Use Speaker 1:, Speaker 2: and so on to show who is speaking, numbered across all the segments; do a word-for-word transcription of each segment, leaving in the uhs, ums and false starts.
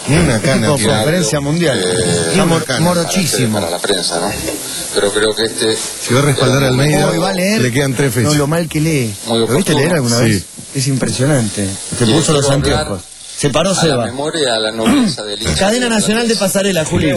Speaker 1: Ni una cana.
Speaker 2: Tipo conferencia mundial.
Speaker 3: Eh,
Speaker 2: Está mor
Speaker 3: para,
Speaker 2: morochísimo.
Speaker 3: para la prensa, ¿no? Pero creo que este...
Speaker 1: Si va a respaldar al Almeida,
Speaker 2: Hoy va a leer.
Speaker 1: le quedan tres fechas.
Speaker 2: No, lo mal que lee.
Speaker 3: Muy
Speaker 2: ¿Lo viste
Speaker 3: oportuno.
Speaker 2: leer alguna
Speaker 1: Sí.
Speaker 2: vez? Es impresionante. Se
Speaker 3: Y
Speaker 2: puso
Speaker 3: quiero
Speaker 2: los
Speaker 3: hablar
Speaker 2: anteojos. Se paró
Speaker 3: a la
Speaker 2: Seba.
Speaker 3: memoria, a la nobleza del hincha.
Speaker 2: Cadena Nacional de Pasarela, Juli.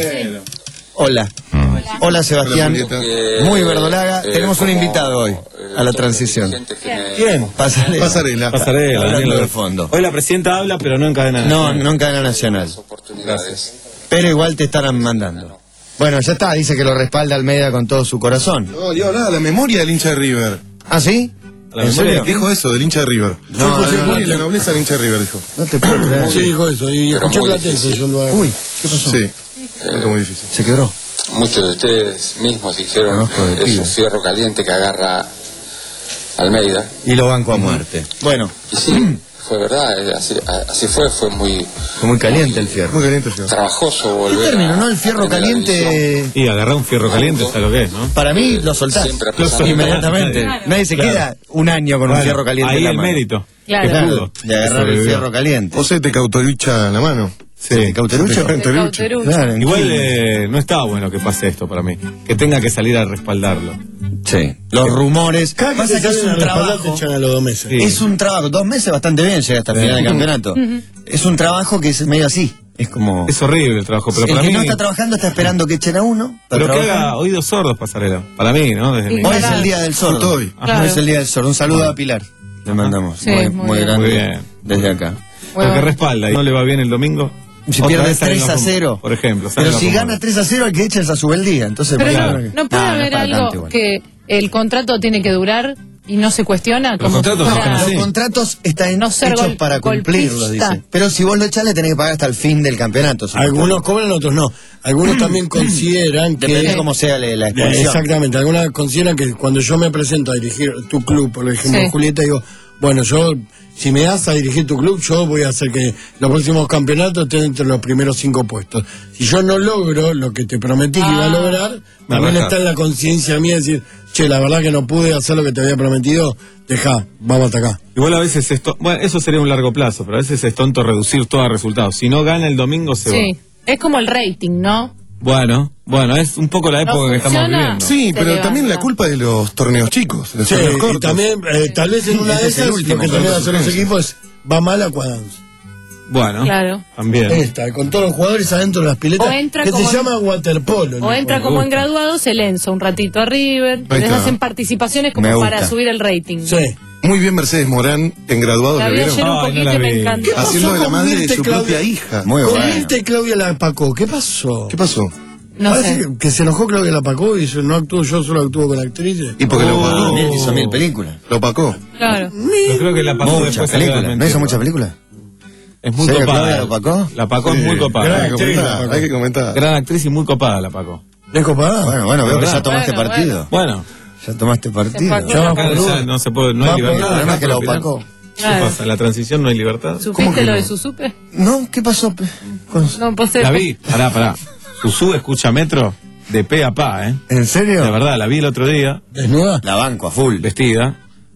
Speaker 2: Hola. Hola, Sebastián.
Speaker 1: Hola,
Speaker 3: Que,
Speaker 2: Muy verdolaga.
Speaker 3: eh,
Speaker 2: Tenemos un
Speaker 3: como,
Speaker 2: invitado hoy
Speaker 3: eh,
Speaker 2: a la
Speaker 3: otros
Speaker 2: transición.
Speaker 3: dirigentes que me-
Speaker 2: ¿Quién? Pasarela.
Speaker 1: Pasarela.
Speaker 4: Pasarela,
Speaker 2: Hablando
Speaker 4: Daniel.
Speaker 2: de fondo.
Speaker 4: Hoy la presidenta habla, pero no en cadena.
Speaker 2: No,
Speaker 4: nacional.
Speaker 2: no en cadena nacional.
Speaker 3: las oportunidades.
Speaker 2: Pero igual te estarán mandando. Bueno, ya está. Dice que lo respalda Almeida con todo su corazón.
Speaker 1: No, yo hablaba de la memoria del hincha de River.
Speaker 2: ¿Ah, sí?
Speaker 4: La
Speaker 2: ¿En
Speaker 4: memoria
Speaker 2: serio?
Speaker 1: Dijo eso, del hincha de River.
Speaker 2: No,
Speaker 1: José
Speaker 2: no,
Speaker 1: Mori,
Speaker 2: no.
Speaker 1: la nobleza del hincha de River, dijo.
Speaker 2: No te puedo creer.
Speaker 5: Sí, dijo eso, y
Speaker 3: Pero
Speaker 5: escuché
Speaker 3: muy
Speaker 5: Platense,
Speaker 3: difícil.
Speaker 5: yo lo hago.
Speaker 2: Uy, ¿qué pasó?
Speaker 1: Sí. Algo muy difícil.
Speaker 2: Se quebró.
Speaker 3: Muchos de ustedes mismos dijeron
Speaker 2: Conozco de
Speaker 3: ese
Speaker 2: pibes.
Speaker 3: fierro caliente que agarra Almeida.
Speaker 2: Y lo banco a muerte. Bueno,
Speaker 3: Y sí, fue verdad, eh, así, a- así fue, fue muy
Speaker 2: fue muy caliente el fierro.
Speaker 1: Muy caliente, señor.
Speaker 3: trabajoso
Speaker 2: ¿Qué
Speaker 3: volver
Speaker 2: término,
Speaker 3: a-
Speaker 2: no? El
Speaker 3: a
Speaker 2: fierro
Speaker 3: primera división.
Speaker 2: caliente.
Speaker 4: Y agarrar un fierro caliente, ¿sabes lo que es, no?
Speaker 2: Para mí lo soltás.
Speaker 3: Siempre a pesar de-
Speaker 2: Inmediatamente.
Speaker 4: Claro.
Speaker 2: Nadie se
Speaker 4: Claro.
Speaker 2: queda un año con un
Speaker 4: Bueno,
Speaker 2: fierro caliente
Speaker 4: ahí
Speaker 2: en la
Speaker 4: el
Speaker 2: mano.
Speaker 4: mérito.
Speaker 6: Claro.
Speaker 4: Que
Speaker 2: Claro,
Speaker 4: pudo.
Speaker 2: de agarrar el
Speaker 4: Sobrevivió.
Speaker 2: fierro caliente.
Speaker 1: O se te cauterucha en la mano.
Speaker 4: Sí.
Speaker 2: ¿Cauterucho?
Speaker 1: Cauterucho.
Speaker 2: Claro, en
Speaker 4: Igual
Speaker 2: Quilmes.
Speaker 4: eh, no está bueno que pase esto para mí. Que tenga que salir a respaldarlo.
Speaker 2: Sí. Los rumores.
Speaker 5: Cada que
Speaker 2: Pasa
Speaker 5: se
Speaker 2: que es
Speaker 5: salen
Speaker 2: un
Speaker 5: a respaldar te
Speaker 2: trabajo.
Speaker 5: echan a los dos meses.
Speaker 4: Sí.
Speaker 2: Es un trabajo. Dos meses bastante bien llega hasta el final del campeonato. Es un trabajo que es medio así. Es como.
Speaker 4: Es horrible el trabajo, pero
Speaker 2: el
Speaker 4: para
Speaker 2: que
Speaker 4: mí...
Speaker 2: no está trabajando está esperando que echen a uno. está
Speaker 4: Pero que
Speaker 2: trabajando.
Speaker 4: haga oídos sordos, Pasarela. Para mí, ¿no? Desde mi-
Speaker 2: Hoy es el día del sordo.
Speaker 1: Justo hoy.
Speaker 2: Hoy es el día del sordo. Un saludo a Pilar. Le mandamos.
Speaker 6: Sí,
Speaker 2: muy,
Speaker 6: muy
Speaker 2: muy
Speaker 6: bien.
Speaker 2: grande.
Speaker 4: Muy bien.
Speaker 2: Desde acá.
Speaker 6: Bueno.
Speaker 4: Porque respalda y no le va bien el domingo.
Speaker 2: Si
Speaker 4: otra
Speaker 2: pierde
Speaker 4: vez salen
Speaker 2: tres a
Speaker 4: los rumores.
Speaker 2: cero.
Speaker 4: Por ejemplo. salen
Speaker 2: Pero
Speaker 4: los
Speaker 2: si
Speaker 4: rumores.
Speaker 2: gana tres a cero, hay que echarse a su beldía. Entonces,
Speaker 6: Pero
Speaker 4: Claro.
Speaker 6: no, no puede
Speaker 2: No, no
Speaker 6: haber
Speaker 2: para
Speaker 6: algo
Speaker 2: tanto igual.
Speaker 6: que el contrato tiene que durar y no se cuestiona. Como
Speaker 4: contratos
Speaker 6: si fuera-
Speaker 4: no
Speaker 2: Los
Speaker 4: Sí.
Speaker 2: contratos están
Speaker 6: No ser
Speaker 2: hechos
Speaker 6: gol-
Speaker 2: para cumplirlos,
Speaker 6: golpista.
Speaker 2: dice. Pero si vos lo echás, le tenés que pagar hasta el fin del campeonato.
Speaker 5: Algunos cobran, otros no. Algunos también consideran que...
Speaker 2: Depende de cómo sea la, la
Speaker 5: Eh,
Speaker 2: exposición.
Speaker 5: Exactamente, algunas consideran que cuando yo me presento a dirigir tu club, por ejemplo,
Speaker 6: Sí.
Speaker 5: Julieta, digo, bueno, yo, si me das a dirigir tu club, yo voy a hacer que los próximos campeonatos estén entre los primeros cinco puestos. Si yo no logro lo que te prometí que iba a
Speaker 6: Ah.
Speaker 5: lograr,
Speaker 4: Me
Speaker 5: también
Speaker 4: rajás.
Speaker 5: está en la conciencia mía decir, che, la verdad que no pude hacer lo que te había prometido, deja, vamos hasta acá.
Speaker 4: Igual a veces es to- bueno, eso sería un largo plazo, pero a veces es tonto reducir todo a resultados. Si no gana el domingo se
Speaker 6: Sí.
Speaker 4: va.
Speaker 6: Es como el rating, ¿no?
Speaker 4: Bueno, bueno, es un poco la época que estamos
Speaker 6: funciona.
Speaker 4: viviendo.
Speaker 1: Sí,
Speaker 6: Se
Speaker 1: pero
Speaker 6: levanta.
Speaker 1: también la culpa es de los torneos chicos, de los
Speaker 5: Sí,
Speaker 1: torneos
Speaker 5: y
Speaker 1: cortos.
Speaker 5: también, eh, tal vez en una
Speaker 2: Ese
Speaker 5: de
Speaker 2: es el
Speaker 5: esas,
Speaker 2: último,
Speaker 5: lo que
Speaker 2: claro,
Speaker 5: también hacen los
Speaker 1: sugerencia.
Speaker 5: equipos es, va mal a Cuadance.
Speaker 4: Bueno,
Speaker 6: Claro.
Speaker 4: también.
Speaker 5: Esta, con todos los jugadores adentro de las piletas,
Speaker 6: O entra
Speaker 5: que
Speaker 6: como
Speaker 5: se
Speaker 6: en-
Speaker 5: llama waterpolo.
Speaker 6: O
Speaker 5: ¿no?
Speaker 6: entra
Speaker 4: Me
Speaker 6: como en
Speaker 4: gusta.
Speaker 6: graduado, se lenza un ratito a River,
Speaker 1: Ahí
Speaker 6: les
Speaker 1: está.
Speaker 6: hacen participaciones como
Speaker 2: Me gusta.
Speaker 6: para subir el rating.
Speaker 5: Sí.
Speaker 1: Muy bien Mercedes Morán en graduados,
Speaker 6: La
Speaker 1: ¿la
Speaker 6: vi
Speaker 1: vieron?
Speaker 6: ayer un
Speaker 4: Ay, no
Speaker 6: poquito
Speaker 4: la
Speaker 6: y me
Speaker 4: vi.
Speaker 6: encantó.
Speaker 5: ¿Qué pasó
Speaker 1: Haciendo de la
Speaker 5: con
Speaker 1: madre de
Speaker 5: Mirta
Speaker 1: su
Speaker 5: Claudia?
Speaker 1: propia hija.
Speaker 2: Muy
Speaker 5: Con
Speaker 2: bueno.
Speaker 5: Mirta y Claudia la apacó, ¿qué pasó?
Speaker 1: ¿Qué pasó?
Speaker 6: No
Speaker 5: Parece
Speaker 6: sé.
Speaker 5: que, que se enojó Claudia la apacó y yo no actúo, yo solo actúo con actrices.
Speaker 1: Y porque lo
Speaker 4: Oh.
Speaker 1: opacó.
Speaker 2: Él hizo mil películas.
Speaker 1: Lo opacó.
Speaker 6: Claro.
Speaker 4: Yo creo que la pasó
Speaker 2: Muchas
Speaker 4: después salió a
Speaker 2: películas. ¿No
Speaker 4: desmentirlo.
Speaker 2: hizo muchas películas?
Speaker 4: Es muy
Speaker 2: ¿Serio,
Speaker 4: copada.
Speaker 2: Claudia la opacó?
Speaker 4: La Paco es
Speaker 1: Sí,
Speaker 4: muy copada.
Speaker 5: gran
Speaker 1: Hay que
Speaker 5: actriz,
Speaker 1: comentar,
Speaker 5: la
Speaker 1: hay que comentar.
Speaker 4: Gran actriz y muy copada la Paco.
Speaker 5: ¿Es copada?
Speaker 2: Bueno, bueno, veo que
Speaker 4: ¿Verdad?
Speaker 2: ya tomaste
Speaker 6: Bueno,
Speaker 2: partido.
Speaker 4: Bueno,
Speaker 2: Ya tomaste partido.
Speaker 6: Apacó.
Speaker 5: Ya va
Speaker 4: acá
Speaker 5: por
Speaker 4: ya
Speaker 5: uno.
Speaker 4: no se puede, no
Speaker 5: Va
Speaker 4: hay
Speaker 5: por
Speaker 2: El
Speaker 4: libertad.
Speaker 2: problema es que la
Speaker 4: Al final,
Speaker 2: opacó.
Speaker 4: ¿qué
Speaker 6: Claro.
Speaker 4: pasa? ¿En la transición no hay libertad?
Speaker 6: ¿Supiste lo de Susupe?
Speaker 2: No, ¿qué pasó? pe? Con-
Speaker 6: No, pues
Speaker 4: La vi, pará, pará. Susú escucha Metro de pe a pa, ¿eh?
Speaker 2: ¿En serio?
Speaker 4: La verdad, la vi el otro día,
Speaker 5: ¿Desnuda?
Speaker 2: La banco a full.
Speaker 4: vestida,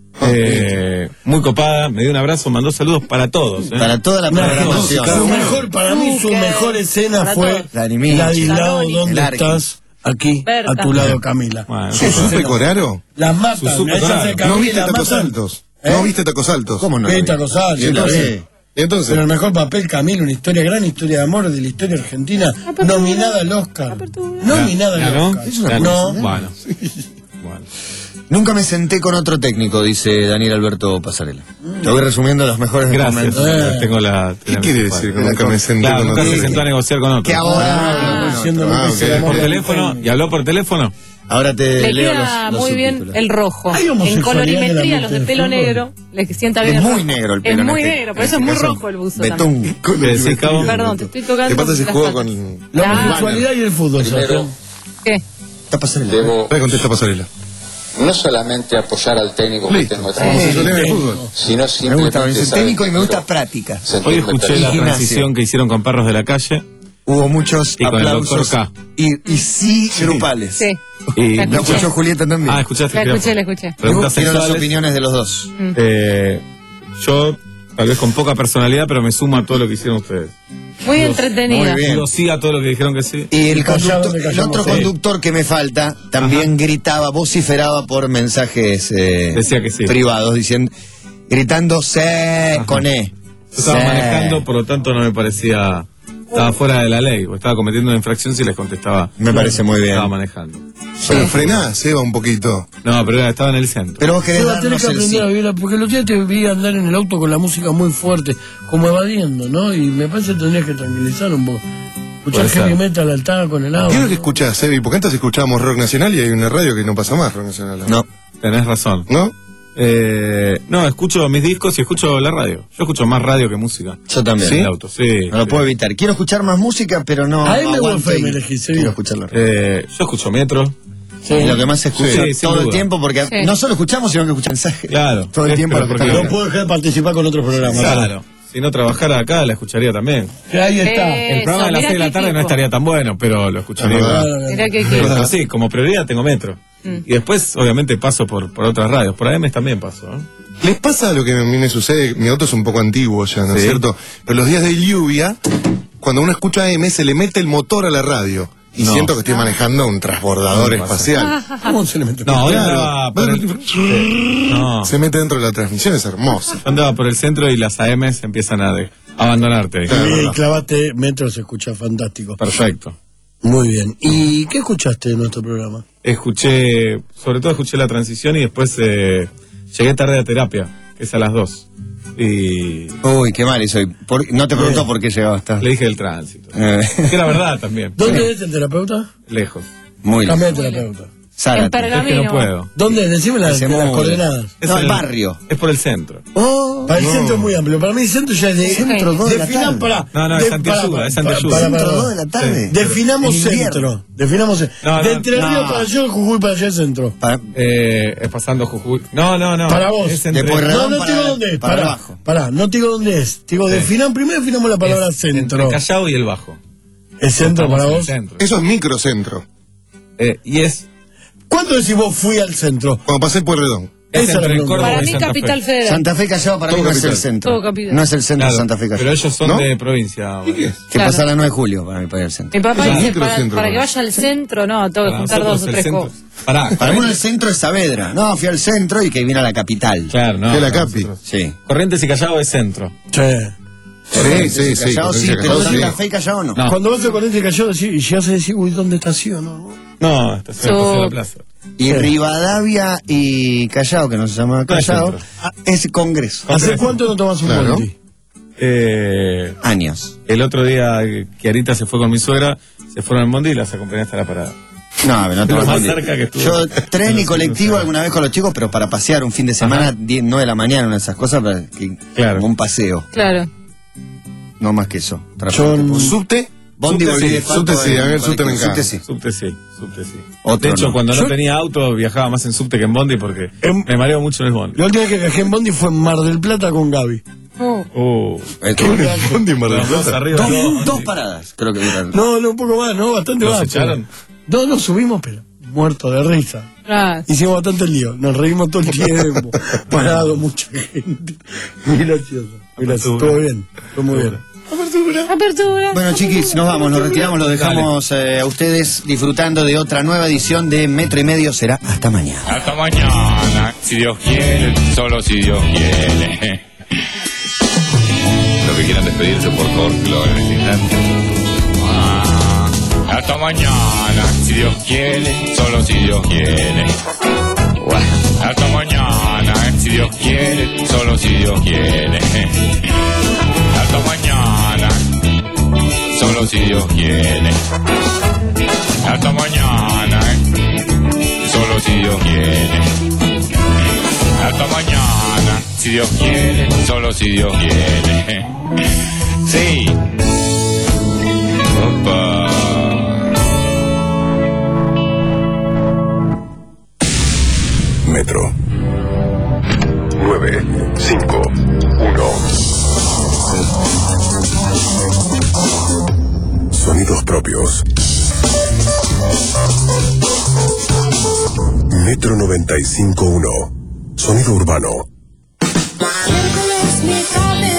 Speaker 4: eh, muy copada, me dio un abrazo, mandó saludos para todos, ¿eh?
Speaker 2: Para toda la
Speaker 5: No,
Speaker 2: programación.
Speaker 5: su mejor, para mí su
Speaker 6: Zucker.
Speaker 5: mejor escena
Speaker 6: Para
Speaker 5: fue
Speaker 6: todos.
Speaker 2: La Animich.
Speaker 5: Ladislao,
Speaker 6: Zanoni.
Speaker 5: ¿dónde
Speaker 2: El Arqui.
Speaker 5: estás? Aquí,
Speaker 6: Berta.
Speaker 5: a tu lado, Camila.
Speaker 4: Bueno,
Speaker 1: ¿Su supe Coraro?
Speaker 5: Las matan,
Speaker 4: Susupe
Speaker 5: esas
Speaker 4: Coraro.
Speaker 5: de
Speaker 1: ¿No
Speaker 5: Camila,
Speaker 1: viste Tacos
Speaker 5: matan.
Speaker 1: Altos?
Speaker 5: ¿Eh?
Speaker 1: ¿No viste Tacos Altos?
Speaker 2: ¿Cómo no?
Speaker 5: Sí,
Speaker 2: la vi?
Speaker 5: Tacos Altos,
Speaker 1: Y entonces,
Speaker 5: sí.
Speaker 1: y entonces
Speaker 5: Pero el mejor papel, Camila, una historia, gran historia de amor de la historia argentina,
Speaker 6: Apertura.
Speaker 5: nominada al Oscar.
Speaker 6: Apertura.
Speaker 5: Nominada al
Speaker 4: ¿Ganó?
Speaker 5: Oscar.
Speaker 2: Es una
Speaker 4: ¿Ganó?
Speaker 5: No.
Speaker 4: Bueno. Bueno.
Speaker 2: Nunca me senté con otro técnico, dice Daniel Alberto Pasarela. Te voy resumiendo los mejores
Speaker 4: Gracias.
Speaker 2: momentos.
Speaker 5: Eh.
Speaker 4: Tengo la.
Speaker 1: ¿qué quiere decir que nunca me senté
Speaker 4: Claro,
Speaker 1: con
Speaker 4: nunca
Speaker 1: otro?
Speaker 4: se sentó a negociar con otro.
Speaker 2: Que ahora...
Speaker 5: Ah, siendo
Speaker 1: Ah,
Speaker 5: lo que
Speaker 1: ok.
Speaker 5: se
Speaker 4: ¿Por
Speaker 5: llama-
Speaker 4: teléfono? ¿Y habló por teléfono?
Speaker 2: Ahora te
Speaker 6: Le
Speaker 2: leo
Speaker 6: queda
Speaker 2: los, los
Speaker 6: muy bien
Speaker 2: subtítulos.
Speaker 6: el rojo.
Speaker 5: ¿Hay
Speaker 6: En
Speaker 5: homosexualidad
Speaker 6: colorimetría,
Speaker 5: en
Speaker 6: los
Speaker 5: el
Speaker 6: de pelo
Speaker 5: fútbol?
Speaker 6: negro, les sienta bien
Speaker 2: Es
Speaker 6: el
Speaker 2: muy
Speaker 6: rojo.
Speaker 2: negro el pelo.
Speaker 6: Es
Speaker 2: en
Speaker 6: muy
Speaker 2: este-
Speaker 6: negro, por
Speaker 2: en
Speaker 6: eso es
Speaker 2: este
Speaker 6: muy
Speaker 2: caso,
Speaker 6: rojo el buzo.
Speaker 2: Betún.
Speaker 6: también.
Speaker 4: ¿Qué decís, Cabo?
Speaker 6: Perdón, te estoy tocando.
Speaker 1: ¿Qué pasa si
Speaker 6: las
Speaker 1: juega
Speaker 6: patas.
Speaker 1: con...?
Speaker 5: La
Speaker 6: Ah.
Speaker 5: homosexualidad y el fútbol,
Speaker 3: Primero,
Speaker 5: Sebastián.
Speaker 6: ¿Qué?
Speaker 2: Está Pasarela.
Speaker 3: debo
Speaker 1: Ahora contesta Pasarela.
Speaker 3: no solamente apoyar al técnico que
Speaker 1: Listo.
Speaker 3: tengo
Speaker 1: Vamos
Speaker 3: atrás,
Speaker 1: a sostener el fútbol.
Speaker 3: sino
Speaker 2: Me gusta,
Speaker 3: simplemente
Speaker 2: me dice
Speaker 3: saber
Speaker 2: técnico y
Speaker 3: que
Speaker 2: me gusta
Speaker 3: quiero
Speaker 2: práctica.
Speaker 4: Hoy
Speaker 3: sentirme
Speaker 4: escuché la
Speaker 3: perteneciente.
Speaker 2: Gimnasio.
Speaker 4: transición que hicieron con Perros de la Calle.
Speaker 2: Hubo muchos
Speaker 4: Y con el
Speaker 2: aplausos
Speaker 4: doctor K.
Speaker 2: y, y sí grupales.
Speaker 6: Sí.
Speaker 4: Y
Speaker 6: La
Speaker 2: Lo escuchó Julieta también.
Speaker 4: Ah, escuchaste.
Speaker 6: La
Speaker 4: Jirafa.
Speaker 6: escuché, la escuché.
Speaker 4: Preguntas
Speaker 2: Quiero las
Speaker 4: sexuales.
Speaker 2: opiniones de los dos.
Speaker 4: Eh, yo Tal vez con poca personalidad, pero me sumo a todo lo que hicieron ustedes.
Speaker 6: Muy entretenida.
Speaker 2: muy bien.
Speaker 4: Digo sí a todo lo que dijeron que sí.
Speaker 2: Y el,
Speaker 5: Y callado,
Speaker 2: conductor-
Speaker 5: me
Speaker 2: el
Speaker 5: callamos.
Speaker 2: otro
Speaker 4: Sí.
Speaker 2: conductor que me falta también gritaba, vociferaba por mensajes eh,
Speaker 4: Decía que sí.
Speaker 2: privados, diciendo, gritando se con E.
Speaker 4: Yo estaba
Speaker 2: Se.
Speaker 4: manejando, por lo tanto no me parecía... Estaba fuera de la ley, o estaba cometiendo una infracción si les contestaba.
Speaker 2: Me parece muy bien.
Speaker 4: Estaba manejando.
Speaker 1: Pero frená, Seba, un poquito.
Speaker 4: No, pero era- estaba en el centro.
Speaker 2: Pero vos querés
Speaker 5: Seba, tenés
Speaker 2: darnos
Speaker 5: que
Speaker 2: el
Speaker 5: aprender a
Speaker 2: sí.
Speaker 5: vivir, porque los días te vi andar en el auto con la música muy fuerte, como evadiendo, ¿no? Y me parece que tendrías que tranquilizar un poco. Escuchar
Speaker 4: Puede ser.
Speaker 5: heavy metal al taco en el auto.
Speaker 1: ¿Qué es lo que escuchás, Sebi? Porque antes escuchábamos rock nacional y hay una radio que no pasa más rock nacional.
Speaker 2: No,
Speaker 4: Tenés razón.
Speaker 1: ¿No?
Speaker 4: Eh, no, escucho mis discos y escucho la radio. Yo escucho más radio que música.
Speaker 2: yo también.
Speaker 4: En el auto, sí.
Speaker 2: No lo puedo evitar. Quiero escuchar más música, pero no.
Speaker 5: A M o
Speaker 2: aguanto
Speaker 5: F M
Speaker 2: y
Speaker 5: elegís, ¿sí?
Speaker 2: quiero escucharlo.
Speaker 4: Eh, yo escucho Metro.
Speaker 5: Sí.
Speaker 2: Es lo que más se escucha
Speaker 4: Sí, sin
Speaker 2: todo el
Speaker 4: duda.
Speaker 2: tiempo, porque
Speaker 6: Sí.
Speaker 2: no solo escuchamos, sino que escuchamos mensajes.
Speaker 4: Claro.
Speaker 2: Todo el
Speaker 4: Es-
Speaker 2: tiempo.
Speaker 4: pero
Speaker 2: lo que
Speaker 4: porque-
Speaker 2: está
Speaker 5: No puedo dejar de participar con otros programas.
Speaker 4: Claro. Si no trabajara acá, la escucharía también.
Speaker 5: Que ahí está.
Speaker 6: Eh,
Speaker 4: El programa de las
Speaker 6: mirá
Speaker 4: seis de la
Speaker 6: qué
Speaker 4: tarde no
Speaker 6: tipo.
Speaker 4: estaría tan bueno, pero lo escucharía
Speaker 1: Es
Speaker 4: igual.
Speaker 1: verdad.
Speaker 6: Mirá que
Speaker 4: Pero sí, como prioridad tengo Metro. Y después, obviamente, paso por, por otras radios. Por A M también paso, ¿no?
Speaker 1: ¿Les pasa lo que a mí me sucede? Mi auto es un poco antiguo ya, ¿no es
Speaker 4: Sí.
Speaker 1: cierto? Pero los días de lluvia, cuando uno escucha A M, se le mete el motor a la radio. Y
Speaker 4: No.
Speaker 1: siento que estoy manejando un transbordador
Speaker 4: No me pasa.
Speaker 1: espacial.
Speaker 5: ¿Cómo se le mete?
Speaker 4: No, hoy
Speaker 1: Claro.
Speaker 4: andaba por el, sí, no.
Speaker 1: Se mete dentro de la transmisión, es hermoso.
Speaker 4: Yo andaba por el centro y las A Ms empiezan a de- abandonarte.
Speaker 5: Y clavaste metro, se escucha fantástico.
Speaker 4: Perfecto.
Speaker 5: Muy bien. ¿Y qué escuchaste en nuestro programa?
Speaker 4: Escuché, sobre todo escuché la transición y después eh, llegué tarde a terapia, que es a las dos. Y
Speaker 2: Uy, qué mal soy. Por- no te pregunto por qué llegaba hasta.
Speaker 4: le dije el tránsito.
Speaker 2: Eh,
Speaker 4: Que era verdad también.
Speaker 5: ¿Dónde es el terapeuta?
Speaker 4: Lejos.
Speaker 2: muy
Speaker 5: Cambia
Speaker 2: bien.
Speaker 5: de terapeuta.
Speaker 2: Zárate.
Speaker 6: En Pergamino.
Speaker 4: Es que no puedo.
Speaker 5: ¿Dónde? Decime las,
Speaker 2: Hacemos-
Speaker 5: las coordenadas.
Speaker 4: Es
Speaker 2: No,
Speaker 4: en
Speaker 2: el barrio.
Speaker 4: Es por el centro.
Speaker 2: Oh,
Speaker 5: Para el centro es muy amplio. Para mí el centro ya es de...
Speaker 2: Centro, dos de la
Speaker 5: Definan
Speaker 2: tarde.
Speaker 5: para...
Speaker 4: No, no, es antiayuda, es antiayuda.
Speaker 2: centro dos de la tarde.
Speaker 5: Definamos
Speaker 2: En invierno.
Speaker 5: centro. Definamos centro.
Speaker 4: No, no,
Speaker 5: de Entre
Speaker 2: no.
Speaker 5: Ríos para allá, de Jujuy para allá el centro.
Speaker 2: Para-
Speaker 4: Eh, es pasando Jujuy. No, no, no.
Speaker 5: Para vos.
Speaker 4: Es entre-
Speaker 2: Después
Speaker 5: No,
Speaker 2: Redón
Speaker 5: no
Speaker 2: para-
Speaker 5: te digo dónde es.
Speaker 2: para
Speaker 5: Pará,
Speaker 2: abajo.
Speaker 5: pará, no te digo dónde es. Te digo,
Speaker 4: Sí.
Speaker 5: definan, primero definamos la palabra
Speaker 4: es
Speaker 5: centro.
Speaker 4: entre Callao y el Bajo.
Speaker 5: ¿El centro
Speaker 4: Estamos
Speaker 5: para
Speaker 4: en el
Speaker 5: vos?
Speaker 4: centro.
Speaker 1: Eso es microcentro.
Speaker 4: Eh, y es,
Speaker 5: ¿Cuándo decís vos fui al centro?
Speaker 1: Cuando pasé por Redón.
Speaker 4: es
Speaker 5: Esa
Speaker 4: entre
Speaker 5: es la
Speaker 4: Córdoba
Speaker 6: Para
Speaker 4: y
Speaker 6: mí,
Speaker 4: Santa
Speaker 6: Capital
Speaker 4: Fe.
Speaker 6: Federal.
Speaker 2: Santa Fe Callao para
Speaker 1: Todo
Speaker 2: mí no es
Speaker 1: capital.
Speaker 2: el centro.
Speaker 6: Todo capital.
Speaker 2: No es el centro
Speaker 4: Claro,
Speaker 2: de Santa Fe Callao.
Speaker 4: pero ellos son
Speaker 1: ¿No?
Speaker 4: de provincia.
Speaker 1: ¿Y qué es?
Speaker 2: Que
Speaker 6: Claro.
Speaker 2: pasa a la nueve de julio para mí para ir al centro.
Speaker 6: Mi papá
Speaker 1: Es un
Speaker 6: dice, para,
Speaker 1: microcentro,
Speaker 6: para que
Speaker 1: ¿no?
Speaker 6: vaya al centro, no, tengo que
Speaker 4: Para
Speaker 6: juntar dos
Speaker 4: nosotros
Speaker 6: o
Speaker 4: el
Speaker 6: tres
Speaker 4: centro-
Speaker 6: cosas.
Speaker 4: Pará,
Speaker 2: Para uno el centro es Saavedra. No, fui al centro y que viene a la capital.
Speaker 4: Claro, no.
Speaker 1: De la
Speaker 4: para
Speaker 1: Capi.
Speaker 4: nosotros.
Speaker 2: Sí.
Speaker 4: Corrientes y Callao es centro.
Speaker 5: Sí.
Speaker 1: Sí, sí, sí.
Speaker 2: Callao sí,
Speaker 1: Corrientes y
Speaker 2: pero
Speaker 1: Callao,
Speaker 2: Santa
Speaker 1: sí.
Speaker 2: Fe y Callao no.
Speaker 4: No.
Speaker 5: Cuando vas a Corrientes y Callao decís, y ya se decís, uy, ¿dónde estación? No?
Speaker 4: No, estación
Speaker 6: So-
Speaker 4: Paseo de la Plaza.
Speaker 2: Y Rivadavia y Callao, que no se llama
Speaker 4: No es
Speaker 2: Callao,
Speaker 4: centro.
Speaker 2: ah, es Congreso.
Speaker 5: ¿Hace
Speaker 4: Congreso.
Speaker 5: cuánto no tomas un
Speaker 1: Claro.
Speaker 5: bondi?
Speaker 4: Eh,
Speaker 2: Años.
Speaker 4: el otro día que Arita se fue con mi suegra, se fueron en Bondi y las acompañé hasta la parada.
Speaker 2: No, no
Speaker 4: Lo
Speaker 2: tomo
Speaker 4: más
Speaker 2: bondi.
Speaker 4: cerca que estuve.
Speaker 2: Yo tren y
Speaker 4: No sé,
Speaker 2: colectivo
Speaker 4: no sé.
Speaker 2: alguna vez con los chicos, pero para pasear un fin de semana, diez, nueve de la mañana, una de esas cosas, para que-
Speaker 4: Claro.
Speaker 2: como un paseo.
Speaker 6: Claro.
Speaker 2: No más que eso.
Speaker 5: Yo
Speaker 2: Transporte
Speaker 5: en-
Speaker 2: público.
Speaker 1: ¿Subte?
Speaker 2: Bondi,
Speaker 4: Subte
Speaker 2: volví
Speaker 4: sí,
Speaker 2: de Falco
Speaker 1: subte sí,
Speaker 2: en
Speaker 1: a mí el subte me
Speaker 2: colectivo.
Speaker 1: encanta.
Speaker 2: Subte sí.
Speaker 4: Subte sí, subte sí.
Speaker 2: Otro
Speaker 4: de hecho,
Speaker 2: no.
Speaker 4: cuando
Speaker 5: Yo-
Speaker 4: no tenía auto, viajaba más en subte que en Bondi porque
Speaker 5: En-
Speaker 4: me mareo mucho en el Bondi.
Speaker 5: La última vez que viajé en bondi fue en Mar del Plata con Gaby.
Speaker 6: Uh,
Speaker 4: Uh,
Speaker 2: Esto-
Speaker 1: Bondi en Mar del
Speaker 4: los dos
Speaker 1: Plata.
Speaker 4: arriba.
Speaker 2: dos,
Speaker 4: dos-
Speaker 2: dos paradas, creo que duraron.
Speaker 5: No, no, un poco más, no, bastante
Speaker 4: ¿Los
Speaker 5: más.
Speaker 4: echaron?
Speaker 5: pero- No, nos subimos, pero muerto de risa.
Speaker 6: ah,
Speaker 5: Hicimos bastante lío, nos reímos todo el tiempo, parado, mucha gente. Muy gracioso, muy gracioso. Estuvo bien, fue muy bien.
Speaker 6: apertura.
Speaker 2: Bueno, chiquis, nos vamos, nos retiramos, los dejamos eh, a ustedes disfrutando de otra nueva edición de Metro y Medio. Será hasta mañana.
Speaker 7: Hasta mañana, si Dios quiere, solo si Dios quiere. Los que quieran despedirse, por favor, que lo hagan en este instante. Ah, hasta mañana, si Dios quiere, solo si Dios quiere. Hasta mañana, si Dios quiere, solo si Dios quiere. Hasta mañana, solo si Dios quiere. Hasta mañana, solo si Dios quiere. Hasta mañana, si Dios quiere, solo si Dios quiere. Sí. Opa.
Speaker 8: Metro. nueve cinco uno. Sonidos propios. Metro noventa y cinco uno. Sonido urbano.
Speaker 9: Miércoles, miércoles.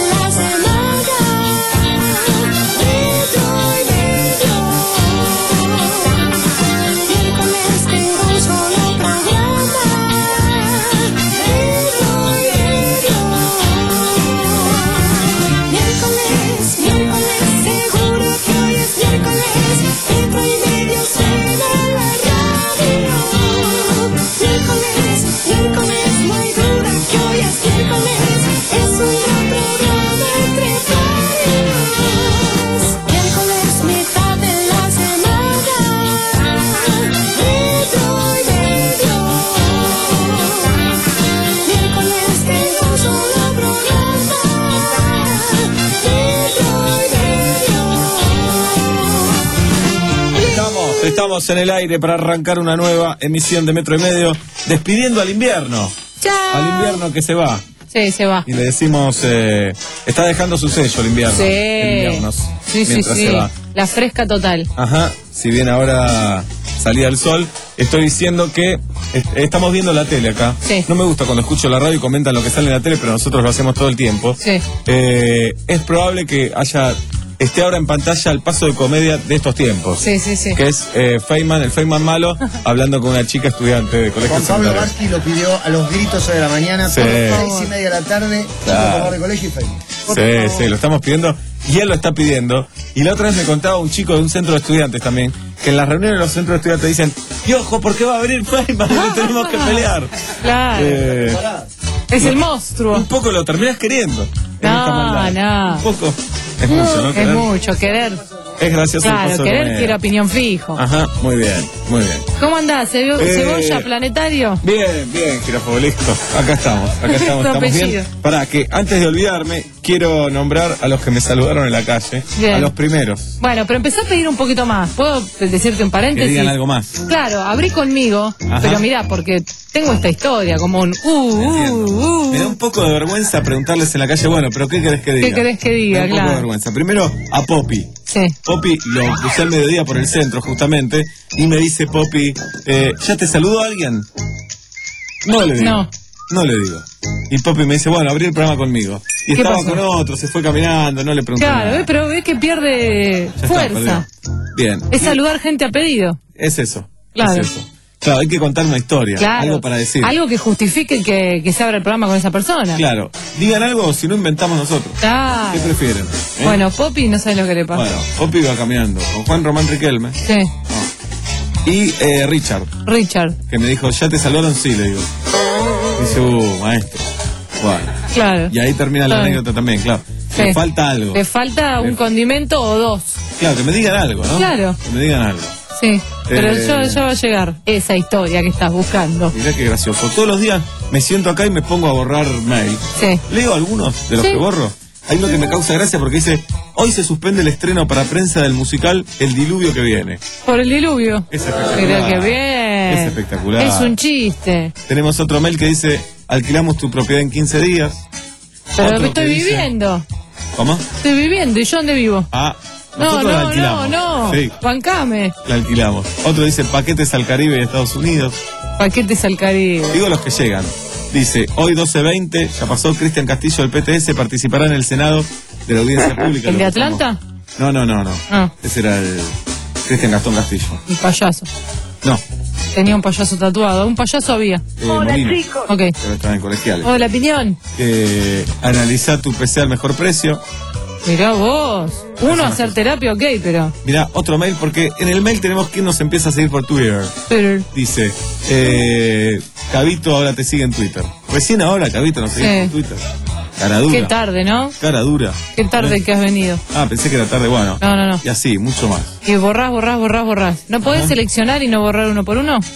Speaker 4: Estamos en el aire para arrancar una nueva emisión de Metro y Medio, despidiendo al invierno.
Speaker 6: Chao.
Speaker 4: Al invierno que se va.
Speaker 6: Sí, se va.
Speaker 4: Y le decimos, eh, está dejando su sello el invierno.
Speaker 6: Sí.
Speaker 4: El inviernos,
Speaker 6: Sí, sí,
Speaker 4: mientras
Speaker 6: sí.
Speaker 4: se va.
Speaker 6: La fresca total.
Speaker 4: Ajá, si bien ahora salía el sol, estoy diciendo que est- estamos viendo la tele acá.
Speaker 6: Sí.
Speaker 4: No me gusta cuando escucho la radio y comentan lo que sale en la tele, pero nosotros lo hacemos todo el tiempo.
Speaker 6: Sí.
Speaker 4: Eh, es probable que haya esté ahora en pantalla el paso de comedia de estos tiempos.
Speaker 6: Sí, sí, sí.
Speaker 4: Que es eh, Feynman, el Feynman malo, hablando con una chica estudiante de colegio
Speaker 2: Juan Pablo
Speaker 4: secundario.
Speaker 2: Vázquez lo pidió a los gritos hoy de la mañana,
Speaker 4: Sí.
Speaker 2: por seis y media de la tarde,
Speaker 4: Claro.
Speaker 2: claro. de colegio y Facebook.
Speaker 4: Sí, sí, lo estamos pidiendo y él lo está pidiendo. Y la otra vez me contaba un chico de un centro de estudiantes también, que en las reuniones de los centros de estudiantes dicen, y ojo, porque va a venir Feynman y le tenemos que pelear.
Speaker 6: Claro.
Speaker 4: Eh,
Speaker 6: Es el monstruo.
Speaker 4: un poco lo terminas queriendo. en
Speaker 6: No,
Speaker 4: esta maldad.
Speaker 6: no.
Speaker 4: Un poco. Es mucho, ¿no?
Speaker 6: Es
Speaker 4: Querer.
Speaker 6: mucho, querer.
Speaker 4: Es gracioso el
Speaker 6: Claro,
Speaker 4: paso de
Speaker 6: querer
Speaker 4: comedia.
Speaker 6: quiere opinión fijo.
Speaker 4: Ajá, muy bien, muy bien.
Speaker 6: ¿Cómo andás? ¿Ce-
Speaker 4: Eh,
Speaker 6: ¿Cebolla planetario?
Speaker 4: Bien, bien, Girafo, listo. Acá estamos, acá estamos,
Speaker 6: Tu
Speaker 4: estamos
Speaker 6: apellido.
Speaker 4: bien. Pará, que antes de olvidarme, quiero nombrar a los que me saludaron en la calle.
Speaker 6: Bien.
Speaker 4: A los primeros.
Speaker 6: Bueno, pero empezó a pedir un poquito más. ¿Puedo decirte un
Speaker 4: Que
Speaker 6: paréntesis?
Speaker 4: digan algo más.
Speaker 6: Claro, abrí conmigo,
Speaker 4: Ajá.
Speaker 6: pero mirá, porque tengo esta historia, como un uh,
Speaker 4: Entiendo.
Speaker 6: uh, uh.
Speaker 4: Me da un poco de vergüenza preguntarles en la calle, bueno, pero ¿qué querés que diga?
Speaker 6: ¿Qué querés que diga?
Speaker 4: Me da un poco
Speaker 6: Claro.
Speaker 4: de vergüenza. Primero, a Poppy.
Speaker 6: Sí.
Speaker 4: Poppy lo puse al mediodía por el centro, justamente, y me dice Poppy, eh, ¿ya te saludó alguien? No le digo.
Speaker 6: No.
Speaker 4: No le digo. Y Poppy me dice, bueno, abrí el programa conmigo. Y
Speaker 6: ¿Qué
Speaker 4: estaba
Speaker 6: pasó?
Speaker 4: con otro, se fue caminando, no le pregunté
Speaker 6: Claro,
Speaker 4: nada.
Speaker 6: ¿ves? Pero ves que pierde
Speaker 4: Ya está,
Speaker 6: fuerza.
Speaker 4: perdió. Bien.
Speaker 6: Es saludar gente a pedido.
Speaker 4: Es eso.
Speaker 6: Claro.
Speaker 4: Es eso. Claro, hay que contar una historia.
Speaker 6: Claro.
Speaker 4: Algo para decir.
Speaker 6: Algo que justifique que, que se abra el programa con esa persona.
Speaker 4: Claro. Digan algo o si no inventamos nosotros.
Speaker 6: Claro.
Speaker 4: ¿Qué prefieren? ¿Eh?
Speaker 6: Bueno, Poppy no sabes lo que le pasa.
Speaker 4: Bueno, Poppy iba caminando con Juan Román Riquelme
Speaker 6: Sí.
Speaker 4: y eh, Richard,
Speaker 6: Richard.
Speaker 4: que me dijo, ¿ya te saludaron? Sí, le digo. Dice, uh, maestro. Bueno.
Speaker 6: Claro.
Speaker 4: Y ahí termina la
Speaker 6: Claro.
Speaker 4: anécdota también, claro.
Speaker 6: Sí.
Speaker 4: Le falta algo.
Speaker 6: Le falta un condimento o dos.
Speaker 4: Claro, que me digan algo, ¿no?
Speaker 6: Claro.
Speaker 4: Que me digan algo.
Speaker 6: Sí. Pero
Speaker 4: Eh.
Speaker 6: ya, ya va a llegar esa historia que estás buscando.
Speaker 4: Mirá qué gracioso. Todos los días me siento acá y me pongo a borrar mail.
Speaker 6: Sí.
Speaker 4: Leo algunos de los
Speaker 6: Sí.
Speaker 4: que borro. Hay uno que me causa gracia porque dice, hoy se suspende el estreno para prensa del musical El Diluvio que viene.
Speaker 6: Por el diluvio.
Speaker 4: Es espectacular.
Speaker 6: Mira qué bien.
Speaker 4: Es espectacular.
Speaker 6: Es un chiste.
Speaker 4: Tenemos otro mail que dice, alquilamos tu propiedad en quince días.
Speaker 6: Pero
Speaker 4: Otro
Speaker 6: que estoy
Speaker 4: que dice-
Speaker 6: viviendo.
Speaker 4: ¿Cómo?
Speaker 6: Estoy viviendo. ¿Y yo dónde vivo?
Speaker 4: Ah,
Speaker 6: No,
Speaker 4: nosotros la
Speaker 6: no, no,
Speaker 4: alquilamos.
Speaker 6: no.
Speaker 4: Sí,
Speaker 6: Bancame.
Speaker 4: la alquilamos. Otro dice paquetes al Caribe y Estados Unidos.
Speaker 6: Paquetes al Caribe.
Speaker 4: Digo los que llegan. Dice, hoy doce veinte, ya pasó, Cristian Castillo del P T S participará en el Senado de la Audiencia Pública.
Speaker 6: ¿El
Speaker 4: Lo
Speaker 6: de
Speaker 4: escuchamos.
Speaker 6: Atlanta?
Speaker 4: No, no, no, no.
Speaker 6: Ah.
Speaker 4: Ese era el Cristian Gastón Castillo.
Speaker 6: El payaso.
Speaker 4: No,
Speaker 6: Tenía un payaso tatuado. Un payaso había.
Speaker 4: eh, Molina.
Speaker 6: Ok.
Speaker 4: Pero estaba en colegiales.
Speaker 6: Hola, opinión.
Speaker 4: Eh, analizá tu P C al mejor precio.
Speaker 6: Mirá vos. Uno
Speaker 4: Eso
Speaker 6: hacer
Speaker 4: no sé.
Speaker 6: terapia, ok, pero.
Speaker 4: Mirá, otro mail, porque en el mail tenemos quien nos empieza a seguir por Twitter.
Speaker 6: pero
Speaker 4: Dice, eh, Cabito ahora te sigue en Twitter. Recién ahora Cabito nos sigue
Speaker 6: Sí.
Speaker 4: en Twitter. Cara dura.
Speaker 6: qué tarde, ¿no?
Speaker 4: Cara dura.
Speaker 6: Qué tarde que has venido.
Speaker 4: Ah, pensé que era tarde, bueno.
Speaker 6: No, no, no.
Speaker 4: Y así, mucho más.
Speaker 6: Y borrás, borrás, borrás, borrás. ¿No podés
Speaker 4: Ajá.
Speaker 6: seleccionar y no borrar uno por uno?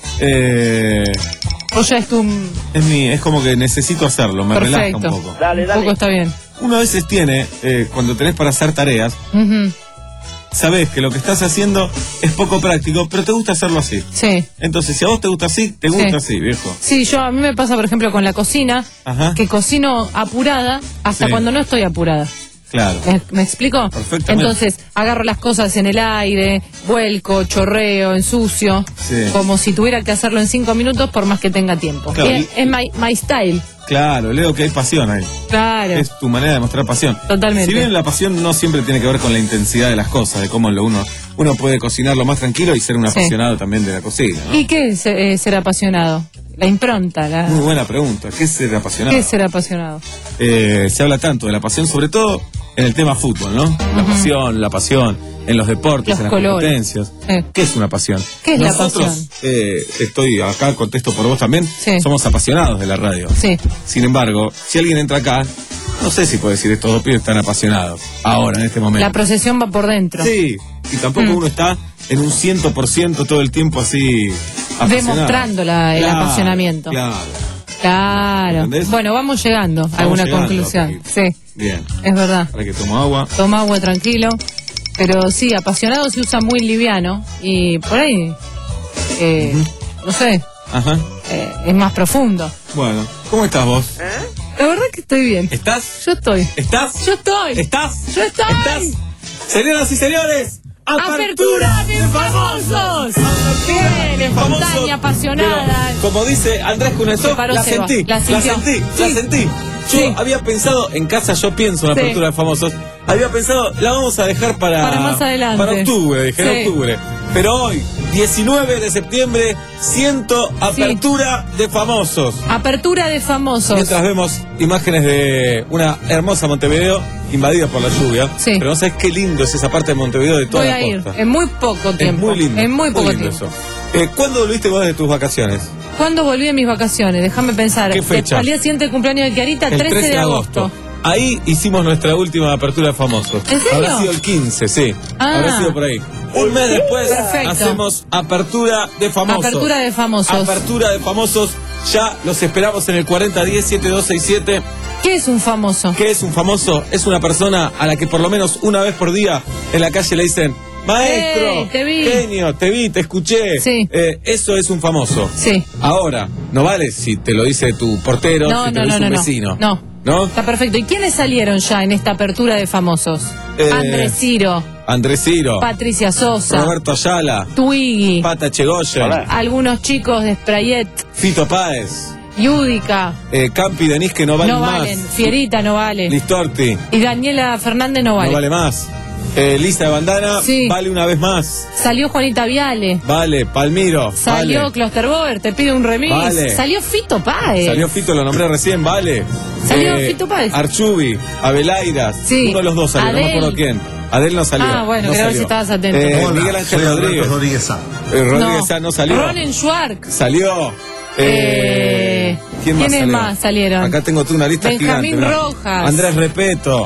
Speaker 4: Eh,
Speaker 6: ¿O ya es tu.
Speaker 4: es, mi, es como que necesito hacerlo, me relaja
Speaker 6: Perfecto.
Speaker 4: un poco.
Speaker 6: Un poco está bien.
Speaker 4: Uno a veces tiene, eh, cuando tenés para hacer tareas,
Speaker 6: Ujú.
Speaker 4: sabés que lo que estás haciendo es poco práctico, pero te gusta hacerlo así.
Speaker 6: Sí.
Speaker 4: Entonces, si a vos te gusta así, te gusta
Speaker 6: Sí.
Speaker 4: así, viejo.
Speaker 6: Sí, yo a mí me pasa, por ejemplo, con la cocina,
Speaker 4: Ajá.
Speaker 6: que cocino apurada hasta
Speaker 4: Sí.
Speaker 6: cuando no estoy apurada.
Speaker 4: Claro.
Speaker 6: ¿Me, me explico?
Speaker 4: Perfectamente.
Speaker 6: Entonces, agarro las cosas en el aire, vuelco, chorreo, ensucio,
Speaker 4: Sí.
Speaker 6: como si tuviera que hacerlo en cinco minutos por más que tenga tiempo.
Speaker 4: Claro,
Speaker 6: Es,
Speaker 4: y-
Speaker 6: es my, my style.
Speaker 4: Claro, leo que hay pasión ahí.
Speaker 6: Claro.
Speaker 4: Es tu manera de mostrar pasión.
Speaker 6: Totalmente.
Speaker 4: Si bien la pasión no siempre tiene que ver con la intensidad de las cosas, de cómo lo uno uno puede cocinar lo más tranquilo y ser un
Speaker 6: Sí.
Speaker 4: apasionado también de la cocina, ¿no?
Speaker 6: ¿Y qué es eh, ser apasionado? La impronta, la...
Speaker 4: Muy buena pregunta. ¿Qué es ser apasionado?
Speaker 6: ¿Qué es ser apasionado?
Speaker 4: Eh, se habla tanto de la pasión, sobre todo en el tema fútbol, ¿no? La pasión, la pasión en los deportes,
Speaker 6: Los
Speaker 4: en las
Speaker 6: colores.
Speaker 4: competencias.
Speaker 6: Sí.
Speaker 4: ¿Qué es una pasión?
Speaker 6: ¿Qué es la
Speaker 4: Nosotros,
Speaker 6: pasión?
Speaker 4: eh, estoy acá, contesto por vos también,
Speaker 6: Sí.
Speaker 4: somos apasionados de la radio.
Speaker 6: Sí.
Speaker 4: Sin embargo, si alguien entra acá, no sé si puede decir estos dos pibes están apasionados, ahora, en este momento.
Speaker 6: La procesión va por dentro.
Speaker 4: Sí, y tampoco
Speaker 6: Mm.
Speaker 4: uno está en un ciento por ciento todo el tiempo así apasionado.
Speaker 6: Demostrando la- el
Speaker 4: Claro,
Speaker 6: apasionamiento.
Speaker 4: Claro,
Speaker 6: Claro.
Speaker 4: ¿Entendés?
Speaker 6: Bueno, vamos llegando a alguna
Speaker 4: llegando,
Speaker 6: conclusión.
Speaker 4: Paquito.
Speaker 6: Sí,
Speaker 4: bien.
Speaker 6: es verdad.
Speaker 4: Para que tomo agua.
Speaker 6: Toma agua tranquilo. Pero sí, apasionado se usa muy liviano y por ahí, eh, uh-huh. no sé,
Speaker 4: Ajá.
Speaker 6: Eh, es más profundo.
Speaker 4: Bueno, ¿cómo estás vos?
Speaker 6: ¿Eh? La verdad que estoy bien.
Speaker 4: ¿Estás?
Speaker 6: Yo estoy.
Speaker 4: ¿Estás?
Speaker 6: Yo estoy.
Speaker 4: ¿Estás?
Speaker 6: Yo estoy.
Speaker 4: ¿Estás? Señoras y señores,
Speaker 6: ¡Apertura de famosos! Bien, espontánea, apasionada.
Speaker 4: Pero, como dice Andrés Cunesó, la sentí, la, la sentí, sí. la sentí. Yo sí. había pensado, en casa yo pienso en la sí. apertura de famosos, había pensado, la vamos a dejar para,
Speaker 6: para más adelante.
Speaker 4: Para octubre, dije,
Speaker 6: sí.
Speaker 4: en octubre. Pero hoy, diecinueve de septiembre, siento apertura sí. de famosos.
Speaker 6: Apertura de famosos.
Speaker 4: Mientras vemos imágenes de una hermosa Montevideo invadida por la lluvia.
Speaker 6: Sí.
Speaker 4: Pero no sabes qué lindo es esa parte de Montevideo de toda
Speaker 6: Voy
Speaker 4: la
Speaker 6: a ir,
Speaker 4: costa.
Speaker 6: en muy poco tiempo.
Speaker 4: Es muy lindo.
Speaker 6: En muy poco
Speaker 4: muy lindo
Speaker 6: tiempo.
Speaker 4: Eso. Eh, ¿Cuándo volviste vos de tus vacaciones?
Speaker 6: ¿Cuándo volví de mis vacaciones? Déjame pensar.
Speaker 4: ¿Qué fecha?
Speaker 6: Al día siguiente del cumpleaños de Kiarita,
Speaker 4: el
Speaker 6: trece de agosto.
Speaker 4: Ahí hicimos nuestra última apertura de famosos.
Speaker 6: ¿En serio?
Speaker 4: Habrá sido el quince, sí.
Speaker 6: Ah.
Speaker 4: Habrá sido por ahí. Un mes después
Speaker 6: Perfecto.
Speaker 4: hacemos apertura de famosos.
Speaker 6: Apertura de famosos.
Speaker 4: Apertura de famosos. Ya los esperamos en el cuarenta diez setenta y dos sesenta y siete.
Speaker 6: ¿Qué es un famoso?
Speaker 4: ¿Qué es un famoso? Es una persona a la que por lo menos una vez por día en la calle le dicen: maestro,
Speaker 6: hey, te vi.
Speaker 4: genio, te vi, te escuché.
Speaker 6: Sí.
Speaker 4: Eh, eso es un famoso.
Speaker 6: Sí.
Speaker 4: Ahora, no vale si te lo dice tu portero,
Speaker 6: no,
Speaker 4: si te
Speaker 6: no,
Speaker 4: lo dice
Speaker 6: no,
Speaker 4: un
Speaker 6: no,
Speaker 4: vecino.
Speaker 6: No.
Speaker 4: ¿No?
Speaker 6: Está perfecto. ¿Y quiénes salieron ya en esta apertura de famosos?
Speaker 4: Eh,
Speaker 6: Andrés Ciro.
Speaker 4: Andrés Ciro.
Speaker 6: Patricia Sosa.
Speaker 4: Roberto Ayala.
Speaker 6: Twiggy.
Speaker 4: Pata Chegoyen.
Speaker 6: Algunos chicos de Sprayet.
Speaker 4: Fito Páez.
Speaker 6: Yudica.
Speaker 4: Eh, Campi Denis que no valen
Speaker 6: no
Speaker 4: más.
Speaker 6: valen. Fierita no vale.
Speaker 4: Listorti.
Speaker 6: Y Daniela Fernández no vale.
Speaker 4: No vale más. Eh, Lisa de Bandana,
Speaker 6: sí.
Speaker 4: vale una vez más.
Speaker 6: Salió Juanita Viale.
Speaker 4: Vale, Palmiro.
Speaker 6: Salió
Speaker 4: vale.
Speaker 6: Klosterboer, te pide un remix.
Speaker 4: Vale.
Speaker 6: Salió Fito Páez.
Speaker 4: Salió Fito, lo nombré recién, vale.
Speaker 6: Salió
Speaker 4: eh,
Speaker 6: Fito Páez.
Speaker 4: Archubi, Abelairas.
Speaker 6: Sí.
Speaker 4: Uno de los dos salió,
Speaker 6: Adel.
Speaker 4: no me acuerdo quién. Adel no salió.
Speaker 6: Ah, bueno,
Speaker 4: no
Speaker 6: creo
Speaker 4: salió.
Speaker 6: si estabas atento.
Speaker 4: Eh,
Speaker 1: Hola,
Speaker 4: Miguel Ángel
Speaker 1: soy
Speaker 4: Rodríguez.
Speaker 1: Rodríguez Sá.
Speaker 4: Eh, Rodríguez
Speaker 6: no.
Speaker 4: Sá no salió.
Speaker 6: Ronen Schwark.
Speaker 4: Salió.
Speaker 6: Eh,
Speaker 4: Eh, ¿Quién más
Speaker 6: ¿Quiénes
Speaker 4: salió?
Speaker 6: más salieron?
Speaker 4: Acá tengo tú una lista
Speaker 6: Benjamín
Speaker 4: gigante.
Speaker 6: Rojas.
Speaker 4: Andrés Repeto.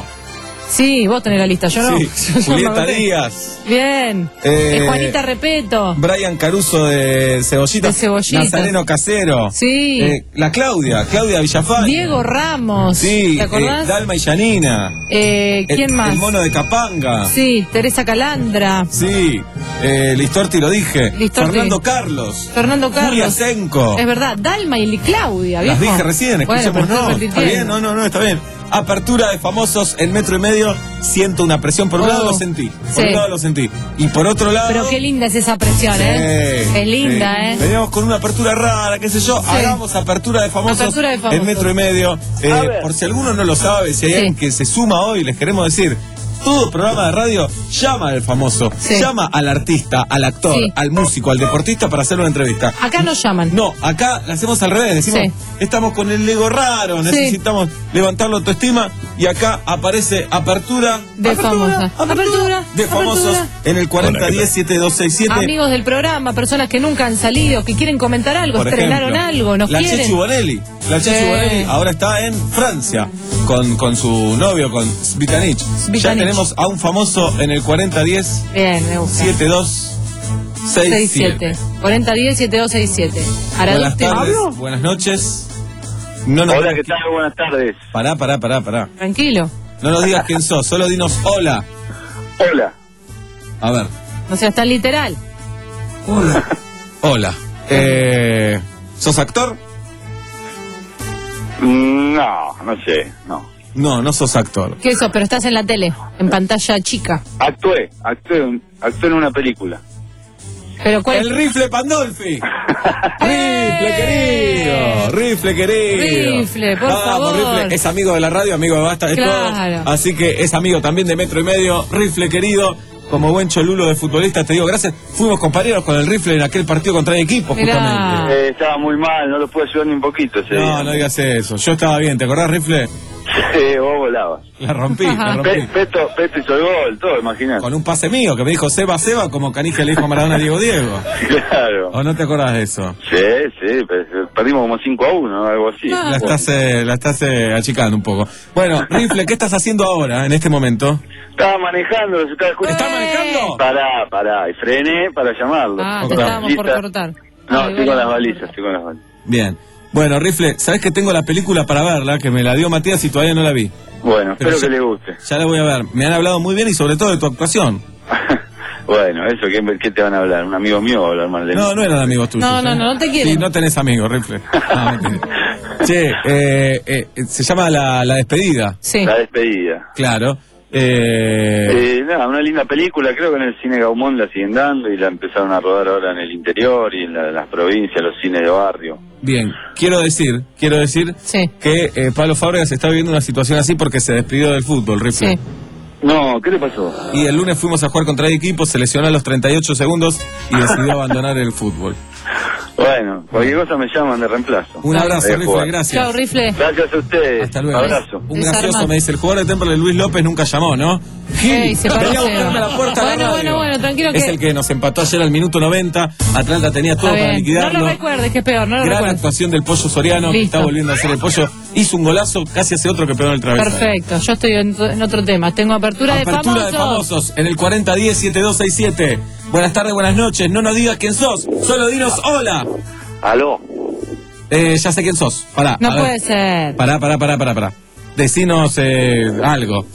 Speaker 6: Sí, vos tenés la lista, yo no.
Speaker 4: Sí.
Speaker 6: Yo
Speaker 4: Julieta
Speaker 6: no me-
Speaker 4: Díaz.
Speaker 6: Bien.
Speaker 4: Eh,
Speaker 6: Eh, Juanita Repeto.
Speaker 4: Brian Caruso de Cebollita.
Speaker 6: De Cebollita.
Speaker 4: Nazareno Casero.
Speaker 6: Sí.
Speaker 4: Eh, la Claudia, Claudia Villafañe.
Speaker 6: Diego Ramos.
Speaker 4: Sí.
Speaker 6: ¿Te acordás?
Speaker 4: Eh, Dalma y Yanina.
Speaker 6: Eh, ¿Quién
Speaker 4: el,
Speaker 6: más?
Speaker 4: El mono de Capanga.
Speaker 6: Sí, Teresa Calandra.
Speaker 4: Sí. Eh, Listorti lo dije.
Speaker 6: Listorti.
Speaker 4: Fernando Carlos.
Speaker 6: Fernando Carlos.
Speaker 4: Julia Senco.
Speaker 6: Es verdad, Dalma y Claudia,
Speaker 4: Las
Speaker 6: viejo.
Speaker 4: dije recién,
Speaker 6: Bueno,
Speaker 4: escuchemos,
Speaker 6: pero
Speaker 4: no.
Speaker 6: estoy
Speaker 4: Está bien, no, no, no, está bien. Apertura de famosos en metro y medio. Siento una presión. Por un
Speaker 6: Oh,
Speaker 4: lado lo sentí. Por
Speaker 6: sí.
Speaker 4: un lado lo sentí. Y por otro lado.
Speaker 6: Pero qué linda es esa presión, ¿eh?
Speaker 4: Sí,
Speaker 6: Es linda,
Speaker 4: sí.
Speaker 6: ¿eh?
Speaker 4: Veníamos con una apertura rara, qué sé yo.
Speaker 6: Sí.
Speaker 4: Hagamos apertura de famosos,
Speaker 6: Apertura de famosos.
Speaker 4: en metro y medio. Eh, por si alguno no lo sabe, si hay
Speaker 6: Sí.
Speaker 4: alguien que se suma hoy, les queremos decir. Todo programa de radio llama al famoso,
Speaker 6: Sí.
Speaker 4: llama al artista, al actor,
Speaker 6: Sí.
Speaker 4: al músico, al deportista para hacer una entrevista.
Speaker 6: Acá nos llaman.
Speaker 4: No, acá la hacemos al revés, decimos,
Speaker 6: Sí.
Speaker 4: estamos con el ego raro,
Speaker 6: Sí.
Speaker 4: necesitamos levantar la autoestima y acá aparece apertura
Speaker 6: De
Speaker 4: apertura,
Speaker 6: famosa. Apertura,
Speaker 4: de famosos
Speaker 6: apertura.
Speaker 4: en el cuarenta diez setenta y dos sesenta y siete.
Speaker 6: Amigos del programa, personas que nunca han salido, que quieren comentar algo,
Speaker 4: Por
Speaker 6: estrenaron
Speaker 4: ejemplo,
Speaker 6: algo, nos
Speaker 4: la
Speaker 6: quieren.
Speaker 4: Chechu Bonelli. La Chechu
Speaker 6: Sí.
Speaker 4: Bonelli ahora está en Francia con, con su novio, con Svitanich. Ya
Speaker 6: Svitanich.
Speaker 4: tenemos a un famoso en el cuarenta diez
Speaker 6: Bien, me gusta.
Speaker 4: setenta y dos sesenta y siete.
Speaker 6: cuarenta diez setenta y dos sesenta y siete.
Speaker 4: Buenas
Speaker 6: Araduste.
Speaker 4: tardes, buenas noches. No nos
Speaker 9: Hola,
Speaker 4: digas
Speaker 9: ¿qué tal? Buenas tardes.
Speaker 4: qui- Pará, pará, pará, pará.
Speaker 6: Tranquilo.
Speaker 4: No nos digas quién sos, solo dinos hola.
Speaker 9: Hola.
Speaker 4: A ver,
Speaker 6: No seas tan literal.
Speaker 4: hola. Eh, ¿Sos actor?
Speaker 9: No, no sé, no.
Speaker 4: No, no sos actor.
Speaker 6: ¿Qué eso? Pero estás en la tele, en pantalla chica.
Speaker 9: Actué, actué, un- actué en una película.
Speaker 6: Pero ¿cuál?
Speaker 4: El rifle Pandolfi. Rifle querido, rifle querido.
Speaker 6: Rifle, por
Speaker 4: Vamos,
Speaker 6: favor.
Speaker 4: Rifle. Es amigo de la radio, amigo de Basta de
Speaker 6: Claro.
Speaker 4: Todo. Así que es amigo también de Metro y Medio. Rifle querido, como buen cholulo de futbolista, te digo gracias. Fuimos compañeros con el Rifle en aquel partido contra el equipo,
Speaker 6: Mirá.
Speaker 4: justamente.
Speaker 9: Eh, estaba muy mal, no lo pude ayudar ni un poquito ese día.
Speaker 4: No, no digas eso. Yo estaba bien, ¿te acordás, Rifle?
Speaker 9: Sí, vos volabas.
Speaker 4: La rompí, la rompí.
Speaker 9: Pe- Peto, Peto hizo el gol, todo, imagínate.
Speaker 4: Con un pase mío que me dijo Seba, Seba, como Canija le dijo a Maradona a Diego Diego.
Speaker 9: Claro.
Speaker 4: ¿O no te acordás de eso?
Speaker 9: Sí, sí, pe- perdimos como cinco a uno, algo así.
Speaker 6: Ah.
Speaker 4: La estás, eh, la estás eh, achicando un poco. Bueno, Rifle, ¿qué estás haciendo ahora, en este momento?
Speaker 9: Estaba manejando, se estaba escuchando.
Speaker 4: ¿Estás manejando?
Speaker 9: Pará, pará, y frené para llamarlo.
Speaker 6: Ah,
Speaker 9: Con
Speaker 6: te
Speaker 9: las
Speaker 6: estábamos por
Speaker 9: balizas.
Speaker 6: cortar.
Speaker 9: No,
Speaker 6: Ay,
Speaker 9: estoy con las
Speaker 6: bueno.
Speaker 9: balizas, estoy con las balizas.
Speaker 4: Bien. Bueno, Rifle, ¿sabés que tengo la película para verla? Que me la dio Matías y todavía no la vi.
Speaker 9: Bueno,
Speaker 4: Pero
Speaker 9: espero
Speaker 4: ya-
Speaker 9: que le guste.
Speaker 4: Ya la voy a ver. Me han hablado muy bien y sobre todo de tu actuación.
Speaker 9: Bueno, eso, ¿qué, ¿qué te van a hablar? ¿Un amigo mío va a hablar mal de mí?
Speaker 4: No, no eran amigos tuyos.
Speaker 6: No, no,
Speaker 4: ¿eh?
Speaker 6: no, no te quieren.
Speaker 4: Sí, no tenés amigos, Rifle. No, mentira. Che, eh, eh, se llama la, la despedida.
Speaker 6: Sí.
Speaker 9: La despedida.
Speaker 4: Claro. Eh,
Speaker 9: Eh, nada, una linda película, creo que en el cine Gaumont la siguen dando y la empezaron a rodar ahora en el interior y en la- las provincias, los cines de barrio.
Speaker 4: Bien, quiero decir, quiero decir
Speaker 6: Sí.
Speaker 4: que eh, Pablo Fábregas está viviendo una situación así porque se despidió del fútbol, Rifle.
Speaker 6: Sí.
Speaker 9: No, ¿qué le pasó?
Speaker 4: Y el lunes fuimos a jugar contra el equipo, se lesionó a los treinta y ocho segundos y decidió abandonar el fútbol.
Speaker 9: Bueno, cualquier cosa me llaman de reemplazo.
Speaker 4: Un abrazo,
Speaker 9: Voy a
Speaker 4: Rifle,
Speaker 9: jugar.
Speaker 4: gracias.
Speaker 6: Chao, Rifle.
Speaker 9: Gracias a ustedes.
Speaker 4: Hasta luego.
Speaker 9: Abrazo.
Speaker 4: Un
Speaker 6: Desarma.
Speaker 4: gracioso me dice, el jugador de Temple, Luis López, nunca llamó, ¿no?
Speaker 6: Ey, se paró
Speaker 4: Venía a
Speaker 6: cero.
Speaker 4: buscarme a la puerta de la
Speaker 6: Bueno,
Speaker 4: radio.
Speaker 6: bueno, bueno, tranquilo que-
Speaker 4: Es el que nos empató ayer al minuto noventa. Atlanta tenía todo
Speaker 6: Está
Speaker 4: para
Speaker 6: bien. No
Speaker 4: liquidarlo.
Speaker 6: lo recuerdes, que es peor, no lo
Speaker 4: Gran
Speaker 6: recuerdes.
Speaker 4: actuación del Pollo Soriano, que
Speaker 6: Listo.
Speaker 4: está volviendo a hacer el Pollo. Hizo un golazo, casi hace otro que pegó en el travesaño.
Speaker 6: Perfecto, yo estoy en, en otro tema. Tengo apertura,
Speaker 4: Apertura
Speaker 6: de
Speaker 4: de
Speaker 6: famosos.
Speaker 4: famosos en el cuarenta diez siete dos seis siete. Buenas tardes, buenas noches. No nos digas quién sos, solo dinos hola.
Speaker 9: Aló.
Speaker 4: Eh, ya sé quién sos. Pará.
Speaker 6: No
Speaker 4: a ver.
Speaker 6: puede ser.
Speaker 4: Pará, pará, pará, pará, pará. Decinos eh, algo.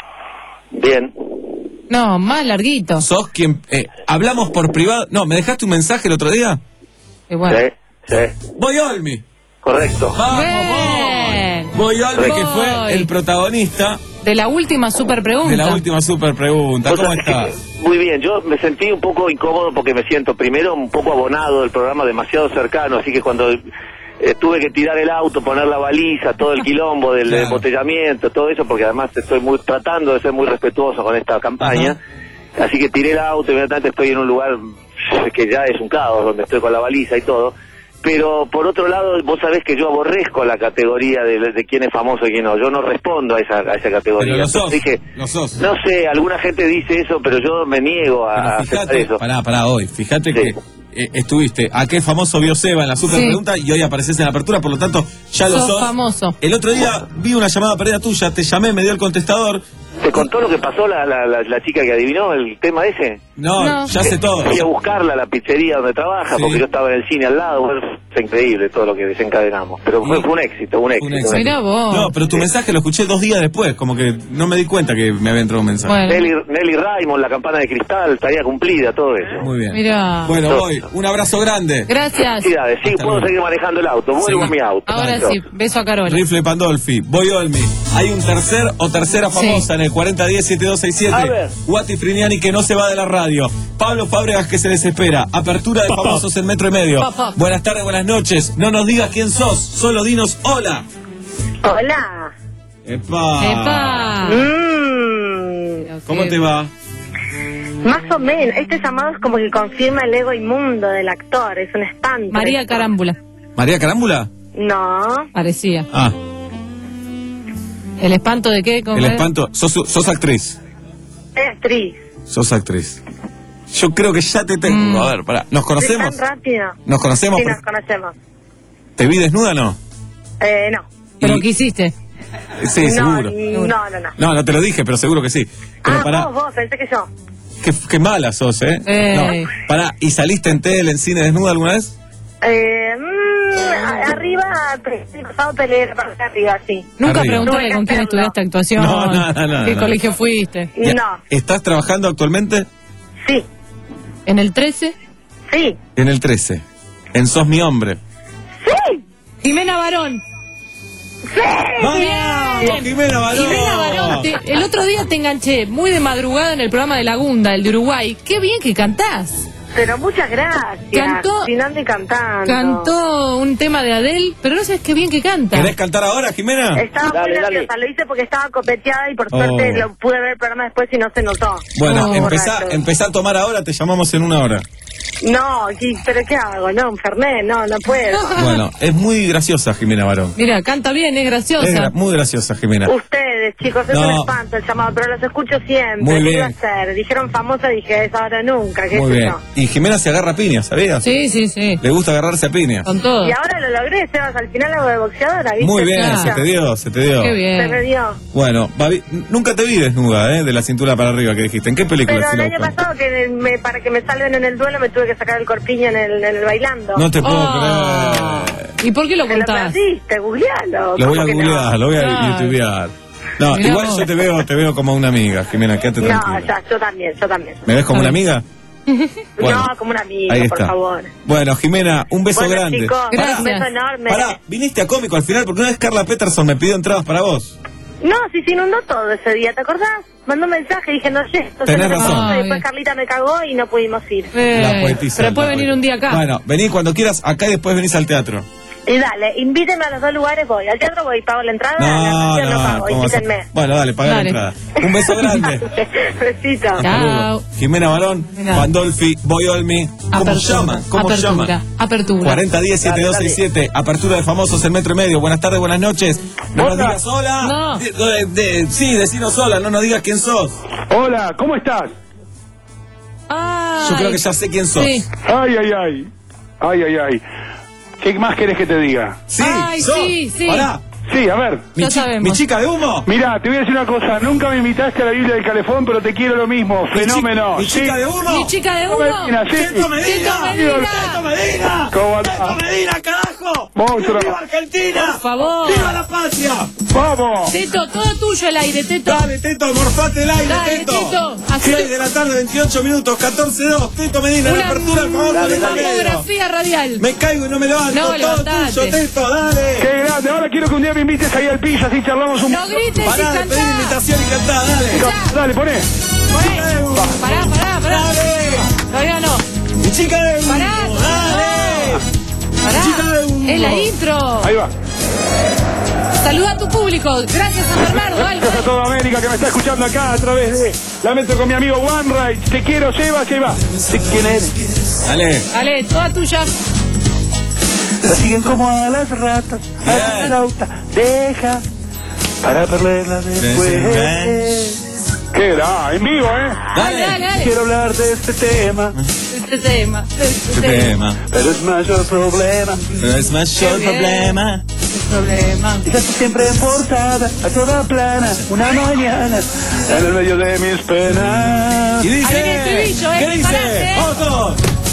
Speaker 9: Bien.
Speaker 6: No, más larguito.
Speaker 4: ¿Sos quien... eh, hablamos por privado... No, ¿me dejaste un mensaje el otro día?
Speaker 6: Y bueno.
Speaker 9: Sí, sí.
Speaker 4: Voy Olmi.
Speaker 9: Correcto.
Speaker 4: Vamos,
Speaker 6: Bien.
Speaker 4: Voy Olmi, que
Speaker 6: Voy.
Speaker 4: fue el protagonista
Speaker 6: De la última super pregunta.
Speaker 4: de la última super pregunta. ¿Cómo estás?
Speaker 10: Muy bien, yo me sentí un poco incómodo porque me siento primero un poco abonado del programa, demasiado cercano, así que cuando eh, tuve que tirar el auto, poner la baliza, todo el quilombo del
Speaker 4: Claro.
Speaker 10: embotellamiento, todo eso, porque además estoy muy tratando de ser muy respetuoso con esta campaña, así que tiré el auto, inmediatamente estoy en un lugar que ya es un caos, donde estoy con la baliza y todo. Pero por otro lado, vos sabés que yo aborrezco la categoría de, de quién es famoso y quién no. Yo no respondo a esa, a esa categoría.
Speaker 4: Pero lo sos,
Speaker 10: Entonces dije,
Speaker 4: lo sos.
Speaker 10: no sé, alguna gente dice eso, pero yo me niego a
Speaker 4: Pero
Speaker 10: aceptar
Speaker 4: fíjate,
Speaker 10: eso.
Speaker 4: pará, pará, hoy, fíjate
Speaker 10: Sí.
Speaker 4: que eh, estuviste a qué famoso vio Seba en la super
Speaker 6: Sí.
Speaker 4: pregunta y hoy apareces en la apertura, por lo tanto ya lo
Speaker 6: Sos
Speaker 4: sos.
Speaker 6: famoso.
Speaker 4: El otro día vi una llamada perdida tuya, te llamé, me dio el contestador.
Speaker 10: ¿Te contó lo que pasó la, la, la, la chica que adivinó el tema ese?
Speaker 4: No,
Speaker 6: No.
Speaker 4: ya sé todo.
Speaker 10: Fui a buscarla a la pizzería donde trabaja,
Speaker 4: Sí.
Speaker 10: porque yo estaba en el cine al lado. Bueno, fue increíble todo lo que desencadenamos. Pero fue, fue un éxito, un éxito.
Speaker 4: Un éxito.
Speaker 6: Mirá vos.
Speaker 4: No, pero tu mensaje lo escuché dos días después, como que no me di cuenta que me había entrado un mensaje.
Speaker 6: Bueno,
Speaker 10: Nelly, Nelly Raymond, la campana de cristal, tarea cumplida, todo eso.
Speaker 4: Muy bien.
Speaker 6: mirá.
Speaker 4: Bueno, voy, un abrazo grande.
Speaker 6: Gracias.
Speaker 10: Felicidades. Sí,
Speaker 4: Hasta
Speaker 10: puedo
Speaker 4: luego.
Speaker 10: seguir manejando el auto. Vuelvo
Speaker 4: Sí.
Speaker 10: a mi auto.
Speaker 6: Ahora
Speaker 10: Listo.
Speaker 6: sí, beso a Carola.
Speaker 4: Rifle Pandolfi, voy Olmi. Hay un tercer o tercera famosa en el cuarenta diez siete dos seis siete.
Speaker 10: A ver.
Speaker 4: Guati Friniani que no se va de la radio. Pablo Fábregas que se desespera. Apertura de famosos en metro y medio.
Speaker 6: Papá.
Speaker 4: Buenas tardes, buenas noches. No nos digas quién sos, solo dinos hola.
Speaker 11: Hola.
Speaker 4: Epa.
Speaker 6: ¡Epa!
Speaker 11: Mm,
Speaker 4: ¿Cómo te va?
Speaker 11: más o menos. Este llamado es como que confirma el ego inmundo del actor. Es un espanto.
Speaker 6: María
Speaker 11: esto.
Speaker 6: Carámbula.
Speaker 4: ¿María Carámbula?
Speaker 11: No.
Speaker 6: Parecía.
Speaker 4: Ah,
Speaker 6: ¿El espanto de qué? ¿Cómo
Speaker 4: el
Speaker 6: es?
Speaker 4: espanto. Sos, sos actriz.
Speaker 11: Es actriz.
Speaker 4: Sos actriz. Yo creo que ya te tengo.
Speaker 6: Mm.
Speaker 4: A ver, pará. ¿Nos
Speaker 11: ¿Es
Speaker 4: conocemos?
Speaker 11: tan rápido?
Speaker 4: ¿Nos conocemos?
Speaker 11: Sí, nos conocemos.
Speaker 4: ¿Te vi desnuda o no?
Speaker 11: Eh, no.
Speaker 6: ¿Pero
Speaker 4: Y-
Speaker 6: qué hiciste?
Speaker 4: Sí,
Speaker 11: no,
Speaker 4: seguro.
Speaker 11: y- No, no, no.
Speaker 4: No, no te lo dije, pero seguro que sí. Pero
Speaker 11: Ah,
Speaker 4: pará.
Speaker 11: vos, vos, pensé que yo.
Speaker 4: Qué, qué mala sos, ¿eh?
Speaker 6: Ey.
Speaker 4: No, pará, ¿y saliste en tele, en cine desnuda alguna vez?
Speaker 11: Eh, mm, a- arriba, el pasado peleé para arriba, sí.
Speaker 6: Nunca
Speaker 4: Arriba.
Speaker 6: preguntarle
Speaker 11: Tuve que
Speaker 6: con quién
Speaker 11: hacerlo.
Speaker 6: estudiaste actuación.
Speaker 4: No, no, no, no,
Speaker 6: ¿Qué
Speaker 4: no.
Speaker 6: colegio fuiste?
Speaker 4: Ya.
Speaker 11: No,
Speaker 4: ¿Estás trabajando actualmente?
Speaker 11: sí,
Speaker 6: ¿En el trece?
Speaker 11: sí,
Speaker 4: En el trece. En Sos Mi Hombre.
Speaker 11: sí,
Speaker 6: Jimena Barón.
Speaker 11: sí.
Speaker 4: ¡Vamos, Jimena Barón!
Speaker 6: Jimena Barón, te- el otro día te enganché muy de madrugada en el programa de Lagunda, el de Uruguay. ¡Qué bien que cantás!
Speaker 11: Pero muchas gracias.
Speaker 6: Cantó-
Speaker 11: Sin ande cantando.
Speaker 6: Cantó un tema de Adele, pero no sabes qué bien que canta.
Speaker 4: ¿Querés cantar ahora, Jimena?
Speaker 11: Estaba
Speaker 10: Dale,
Speaker 11: muy
Speaker 10: dale.
Speaker 11: nerviosa, lo hice porque estaba copeteada y por
Speaker 4: Oh.
Speaker 11: suerte lo pude ver el programa después y no se notó.
Speaker 4: Bueno,
Speaker 6: Oh,
Speaker 4: empezá,
Speaker 11: borracho.
Speaker 4: empezá a tomar ahora, te llamamos en una hora.
Speaker 11: No, ¿qué- ¿pero qué hago? No, un Fernet, no, no puedo.
Speaker 4: Bueno, es muy graciosa Jimena Barón.
Speaker 6: Mira, canta bien, es graciosa.
Speaker 4: Es gra- muy graciosa Jimena.
Speaker 11: Ustedes, chicos, es
Speaker 4: No.
Speaker 11: un espanto el llamado, pero los escucho siempre.
Speaker 4: Muy
Speaker 11: ¿Qué
Speaker 4: bien.
Speaker 11: iba a hacer? Dijeron famosa, dije, es ahora nunca, qué
Speaker 4: Muy
Speaker 11: sé
Speaker 4: bien.
Speaker 11: yo.
Speaker 4: Y Jimena se agarra a piña, ¿sabías?
Speaker 6: Sí, sí, sí.
Speaker 4: Le gusta agarrarse a piña.
Speaker 6: Con todo.
Speaker 11: Y ahora lo logré, Sebas, al final hago de boxeadora, ¿viste?
Speaker 4: Muy bien,
Speaker 6: Claro.
Speaker 4: se te dio, se te dio.
Speaker 6: Qué
Speaker 11: Se me
Speaker 6: bien.
Speaker 11: dio.
Speaker 4: Bueno, Babi, nunca te vi desnuda, ¿eh? De la cintura para arriba que dijiste. ¿En qué película?
Speaker 11: Pero
Speaker 4: sí
Speaker 11: el
Speaker 4: la
Speaker 11: año
Speaker 4: buscamos?
Speaker 11: pasado, que me, para que me salven en el duelo, me tuve que sacar el corpiño en el, en el bailando.
Speaker 4: No te puedo
Speaker 6: Oh.
Speaker 4: creer.
Speaker 6: ¿Y por qué lo
Speaker 11: Te lo
Speaker 6: contás?
Speaker 11: perdiste, googlealo.
Speaker 4: Lo voy a
Speaker 11: ¿Cómo que no?
Speaker 4: googlear, lo voy a
Speaker 6: Claro.
Speaker 4: youtubear. No,
Speaker 6: Mirá
Speaker 4: igual
Speaker 6: vos.
Speaker 4: yo te veo, te veo como una amiga, Jimena, quédate
Speaker 11: No,
Speaker 4: tranquila.
Speaker 11: ya, yo también, yo también.
Speaker 4: ¿Me ves como una amiga? Bueno,
Speaker 11: no, como una amiga,
Speaker 4: ahí
Speaker 11: por
Speaker 4: está.
Speaker 11: favor.
Speaker 4: Bueno, Jimena, un beso
Speaker 11: Bueno,
Speaker 4: grande.
Speaker 11: chicos,
Speaker 6: Gracias.
Speaker 11: un beso enorme.
Speaker 4: Pará, viniste a Cómico al final porque una vez Carla Peterson me pidió entradas para vos.
Speaker 11: No, si se inundó todo ese día, ¿te acordás? Mandó un mensaje, dije, no sé, entonces
Speaker 4: Tenés
Speaker 11: no sé
Speaker 4: razón.
Speaker 11: cómo, y
Speaker 6: Ay.
Speaker 11: después Carlita me cagó y no pudimos ir.
Speaker 6: Eh,
Speaker 4: La poetisa.
Speaker 6: pero puede
Speaker 4: la
Speaker 6: venir
Speaker 4: poetisa.
Speaker 6: un día acá.
Speaker 4: Bueno, vení cuando quieras acá y después venís al teatro.
Speaker 11: Y dale, invíteme a los dos lugares, voy. Al teatro voy, pago la entrada, a la
Speaker 4: No,
Speaker 11: canción no,
Speaker 4: no,
Speaker 11: pago,
Speaker 4: ¿cómo vas a-
Speaker 11: invítenme.
Speaker 4: Bueno, dale, paga la
Speaker 6: Dale.
Speaker 4: entrada. Un beso grande.
Speaker 11: Besito.
Speaker 4: Hasta luego. Jimena Barón,
Speaker 6: Venga.
Speaker 4: Pandolfi, Boyolmi. ¿Cómo
Speaker 6: Apertura.
Speaker 4: llaman? ¿Cómo
Speaker 6: Apertura.
Speaker 4: llaman?
Speaker 6: Apertura.
Speaker 4: cuarenta diez siete dos seis siete, apertura de famosos en Metro y Medio. Buenas tardes, buenas noches. No nos digas hola.
Speaker 6: No.
Speaker 4: De- de- de- sí, decinos hola, no nos digas quién sos.
Speaker 12: Hola, ¿cómo estás?
Speaker 6: Ay.
Speaker 4: Yo creo que ya sé quién sos.
Speaker 6: Sí.
Speaker 12: Ay, ay, ay. Ay, ay, ay. ¿Qué más querés que te diga?
Speaker 4: Sí,
Speaker 6: Ay,
Speaker 4: sos.
Speaker 6: sí, sí.
Speaker 4: Pará.
Speaker 12: Sí, a ver.
Speaker 4: Mi,
Speaker 6: Ya
Speaker 4: chi-
Speaker 6: sabemos.
Speaker 4: mi chica de humo.
Speaker 12: Mira, te voy a decir una cosa. Nunca me invitaste a la Biblia del Calefón, pero te quiero lo mismo.
Speaker 4: Mi chi-
Speaker 12: Fenómeno.
Speaker 4: Mi
Speaker 12: Sí.
Speaker 4: chica de humo.
Speaker 6: Mi chica de
Speaker 12: Teto
Speaker 6: uno.
Speaker 12: Medina, sí.
Speaker 4: Teto Medina.
Speaker 6: Teto Medina.
Speaker 4: Teto Medina.
Speaker 12: ¿Cómo
Speaker 4: Teto
Speaker 12: andás?
Speaker 4: Medina, carajo.
Speaker 12: Monstruo.
Speaker 4: ¡Viva Argentina!
Speaker 6: Por favor.
Speaker 4: ¡Viva la patria!
Speaker 12: ¡Vamos!
Speaker 6: Teto, todo tuyo el aire, Teto.
Speaker 4: Dale, Teto, morfate el aire,
Speaker 6: Dale,
Speaker 4: Teto.
Speaker 6: Teto. Hacé-
Speaker 4: seis de la tarde, veintiocho minutos, catorce dos. Teto Medina, la
Speaker 6: Una
Speaker 4: apertura del famoso de Metro y Medio.
Speaker 6: mamografía radial.
Speaker 4: Me caigo y no me levanto.
Speaker 6: No,
Speaker 4: todo
Speaker 6: levantate.
Speaker 4: tuyo, Teto, dale.
Speaker 12: ¡Qué grande! Ahora quiero que un día me invites ahí al piso, así charlamos un...
Speaker 6: No grites y
Speaker 4: Pará de pedir
Speaker 6: cantá.
Speaker 4: invitación y cantá, dale.
Speaker 12: Dale, poné.
Speaker 6: Pará, pará, pará. Todavía no.
Speaker 4: Mi chica de humo,
Speaker 6: Pará.
Speaker 4: dale. Chica de
Speaker 6: Pará.
Speaker 4: humo.
Speaker 6: Es la intro.
Speaker 12: Ahí va.
Speaker 6: Saluda a tu público. Gracias, San Bernardo. Dale.
Speaker 12: Gracias a toda América que me está escuchando acá a través de la Metro con mi amigo One Right. Te quiero, Seba, Seba. ¿Quién eres?
Speaker 4: Dale.
Speaker 6: Dale, toda tuya.
Speaker 12: La siguen como a las ratas, a la flauta, deja para perderla después. ¿Qué da? En vivo, ¿eh?
Speaker 6: Dale, dale, dale.
Speaker 12: Quiero hablar de este tema,
Speaker 6: Este tema. Este
Speaker 4: Este
Speaker 6: tema.
Speaker 4: tema.
Speaker 12: pero es mayor problema.
Speaker 4: Pero es mayor
Speaker 6: Qué bien.
Speaker 4: problema.
Speaker 6: Este problema.
Speaker 12: Y casi siempre en portada, a toda plana, una mañana, en el medio de mis penas.
Speaker 4: Y dice.
Speaker 6: Ahí viene el estribillo, ¿eh?
Speaker 4: ¿Qué dice?
Speaker 6: Preparate.
Speaker 4: Vamos todos.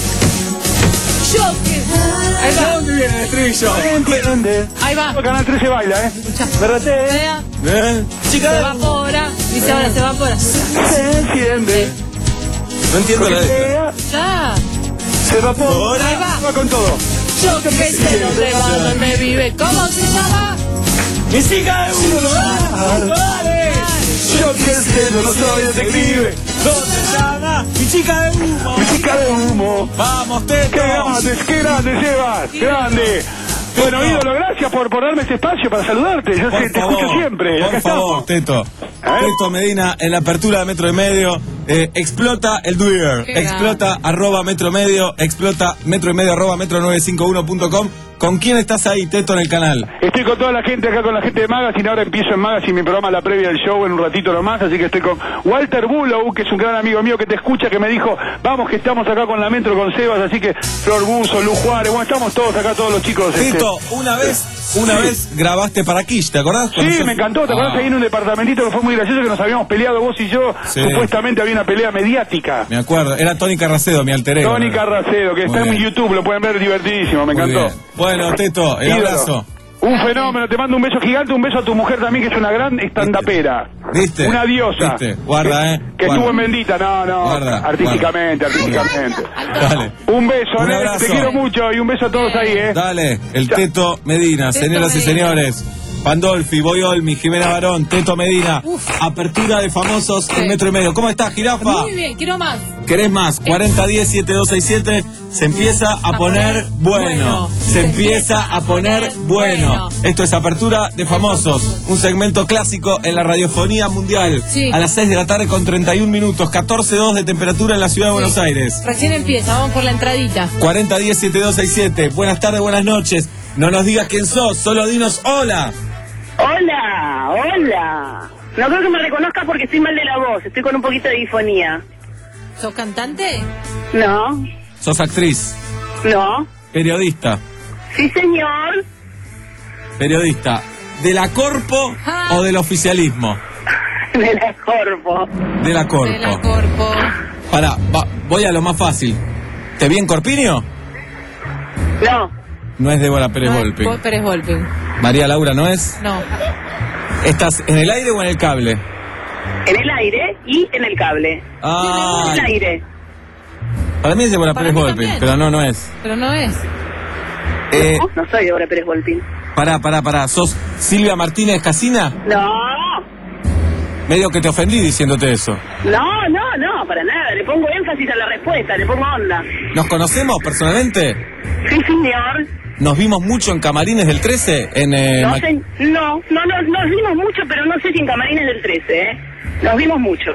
Speaker 6: Yo que. Ahí
Speaker 4: ¿De
Speaker 6: va.
Speaker 4: dónde viene el estribillo?
Speaker 12: Entiende.
Speaker 6: Ahí va.
Speaker 12: Canal trece baila, ¿eh? Verdad,
Speaker 6: Vea,
Speaker 4: ¿Eh? Chica
Speaker 6: Se
Speaker 4: de
Speaker 6: evapora. Dice ahora, se evapora.
Speaker 12: se enciende.
Speaker 4: No entiendo la letra.
Speaker 12: Sea,
Speaker 6: Ya.
Speaker 12: se evapora.
Speaker 6: Ahí va.
Speaker 12: Va con todo.
Speaker 6: Yo que sé dónde va, dónde vive. ¿Cómo se llama?
Speaker 4: Mi chica de humo, dale. Dale.
Speaker 12: Yo que sé, yo no soy detective.
Speaker 4: ¿Cómo se llama? Mi chica de humo.
Speaker 12: Mi chica de humo.
Speaker 4: Vamos, Teto.
Speaker 12: ¡Qué grande, qué grande, Sebas! ¡Grande! Bueno, ídolo, gracias por, por darme este espacio para saludarte. Yo
Speaker 4: Por
Speaker 12: sé, te
Speaker 4: favor,
Speaker 12: escucho siempre.
Speaker 4: Por
Speaker 12: Acá
Speaker 4: favor,
Speaker 12: estamos.
Speaker 4: Teto. Teto Medina, en la apertura de Metro y Medio, eh, explota el Twitter,
Speaker 6: Qué
Speaker 4: explota arroba Metro Medio, explota Metro y Medio arroba metro novecientos cincuenta y uno punto com. ¿Con quién estás ahí, Teto, en el canal?
Speaker 12: Estoy con toda la gente acá, con la gente de Magazine. Ahora empiezo en Magazine mi programa, la previa del show, en un ratito nomás. Así que estoy con Walter Bulow, que es un gran amigo mío que te escucha, que me dijo, vamos que estamos acá con la Metro, con Sebas. Así que Flor Buzo, Lu Juárez, bueno, estamos todos acá, todos los chicos. este.
Speaker 4: Teto, una vez, una
Speaker 12: Sí.
Speaker 4: vez grabaste para Kish, ¿te acordás?
Speaker 12: Sí,
Speaker 4: Cuando
Speaker 12: me
Speaker 4: se-
Speaker 12: encantó, ¿te acordás?
Speaker 4: Ah,
Speaker 12: Ahí en un departamentito que fue muy gracioso, que nos habíamos peleado vos y yo.
Speaker 4: Sí.
Speaker 12: Supuestamente había una pelea mediática.
Speaker 4: Me acuerdo, era Tony Carracedo, mi alter ego.
Speaker 12: Tony
Speaker 4: ¿no?
Speaker 12: Carracedo, que
Speaker 4: Muy
Speaker 12: está en
Speaker 4: bien.
Speaker 12: YouTube, lo pueden ver, divertidísimo, me
Speaker 4: Muy
Speaker 12: encantó.
Speaker 4: bien. Bueno, Teto, el
Speaker 12: Ídolo.
Speaker 4: abrazo.
Speaker 12: Un fenómeno, te mando un beso gigante, un beso a tu mujer también, que es una gran estandapera.
Speaker 4: ¿Viste?
Speaker 12: Una diosa.
Speaker 4: ¿Viste? Guarda, eh.
Speaker 12: Que
Speaker 4: Guarda.
Speaker 12: estuvo en Bendita, no, no,
Speaker 4: Guarda,
Speaker 12: artísticamente, artísticamente.
Speaker 4: Dale.
Speaker 12: Un beso,
Speaker 4: Un
Speaker 12: Alex,
Speaker 4: abrazo.
Speaker 12: te quiero mucho y un beso a todos ahí, eh.
Speaker 4: Dale, el
Speaker 12: Ya.
Speaker 4: Teto Medina,
Speaker 6: Teto
Speaker 4: señoras y
Speaker 6: Medina.
Speaker 4: señores. Pandolfi, Boyolmi, Jimena Barón, Teto Medina. Apertura de famosos en
Speaker 6: Sí.
Speaker 4: Metro y Medio. ¿Cómo estás, jirafa?
Speaker 6: Muy bien, quiero más.
Speaker 4: ¿Querés más? cuarenta diez siete dos seis siete. Se empieza a poner bueno. Se empieza a poner bueno. Esto es Apertura de Famosos. Un segmento clásico en la radiofonía mundial.
Speaker 6: Sí.
Speaker 4: A las seis de la tarde con treinta y un minutos. catorce dos de temperatura en la ciudad de Buenos Aires.
Speaker 6: Recién empieza, vamos por la entradita.
Speaker 4: cuarenta diez siete dos seis siete. Buenas tardes, buenas noches. No nos digas quién sos, solo dinos hola.
Speaker 11: Hola, hola. No creo que me reconozcas porque estoy mal de la voz, estoy con un poquito de difonía.
Speaker 6: ¿Sos cantante?
Speaker 11: No,
Speaker 4: Sos actriz,
Speaker 11: no.
Speaker 4: periodista,
Speaker 11: Sí, señor.
Speaker 4: periodista. ¿De la Corpo o del oficialismo?
Speaker 11: De la Corpo.
Speaker 4: De la Corpo.
Speaker 6: De la Corpo.
Speaker 4: Pará, va- voy a lo más fácil. ¿Te vi en Corpiño?
Speaker 11: No,
Speaker 4: No es Débora Pérez
Speaker 6: No,
Speaker 4: Volpi.
Speaker 6: Bo- Pérez Volpi.
Speaker 4: María Laura no es.
Speaker 6: No.
Speaker 4: ¿Estás en el aire o en el cable?
Speaker 11: En el aire y en el cable.
Speaker 4: Ah.
Speaker 11: En el aire.
Speaker 4: Para mí es Débora
Speaker 6: Para
Speaker 4: Pérez
Speaker 6: mí
Speaker 4: Volpi,
Speaker 6: también.
Speaker 4: pero no, no es.
Speaker 6: Pero no es.
Speaker 4: Eh,
Speaker 11: No, no soy Débora Pérez Volpín.
Speaker 4: pará, pará, pará. ¿Sos Silvia Martínez Casina?
Speaker 11: No,
Speaker 4: Medio que te ofendí diciéndote eso.
Speaker 11: no, no, no, para nada. Le pongo énfasis a la respuesta, le pongo onda.
Speaker 4: ¿Nos conocemos personalmente?
Speaker 11: Sí, señor.
Speaker 4: ¿Nos vimos mucho en Camarines del trece? En, eh,
Speaker 11: No,
Speaker 4: Ma-
Speaker 11: sé, no, no, no, nos vimos mucho, pero no sé si en Camarines del trece, ¿eh? Nos vimos mucho.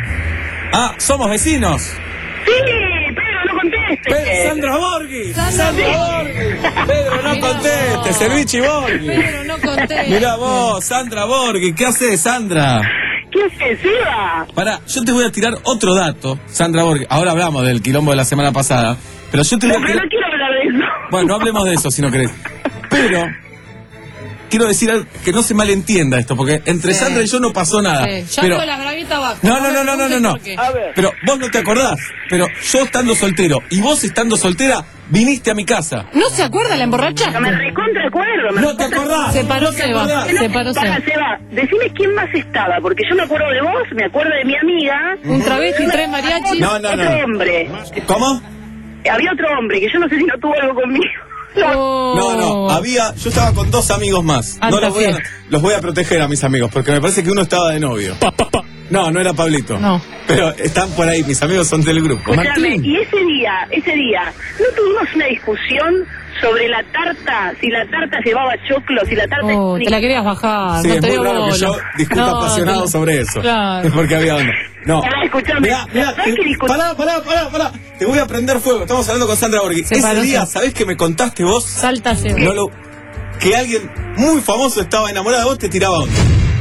Speaker 4: Ah, somos vecinos.
Speaker 11: Sí, Pedro, no conteste.
Speaker 4: Pe- Sandra Borghi.
Speaker 6: Sandra
Speaker 4: Borghi. Pedro, no
Speaker 6: Mirá
Speaker 4: conteste.
Speaker 6: vos.
Speaker 4: Servichi Borghi.
Speaker 6: Pero no conté.
Speaker 4: Mirá vos, Sandra Borghi. ¿Qué haces, Sandra?
Speaker 11: ¿Qué es eso, Iba?
Speaker 4: Pará, yo te voy a tirar otro dato, Sandra Borghi. Ahora hablamos del quilombo de la semana pasada. Pero yo te voy
Speaker 11: No,
Speaker 4: a
Speaker 11: pero
Speaker 4: tirar...
Speaker 11: no quiero hablar de eso.
Speaker 4: Bueno, no hablemos de eso si no querés. Pero quiero decir algo que no se malentienda esto, porque entre
Speaker 6: Sí.
Speaker 4: Sandra y yo no pasó nada.
Speaker 6: Sí, ya
Speaker 4: Pero
Speaker 6: con la bragueta abajo.
Speaker 4: no, no, no, no, no, no, no.
Speaker 6: ¿Por qué?
Speaker 11: A ver.
Speaker 4: Pero vos no te acordás. Pero yo estando soltero y vos estando soltera, viniste a mi casa.
Speaker 6: ¿No se acuerda la emborracha?
Speaker 11: No me recontra acuerdo. me
Speaker 4: No te
Speaker 11: recontra-
Speaker 4: acordás.
Speaker 6: Se paró
Speaker 4: No te
Speaker 6: Seba.
Speaker 4: acordás.
Speaker 6: Se paró
Speaker 11: Para,
Speaker 6: Seba.
Speaker 11: Seba, decime quién más estaba, porque yo me acuerdo de vos, me acuerdo de mi amiga.
Speaker 6: Un travesti, tres mariachis.
Speaker 4: No, no,
Speaker 11: Otro
Speaker 4: no.
Speaker 11: hombre.
Speaker 4: ¿Cómo?
Speaker 11: Había otro hombre que yo no sé si no tuvo algo conmigo.
Speaker 6: Oh.
Speaker 4: No, no, había, yo estaba con dos amigos más. No
Speaker 6: Alta
Speaker 4: los voy, a,
Speaker 6: fiesta.
Speaker 4: los voy a proteger a mis amigos, porque me parece que uno estaba de novio. No, no era Pablito.
Speaker 6: No.
Speaker 4: Pero están por ahí, mis amigos son del grupo.
Speaker 11: Escuchame, y ese día, ese día, ¿no tuvimos una discusión sobre la tarta? Si la tarta llevaba choclo, si la tarta...
Speaker 6: Oh, te la querías bajar.
Speaker 4: Sí,
Speaker 6: no
Speaker 4: es
Speaker 6: te
Speaker 4: muy
Speaker 6: dio
Speaker 4: raro que
Speaker 6: bola.
Speaker 4: yo discuta
Speaker 6: No,
Speaker 4: apasionado
Speaker 6: te-
Speaker 4: sobre eso.
Speaker 6: Claro.
Speaker 4: Es porque había onda. No.
Speaker 11: Pará, escuchame.
Speaker 4: Mirá, mirá,
Speaker 11: ¿Sabes
Speaker 4: te-
Speaker 11: qué discu-
Speaker 4: pará, pará, pará, pará. Te voy a prender fuego. Estamos hablando con Sandra Borghi.
Speaker 6: Se
Speaker 4: Ese
Speaker 6: paró,
Speaker 4: día,
Speaker 6: se-
Speaker 4: ¿sabés que me contaste vos?
Speaker 6: Salta Seba.
Speaker 4: No lo, que alguien muy famoso estaba enamorado de vos, te tiraba onda.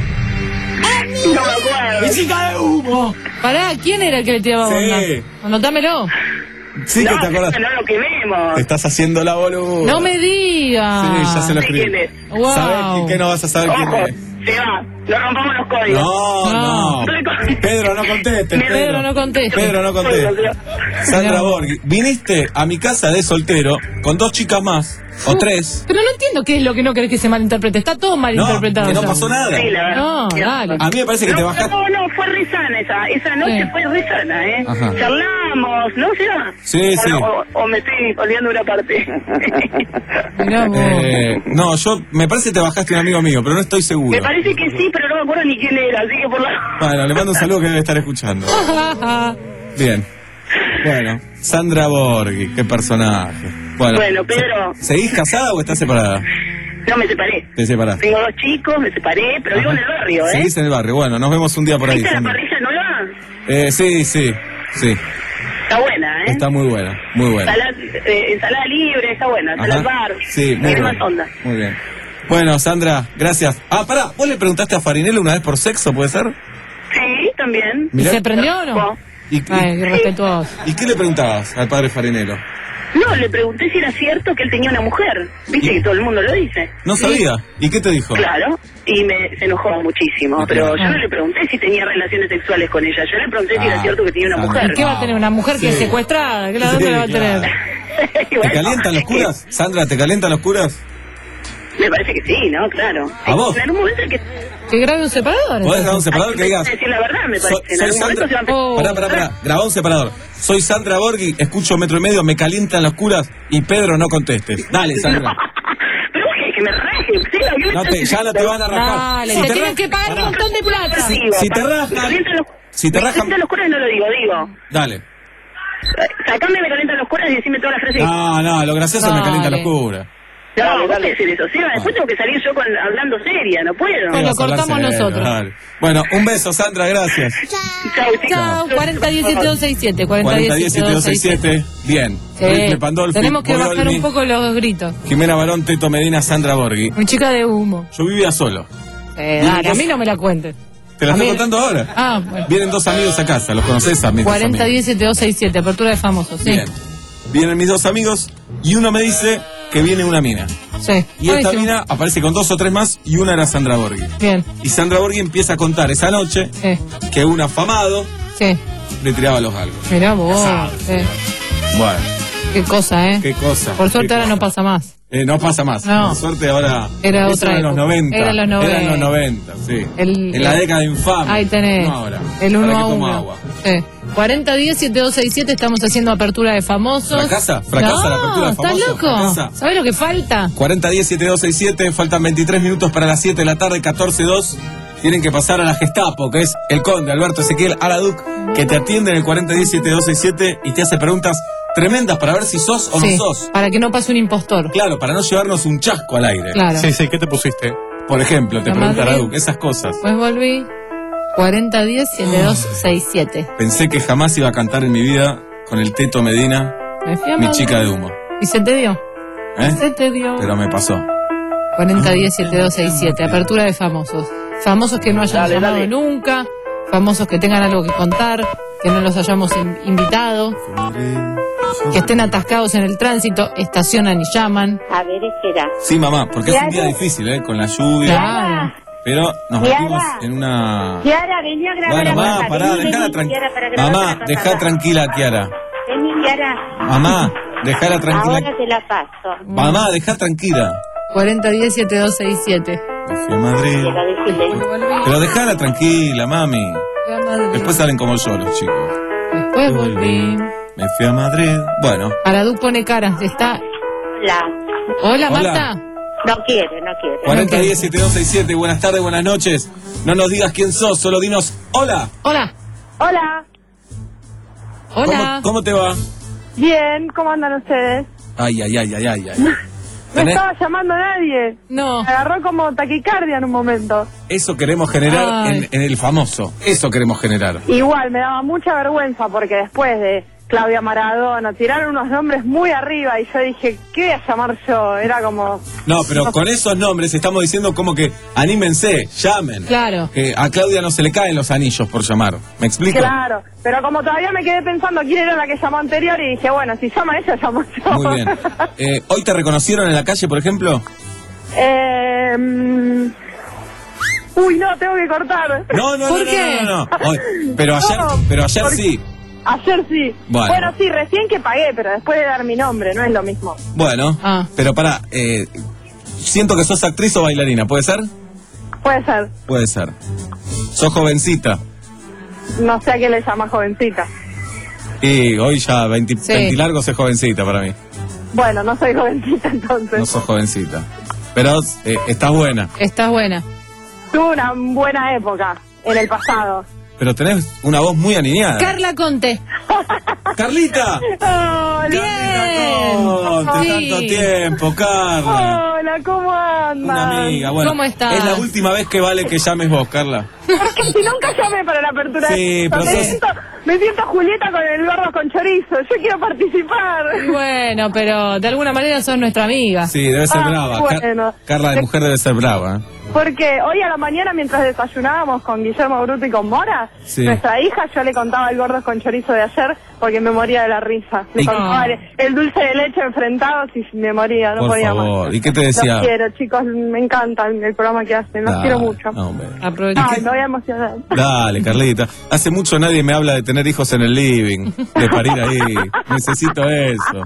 Speaker 11: No me acuerdo.
Speaker 4: ¡Chica de humo!
Speaker 6: Pará, ¿quién era el que le tiraba
Speaker 4: Sí.
Speaker 6: onda? Anotámelo.
Speaker 4: Sí,
Speaker 11: no,
Speaker 4: que te acordás.
Speaker 11: No lo quememos.
Speaker 4: Te estás haciendo la boluda.
Speaker 6: No me digas.
Speaker 4: Sí, ya se lo
Speaker 11: Sí,
Speaker 4: escribí.
Speaker 11: ¿quién es?
Speaker 6: Wow.
Speaker 4: ¿Sabés quién- qué no vas a saber
Speaker 11: Ojo,
Speaker 4: quién es?
Speaker 11: se va. No rompamos los códigos.
Speaker 4: No, no.
Speaker 11: No.
Speaker 4: Pedro, no contestes.
Speaker 11: Me-
Speaker 6: Pedro, no conteste.
Speaker 4: Pedro, no contestes. Sandra Borghi, viniste a mi casa de soltero con dos chicas más, o tres.
Speaker 6: Pero no entiendo qué es lo que no querés que se malinterprete. Está todo
Speaker 4: No,
Speaker 6: malinterpretado.
Speaker 4: que no
Speaker 6: ya.
Speaker 4: pasó nada.
Speaker 11: Sí, la verdad.
Speaker 6: No,
Speaker 11: Tienes
Speaker 6: dale.
Speaker 11: razón.
Speaker 4: A mí me parece que
Speaker 11: no,
Speaker 4: te bajaste.
Speaker 11: No, no, fue re sana esa. Esa noche
Speaker 6: Sí.
Speaker 11: fue re sana, ¿eh?
Speaker 4: Ajá.
Speaker 11: Charlamos, ¿no? ¿Será?
Speaker 4: Sí,
Speaker 11: o,
Speaker 4: sí.
Speaker 11: O, o me estoy olvidando una parte.
Speaker 6: Mirá vos.
Speaker 4: Eh, no, yo me parece que te bajaste un amigo mío, pero no estoy seguro.
Speaker 11: me parece que sí, pero no me acuerdo ni quién era, así que por la...
Speaker 4: Bueno, le mando un saludo que debe estar escuchando. Bien. Bueno, Sandra Borghi, qué personaje. Bueno,
Speaker 11: Bueno, Pedro.
Speaker 4: ¿seguís casada o estás separada?
Speaker 11: No, me separé.
Speaker 4: Te separaste.
Speaker 11: Tengo dos chicos, me separé, pero vivo en el barrio, ¿eh?
Speaker 4: Seguís en el barrio. Bueno, nos vemos un día por ahí.
Speaker 11: ¿Viste la
Speaker 4: Sandra.
Speaker 11: parrilla nueva?
Speaker 4: Eh, sí, sí, sí.
Speaker 11: Está buena, ¿eh?
Speaker 4: Está muy buena, muy buena.
Speaker 11: Ensalada, eh, ensalada libre, está buena. Ensalada
Speaker 4: Ajá.
Speaker 11: bar.
Speaker 4: Sí, muy
Speaker 11: Tiene
Speaker 4: bien.
Speaker 11: más onda.
Speaker 4: Muy bien. Bueno, Sandra, gracias. Ah, pará, ¿vos le preguntaste a Farinello una vez por sexo, puede ser?
Speaker 11: Sí, también.
Speaker 6: ¿Y
Speaker 4: Mirá.
Speaker 6: se prendió o no?
Speaker 4: ¿Y, y-
Speaker 6: Ay, qué respetuoso.
Speaker 4: ¿y qué le preguntabas al padre Farinello?
Speaker 11: No, le pregunté si era cierto que él tenía una mujer. Viste que todo el mundo lo dice.
Speaker 4: No sabía. ¿Y qué te dijo?
Speaker 11: Claro, y me, se enojó muchísimo,
Speaker 4: Ah,
Speaker 11: pero
Speaker 4: claro.
Speaker 11: yo no le pregunté si tenía relaciones sexuales con ella, yo le pregunté si
Speaker 4: Ah,
Speaker 11: era cierto que tenía una
Speaker 4: Sandra.
Speaker 11: mujer.
Speaker 6: ¿Y qué va a tener? ¿Una mujer que es
Speaker 4: Sí.
Speaker 6: secuestrada? ¿Qué la, dónde
Speaker 4: Sí,
Speaker 6: la va a tener?
Speaker 4: claro.
Speaker 11: Y
Speaker 4: ¿Te
Speaker 11: bueno,
Speaker 4: calientan los curas? Sandra, ¿te calientan los curas?
Speaker 11: Me parece que sí, ¿no? Claro.
Speaker 4: ¿A vos?
Speaker 11: En algún momento hay que...
Speaker 6: Que grabe un separador.
Speaker 4: ¿Podés grabar un separador
Speaker 11: hay
Speaker 4: que digas?
Speaker 11: decir la verdad, me
Speaker 4: So-
Speaker 11: parece. En
Speaker 4: soy
Speaker 11: algún momento se va a
Speaker 4: Sandra.
Speaker 11: empezar-
Speaker 6: Oh.
Speaker 4: Pará, pará, pará. Grabá un separador. Soy Sandra Borghi, escucho metro y medio, me calientan los curas y Pedro no contestes. Dale, Sandra.
Speaker 11: Pero vos querés que me raje, ¿sí? ¿Qué me
Speaker 4: No
Speaker 11: estás
Speaker 4: te, ya no te van a rajar.
Speaker 6: Dale,
Speaker 4: Si
Speaker 6: te
Speaker 4: te
Speaker 6: tienen
Speaker 4: ra-
Speaker 6: que pagar un
Speaker 4: Pará.
Speaker 6: montón de plata.
Speaker 11: Yo digo,
Speaker 4: Si te
Speaker 11: pa-
Speaker 4: rajan-
Speaker 11: me calientan los-
Speaker 4: si te
Speaker 11: me
Speaker 4: rajan-
Speaker 11: calientan los curas no lo digo, digo.
Speaker 4: Dale.
Speaker 11: Sacame me calientan los curas y decime todas las frases.
Speaker 4: No, no, lo gracioso me
Speaker 6: Dale.
Speaker 4: calienta los curas.
Speaker 11: No, vos podés decir eso, Seba, después tengo que salir yo con, hablando seria, no puedo.
Speaker 6: Bueno,
Speaker 4: Vas a hablar
Speaker 6: cortamos
Speaker 4: serio,
Speaker 6: nosotros.
Speaker 4: dale. Bueno, un beso, Sandra, gracias.
Speaker 11: Chau, chicos.
Speaker 6: Chao, cuarenta diecisiete doscientos sesenta y siete.
Speaker 4: cuarenta
Speaker 6: cuarenta
Speaker 4: diez siete dos seis siete. Bien.
Speaker 6: Sí.
Speaker 4: Rifle Pandolfi,
Speaker 6: Tenemos que bajar
Speaker 4: Boiolmi,
Speaker 6: un poco los gritos.
Speaker 4: Jimena Barón, Teto Medina, Sandra Borghi.
Speaker 6: Mi chica de humo.
Speaker 4: Yo vivía solo.
Speaker 6: Eh, dale, a mí no me la cuentes.
Speaker 4: Te la
Speaker 6: A
Speaker 4: estoy
Speaker 6: mí-
Speaker 4: contando ahora.
Speaker 6: Ah, bueno.
Speaker 4: Vienen dos amigos a casa, los conoces a mis dos
Speaker 6: cuarenta
Speaker 4: amigos.
Speaker 6: diez siete dos seis siete, apertura de famosos, sí.
Speaker 4: Bien. Vienen mis dos amigos y uno me dice que viene una mina.
Speaker 6: Sí.
Speaker 4: Y esta
Speaker 6: Buenísimo.
Speaker 4: mina aparece con dos o tres más y una era Sandra Borghi.
Speaker 6: Bien,
Speaker 4: Y Sandra Borghi empieza a contar esa noche
Speaker 6: sí,
Speaker 4: que un afamado
Speaker 6: sí.
Speaker 4: le tiraba los galgos.
Speaker 6: Mirá vos. Sí.
Speaker 4: Bueno,
Speaker 6: Qué cosa, ¿eh?
Speaker 4: qué cosa.
Speaker 6: Por suerte
Speaker 4: qué
Speaker 6: ahora no
Speaker 4: cosa.
Speaker 6: pasa más.
Speaker 4: Eh, no pasa más.
Speaker 6: No.
Speaker 4: Por suerte ahora.
Speaker 6: Era
Speaker 4: eso
Speaker 6: otra
Speaker 4: era en los
Speaker 6: época.
Speaker 4: noventa.
Speaker 6: Era en los noventa.
Speaker 4: Era en los noventa, sí.
Speaker 6: El-
Speaker 4: en la
Speaker 6: el-
Speaker 4: década infame.
Speaker 6: Ahí tenés.
Speaker 4: No ahora.
Speaker 6: El uno
Speaker 4: Ahora
Speaker 6: a
Speaker 4: que tomo
Speaker 6: uno.
Speaker 4: agua.
Speaker 6: Sí. cuarenta diez, setenta y dos sesenta y siete, estamos haciendo apertura de famosos.
Speaker 4: ¿Fracasa? ¿Fracasa
Speaker 6: no,
Speaker 4: la apertura de famosos?
Speaker 6: ¿Estás loco?
Speaker 4: ¿Fracasa?
Speaker 6: ¿Sabés lo que falta?
Speaker 4: cuarenta diez, setenta y dos sesenta y siete, faltan veintitrés minutos para las siete de la tarde, catorce dos. Tienen que pasar a la Gestapo, que es el conde Alberto Ezequiel Araduc, que te atiende en el cuarenta diez, setenta y dos sesenta y siete y te hace preguntas tremendas para ver si sos o
Speaker 6: Sí,
Speaker 4: no sos.
Speaker 6: para que no pase un impostor.
Speaker 4: Claro, para no llevarnos un chasco al aire.
Speaker 6: Claro.
Speaker 7: Sí, sí, ¿qué te pusiste?
Speaker 4: Por ejemplo, te
Speaker 6: La
Speaker 4: pregunta
Speaker 6: madre.
Speaker 4: Araduc, esas cosas.
Speaker 6: Pues volví. cuarenta diez, setenta y dos sesenta y siete.
Speaker 4: Pensé que jamás iba a cantar en mi vida con el Teto Medina,
Speaker 6: Me fui a
Speaker 4: mi
Speaker 6: Madrid.
Speaker 4: chica de humo.
Speaker 6: Y se te dio.
Speaker 4: ¿Eh?
Speaker 6: Se te dio.
Speaker 4: Pero me pasó.
Speaker 6: cuarenta diez, setenta y dos sesenta y siete. Apertura de famosos. Famosos que no hayan
Speaker 10: Dale,
Speaker 6: llamado
Speaker 10: dale.
Speaker 6: nunca. Famosos que tengan algo que contar. Que no los hayamos in- invitado. Que estén atascados en el tránsito. Estacionan y llaman.
Speaker 11: A ver, espera.
Speaker 4: Sí, mamá, porque es un día difícil, ¿eh? Con la lluvia.
Speaker 6: Claro.
Speaker 4: Pero nos
Speaker 11: Kiara.
Speaker 4: metimos en una...
Speaker 11: Kiara, vení a grabar
Speaker 4: Bueno,
Speaker 11: a
Speaker 4: mamá,
Speaker 11: Marta.
Speaker 4: pará,
Speaker 11: Vení,
Speaker 4: dejala
Speaker 11: vení,
Speaker 4: tranquila.
Speaker 11: Kiara, para grabar
Speaker 4: Mamá,
Speaker 11: la pasada.
Speaker 4: dejá tranquila a Kiara.
Speaker 11: Vení, Kiara.
Speaker 4: Mamá, dejala tranquila.
Speaker 11: Ahora te la paso.
Speaker 4: Mamá, dejá tranquila.
Speaker 6: cuarenta diez, setenta y dos sesenta y siete.
Speaker 4: Me fui a Madrid.
Speaker 11: Quiero decirle.
Speaker 4: Pero dejala tranquila, mami.
Speaker 6: Fui a Madrid.
Speaker 4: Después salen como yo los chicos.
Speaker 6: Después volví.
Speaker 4: Me fui a Madrid. Bueno,
Speaker 6: Araduc pone caras. Está.
Speaker 11: La.
Speaker 6: Hola,
Speaker 4: Hola.
Speaker 6: Marta.
Speaker 11: No quiere, no quiere.
Speaker 4: cuarenta diez, setenta y dos sesenta y siete. Buenas tardes, buenas noches. No nos digas quién sos, solo dinos hola.
Speaker 6: Hola.
Speaker 11: Hola.
Speaker 6: Hola.
Speaker 4: ¿Cómo, cómo te va?
Speaker 11: Bien, ¿cómo andan ustedes?
Speaker 4: Ay, ay, ay, ay, ay. ay.
Speaker 11: No
Speaker 4: ¿Tenés?
Speaker 11: estaba llamando a nadie.
Speaker 6: No.
Speaker 11: Me agarró como taquicardia en un momento.
Speaker 4: Eso queremos generar
Speaker 6: Ay.
Speaker 4: en, en el famoso. Eso queremos generar.
Speaker 11: Igual, me daba mucha vergüenza porque después de Claudia Maradona tiraron unos nombres muy arriba y yo dije, ¿qué voy a llamar yo? Era como...
Speaker 4: No, pero con esos nombres estamos diciendo como que anímense, llamen.
Speaker 6: Claro.
Speaker 4: Que a Claudia no se le caen los anillos por llamar. ¿Me explico?
Speaker 11: Claro, pero como todavía me quedé pensando quién era la que llamó anterior y dije, bueno, si llama ella, llamo yo.
Speaker 4: Muy bien. Eh, ¿Hoy te reconocieron en la calle, por ejemplo?
Speaker 11: eh, mm, uy, no, tengo que cortar.
Speaker 4: No, no,
Speaker 6: ¿Por
Speaker 4: no, no,
Speaker 6: qué?
Speaker 4: no, no, no. Hoy- pero ayer,
Speaker 11: No,
Speaker 4: pero ayer
Speaker 11: porque-
Speaker 4: sí.
Speaker 11: Ayer sí.
Speaker 4: Bueno.
Speaker 11: sí, recién que pagué, pero después de dar mi nombre, no es lo mismo.
Speaker 4: Bueno,
Speaker 6: Ah.
Speaker 4: pero pará, eh, siento que sos actriz o bailarina, ¿puede ser?
Speaker 11: Puede ser.
Speaker 4: Puede ser. Sos jovencita.
Speaker 11: No sé a qué le llama jovencita.
Speaker 4: Y hoy ya veinte,
Speaker 6: Sí.
Speaker 4: veinte largos es jovencita para mí.
Speaker 11: Bueno, no soy jovencita entonces.
Speaker 4: No sos jovencita. Pero eh, estás buena.
Speaker 6: Estás buena.
Speaker 11: Tuve una buena época en el pasado.
Speaker 4: Pero tenés una voz muy aniñada.
Speaker 6: Carla Conte.
Speaker 4: ¡Carlita!
Speaker 11: Hola,
Speaker 6: Bien.
Speaker 4: Conte,
Speaker 6: Sí.
Speaker 4: tanto tiempo, Carla.
Speaker 11: hola, ¿cómo andan?
Speaker 4: Una amiga, bueno.
Speaker 6: ¿Cómo estás?
Speaker 4: Es la última vez que vale que llames vos, Carla.
Speaker 11: Porque si nunca llamé para la apertura
Speaker 4: Sí,
Speaker 11: de
Speaker 4: pero
Speaker 11: me,
Speaker 4: sos-
Speaker 11: siento, me siento Julieta con el gordo con chorizo. Yo quiero participar.
Speaker 6: Bueno, pero de alguna manera sos nuestra amiga.
Speaker 4: Sí, debe ser
Speaker 11: Ah,
Speaker 4: brava. Car-
Speaker 11: bueno.
Speaker 4: Carla de mujer debe ser brava. ¿eh?
Speaker 11: Porque hoy a la mañana, mientras desayunábamos con Guillermo Bruto y con Mora,
Speaker 4: Sí.
Speaker 11: nuestra hija, yo le contaba el gordo con chorizo de ayer porque me moría de la risa. Le
Speaker 4: Y-
Speaker 11: contaba el, el dulce de leche enfrentados y me moría, no
Speaker 4: Por
Speaker 11: podía
Speaker 4: favor.
Speaker 11: más.
Speaker 4: ¿Y qué te decía?
Speaker 11: Los quiero, chicos, me encantan el programa que hacen, los
Speaker 4: Dale,
Speaker 11: quiero mucho.
Speaker 4: no, hombre.
Speaker 6: Aprovecha.
Speaker 11: Ay, me voy a emocionar.
Speaker 4: Dale, Carlita. Hace mucho nadie me habla de tener hijos en el living, de parir ahí. Necesito eso.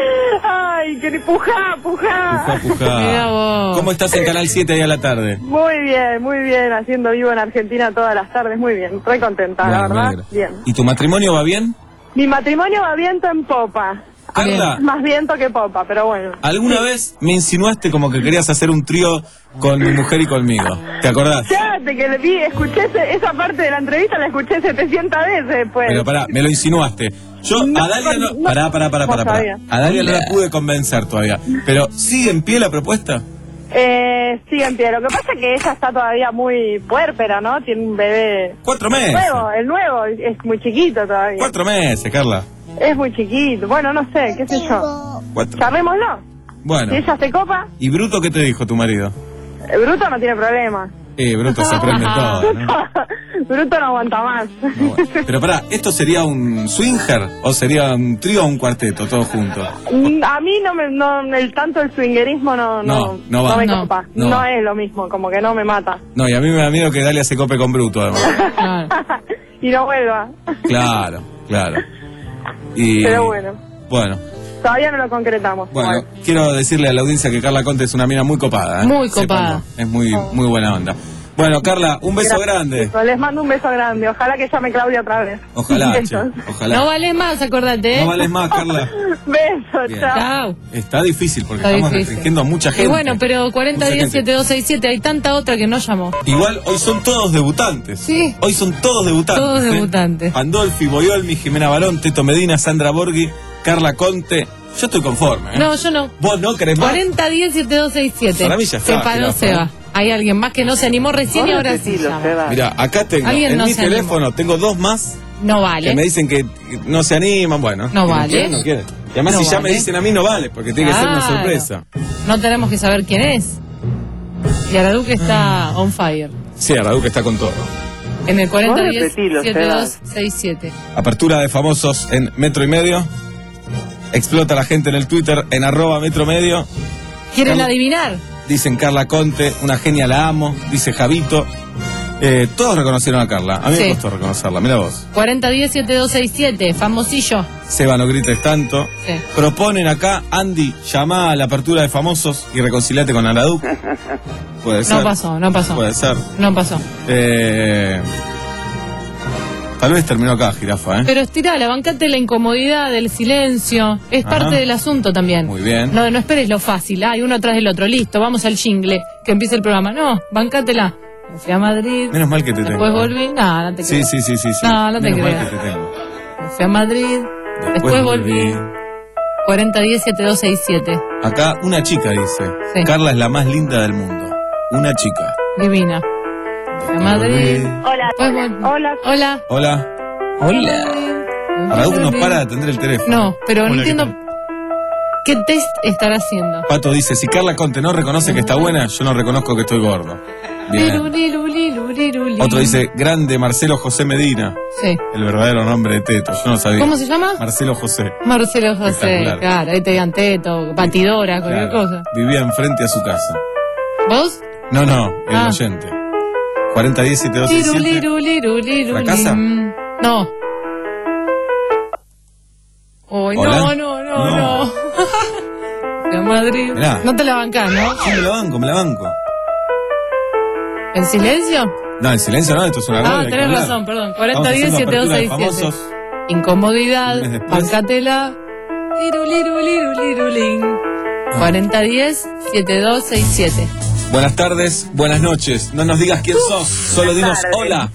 Speaker 11: Ay, que pujá, pujá.
Speaker 4: Pujá, pujá.
Speaker 6: Mirá vos.
Speaker 4: ¿Cómo estás en Canal siete ahí a la tarde?
Speaker 11: Muy bien, muy bien, haciendo vivo en Argentina todas las tardes, muy bien, estoy contenta, la
Speaker 4: Bueno, me
Speaker 11: verdad,
Speaker 4: alegro.
Speaker 11: bien.
Speaker 4: ¿Y tu matrimonio va bien?
Speaker 11: Mi matrimonio va viento en popa.
Speaker 4: Carla,
Speaker 11: Más viento que popa, pero bueno.
Speaker 4: ¿alguna vez me insinuaste como que querías hacer un trío con mi mujer y conmigo? ¿Te acordás?
Speaker 11: Fíjate que le vi, escuché ese- esa parte de la entrevista, la escuché setecientas veces después.
Speaker 4: Pero pará, me lo insinuaste. Yo
Speaker 11: No,
Speaker 4: a Dalia no...
Speaker 11: no,
Speaker 4: Pará, pará, pará,
Speaker 11: no
Speaker 4: pará, pará.
Speaker 11: sabía.
Speaker 4: A Dalia no la pude convencer todavía. Pero, ¿sigue en pie la propuesta?
Speaker 11: Eh, sí, en pie. Lo que pasa es que ella está todavía muy puérpera, ¿no? Tiene un bebé
Speaker 4: Cuatro meses.
Speaker 11: nuevo, el nuevo es muy chiquito todavía.
Speaker 4: Cuatro meses, Carla.
Speaker 11: Es muy chiquito. Bueno, no sé, qué sé yo.
Speaker 4: Cuatro.
Speaker 11: Charlémoslo.
Speaker 4: Bueno.
Speaker 11: Si ella se copa,
Speaker 4: ¿Y Bruto qué te dijo tu marido?
Speaker 11: el Bruto no tiene problema.
Speaker 4: Eh, Bruto se prende todo, ¿no?
Speaker 11: Bruto no aguanta más.
Speaker 4: No, bueno. Pero pará, ¿esto sería un swinger o sería un trío o un cuarteto, todo junto?
Speaker 11: Mm, A mí no me, no, el tanto el swingerismo no, no,
Speaker 4: No, no va.
Speaker 11: me
Speaker 6: No,
Speaker 11: copa.
Speaker 4: no
Speaker 11: No,
Speaker 4: va.
Speaker 11: es lo mismo, como que no me mata.
Speaker 4: No, y a mí me da miedo que Dalia se cope con Bruto, además.
Speaker 6: Claro.
Speaker 11: Y no vuelva.
Speaker 4: Claro, claro. Y,
Speaker 11: Pero bueno.
Speaker 4: Bueno,
Speaker 11: Todavía no lo concretamos.
Speaker 4: Bueno,
Speaker 11: igual.
Speaker 4: quiero decirle a la audiencia que Carla Conte es una mina muy copada. ¿eh?
Speaker 6: Muy copada.
Speaker 4: Sépanlo. Es muy, muy buena onda. Bueno, Carla, un beso
Speaker 11: Gracias,
Speaker 4: grande.
Speaker 11: chicos. Les mando un beso grande. Ojalá que llame Claudia otra vez.
Speaker 4: Ojalá, che,
Speaker 11: Besos.
Speaker 4: ojalá.
Speaker 6: No vale más, acordate, ¿eh?
Speaker 4: No vales más, Carla.
Speaker 11: Besos,
Speaker 4: Bien.
Speaker 11: chao.
Speaker 6: Chao.
Speaker 4: Está difícil porque
Speaker 6: Está
Speaker 4: estamos
Speaker 6: difícil.
Speaker 4: restringiendo a mucha gente.
Speaker 6: Y bueno, pero cuarenta
Speaker 4: Mucha
Speaker 6: diez
Speaker 4: gente.
Speaker 6: setenta y dos sesenta y siete, hay tanta otra que no llamó.
Speaker 4: Igual hoy son todos debutantes.
Speaker 6: Sí.
Speaker 4: Hoy son todos debutantes.
Speaker 6: Todos
Speaker 4: ¿eh?
Speaker 6: debutantes.
Speaker 4: Pandolfi, Boyolmi, Jimena Barón, Teto Medina, Sandra Borghi, Carla Conte. Yo estoy conforme. ¿eh?
Speaker 6: No, yo no.
Speaker 4: ¿Vos no querés más?
Speaker 6: cuarenta diez setenta y dos sesenta y siete.
Speaker 4: Para mí ya está,
Speaker 6: Se paró,
Speaker 4: jirafa,
Speaker 6: se
Speaker 4: ¿eh?
Speaker 6: va. Hay alguien más que no se animó recién y ahora sí llama.
Speaker 4: Mira, acá tengo
Speaker 6: Alguien
Speaker 4: en
Speaker 6: no
Speaker 4: mi
Speaker 6: se
Speaker 4: teléfono, tengo dos más
Speaker 6: No
Speaker 4: que
Speaker 6: vale.
Speaker 4: me dicen que no se animan. Bueno,
Speaker 6: No
Speaker 4: que
Speaker 6: vale.
Speaker 4: quieren, no quieren. Y además,
Speaker 6: No
Speaker 4: si ya
Speaker 6: vale.
Speaker 4: me dicen a mí, no vale, porque tiene que ser una
Speaker 6: Claro.
Speaker 4: sorpresa.
Speaker 6: No tenemos que saber quién es. Y Araduque está on fire.
Speaker 4: Sí, Araduque está con todo.
Speaker 6: En el cuarenta
Speaker 11: Vos
Speaker 6: diez
Speaker 11: repetilo,
Speaker 6: setenta y dos sesenta y siete.
Speaker 4: Apertura de famosos en Metro y Medio. Explota la gente en el Twitter en arroba Metro Medio.
Speaker 6: ¿Quieren
Speaker 4: Carla-
Speaker 6: adivinar?
Speaker 4: Dicen Carla Conte, una genia, la amo. Dice Javito. Eh, todos reconocieron a Carla. A mí
Speaker 6: Sí.
Speaker 4: me costó reconocerla. Mira vos.
Speaker 6: cuarenta diez setenta y dos sesenta y siete, famosillo.
Speaker 4: Seba, no grites tanto.
Speaker 6: Sí.
Speaker 4: Proponen acá, Andy, llamá a la apertura de famosos y reconciliate con Araduque. Puede ser.
Speaker 6: No pasó, no pasó.
Speaker 4: Puede ser.
Speaker 6: No pasó.
Speaker 4: Eh, tal vez terminó acá, jirafa, ¿eh?
Speaker 6: Pero estirala, bancate la incomodidad del silencio. Es
Speaker 4: Ajá.
Speaker 6: parte del asunto también.
Speaker 4: Muy bien.
Speaker 6: No, no esperes lo fácil. Hay uno atrás del otro. Listo, vamos al jingle. Que empiece el programa. No, bancátela. Me fui a Madrid.
Speaker 4: Menos mal que te
Speaker 6: Después
Speaker 4: tengo.
Speaker 6: volví. No, no te
Speaker 4: Sí,
Speaker 6: creas.
Speaker 4: sí, sí, sí, sí.
Speaker 6: No, no te
Speaker 4: Menos mal
Speaker 6: creas.
Speaker 4: que te tengo.
Speaker 6: Me fui a Madrid. Después, volví. cuarenta diez setenta y dos sesenta y siete.
Speaker 4: Acá una chica dice,
Speaker 6: Sí.
Speaker 4: Carla es la más linda del mundo. Una chica.
Speaker 6: Divina. Me fui a Madrid.
Speaker 11: Hola,
Speaker 6: Después
Speaker 11: hola,
Speaker 6: volví.
Speaker 11: hola.
Speaker 6: Hola.
Speaker 4: Hola.
Speaker 6: Hola.
Speaker 4: Araduque no para de atender el teléfono.
Speaker 6: No, pero no
Speaker 5: Hola, ¿qué
Speaker 6: entiendo qué test estará haciendo.
Speaker 4: Pato dice, si Carla Conte no reconoce que está buena, yo no reconozco que estoy gordo. Bien.
Speaker 6: Liru, liru, liru, liru, liru.
Speaker 4: Otro dice, grande Marcelo José Medina.
Speaker 6: Sí.
Speaker 4: El verdadero nombre de Teto, yo no sabía.
Speaker 6: ¿Cómo se llama?
Speaker 4: Marcelo José.
Speaker 6: Marcelo José.
Speaker 4: Espectacular.
Speaker 6: Claro, ahí te digan teto, batidora, cualquier
Speaker 4: Claro.
Speaker 6: cosa.
Speaker 4: Vivía enfrente a su casa.
Speaker 6: ¿Vos?
Speaker 4: No, no, el
Speaker 6: Ah.
Speaker 4: oyente. cuarenta diez setenta y dos
Speaker 6: Liru,
Speaker 4: sesenta y siete.
Speaker 6: liru, liru, liru.
Speaker 4: ¿Fracasa?
Speaker 6: lim. No. Uy,
Speaker 4: ¿Hola?
Speaker 6: no, no, no,
Speaker 4: No.
Speaker 6: no. De Madrid.
Speaker 4: Mirá.
Speaker 6: No te la bancás, ¿no?
Speaker 4: Sí, me la banco, me la banco.
Speaker 6: ¿En silencio?
Speaker 4: No, en silencio no, esto es una radio.
Speaker 6: Ah,
Speaker 4: hay que
Speaker 6: tenés
Speaker 4: hablar.
Speaker 6: razón, perdón.
Speaker 4: Estamos
Speaker 6: cuarenta diez
Speaker 4: haciendo
Speaker 6: setenta y dos
Speaker 4: apertura de
Speaker 6: sesenta y siete.
Speaker 4: famosos.
Speaker 6: Incomodidad,
Speaker 4: Un mes después.
Speaker 6: bancátela. Liru, liru, liru, liru, lin. cuarenta diez setenta y dos sesenta y siete.
Speaker 4: Buenas tardes, buenas noches. No nos digas quién sos, solo dinos
Speaker 11: tardes.
Speaker 4: hola.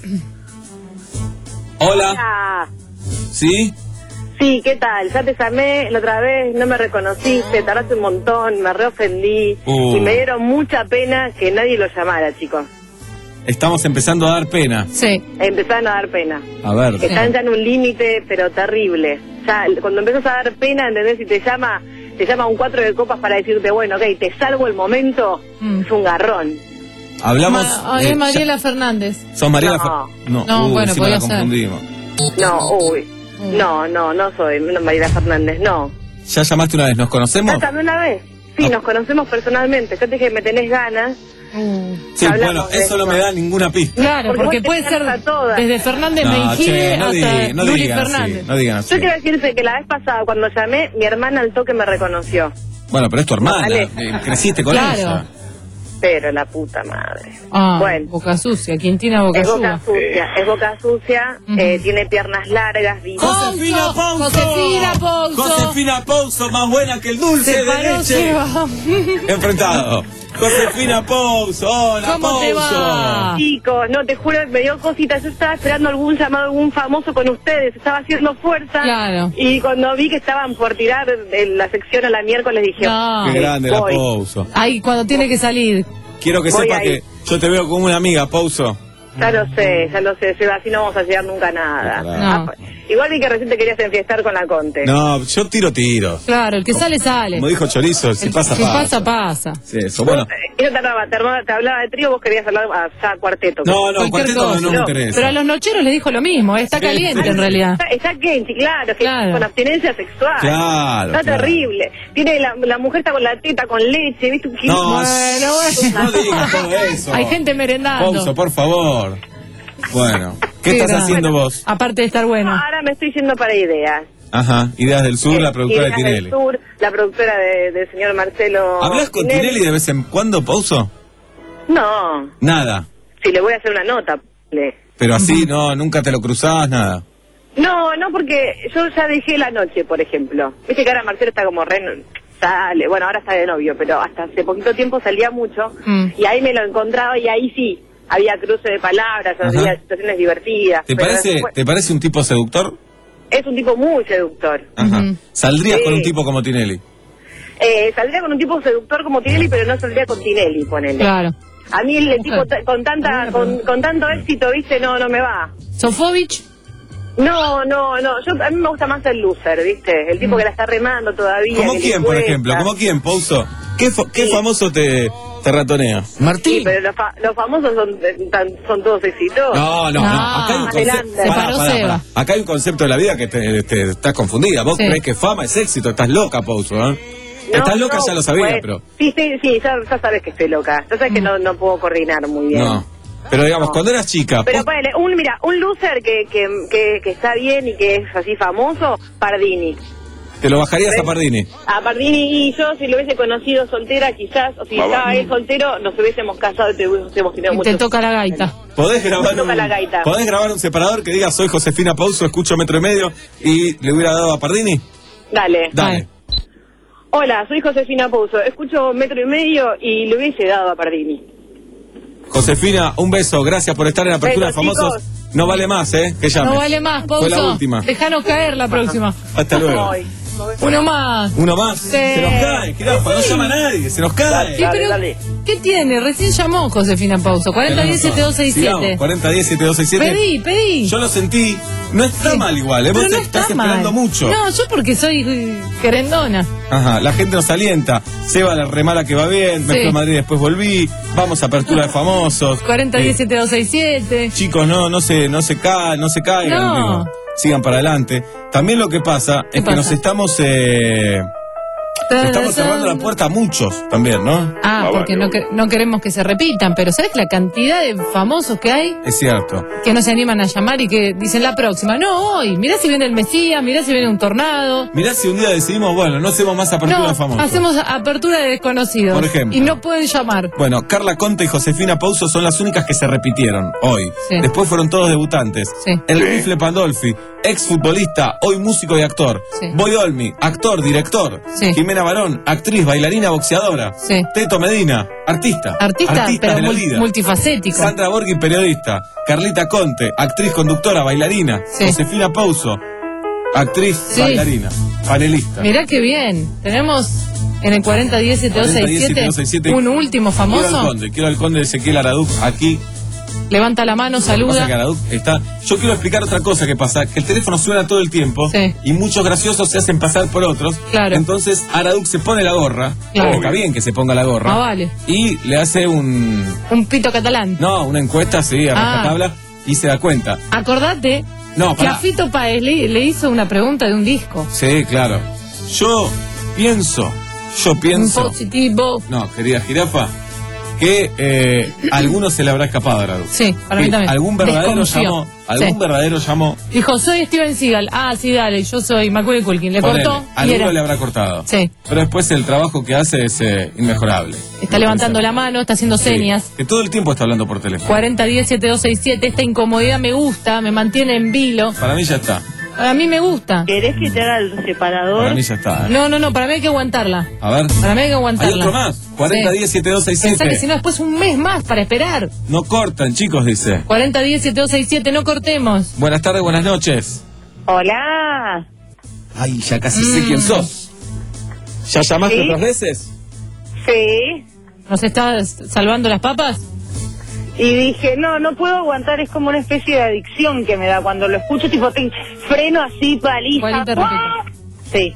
Speaker 4: Hola.
Speaker 11: Ah,
Speaker 4: ¿Sí?
Speaker 11: sí, ¿qué tal? Ya te llamé la otra vez, no me reconociste, tardaste un montón, me reofendí
Speaker 4: Uh.
Speaker 11: y me dieron mucha pena que nadie lo llamara, chicos.
Speaker 4: Estamos empezando a dar pena.
Speaker 6: Sí.
Speaker 11: Empezaron a dar pena.
Speaker 4: A ver.
Speaker 11: Están ya en un límite, pero terrible. Ya, cuando empiezas a dar pena, ¿entendés? Si te llama, te llama un cuatro de copas para decirte, bueno, ok, te salvo el momento,
Speaker 6: Mm.
Speaker 11: es un garrón.
Speaker 4: Hablamos.
Speaker 6: Ma- ah,
Speaker 4: eh,
Speaker 6: es Mariela Fernández.
Speaker 4: ya- ¿Son Mariela?
Speaker 11: No.
Speaker 4: Fer- No,
Speaker 6: No,
Speaker 4: uh,
Speaker 6: bueno,
Speaker 4: encima la
Speaker 6: podía ser.
Speaker 4: confundimos.
Speaker 11: No, uy.
Speaker 6: Mm.
Speaker 11: No, no, no soy no, Mariela Fernández, no.
Speaker 4: ¿Ya llamaste una vez? ¿Nos conocemos?
Speaker 11: ¿Ya también una vez? Sí,
Speaker 4: Ah.
Speaker 11: nos conocemos personalmente. Yo te dije que me tenés ganas.
Speaker 6: Mm.
Speaker 4: Sí,
Speaker 11: hablamos
Speaker 4: bueno,
Speaker 11: de
Speaker 4: eso no
Speaker 11: eso.
Speaker 4: me da ninguna pista.
Speaker 6: Claro,
Speaker 11: Porque
Speaker 6: porque
Speaker 11: vos te
Speaker 6: puede ser
Speaker 11: quedas a todas.
Speaker 6: desde Fernández
Speaker 4: No,
Speaker 6: Mengíe
Speaker 4: che, no,
Speaker 6: hasta
Speaker 4: di- no
Speaker 6: Luli
Speaker 4: digan así,
Speaker 6: Fernández.
Speaker 4: no digan así.
Speaker 11: Yo quiero decirte que la vez pasada, cuando llamé, mi hermana al toque me reconoció.
Speaker 4: Bueno, pero es tu hermana.
Speaker 11: Vale.
Speaker 4: eh, Creciste con
Speaker 6: Claro.
Speaker 4: ella.
Speaker 11: Pero la puta madre.
Speaker 6: Ah,
Speaker 11: Bueno.
Speaker 6: Boca sucia, Quintina Boca
Speaker 11: Es boca
Speaker 6: sucia.
Speaker 11: sucia, es boca sucia,
Speaker 6: Ujú.
Speaker 11: eh, tiene piernas largas, divas.
Speaker 4: Josefina Pouso.
Speaker 6: Josefina Pouso.
Speaker 4: Josefina Pouso, más buena que el dulce
Speaker 6: Se
Speaker 4: de
Speaker 6: paró,
Speaker 4: leche.
Speaker 6: se va.
Speaker 4: Enfrentado. Josefina Pouso, hola
Speaker 6: ¿Cómo te
Speaker 4: Pouso.
Speaker 6: va?
Speaker 11: Chicos, no, te juro que me dio cositas. Yo estaba esperando algún llamado, algún famoso con ustedes. Estaba haciendo fuerza.
Speaker 6: Claro.
Speaker 11: Y cuando vi que estaban por tirar de la sección a la miércoles, dije...
Speaker 6: No.
Speaker 4: Qué
Speaker 11: "Ok,
Speaker 4: grande la
Speaker 11: voy".
Speaker 4: Pouso.
Speaker 6: Ahí, cuando tiene que salir.
Speaker 4: Quiero que
Speaker 11: Voy
Speaker 4: sepa
Speaker 11: ahí.
Speaker 4: que yo te veo como una amiga, Pouso.
Speaker 11: Ya lo sé, ya lo sé, Seba, así no vamos a llegar nunca a nada.
Speaker 4: No.
Speaker 11: Ah, igual vi que recién te querías enfiestar con la Conte.
Speaker 4: No, yo tiro tiros.
Speaker 6: Claro, el que sale, sale.
Speaker 4: Como dijo Chorizo, si
Speaker 6: El-
Speaker 4: pasa,
Speaker 6: si
Speaker 4: pasa.
Speaker 6: pasa, pasa.
Speaker 4: Sí, eso, bueno.
Speaker 11: Ella te hablaba, te, hablaba, te hablaba de trío, vos querías hablar a, ya cuarteto.
Speaker 4: No, no,
Speaker 6: Cualquier
Speaker 4: cuarteto
Speaker 6: cosa.
Speaker 4: no me
Speaker 11: No,
Speaker 4: interesa.
Speaker 6: Pero a los nocheros les dijo lo mismo, eh, está
Speaker 4: Sí,
Speaker 6: caliente
Speaker 4: sí,
Speaker 6: en
Speaker 4: sí.
Speaker 6: realidad.
Speaker 11: Está, está Kenchi, claro, que
Speaker 6: Claro.
Speaker 11: con abstinencia sexual.
Speaker 4: Claro,
Speaker 11: Está
Speaker 4: claro.
Speaker 11: terrible. Tiene la, la mujer está con la teta con leche, ¿viste? Un
Speaker 4: No,
Speaker 6: Bueno, bueno.
Speaker 4: no digas todo eso.
Speaker 6: Hay gente merendando.
Speaker 4: Pouso, por favor. Bueno, ¿qué
Speaker 6: Qué
Speaker 4: estás
Speaker 6: grande.
Speaker 4: haciendo vos?
Speaker 6: Aparte de estar bueno.
Speaker 11: Ahora me estoy yendo para ideas.
Speaker 4: Ajá, Ideas del Sur, la productora
Speaker 11: Ideas
Speaker 4: de Tinelli.
Speaker 11: del Sur, la productora de- del señor Marcelo.
Speaker 4: ¿Hablas con Tinelli de vez en cuando, Pouso?
Speaker 11: No,
Speaker 4: Nada.
Speaker 11: si le voy a hacer una nota. le-
Speaker 4: Pero así, no, nunca te lo cruzabas, nada.
Speaker 11: No, no, porque yo ya dejé la noche, por ejemplo. Viste que ahora Marcelo está como re... Sale, bueno, ahora está de novio, pero hasta hace poquito tiempo salía mucho.
Speaker 6: Mm.
Speaker 11: Y ahí me lo encontraba y ahí sí, había cruce de palabras,
Speaker 4: Ajá.
Speaker 11: había situaciones divertidas.
Speaker 4: ¿Te
Speaker 11: pero
Speaker 4: parece,
Speaker 11: después-
Speaker 4: ¿Te parece un tipo seductor?
Speaker 11: Es un tipo muy seductor.
Speaker 4: Ajá. ¿Saldrías
Speaker 11: Sí.
Speaker 4: con un tipo como Tinelli?
Speaker 11: Eh, saldría con un tipo seductor como Tinelli, pero no saldría con Tinelli, ponele.
Speaker 6: Claro.
Speaker 11: A mí el tipo ta- con tanta con, con tanto éxito, viste, no no me va.
Speaker 6: ¿Sofovich?
Speaker 11: No, no, no. Yo, a mí me gusta más el loser, viste. El tipo que la está remando todavía.
Speaker 4: ¿Como
Speaker 11: que le
Speaker 4: quién, por
Speaker 11: cuesta.
Speaker 4: ejemplo? ¿Como quién, Pouso? ¿Qué, fa- qué famoso te, te ratonea?
Speaker 11: Sí, pero los, fa- los famosos son, eh, tan- son todos exitosos.
Speaker 4: No, no, no. Acá hay un concepto.
Speaker 11: Adelante.
Speaker 4: Pará, pará, pará. Acá hay un concepto de la vida que te, te- estás confundida. Vos
Speaker 11: Sí.
Speaker 4: crees que fama es éxito. Estás loca, Pouso, ¿eh?
Speaker 11: No,
Speaker 4: Estás loca,
Speaker 11: no,
Speaker 4: ya lo sabía,
Speaker 11: bueno,
Speaker 4: pero.
Speaker 11: Sí, sí, sí, ya, ya sabes que estoy loca. Ya sabes que no, no puedo coordinar muy bien.
Speaker 4: No. Pero digamos, cuando eras chica.
Speaker 11: Pero
Speaker 4: vos-
Speaker 11: ponele, un, mira, un loser que, que, que, que está bien y que es así famoso, Pardini.
Speaker 4: Te lo bajarías a Pardini.
Speaker 11: A Pardini y yo, si lo hubiese conocido soltera, quizás, o si
Speaker 4: Va, va.
Speaker 11: estaba él soltero, nos hubiésemos casado y te hubiésemos tenido
Speaker 6: Y
Speaker 11: muchos...
Speaker 6: te toca la gaita.
Speaker 4: Podés grabar,
Speaker 11: Me toca
Speaker 4: un,
Speaker 11: la gaita.
Speaker 4: podés grabar un separador que diga soy Josefina Pouso, escucho metro y medio y le hubiera dado a Pardini.
Speaker 11: Dale.
Speaker 4: Dale.
Speaker 11: Hola, soy Josefina Pouso, escucho metro y medio y le hubiese dado a Pardini.
Speaker 4: Josefina, un beso, gracias por estar en Apertura de
Speaker 11: Besos,
Speaker 4: Famosos. No vale más, ¿eh? Que llames.
Speaker 6: No vale más,
Speaker 4: Fue la
Speaker 6: Pouso.
Speaker 4: última.
Speaker 6: Déjanos caer la próxima.
Speaker 4: Hasta luego.
Speaker 6: Uno más.
Speaker 4: Uno más.
Speaker 6: Sí.
Speaker 4: Se nos cae, jirafa, no llama a nadie, se nos cae.
Speaker 6: Sí, pero ¿qué tiene? Recién llamó Josefina Pauso. cuarenta diez setenta y dos sesenta y siete.
Speaker 4: cuarenta diez setenta y dos sesenta y siete.
Speaker 6: Pedí, pedí.
Speaker 4: Yo lo sentí. No está mal igual, ¿eh? Vos
Speaker 6: Pero no
Speaker 4: estás
Speaker 6: está mal.
Speaker 4: esperando mucho.
Speaker 6: No, yo porque soy eh, querendona.
Speaker 4: Ajá, la gente nos alienta. Seba la remala que va bien, me
Speaker 6: Sí.
Speaker 4: fui a Madrid, después volví. Vamos a Apertura de Famosos.
Speaker 6: cuarenta diez setenta y dos sesenta y siete.
Speaker 4: Chicos, no, no se, no se caen, no se caigan,
Speaker 6: No.
Speaker 4: digo, sigan para adelante. También lo que pasa es que
Speaker 6: pasa?
Speaker 4: nos estamos eh, estamos cerrando la puerta a muchos también, ¿no?
Speaker 6: Ah, porque no, que- no queremos que se repitan, pero ¿sabes la cantidad de famosos que hay
Speaker 4: Es cierto.
Speaker 6: que no se animan a llamar y que dicen la próxima? No, hoy. Mirá si viene el Mesías, mirá si viene un tornado.
Speaker 4: Mirá si un día decidimos, bueno, no hacemos más Apertura
Speaker 6: No,
Speaker 4: de Famosos.
Speaker 6: hacemos apertura de desconocidos.
Speaker 4: Por ejemplo.
Speaker 6: Y no pueden llamar.
Speaker 4: Bueno, Carla Conte y Josefina Pouso son las únicas que se repitieron hoy.
Speaker 6: Sí.
Speaker 4: Después fueron todos debutantes.
Speaker 6: Sí.
Speaker 4: El Rifle Pandolfi, ex futbolista, hoy músico y actor.
Speaker 6: Sí.
Speaker 4: Boy Olmi, actor, director.
Speaker 6: Sí.
Speaker 4: Jimena Barón, actriz, bailarina, boxeadora.
Speaker 6: Sí.
Speaker 4: Teto Medina, artista.
Speaker 6: Artista, pero
Speaker 4: de la
Speaker 6: mul-
Speaker 4: vida.
Speaker 6: multifacético.
Speaker 4: Sandra Borghi, periodista. Carlita Conte, actriz, conductora, bailarina.
Speaker 6: Sí.
Speaker 4: Josefina Pouso, actriz,
Speaker 6: Sí.
Speaker 4: bailarina, panelista.
Speaker 6: Mirá qué bien. Tenemos en el cuarenta diez setenta y dos sesenta y siete
Speaker 4: setenta y dos sesenta y siete.
Speaker 6: un último
Speaker 4: Quiero al
Speaker 6: famoso.
Speaker 4: conde, quiero al conde Ezequiel Araduc aquí.
Speaker 6: Levanta la mano,
Speaker 4: Lo que pasa es que
Speaker 6: saluda.
Speaker 4: Araduc está. Yo quiero explicar otra cosa que pasa, que el teléfono suena todo el tiempo
Speaker 6: Sí.
Speaker 4: y muchos graciosos se hacen pasar por otros.
Speaker 6: Claro.
Speaker 4: Entonces Araduc se pone la gorra,
Speaker 6: Claro.
Speaker 4: está bien que se ponga la gorra,
Speaker 6: Ah, vale.
Speaker 4: y le hace un
Speaker 6: Un pito catalán.
Speaker 4: no, una encuesta, sí, a
Speaker 6: Ah.
Speaker 4: rajatabla, y se da cuenta.
Speaker 6: Acordate
Speaker 4: No,
Speaker 6: que a
Speaker 4: pará.
Speaker 6: Fito Páez le, le hizo una pregunta de un disco.
Speaker 4: Sí, claro. Yo pienso, yo
Speaker 6: Un
Speaker 4: pienso.
Speaker 6: positivo.
Speaker 4: No, querida jirafa, que eh, a alguno se le habrá escapado a Araduc.
Speaker 6: Sí, para mí
Speaker 4: Que
Speaker 6: también.
Speaker 4: Algún verdadero
Speaker 6: Desconfió.
Speaker 4: llamó, algún
Speaker 6: Sí.
Speaker 4: verdadero llamó.
Speaker 6: Dijo, soy Steven Seagal. Ah, sí, dale, yo soy Macaulay Culkin. Le
Speaker 4: Ponele,
Speaker 6: cortó y
Speaker 4: alguno
Speaker 6: era.
Speaker 4: le habrá cortado.
Speaker 6: Sí.
Speaker 4: Pero después el trabajo que hace es eh, inmejorable.
Speaker 6: Está levantando la mano, está haciendo
Speaker 4: Sí,
Speaker 6: señas.
Speaker 4: que todo el tiempo está hablando por teléfono.
Speaker 6: cuarenta diez setenta y dos sesenta y siete. Esta incomodidad me gusta, me mantiene en vilo.
Speaker 4: Para mí ya está.
Speaker 6: A mí me gusta.
Speaker 11: ¿Querés que te haga el separador?
Speaker 4: Para mí ya está. ¿eh?
Speaker 6: No, no, no, para mí hay que aguantarla.
Speaker 4: A ver.
Speaker 6: Para mí hay que
Speaker 4: Hay
Speaker 6: aguantarla.
Speaker 4: otro más. cuarenta diez setenta y dos sesenta y
Speaker 6: Pensá que si
Speaker 4: siete.
Speaker 6: no, después un mes más para esperar.
Speaker 4: No cortan, chicos, dice.
Speaker 6: cuarenta diez setenta y dos sesenta y siete, no cortemos.
Speaker 4: Buenas tardes, buenas noches.
Speaker 11: Hola.
Speaker 4: Ay, ya casi sé
Speaker 6: Mm.
Speaker 4: quién sos. ¿Ya llamaste
Speaker 11: ¿Sí?
Speaker 4: otras veces?
Speaker 11: Sí.
Speaker 6: ¿Nos estás salvando las papas?
Speaker 11: Y dije, no, no puedo aguantar, es como una especie de adicción que me da cuando lo escucho, tipo, te- freno así, paliza.
Speaker 6: Juanita,
Speaker 11: ¡guau! Sí.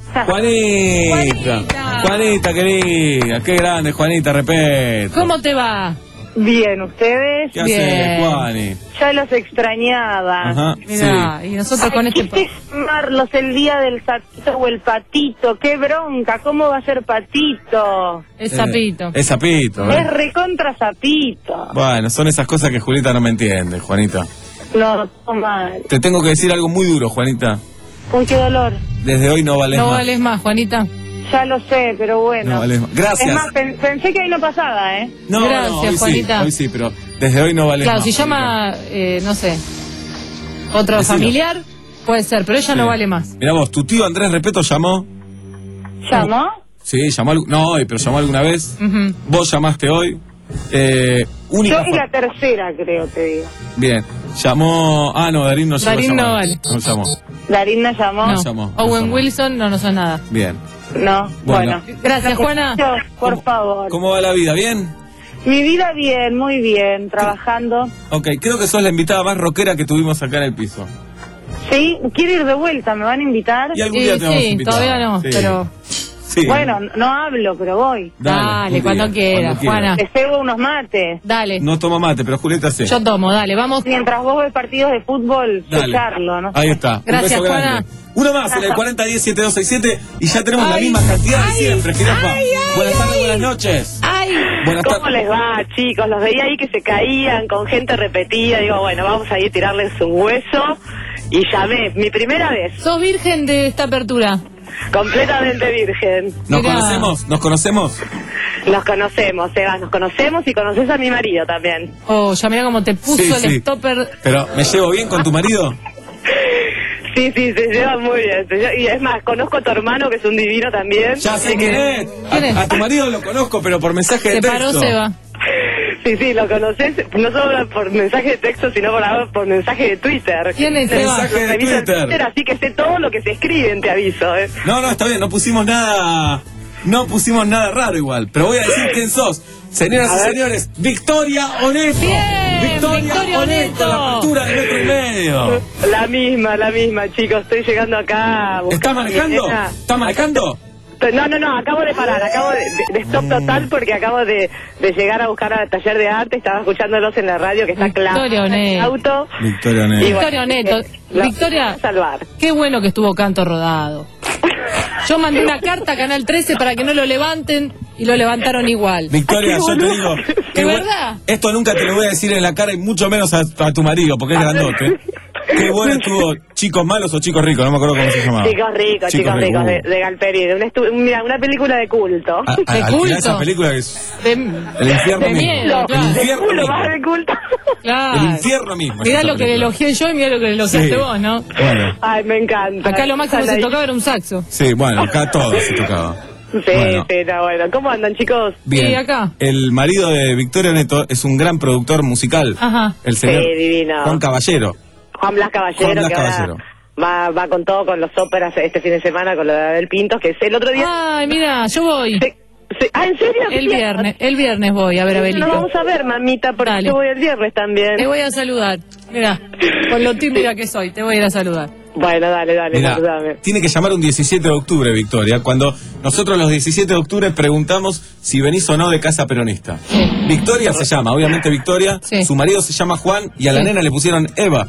Speaker 4: Juanita. Juanita, querida. Qué grande, Juanita, repito.
Speaker 6: ¿Cómo te va?
Speaker 11: Bien, ¿ustedes?
Speaker 4: ¿Qué
Speaker 6: Bien.
Speaker 4: haces, Juani?
Speaker 11: Ya los extrañaba.
Speaker 4: Ajá,
Speaker 6: Mirá, y nosotros con este...
Speaker 11: Quise llamarlos el día del sapito o el patito. ¡Qué bronca! ¿Cómo va a ser patito?
Speaker 6: Es sapito.
Speaker 4: Eh, es sapito,
Speaker 11: Es
Speaker 4: ¿eh?
Speaker 11: recontra sapito.
Speaker 4: Bueno, son esas cosas que Julieta no me entiende, Juanita.
Speaker 11: No, no mal.
Speaker 4: Te tengo que decir algo muy duro, Juanita.
Speaker 11: Uy, qué dolor.
Speaker 4: Desde hoy no vales
Speaker 6: No
Speaker 4: más.
Speaker 6: vales más, Juanita.
Speaker 11: Ya lo sé, pero bueno.
Speaker 4: No vales más. Gracias.
Speaker 11: Es más, pen- pensé que ahí no pasaba, ¿eh?
Speaker 4: No, no,
Speaker 6: Gracias,
Speaker 4: hoy
Speaker 6: Juanita.
Speaker 4: Sí, hoy sí, pero desde hoy no vales
Speaker 6: Claro,
Speaker 4: más.
Speaker 6: si llama, eh, no sé, otro
Speaker 4: Decilo.
Speaker 6: familiar, puede ser, pero ella
Speaker 4: Sí.
Speaker 6: no vale más.
Speaker 4: Mirá vos, tu tío Andrés Repeto llamó.
Speaker 11: ¿Llamó?
Speaker 4: Sí, llamó, al- no hoy, pero llamó alguna vez.
Speaker 6: Ujú.
Speaker 4: Vos llamaste hoy. Eh, única
Speaker 11: Yo y
Speaker 4: fa-
Speaker 11: la tercera, creo, te digo.
Speaker 4: Bien, llamó. Ah, no, Darín no llegó. a
Speaker 6: Darín no
Speaker 4: llamar.
Speaker 6: vale.
Speaker 4: No llamó.
Speaker 11: Darín no llamó.
Speaker 6: No.
Speaker 4: llamó, no
Speaker 6: Owen
Speaker 4: llamó.
Speaker 6: Wilson no nos son nada.
Speaker 4: Bien.
Speaker 11: No,
Speaker 4: Bueno.
Speaker 11: bueno.
Speaker 6: Gracias, Juana.
Speaker 11: Por favor.
Speaker 4: ¿Cómo va la vida? ¿Bien?
Speaker 11: Mi vida bien, muy bien, trabajando.
Speaker 4: Ok, creo que sos la invitada más rockera que tuvimos acá en el piso.
Speaker 11: Sí, quiero ir de vuelta, ¿me van a invitar?
Speaker 4: Y algún
Speaker 6: Sí,
Speaker 4: día te vamos a
Speaker 6: sí,
Speaker 4: invitar.
Speaker 6: todavía no,
Speaker 4: Sí.
Speaker 6: pero
Speaker 4: Sí.
Speaker 11: Bueno, no hablo, pero voy.
Speaker 6: dale,
Speaker 4: un
Speaker 6: cuando
Speaker 4: día,
Speaker 6: quieras,
Speaker 4: cuando quieras.
Speaker 6: Juana.
Speaker 11: Te cebo unos mates.
Speaker 6: Dale,
Speaker 4: No toma mate, pero Julieta sí.
Speaker 6: yo tomo, dale, vamos.
Speaker 11: Mientras vos ves partidos de fútbol,
Speaker 4: Dale.
Speaker 11: escucharlo, ¿no?
Speaker 4: Ahí está.
Speaker 6: Gracias,
Speaker 4: un beso
Speaker 6: Juana.
Speaker 4: grande. Uno más en el cuarenta diez setenta y dos sesenta y siete y ya tenemos la
Speaker 6: Ay,
Speaker 4: misma cantidad de
Speaker 6: ay,
Speaker 4: siempre, jirafa.
Speaker 6: ay, ay,
Speaker 4: Buenas tardes,
Speaker 6: ay.
Speaker 4: buenas noches.
Speaker 6: ¡Ay!
Speaker 4: Buenas
Speaker 10: ¿Cómo
Speaker 4: tardes.
Speaker 10: les va, chicos? Los veía ahí que se caían con gente repetida. Digo, bueno, vamos a ir a tirarles un hueso. Y llamé, mi primera vez,
Speaker 6: ¿Sos virgen de esta apertura?
Speaker 10: completamente virgen.
Speaker 4: ¿Nos
Speaker 6: Mirá.
Speaker 4: conocemos? ¿Nos conocemos?
Speaker 10: Nos conocemos, Sebas, nos conocemos y conoces a mi marido también.
Speaker 6: Oh, ya mirá cómo te puso
Speaker 4: Sí,
Speaker 6: el
Speaker 4: sí.
Speaker 6: stopper.
Speaker 4: Pero, ¿me llevo bien con tu marido?
Speaker 10: Sí, sí, se llevan muy bien. se lleva- Y es más, conozco a tu hermano, que es un divino también.
Speaker 4: Ya sé
Speaker 10: Así
Speaker 4: quién
Speaker 10: que-
Speaker 4: es.
Speaker 6: ¿Quién es?
Speaker 4: A, a tu marido lo conozco, pero por mensaje de
Speaker 6: Se
Speaker 4: texto.
Speaker 6: paró Seba.
Speaker 10: Sí, sí, lo conoces, no solo por mensaje de texto, sino por, por mensaje de Twitter.
Speaker 6: ¿Quién es, Seba?
Speaker 4: Mensaje de
Speaker 10: Reviso el
Speaker 4: Twitter.
Speaker 10: Así que sé todo lo que se escriben, te aviso. ¿eh?
Speaker 4: No, no, está bien, no pusimos nada. No pusimos nada raro igual. Pero voy a decir quién sos. Señoras
Speaker 10: A
Speaker 4: y
Speaker 10: ver.
Speaker 4: señores, Victoria Oneto.
Speaker 6: Bien, Victoria Oneto.
Speaker 4: La apertura de metro y medio.
Speaker 10: La misma, la misma, chicos. Estoy llegando acá. a buscar
Speaker 4: ¿Estás
Speaker 10: a mi
Speaker 4: manejando?
Speaker 10: nena.
Speaker 4: ¿Estás manejando?
Speaker 10: No, no, no, acabo de parar, acabo de, de- de stop total porque acabo de, de llegar a buscar al taller de arte, estaba escuchándolos en la radio que está claro.
Speaker 6: Victoria Oneto.
Speaker 10: Auto.
Speaker 4: Victoria
Speaker 10: Y
Speaker 4: Oneto.
Speaker 10: bueno,
Speaker 6: Victoria Oneto.
Speaker 10: eh, la-
Speaker 6: Victoria,
Speaker 10: salvar.
Speaker 6: qué bueno que estuvo Canto Rodado. Yo mandé una carta a Canal trece para que no lo levanten y lo levantaron igual.
Speaker 4: Victoria,
Speaker 10: Ay, qué
Speaker 4: yo te
Speaker 10: boludo.
Speaker 4: digo.
Speaker 6: ¿De
Speaker 4: qué bu-
Speaker 6: verdad?
Speaker 4: Esto nunca te lo voy a decir en la cara y mucho menos a, a tu marido, porque es grandote. Qué bueno estuvo Chicos Malos o Chicos Ricos, no me acuerdo cómo se llamaba.
Speaker 10: Chicos ricos, chicos, ricos, de, de Galperi, de una, estu- mira, una película de culto.
Speaker 4: A- a-
Speaker 6: de
Speaker 4: alquilá
Speaker 6: culto.
Speaker 4: esa película que es
Speaker 6: De,
Speaker 4: el infierno
Speaker 6: de
Speaker 4: mismo.
Speaker 6: miedo, claro.
Speaker 4: El
Speaker 10: de
Speaker 4: infierno
Speaker 10: culo,
Speaker 4: mismo.
Speaker 10: más de culto.
Speaker 6: Claro.
Speaker 4: El infierno mismo. es
Speaker 6: Mirá
Speaker 4: esa
Speaker 6: lo que le
Speaker 4: película.
Speaker 6: elogié yo y mirá lo que le elogiaste
Speaker 4: Sí.
Speaker 6: vos, ¿no?
Speaker 4: Bueno,
Speaker 10: Ay, me encanta.
Speaker 6: Acá lo máximo que se
Speaker 10: Están ahí.
Speaker 6: tocaba era un saxo.
Speaker 4: sí, bueno, acá todo se tocaba.
Speaker 10: Sí,
Speaker 4: Bueno.
Speaker 10: sí, está bueno. ¿Cómo andan, chicos?
Speaker 4: Bien.
Speaker 6: Sí, acá.
Speaker 4: El marido de Victoria Neto es un gran productor musical.
Speaker 6: Ajá.
Speaker 4: El señor
Speaker 10: Sí, divino.
Speaker 4: Juan Caballero.
Speaker 10: Juan Blas Caballero,
Speaker 4: Juan Blas
Speaker 10: que ahora
Speaker 4: Caballero.
Speaker 10: Va, va con todo, con los óperas este fin de semana, con lo de Abel Pintos, que es el otro día.
Speaker 6: Ay, mira, yo voy.
Speaker 10: Se- se- ah, ¿en serio?
Speaker 6: El viernes, el viernes voy a ver a
Speaker 10: Nos
Speaker 6: Belito.
Speaker 10: vamos a ver, mamita, porque
Speaker 6: Dale.
Speaker 10: yo voy el viernes también.
Speaker 6: Te voy a saludar. Mira, con lo tímida que soy, te voy a ir a saludar.
Speaker 10: Bueno, dale, dale,
Speaker 4: Mirá,
Speaker 10: saludame.
Speaker 4: tiene que llamar un diecisiete de octubre, Victoria, cuando nosotros los diecisiete de octubre preguntamos si venís o no de casa peronista. Victoria se llama, obviamente Victoria,
Speaker 6: Sí.
Speaker 4: su marido se llama Juan y a la
Speaker 6: Sí.
Speaker 4: nena le pusieron Eva.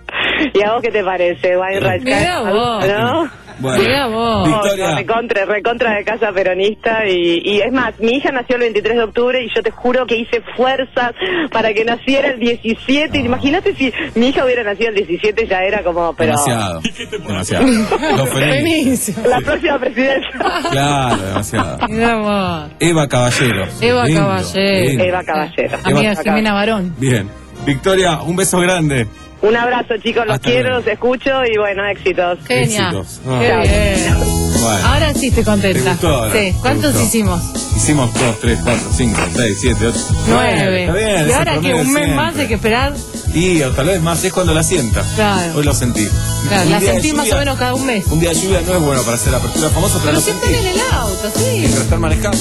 Speaker 10: ¿Y a vos qué te parece, Wayne
Speaker 6: Mirá vos.
Speaker 10: ¿No?
Speaker 4: Bueno,
Speaker 6: Mirá vos.
Speaker 4: Victoria,
Speaker 10: Recontra, recontra de casa peronista y, y es más, mi hija nació el veintitrés de octubre y yo te juro que hice fuerzas para que naciera el diecisiete. Imagínate si mi hija hubiera nacido el diecisiete, ya era como, pero...
Speaker 4: demasiado, demasiado. Lo feliz.
Speaker 6: Buenísimo.
Speaker 10: La próxima presidencia.
Speaker 4: Claro, demasiado.
Speaker 6: Mirá vos.
Speaker 4: Eva Caballero.
Speaker 6: Eva
Speaker 4: Lindo,
Speaker 6: Caballero.
Speaker 4: lindo.
Speaker 10: Eva Caballero.
Speaker 6: Amiga
Speaker 10: Acá.
Speaker 6: Jimena Barón.
Speaker 4: Bien. Victoria, un beso grande.
Speaker 10: Un abrazo, chicos, los
Speaker 4: Hasta
Speaker 10: quiero,
Speaker 4: luego.
Speaker 10: los escucho y bueno, éxitos.
Speaker 6: Genia.
Speaker 4: Éxitos.
Speaker 6: Qué
Speaker 4: Ah.
Speaker 6: bien.
Speaker 4: Bueno.
Speaker 6: Ahora sí estoy contenta.
Speaker 4: ¿Te gustó ahora?
Speaker 6: Sí.
Speaker 4: ¿Te
Speaker 6: ¿Cuántos
Speaker 4: gustó?
Speaker 6: hicimos?
Speaker 4: Hicimos dos, tres, cuatro, cinco, seis, siete, ocho,
Speaker 6: Nueve.
Speaker 4: Está bien,
Speaker 6: Y
Speaker 4: es el
Speaker 6: ahora que
Speaker 4: promedio
Speaker 6: un mes
Speaker 4: siempre.
Speaker 6: más hay que esperar.
Speaker 4: Y o tal vez más es cuando la sienta.
Speaker 6: Claro.
Speaker 4: Hoy lo sentí.
Speaker 6: Claro,
Speaker 4: Un
Speaker 6: la
Speaker 4: día de
Speaker 6: sentí más
Speaker 4: lluvia-
Speaker 6: o menos cada un mes.
Speaker 4: Un día de lluvia no es bueno para hacer apertura famosa, pero
Speaker 6: Pero
Speaker 4: lo
Speaker 6: si están
Speaker 4: sentí.
Speaker 6: en el auto, sí.
Speaker 4: Mientras estar manejando.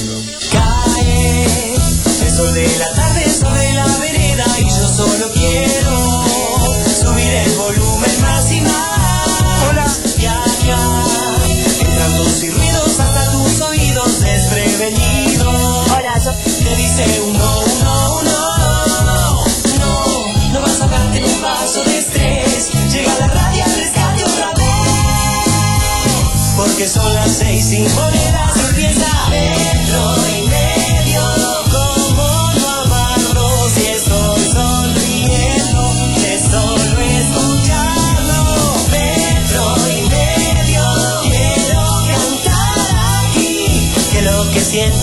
Speaker 13: Cae el sol de la tarde sobre la vereda y yo solo quiero subir el volumen más y más. Hola. Ya, ya. Entran tus y ruidos hasta tus oídos desprevenidos. Hola, yo. Te dice uno, uno, uno. No, no vas a darte un paso de estrés. Llega la radio al rescate otra vez. Porque son las seis sin monedas. Empieza metro y medio. Como no amarlo si estoy sonriendo. De solo escucharlo. Metro y medio.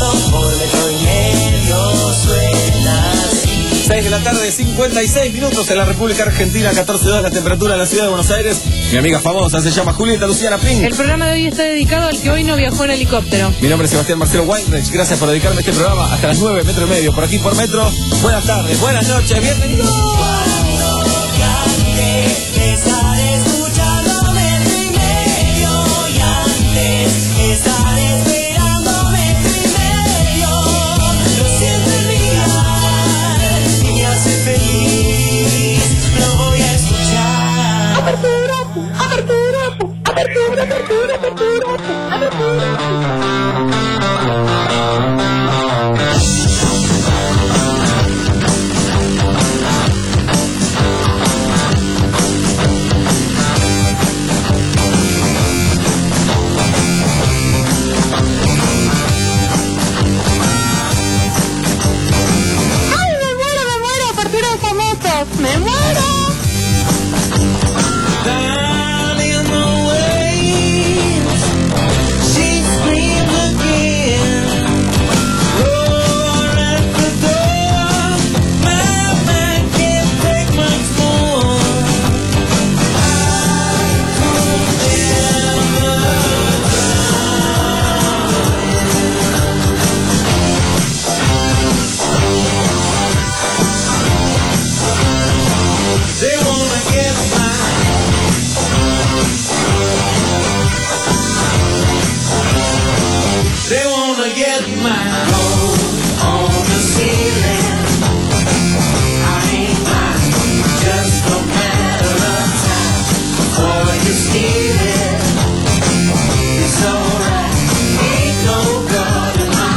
Speaker 13: por metro y medio suena así.
Speaker 4: seis de la tarde, cincuenta y seis minutos en la República Argentina, catorce grados la temperatura en la ciudad de Buenos Aires. Mi amiga famosa se llama Julieta Luciana Pink.
Speaker 6: El programa de hoy está dedicado al que hoy no viajó en helicóptero.
Speaker 4: Mi nombre es Sebastián Marcelo Weinreich. Gracias por dedicarme a este programa hasta las nueve, metro y medio, por aquí por Metro. Buenas tardes, buenas noches, bienvenidos.
Speaker 13: Estaré escuchando metro y medio y antes estaré esperando metro y medio. Lo siento en mi alma y me hace feliz. Lo voy a escuchar. Apertura, apertura, apertura, apertura, apertura, apertura.
Speaker 11: ¡Me muero!
Speaker 13: Down in the waves, she screams again. Roar at the door, my mind can't take much more. I could never They wanna get mine. They wanna get mine. Gold on the ceiling. I ain't mine. Just a matter of time before you steal it. It's alright. Ain't no God in my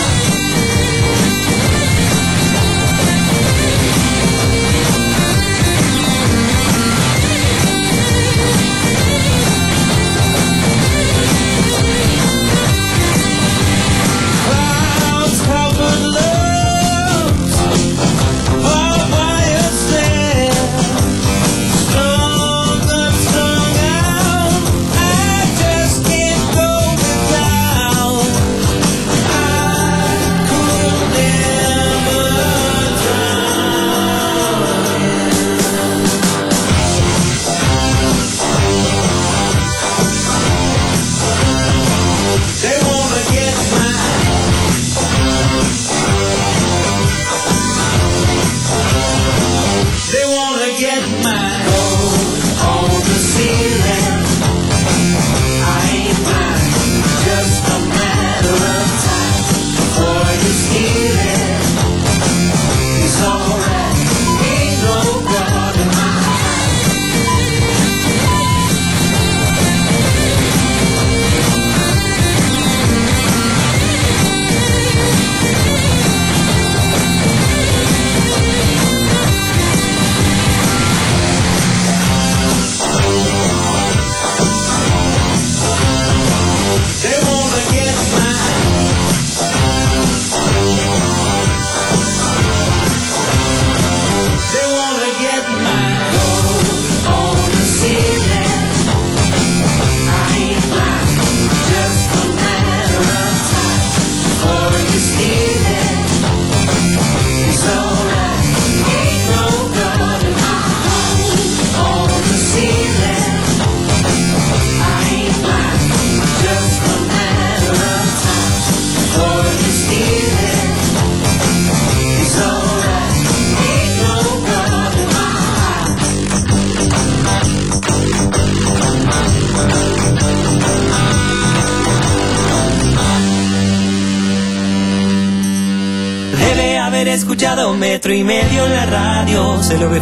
Speaker 13: escuchado metro y medio en la radio. Se lo ve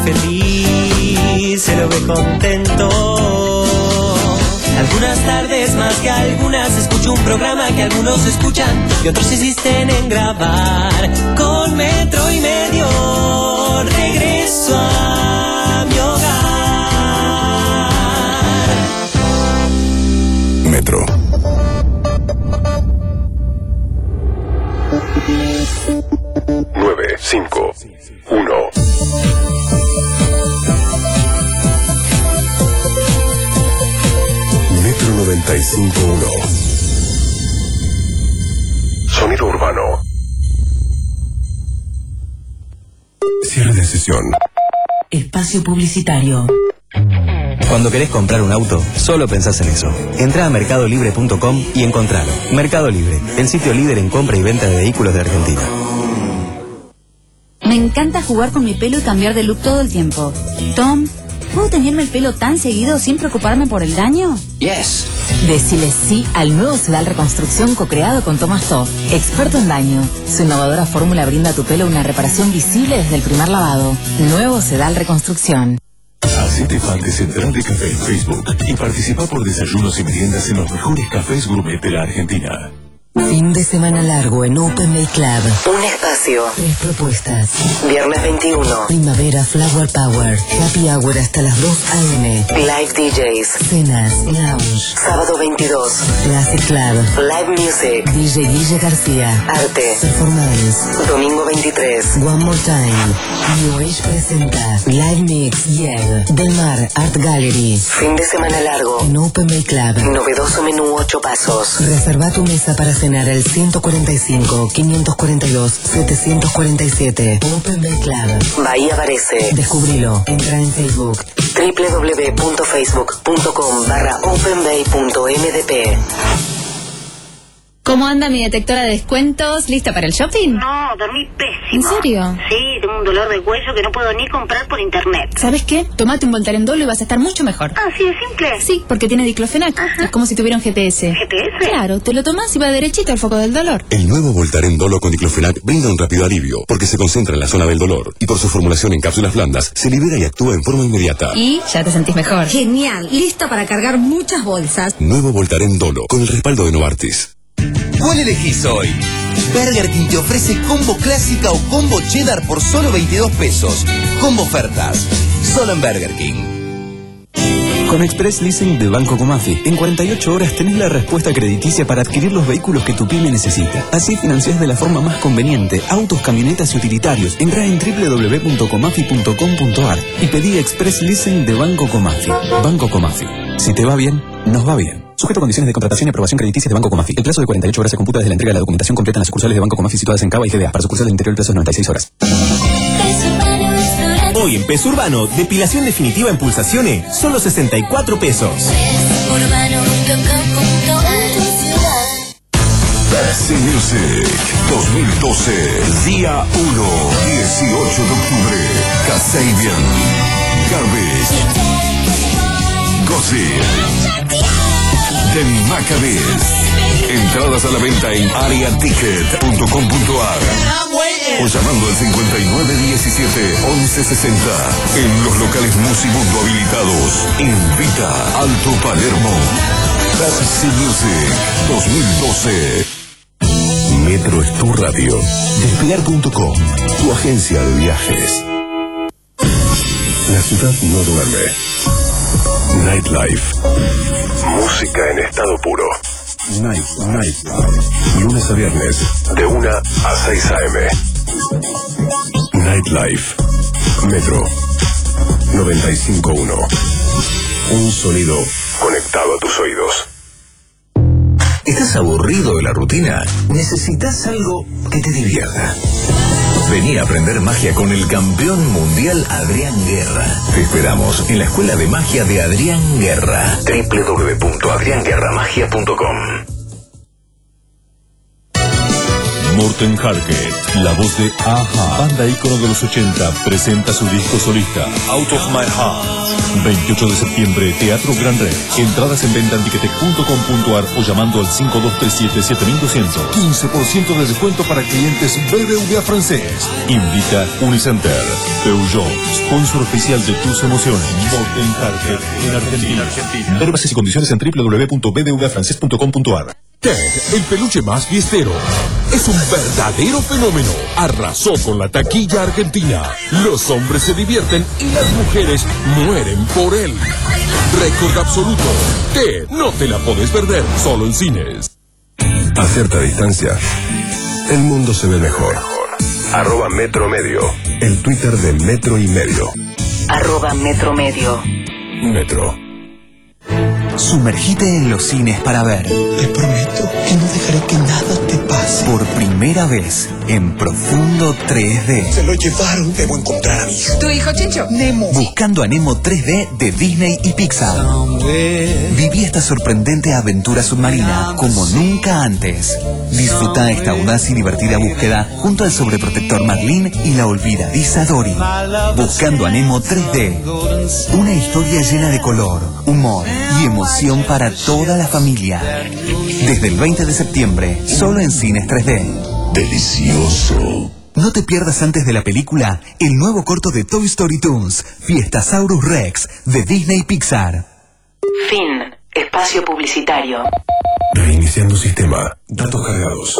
Speaker 13: feliz, se lo ve contento. Algunas tardes más que algunas escucho un programa que algunos escuchan y otros insisten en grabar. Con metro y medio regreso a mi hogar.
Speaker 8: Metro. nueve cinco uno. Metro noventa y cinco uno. Sonido urbano. Cierre de sesión.
Speaker 14: Espacio publicitario.
Speaker 15: Cuando querés comprar un auto, solo pensás en eso. Entrá a mercado libre punto com y encontralo. Mercado Libre, el sitio líder en compra y venta de vehículos de Argentina.
Speaker 16: Me encanta jugar con mi pelo y cambiar de look todo el tiempo. Tom, ¿puedo teñirme el pelo tan seguido sin preocuparme por el daño?
Speaker 14: Yes. Decile sí al nuevo Sedal Reconstrucción co-creado con Thomas Toff, experto en daño. Su innovadora fórmula brinda a tu pelo una reparación visible desde el primer lavado. Nuevo Sedal Reconstrucción.
Speaker 8: Hacete fan de Central de Café en Facebook y participa por desayunos y meriendas en los mejores cafés gourmet de la Argentina.
Speaker 14: Fin de semana largo en Open Bay Club. Un espacio. Tres propuestas. Viernes veintiuno. Primavera Flower Power. Happy Hour hasta las dos a eme. Live D Js. Cenas. Lounge. Sábado veintidós. Classic Club. Live Music. D J Guille García. Arte. Performance. Domingo veintitrés. One More Time. New Age presenta Live Mix. Yeah. Del Mar Art Gallery. Fin de semana largo en Open Bay Club. Novedoso menú ocho pasos. Reserva tu mesa para cenar al ciento cuarenta y cinco, quinientos cuarenta y dos, setecientos cuarenta y siete. Open Bay Club. Bahía Varese. Descubrilo. Entra en Facebook. doble u doble u doble u punto facebook punto com barra openbay punto m d p.
Speaker 17: ¿Cómo anda mi detectora de descuentos? ¿Lista para el shopping?
Speaker 18: No, dormí pésimo.
Speaker 17: ¿En serio?
Speaker 18: Sí, tengo un dolor de cuello que no puedo ni comprar por internet.
Speaker 17: ¿Sabes qué? Tómate un Voltaren Dolo y vas a estar mucho mejor.
Speaker 18: Ah, ¿sí es simple?
Speaker 17: Sí, porque tiene diclofenac. Ajá. Es como si tuviera un G P S.
Speaker 18: ¿G P S?
Speaker 17: Claro, te lo tomas y va derechito al foco del dolor.
Speaker 8: El nuevo Voltaren Dolo con diclofenac brinda un rápido alivio porque se concentra en la zona del dolor y por su formulación en cápsulas blandas se libera y actúa en forma inmediata.
Speaker 17: Y ya te sentís mejor.
Speaker 18: Genial, listo para cargar muchas bolsas.
Speaker 8: Nuevo Voltaren Dolo con el respaldo de Novartis.
Speaker 19: ¿Cuál elegís hoy? Burger King te ofrece combo clásica o combo cheddar por solo veintidós pesos. Combo ofertas. Solo en Burger King.
Speaker 20: Con Express Leasing de Banco Comafi, en cuarenta y ocho horas tenés la respuesta crediticia para adquirir los vehículos que tu pyme necesita. Así financiás de la forma más conveniente autos, camionetas y utilitarios. Entrá en doble u doble u doble u punto comafi punto com punto a r y pedí Express Leasing de Banco Comafi. Banco Comafi. Si te va bien, nos va bien. Sujeto a condiciones de contratación y aprobación crediticia de Banco Comafi. El plazo de cuarenta y ocho horas se computa desde la entrega de la documentación completa en las sucursales de Banco Comafi situadas en Cava y G B A. Para sucursales del interior el plazo es noventa y seis horas.
Speaker 21: Hoy en Peso Urbano, depilación definitiva en pulsaciones, solo sesenta y cuatro pesos.
Speaker 8: Pepsi Music dos mil doce, día uno, dieciocho de octubre. Kasabian, Garbage, Gossip, The Maccabees. Entradas a la venta en area ticket punto com punto a r o llamando al cincuenta y nueve diecisiete once sesenta. En los locales Musimundo habilitados. Invita Alto Palermo. Pepsi Music dos mil doce. Metro es tu radio. Despegar punto com, tu agencia de viajes. La ciudad no duerme. Nightlife. Música en estado puro. Night, Nightlife. Lunes a viernes, de una a seis a eme. Nightlife. Metro noventa y cinco punto uno. Un sonido conectado a tus oídos.
Speaker 19: ¿Estás aburrido de la rutina? ¿Necesitas algo que te divierta? Vení a aprender magia con el campeón mundial Adrián Guerra. Te esperamos en la Escuela de Magia de Adrián Guerra. doble u doble u doble u punto adrián guerra magia punto com.
Speaker 22: Morten Harket, la voz de Aja, banda ícono de los ochenta, presenta su disco solista, Out of My Heart. veintiocho de septiembre, Teatro Gran Rex. Entradas en venta en ticketek punto com punto a r o llamando al cinco dos tres siete siete mil doscientos. quince por ciento de descuento para clientes B B V A francés. Invita Unicenter. Peugeot, sponsor oficial de tus emociones. Morten Harket en Argentina. Argentina. Ver bases y condiciones en doble u doble u doble u punto b b v a francés punto com punto a r.
Speaker 23: Ted, el peluche más fiestero. Es un verdadero fenómeno. Arrasó con la taquilla argentina. Los hombres se divierten y las mujeres mueren por él. Récord absoluto. Ted, no te la puedes perder. Solo en cines.
Speaker 8: A cierta distancia, el mundo se ve mejor. Arroba Metro Medio. El Twitter de Metro y Medio.
Speaker 14: Arroba Metro Medio.
Speaker 8: Metro.
Speaker 1: Sumergite en los cines para ver.
Speaker 13: Te prometo que no dejaré que nada te pase.
Speaker 1: Por primera vez, en profundo tres D.
Speaker 13: Se lo llevaron, debo encontrar a mi hijo.
Speaker 2: ¿Tu hijo Chencho? Nemo.
Speaker 1: Buscando a Nemo tres D de Disney y Pixar. Viví esta sorprendente aventura submarina como nunca antes. Disfruta esta audaz y divertida búsqueda junto al sobreprotector Marlin y la olvidadiza Dory. Buscando a Nemo tres D. Una historia llena de color, humor y emoción para toda la familia. Desde el veinte de septiembre, solo en cines tres D.
Speaker 8: Delicioso.
Speaker 1: No te pierdas antes de la película el nuevo corto de Toy Story Toons, Fiestasaurus Rex, de Disney Pixar.
Speaker 14: Fin. Espacio publicitario.
Speaker 8: Reiniciando sistema. Datos cargados.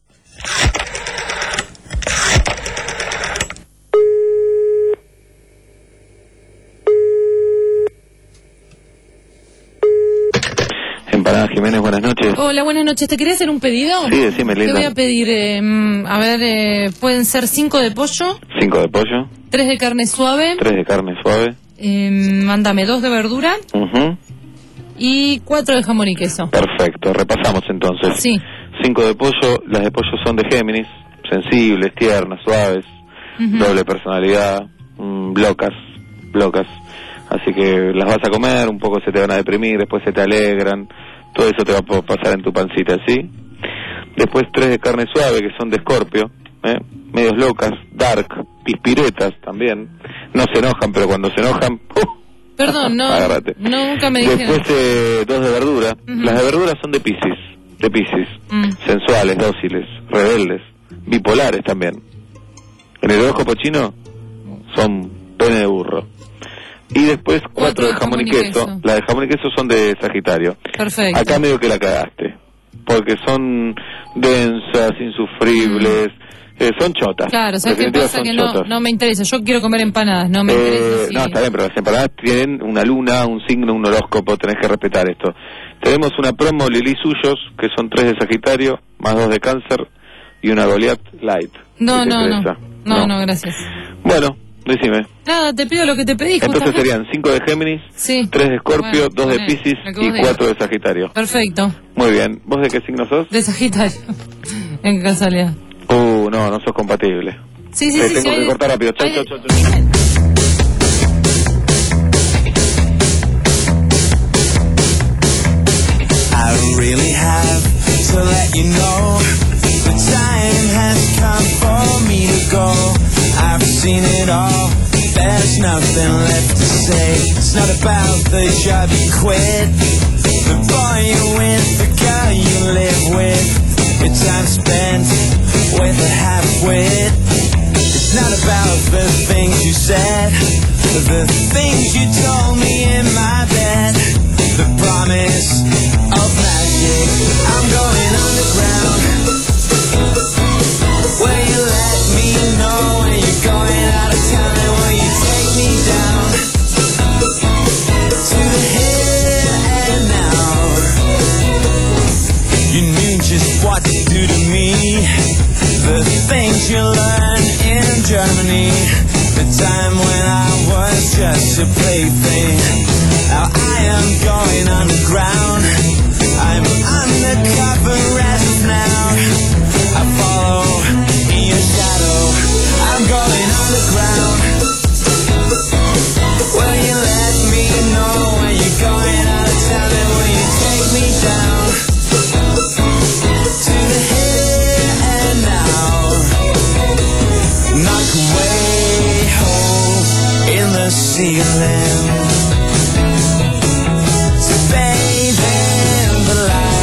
Speaker 9: Empanadas Jiménez, buenas noches.
Speaker 6: Hola, buenas noches. ¿Te quería hacer un pedido?
Speaker 9: Sí, decime, linda.
Speaker 6: Te voy a pedir, eh, mm, a ver, eh, pueden ser cinco de pollo,
Speaker 9: Cinco de pollo,
Speaker 6: tres de carne suave,
Speaker 9: tres de carne suave.
Speaker 6: eh, mándame dos de verdura
Speaker 9: Ujú.
Speaker 6: y cuatro de jamón y queso.
Speaker 9: Perfecto, repasamos entonces.
Speaker 6: Sí.
Speaker 9: Cinco de pollo, las de pollo son de Géminis, sensibles, tiernas, suaves,
Speaker 6: Ujú.
Speaker 9: doble personalidad, mm, blocas, blocas. Así que las vas a comer, un poco se te van a deprimir, después se te alegran, todo eso te va a pasar en tu pancita, ¿sí? Después tres de carne suave, que son de Escorpio, ¿eh? Medios locas, dark, pispiretas también. No se enojan, pero cuando se enojan, ¡uh!
Speaker 6: Perdón, no,
Speaker 9: Agárrate.
Speaker 6: no, nunca me dijeron.
Speaker 9: Después eh, dos de verdura. Las de verdura son de Piscis, de Piscis.
Speaker 6: Mm.
Speaker 9: Sensuales, dóciles, rebeldes, bipolares también. En el horóscopo chino son pene de burro. Y después cuatro, de jamón y queso. Las de jamón y queso son de Sagitario.
Speaker 6: Perfecto.
Speaker 9: Acá medio que la cagaste, porque son densas, insufribles, eh, son chotas.
Speaker 6: Claro, ¿sabes qué
Speaker 9: Definitivas
Speaker 6: pasa?
Speaker 9: son
Speaker 6: Que no,
Speaker 9: chotas.
Speaker 6: no me interesa. Yo quiero comer empanadas, no me
Speaker 9: Eh,
Speaker 6: interesa. si-
Speaker 9: No, está bien, pero las empanadas tienen una luna, un signo, un horóscopo, tenés que respetar esto. Tenemos una promo Lili Suyos, que son tres de Sagitario, más dos de Cáncer, y una Goliath Light.
Speaker 6: No,
Speaker 9: ¿Qué te
Speaker 6: no, no,
Speaker 9: interesa?
Speaker 6: no, no, gracias.
Speaker 9: Bueno, decime.
Speaker 6: Nada, te pido lo que te pedí.
Speaker 9: Entonces
Speaker 6: justamente.
Speaker 9: serían cinco de Géminis,
Speaker 6: Sí.
Speaker 9: tres de Escorpio,
Speaker 6: Bueno,
Speaker 9: dos de
Speaker 6: poné,
Speaker 9: Piscis
Speaker 6: lo que vos
Speaker 9: y
Speaker 6: digas.
Speaker 9: cuatro de Sagitario.
Speaker 6: Perfecto.
Speaker 9: Muy bien. ¿Vos de qué signo sos?
Speaker 6: De Sagitario. En casualidad.
Speaker 9: Uh, no, no sos compatible.
Speaker 6: Sí, sí,
Speaker 9: Te
Speaker 6: sí.
Speaker 9: tengo
Speaker 6: sí,
Speaker 9: que
Speaker 6: hay-
Speaker 9: cortar rápido. Chau,
Speaker 6: hay-
Speaker 9: chau, chau, chau.
Speaker 13: I really have to let you know the time has come for me to go. I've seen it all, there's nothing left to say. It's not about the job you quit, the boy you with, the girl you live with, your time spent with a half-wit. It's not about the things you said, the things you told me in my bed, the promise of magic. I'm going underground. Will you let me know when you're going out of town, and will you take me down to the here and now? You knew just what to do to me, the things you learned in Germany, the time when I was just a plaything. Now I am going underground. I'm undercover as of now. I follow in your shadow. I'm going underground. Will you let me know when you're going out of town, and will you take me down to the here and now? Knock away holes in the ceiling, bathe in the light.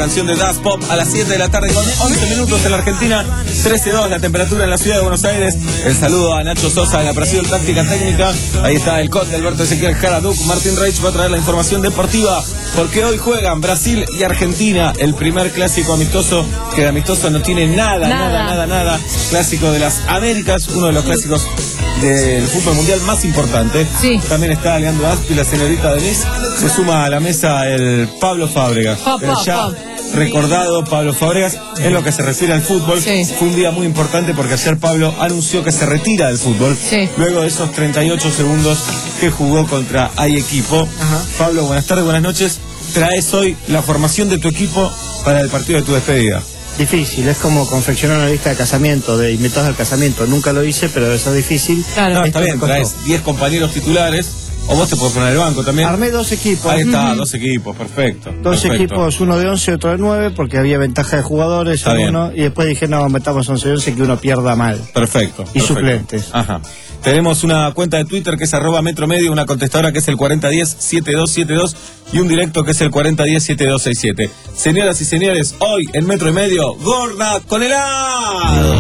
Speaker 4: canción de Das Pop a las siete de la tarde con once minutos en la Argentina, trece dos la temperatura en la ciudad de Buenos Aires. El saludo a Nacho Sosa en la operación táctica técnica. Ahí está el Conde Alberto Ezequiel Jaraduc. Martín Reich va a traer la información deportiva porque hoy juegan Brasil y Argentina, el primer clásico amistoso, que de amistoso no tiene nada, nada, nada, nada, nada. Clásico de las Américas, uno de los clásicos del fútbol mundial más importante.
Speaker 6: Sí.
Speaker 4: También está Leandro Aspi, la señorita Denise. Se suma a la mesa el Pablo Fábregas.
Speaker 6: Pa, pa,
Speaker 4: el ya
Speaker 6: pa.
Speaker 4: recordado Pablo Fábregas en lo que se refiere al fútbol.
Speaker 6: Sí.
Speaker 4: Fue un día muy importante porque ayer Pablo anunció que se retira del fútbol.
Speaker 6: Sí.
Speaker 4: Luego de esos treinta y ocho segundos que jugó contra Hay Equipo.
Speaker 2: Ajá.
Speaker 4: Pablo, buenas tardes, buenas noches. Traes hoy la formación de tu equipo para el partido de tu despedida.
Speaker 2: Difícil, es como confeccionar una lista de casamiento, de invitados al casamiento. Nunca lo hice, pero eso es difícil.
Speaker 6: Claro.
Speaker 4: No, está
Speaker 2: Esto
Speaker 4: bien,
Speaker 2: me costó.
Speaker 4: traes diez compañeros titulares. O vos te podés poner el banco también.
Speaker 2: Armé dos equipos.
Speaker 4: Ahí está, dos equipos, perfecto.
Speaker 2: Dos
Speaker 4: perfecto.
Speaker 2: equipos, uno de once y otro de nueve, porque había ventaja de jugadores.
Speaker 4: Está bien.
Speaker 2: Uno, y después dije, no, metamos once y once que uno pierda mal.
Speaker 4: Perfecto.
Speaker 2: Y
Speaker 4: perfecto.
Speaker 2: suplentes.
Speaker 4: Ajá. Tenemos una cuenta de Twitter que es arroba Metro Medio, una contestadora que es el cuarenta diez setenta y dos setenta y dos y un directo que es el cuarenta diez setenta y dos sesenta y siete. Señoras y señores, hoy en Metro y Medio, Gorda con helado.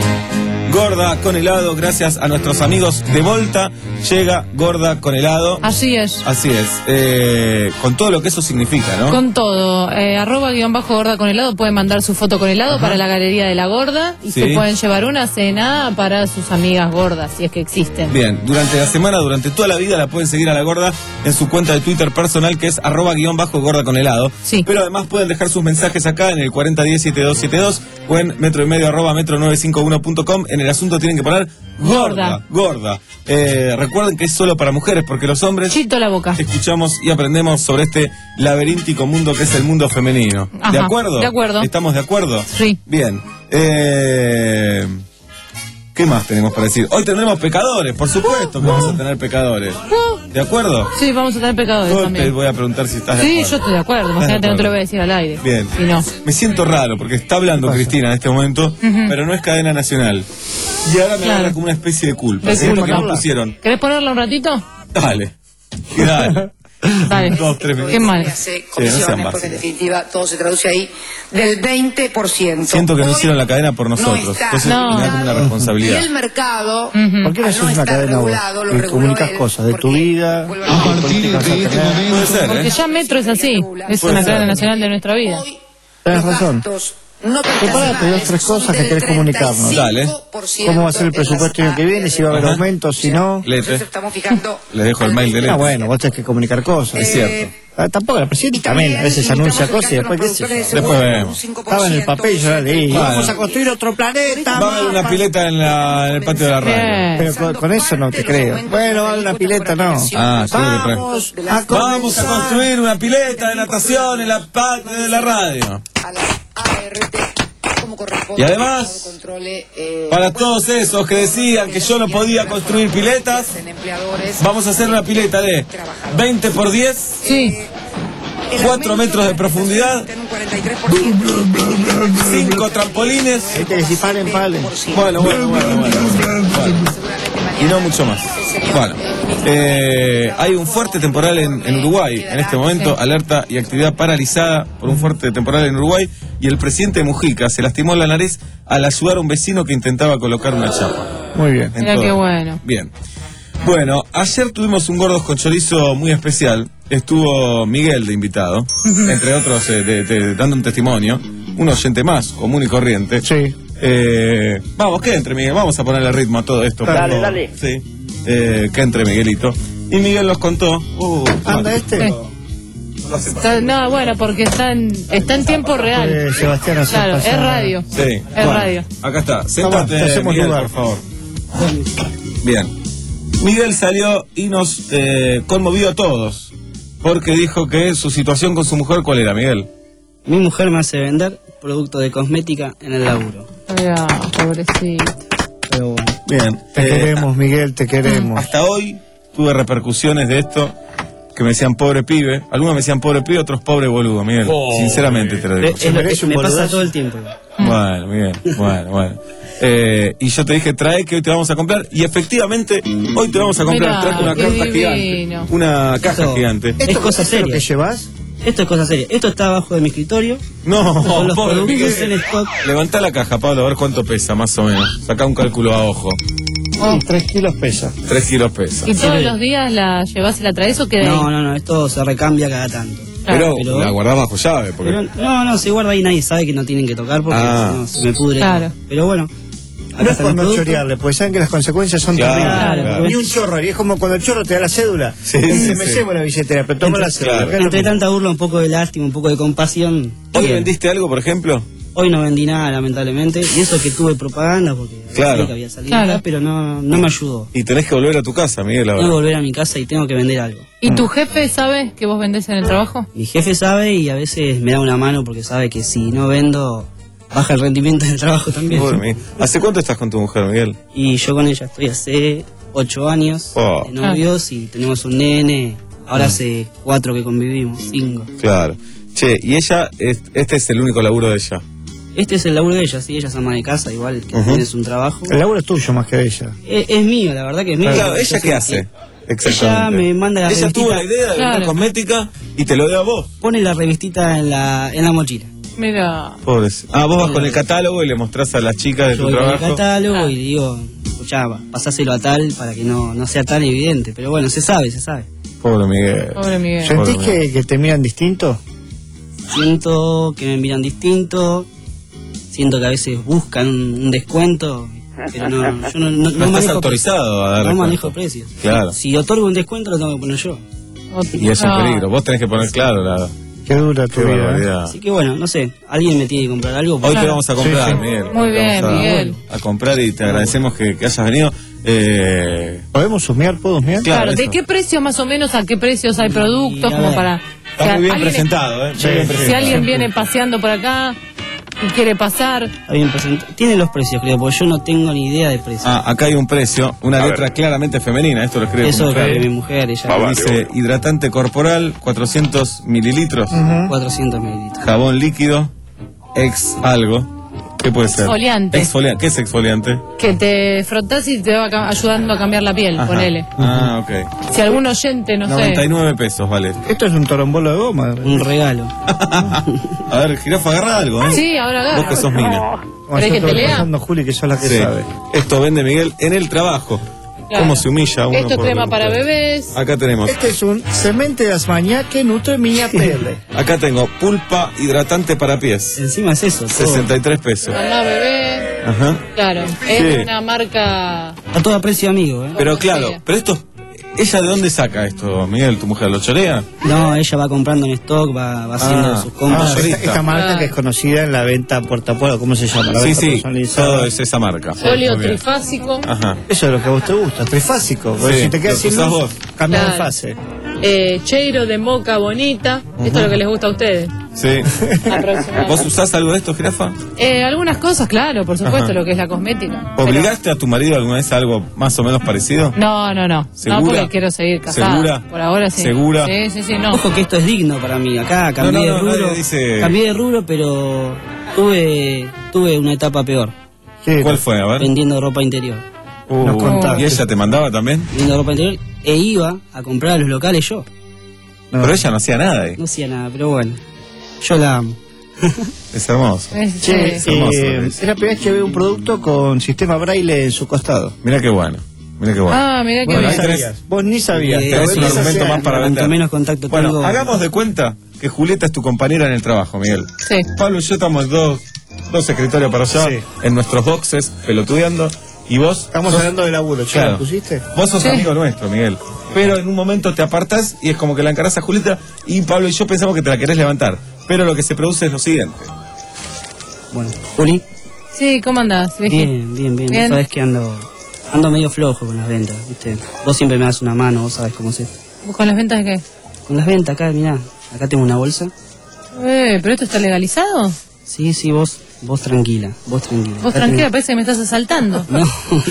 Speaker 4: Gorda con helado, gracias a nuestros amigos de Volta, llega Gorda con helado.
Speaker 6: Así es.
Speaker 4: Así es, eh, con todo lo que eso significa, ¿no?
Speaker 6: Con todo, eh, arroba guión bajo gorda con helado, pueden mandar su foto con helado para la galería de la gorda y
Speaker 4: Sí.
Speaker 6: se pueden llevar una cena para sus amigas gordas, si es que existen.
Speaker 4: Bien, durante la semana, durante toda la vida la pueden seguir a la Gorda en su cuenta de Twitter personal que es arroba guión bajo gorda con helado.
Speaker 6: Sí.
Speaker 4: Pero además pueden dejar sus mensajes acá en el cuarenta diez setenta y dos setenta y dos o en metro y medio arroba metro nueve cinco uno punto com. En el asunto tienen que poner gorda, gorda. Eh, recuerden que es solo para mujeres porque los hombres
Speaker 6: Chito la boca.
Speaker 4: escuchamos y aprendemos sobre este laberíntico mundo que es el mundo femenino.
Speaker 6: Ajá,
Speaker 4: ¿De acuerdo?
Speaker 6: de acuerdo.
Speaker 4: ¿Estamos de acuerdo?
Speaker 6: Sí.
Speaker 4: Bien. Eh... ¿Qué más tenemos para decir? Hoy tendremos pecadores, por supuesto que vamos a tener pecadores. ¿De acuerdo?
Speaker 6: Sí, vamos a tener pecadores
Speaker 4: Yo te
Speaker 6: también.
Speaker 4: voy a preguntar si estás de
Speaker 6: Sí,
Speaker 4: acuerdo.
Speaker 6: yo estoy de acuerdo.
Speaker 4: ¿Estás de
Speaker 6: Imagínate, no te lo
Speaker 4: acuerdo?
Speaker 6: voy a decir al aire.
Speaker 4: Bien.
Speaker 6: Si no.
Speaker 4: Me siento raro porque está hablando Cristina en este momento,
Speaker 6: Ujú.
Speaker 4: pero no es cadena nacional. Y ahora me
Speaker 6: Claro.
Speaker 4: agarra como una especie de culpa.
Speaker 6: De
Speaker 4: Siento
Speaker 6: culpa.
Speaker 4: que nos pusieron.
Speaker 6: ¿Querés ponerla un ratito?
Speaker 4: Dale. Y dale.
Speaker 6: Dale.
Speaker 4: Dos, tres minutos.
Speaker 6: Qué mal.
Speaker 3: hace
Speaker 4: Sí, no sean
Speaker 3: comisiones, porque en
Speaker 4: básicos.
Speaker 3: definitiva todo se traduce ahí, del veinte por ciento.
Speaker 4: Siento que no
Speaker 3: Hoy
Speaker 4: hicieron la cadena por nosotros.
Speaker 3: está.
Speaker 4: Entonces
Speaker 6: No.
Speaker 4: me da como una
Speaker 3: Y
Speaker 4: responsabilidad.
Speaker 3: el mercado,
Speaker 2: ¿Por qué no
Speaker 3: al
Speaker 2: haces una
Speaker 3: estar
Speaker 2: cadena vos?
Speaker 3: regulado, lo
Speaker 2: Y
Speaker 3: reguló
Speaker 2: comunicas
Speaker 3: él,
Speaker 2: cosas de tu
Speaker 3: porque
Speaker 2: vida.
Speaker 3: vuelvo a
Speaker 2: qué
Speaker 3: repetir,
Speaker 2: política vas a tener.
Speaker 4: Puede ser,
Speaker 6: Porque
Speaker 4: ¿eh?
Speaker 6: ya Metro es así. Es
Speaker 4: Puede
Speaker 6: una
Speaker 4: ser.
Speaker 6: cadena nacional de nuestra vida.
Speaker 2: Tenés razón.
Speaker 3: gastos no
Speaker 2: Preparate dos, tres cosas que querés comunicarnos.
Speaker 4: Dale.
Speaker 2: ¿Cómo va a ser el presupuesto el año que viene? Si va a haber
Speaker 4: Ajá.
Speaker 2: aumentos, si no.
Speaker 4: Lete.
Speaker 3: Estamos fijando
Speaker 4: Les dejo el mail de
Speaker 2: Ah,
Speaker 4: Lete.
Speaker 2: bueno, vos tenés que comunicar cosas.
Speaker 4: Es cierto.
Speaker 2: Ah, tampoco la presidenta también a veces anuncia cosas y después qué sé yo.
Speaker 4: Después vemos.
Speaker 2: Estaba en el papel y yo la leí.
Speaker 4: Bueno.
Speaker 2: Vamos a construir otro planeta.
Speaker 4: Va a haber una pileta en, la, en el patio de la radio.
Speaker 6: Bien.
Speaker 2: Pero con, con eso no te creo. Bueno, va a haber una pileta, no.
Speaker 4: Ah, seguro que trae.
Speaker 2: Vamos a
Speaker 4: Vamos a
Speaker 2: comenzar.
Speaker 4: construir una pileta de natación en la patio de la radio.
Speaker 3: a las A R T como corresponde.
Speaker 4: Y además,
Speaker 3: Controle, eh,
Speaker 4: para todos esos que decían que yo no podía construir piletas,
Speaker 3: en empleadores.
Speaker 4: vamos a hacer una pileta de veinte por diez,
Speaker 6: Sí.
Speaker 4: cuatro metros de profundidad,
Speaker 3: En un cuarenta y tres por ciento.
Speaker 4: cinco trampolines.
Speaker 2: Hay que decir paren, paren.
Speaker 4: Bueno, bueno, bueno, bueno. Bueno. Y no mucho más. Bueno, eh, hay un fuerte temporal en, en Uruguay. En este momento, alerta y actividad paralizada por un fuerte temporal en Uruguay. Y el presidente Mujica se lastimó la nariz al ayudar a un vecino que intentaba colocar una chapa.
Speaker 2: Muy bien.
Speaker 4: En
Speaker 6: Mira
Speaker 4: todo.
Speaker 6: qué bueno.
Speaker 4: Bien. Bueno, ayer tuvimos un Gordos con Chorizo muy especial. Estuvo Miguel de invitado, entre otros, eh, de- de- dando un testimonio. Un oyente más, común y corriente.
Speaker 2: Sí.
Speaker 4: Eh, vamos, que entre, Miguel. Vamos a ponerle ritmo a todo esto. por
Speaker 10: Dale,
Speaker 4: favor.
Speaker 10: dale.
Speaker 4: Sí. Eh, que entre, Miguelito. Y Miguel nos contó. Uh,
Speaker 2: ¿Anda este?
Speaker 6: Sí. Está- no, bueno, porque está en, está en tiempo real.
Speaker 2: Eh, Sebastián hace
Speaker 6: Claro, es
Speaker 2: pasar-
Speaker 6: radio.
Speaker 4: Sí.
Speaker 6: Es
Speaker 4: Bueno,
Speaker 6: radio.
Speaker 4: Acá está.
Speaker 2: Vamos,
Speaker 4: Sentate,
Speaker 2: te hacemos
Speaker 4: Miguel,
Speaker 2: lugar.
Speaker 4: por favor. Bien. Miguel salió y nos eh, conmovió a todos. Porque dijo que su situación con su mujer, ¿cuál era, Miguel?
Speaker 12: Mi mujer me hace vender producto de cosmética en el laburo.
Speaker 6: Mira, pobrecito.
Speaker 12: Pero bueno.
Speaker 4: Bien.
Speaker 2: Te
Speaker 4: Eh,
Speaker 2: queremos, Miguel, te queremos.
Speaker 4: Hasta hoy tuve repercusiones de esto que me decían pobre pibe. Algunos me decían pobre pibe, otros pobre boludo, Miguel. Sinceramente te lo digo.
Speaker 12: Es, es lo que
Speaker 2: merece un
Speaker 12: me pasa
Speaker 2: boludazo.
Speaker 12: todo el tiempo.
Speaker 4: Bueno, Miguel, bueno, bueno. Eh, y yo te dije, trae que hoy te vamos a comprar. Y efectivamente, hoy te vamos a comprar.
Speaker 6: Mirá,
Speaker 4: Traje una
Speaker 6: qué
Speaker 4: carta
Speaker 6: divino.
Speaker 4: gigante. Una caja
Speaker 12: Esto-
Speaker 4: gigante.
Speaker 2: ¿Esto
Speaker 12: es cosa
Speaker 2: es lo
Speaker 12: seria.
Speaker 2: que llevas?
Speaker 12: Esto es cosa seria. Esto está abajo de mi escritorio.
Speaker 4: No,
Speaker 12: Con los
Speaker 4: pobre
Speaker 12: productos
Speaker 4: Miguel.
Speaker 12: en stock.
Speaker 4: Levantá la caja, Pablo, a ver cuánto pesa, más o menos. Sacá un cálculo a ojo.
Speaker 2: Oh, tres kilos pesa.
Speaker 4: Tres kilos pesa.
Speaker 6: ¿Y todos los días la llevas y la traes o queda ahí?
Speaker 12: No, no, no, esto se recambia cada tanto.
Speaker 4: Pero,
Speaker 12: Pero-
Speaker 4: la guardás bajo llave. Porque...
Speaker 12: Pero no, no, se guarda ahí, nadie sabe que no tienen que tocar porque
Speaker 4: Ah.
Speaker 12: si no, se me pudre.
Speaker 6: Claro.
Speaker 12: todo. Pero bueno,
Speaker 2: No es por no chorearle, porque saben que las consecuencias son
Speaker 4: Claro,
Speaker 2: terribles.
Speaker 4: claro.
Speaker 2: Ni un chorro, y es como cuando el chorro te da la cédula.
Speaker 4: Sí,
Speaker 2: y dice,
Speaker 4: sí,
Speaker 2: me
Speaker 4: sí.
Speaker 2: llevo la billetera, pero toma
Speaker 12: entre,
Speaker 2: la cédula.
Speaker 4: claro.
Speaker 2: Acá es lo
Speaker 12: entre
Speaker 2: mismo.
Speaker 12: tanta burla, un poco de lástima, un poco de compasión.
Speaker 4: ¿Hoy
Speaker 12: bien.
Speaker 4: vendiste algo, por ejemplo?
Speaker 12: Hoy no vendí nada, lamentablemente. Y eso que tuve propaganda porque
Speaker 4: Claro.
Speaker 12: sabía que había salido
Speaker 6: Claro.
Speaker 12: acá, pero no, no me ayudó.
Speaker 4: Y tenés que volver a tu casa, Miguel,
Speaker 12: Tengo que
Speaker 4: ahora.
Speaker 12: volver a mi casa y tengo que vender algo.
Speaker 6: ¿Y tu jefe sabe que vos vendés en el trabajo?
Speaker 12: Mi jefe sabe y a veces me da una mano porque sabe que si no vendo, baja el rendimiento del trabajo también.
Speaker 4: Pobre Miguel. ¿Hace cuánto estás con tu mujer, Miguel?
Speaker 12: Y yo con ella estoy hace ocho años
Speaker 4: Oh.
Speaker 12: de novios y tenemos un nene. Ahora hace cuatro que convivimos, cinco.
Speaker 4: Claro. Che, y ella, es- este es el único laburo de ella.
Speaker 12: Este es el laburo de ella, sí, ella es ama de casa, igual que
Speaker 4: Ujú.
Speaker 12: tienes un trabajo.
Speaker 2: El laburo es tuyo más que de ella.
Speaker 12: Es, es mío, la verdad que es mío.
Speaker 4: Claro,
Speaker 12: Yo
Speaker 4: ¿ella
Speaker 12: soy
Speaker 4: qué
Speaker 12: el
Speaker 4: hace?
Speaker 12: que-
Speaker 4: Exactamente.
Speaker 12: Ella me manda la
Speaker 4: Ella
Speaker 12: revistita,
Speaker 4: tuvo la idea de
Speaker 6: Claro.
Speaker 4: una cosmética y te lo dio a vos.
Speaker 12: pone la revistita en la, en la mochila.
Speaker 6: Mira.
Speaker 4: Pobre. Ah, vos vas con el catálogo y le mostrás a las chicas de
Speaker 12: Yo
Speaker 4: tu
Speaker 12: voy con el
Speaker 4: trabajo.
Speaker 12: catálogo y le digo, escuchá, pasáselo a tal para que no, no sea tan evidente. Pero bueno, se sabe, se sabe.
Speaker 4: Pobre Miguel.
Speaker 6: Pobre Miguel.
Speaker 2: ¿Sentís
Speaker 4: Pobre
Speaker 2: que, que te miran distinto?
Speaker 12: Siento que me miran distinto, siento que a veces buscan un, un descuento, pero no, yo no, no,
Speaker 4: No,
Speaker 12: no
Speaker 4: estás
Speaker 12: manejo,
Speaker 4: autorizado a dar
Speaker 12: no
Speaker 4: descuento.
Speaker 12: manejo precios.
Speaker 4: Claro.
Speaker 12: Si otorgo un descuento lo tengo que poner yo.
Speaker 4: Y es un
Speaker 6: No.
Speaker 4: peligro. Vos tenés que poner claro la.
Speaker 2: Qué dura tu
Speaker 4: Qué
Speaker 2: vida. ¿eh?
Speaker 4: barbaridad.
Speaker 12: Así que bueno, no sé, alguien me tiene que comprar algo.
Speaker 4: Hoy
Speaker 12: porque-
Speaker 4: te vamos a comprar,
Speaker 2: Sí, sí.
Speaker 4: Miguel.
Speaker 6: Muy
Speaker 4: Hoy te
Speaker 6: bien,
Speaker 4: vamos a,
Speaker 6: Miguel.
Speaker 4: a comprar y te agradecemos que, que hayas venido. Eh,
Speaker 2: ¿Podemos husmear? ¿Puedo husmear?
Speaker 4: Claro,
Speaker 6: Claro, ¿de
Speaker 4: eso.
Speaker 6: qué precio más o menos, a qué precios hay productos
Speaker 12: Y, a
Speaker 6: como
Speaker 12: ver,
Speaker 6: para...
Speaker 4: está
Speaker 6: si
Speaker 4: muy bien
Speaker 6: alguien-
Speaker 4: presentado, ¿eh?
Speaker 2: Sí,
Speaker 4: Muy bien
Speaker 2: sí.
Speaker 6: Si
Speaker 4: presentado.
Speaker 6: alguien viene paseando por acá y quiere pasar,
Speaker 12: Está bien presentado. Tiene los precios, creo, porque yo no tengo ni idea de precios.
Speaker 4: Ah, acá hay un precio, una letra claramente femenina. Esto lo escribe
Speaker 12: Eso
Speaker 4: tu
Speaker 12: que
Speaker 4: mujer.
Speaker 12: mi mujer, ella
Speaker 4: Dice hidratante corporal, cuatrocientos mililitros.
Speaker 12: cuatrocientos mililitros.
Speaker 4: Jabón líquido, ex algo. ¿Qué puede ser?
Speaker 6: Exfoliante.
Speaker 4: Exfolia- ¿Qué es exfoliante?
Speaker 6: que te frotás y te va ca- ayudando a cambiar la piel,
Speaker 4: Ajá.
Speaker 6: ponele.
Speaker 4: Ah, ok.
Speaker 6: Si algún oyente, no
Speaker 4: noventa y
Speaker 6: sé...
Speaker 4: nueve pesos, vale.
Speaker 2: Esto es un torombolo de goma.
Speaker 12: Un regalo.
Speaker 4: A ver, jirafa, agarra algo, ¿eh?
Speaker 6: Sí, ahora agarra.
Speaker 4: Vos que sos mina.
Speaker 6: ¿Querés que te lea?
Speaker 2: Pasando, Juli, que sos la que
Speaker 4: Sí.
Speaker 2: sabe.
Speaker 4: Esto vende Miguel en el trabajo.
Speaker 6: Claro.
Speaker 4: ¿Cómo se humilla uno?
Speaker 6: Esto es
Speaker 4: por-
Speaker 6: crema para bebés.
Speaker 4: Acá tenemos.
Speaker 2: Este es un semente de asmañá que nutre mi pele.
Speaker 4: Acá tengo pulpa hidratante para pies.
Speaker 12: Encima es eso. todo.
Speaker 4: sesenta y tres pesos.
Speaker 6: Mamá bebé.
Speaker 4: Ajá.
Speaker 6: Claro, es
Speaker 4: Sí.
Speaker 6: una marca...
Speaker 12: A todo precio, amigo, ¿eh?
Speaker 4: Pero claro, pero esto, ¿ella de dónde saca esto, Miguel? ¿Tu mujer lo chorea?
Speaker 12: No, ella va comprando en stock, va, va haciendo
Speaker 4: Ah.
Speaker 12: sus compras.
Speaker 2: Ah, esta, esta marca que es conocida en la venta puerta a puerta, ¿cómo se llama? La
Speaker 4: Sí,
Speaker 2: venta
Speaker 4: sí,
Speaker 2: personalizada.
Speaker 4: todo es esa marca.
Speaker 6: Óleo
Speaker 4: Muy bien.
Speaker 6: trifásico.
Speaker 4: Ajá.
Speaker 2: Eso es lo que a vos te gusta, trifásico. Porque
Speaker 4: Sí,
Speaker 2: si te quedas
Speaker 4: lo
Speaker 2: sin
Speaker 4: usás
Speaker 2: luz,
Speaker 4: vos.
Speaker 2: cambia de
Speaker 6: Claro.
Speaker 2: fase.
Speaker 6: Eh, cheiro de moca bonita. Esto es lo que les gusta a ustedes.
Speaker 4: Sí.
Speaker 6: Aproximadamente.
Speaker 4: ¿Vos usás algo de esto, jirafa?
Speaker 6: Eh, algunas cosas, claro, por supuesto,
Speaker 4: Ajá.
Speaker 6: lo que es la cosmética.
Speaker 4: ¿Obligaste a tu marido alguna vez a algo más o menos parecido?
Speaker 6: No, no, no.
Speaker 4: ¿Segura?
Speaker 6: No, porque quiero seguir casada.
Speaker 4: ¿Segura?
Speaker 6: Por ahora sí.
Speaker 4: ¿Segura?
Speaker 6: Sí, sí, sí, no.
Speaker 12: Ojo que esto es digno para mí. Acá cambié
Speaker 4: No, no, no,
Speaker 12: de rubro.
Speaker 4: nadie dice-
Speaker 12: Cambié de rubro, pero tuve, tuve una etapa peor.
Speaker 4: ¿Cuál fue? A ver.
Speaker 12: Vendiendo ropa interior.
Speaker 4: Uh,
Speaker 2: Nos contaste.
Speaker 4: ¿Y ella te mandaba también?
Speaker 12: Vendiendo ropa interior. E iba a comprar a los locales yo.
Speaker 2: No.
Speaker 4: Pero ella no hacía nada ahí.
Speaker 12: No hacía nada, pero bueno. Yo la amo.
Speaker 4: Es hermoso.
Speaker 6: Es-
Speaker 2: Che,
Speaker 6: sí.
Speaker 4: hermoso,
Speaker 2: eh,
Speaker 4: Luis.
Speaker 2: es la primera vez que veo un producto con sistema braille en su costado.
Speaker 4: Mira qué bueno. Mira qué bueno.
Speaker 6: Ah, mira que
Speaker 2: Vos
Speaker 4: Bueno,
Speaker 2: ni
Speaker 4: ahí tenés-
Speaker 2: sabías. Vos ni sabías.
Speaker 12: Eh,
Speaker 2: Te
Speaker 4: tenés un
Speaker 2: venís
Speaker 4: argumento
Speaker 2: hace
Speaker 4: más para
Speaker 2: años.
Speaker 4: vender.
Speaker 12: Cuanto menos contacto
Speaker 4: Bueno,
Speaker 12: tengo.
Speaker 4: hagamos de cuenta que Julieta es tu compañera en el trabajo, Miguel.
Speaker 6: Sí.
Speaker 4: Pablo y yo estamos dos, dos escritorios para allá,
Speaker 2: Sí.
Speaker 4: en nuestros boxes, pelotudeando, y vos...
Speaker 2: Estamos
Speaker 4: sos-
Speaker 2: hablando de laburo, ¿ya
Speaker 4: Claro.
Speaker 2: lo pusiste?
Speaker 4: Vos sos
Speaker 6: Sí.
Speaker 4: amigo nuestro, Miguel. Pero en un momento te apartás y es como que la encarás a Julieta y Pablo y yo pensamos que te la querés levantar. Pero lo que se produce es lo siguiente.
Speaker 12: Bueno, Juli.
Speaker 6: Sí, ¿cómo andás? Vicky?
Speaker 12: Bien, bien, bien.
Speaker 6: Bien.
Speaker 12: Vos sabés que ando, ando medio flojo con las ventas, ¿viste? Vos siempre me das una mano, vos sabés cómo es esto.
Speaker 6: ¿Vos ¿Con las ventas de qué?
Speaker 12: Con las ventas acá, mirá. Acá tengo una bolsa.
Speaker 6: Eh, ¿pero esto está legalizado?
Speaker 12: Sí, sí, vos, vos tranquila, vos tranquila.
Speaker 6: Vos
Speaker 12: Acá
Speaker 6: tranquila,
Speaker 12: tengo-
Speaker 6: parece que me estás asaltando.
Speaker 12: No,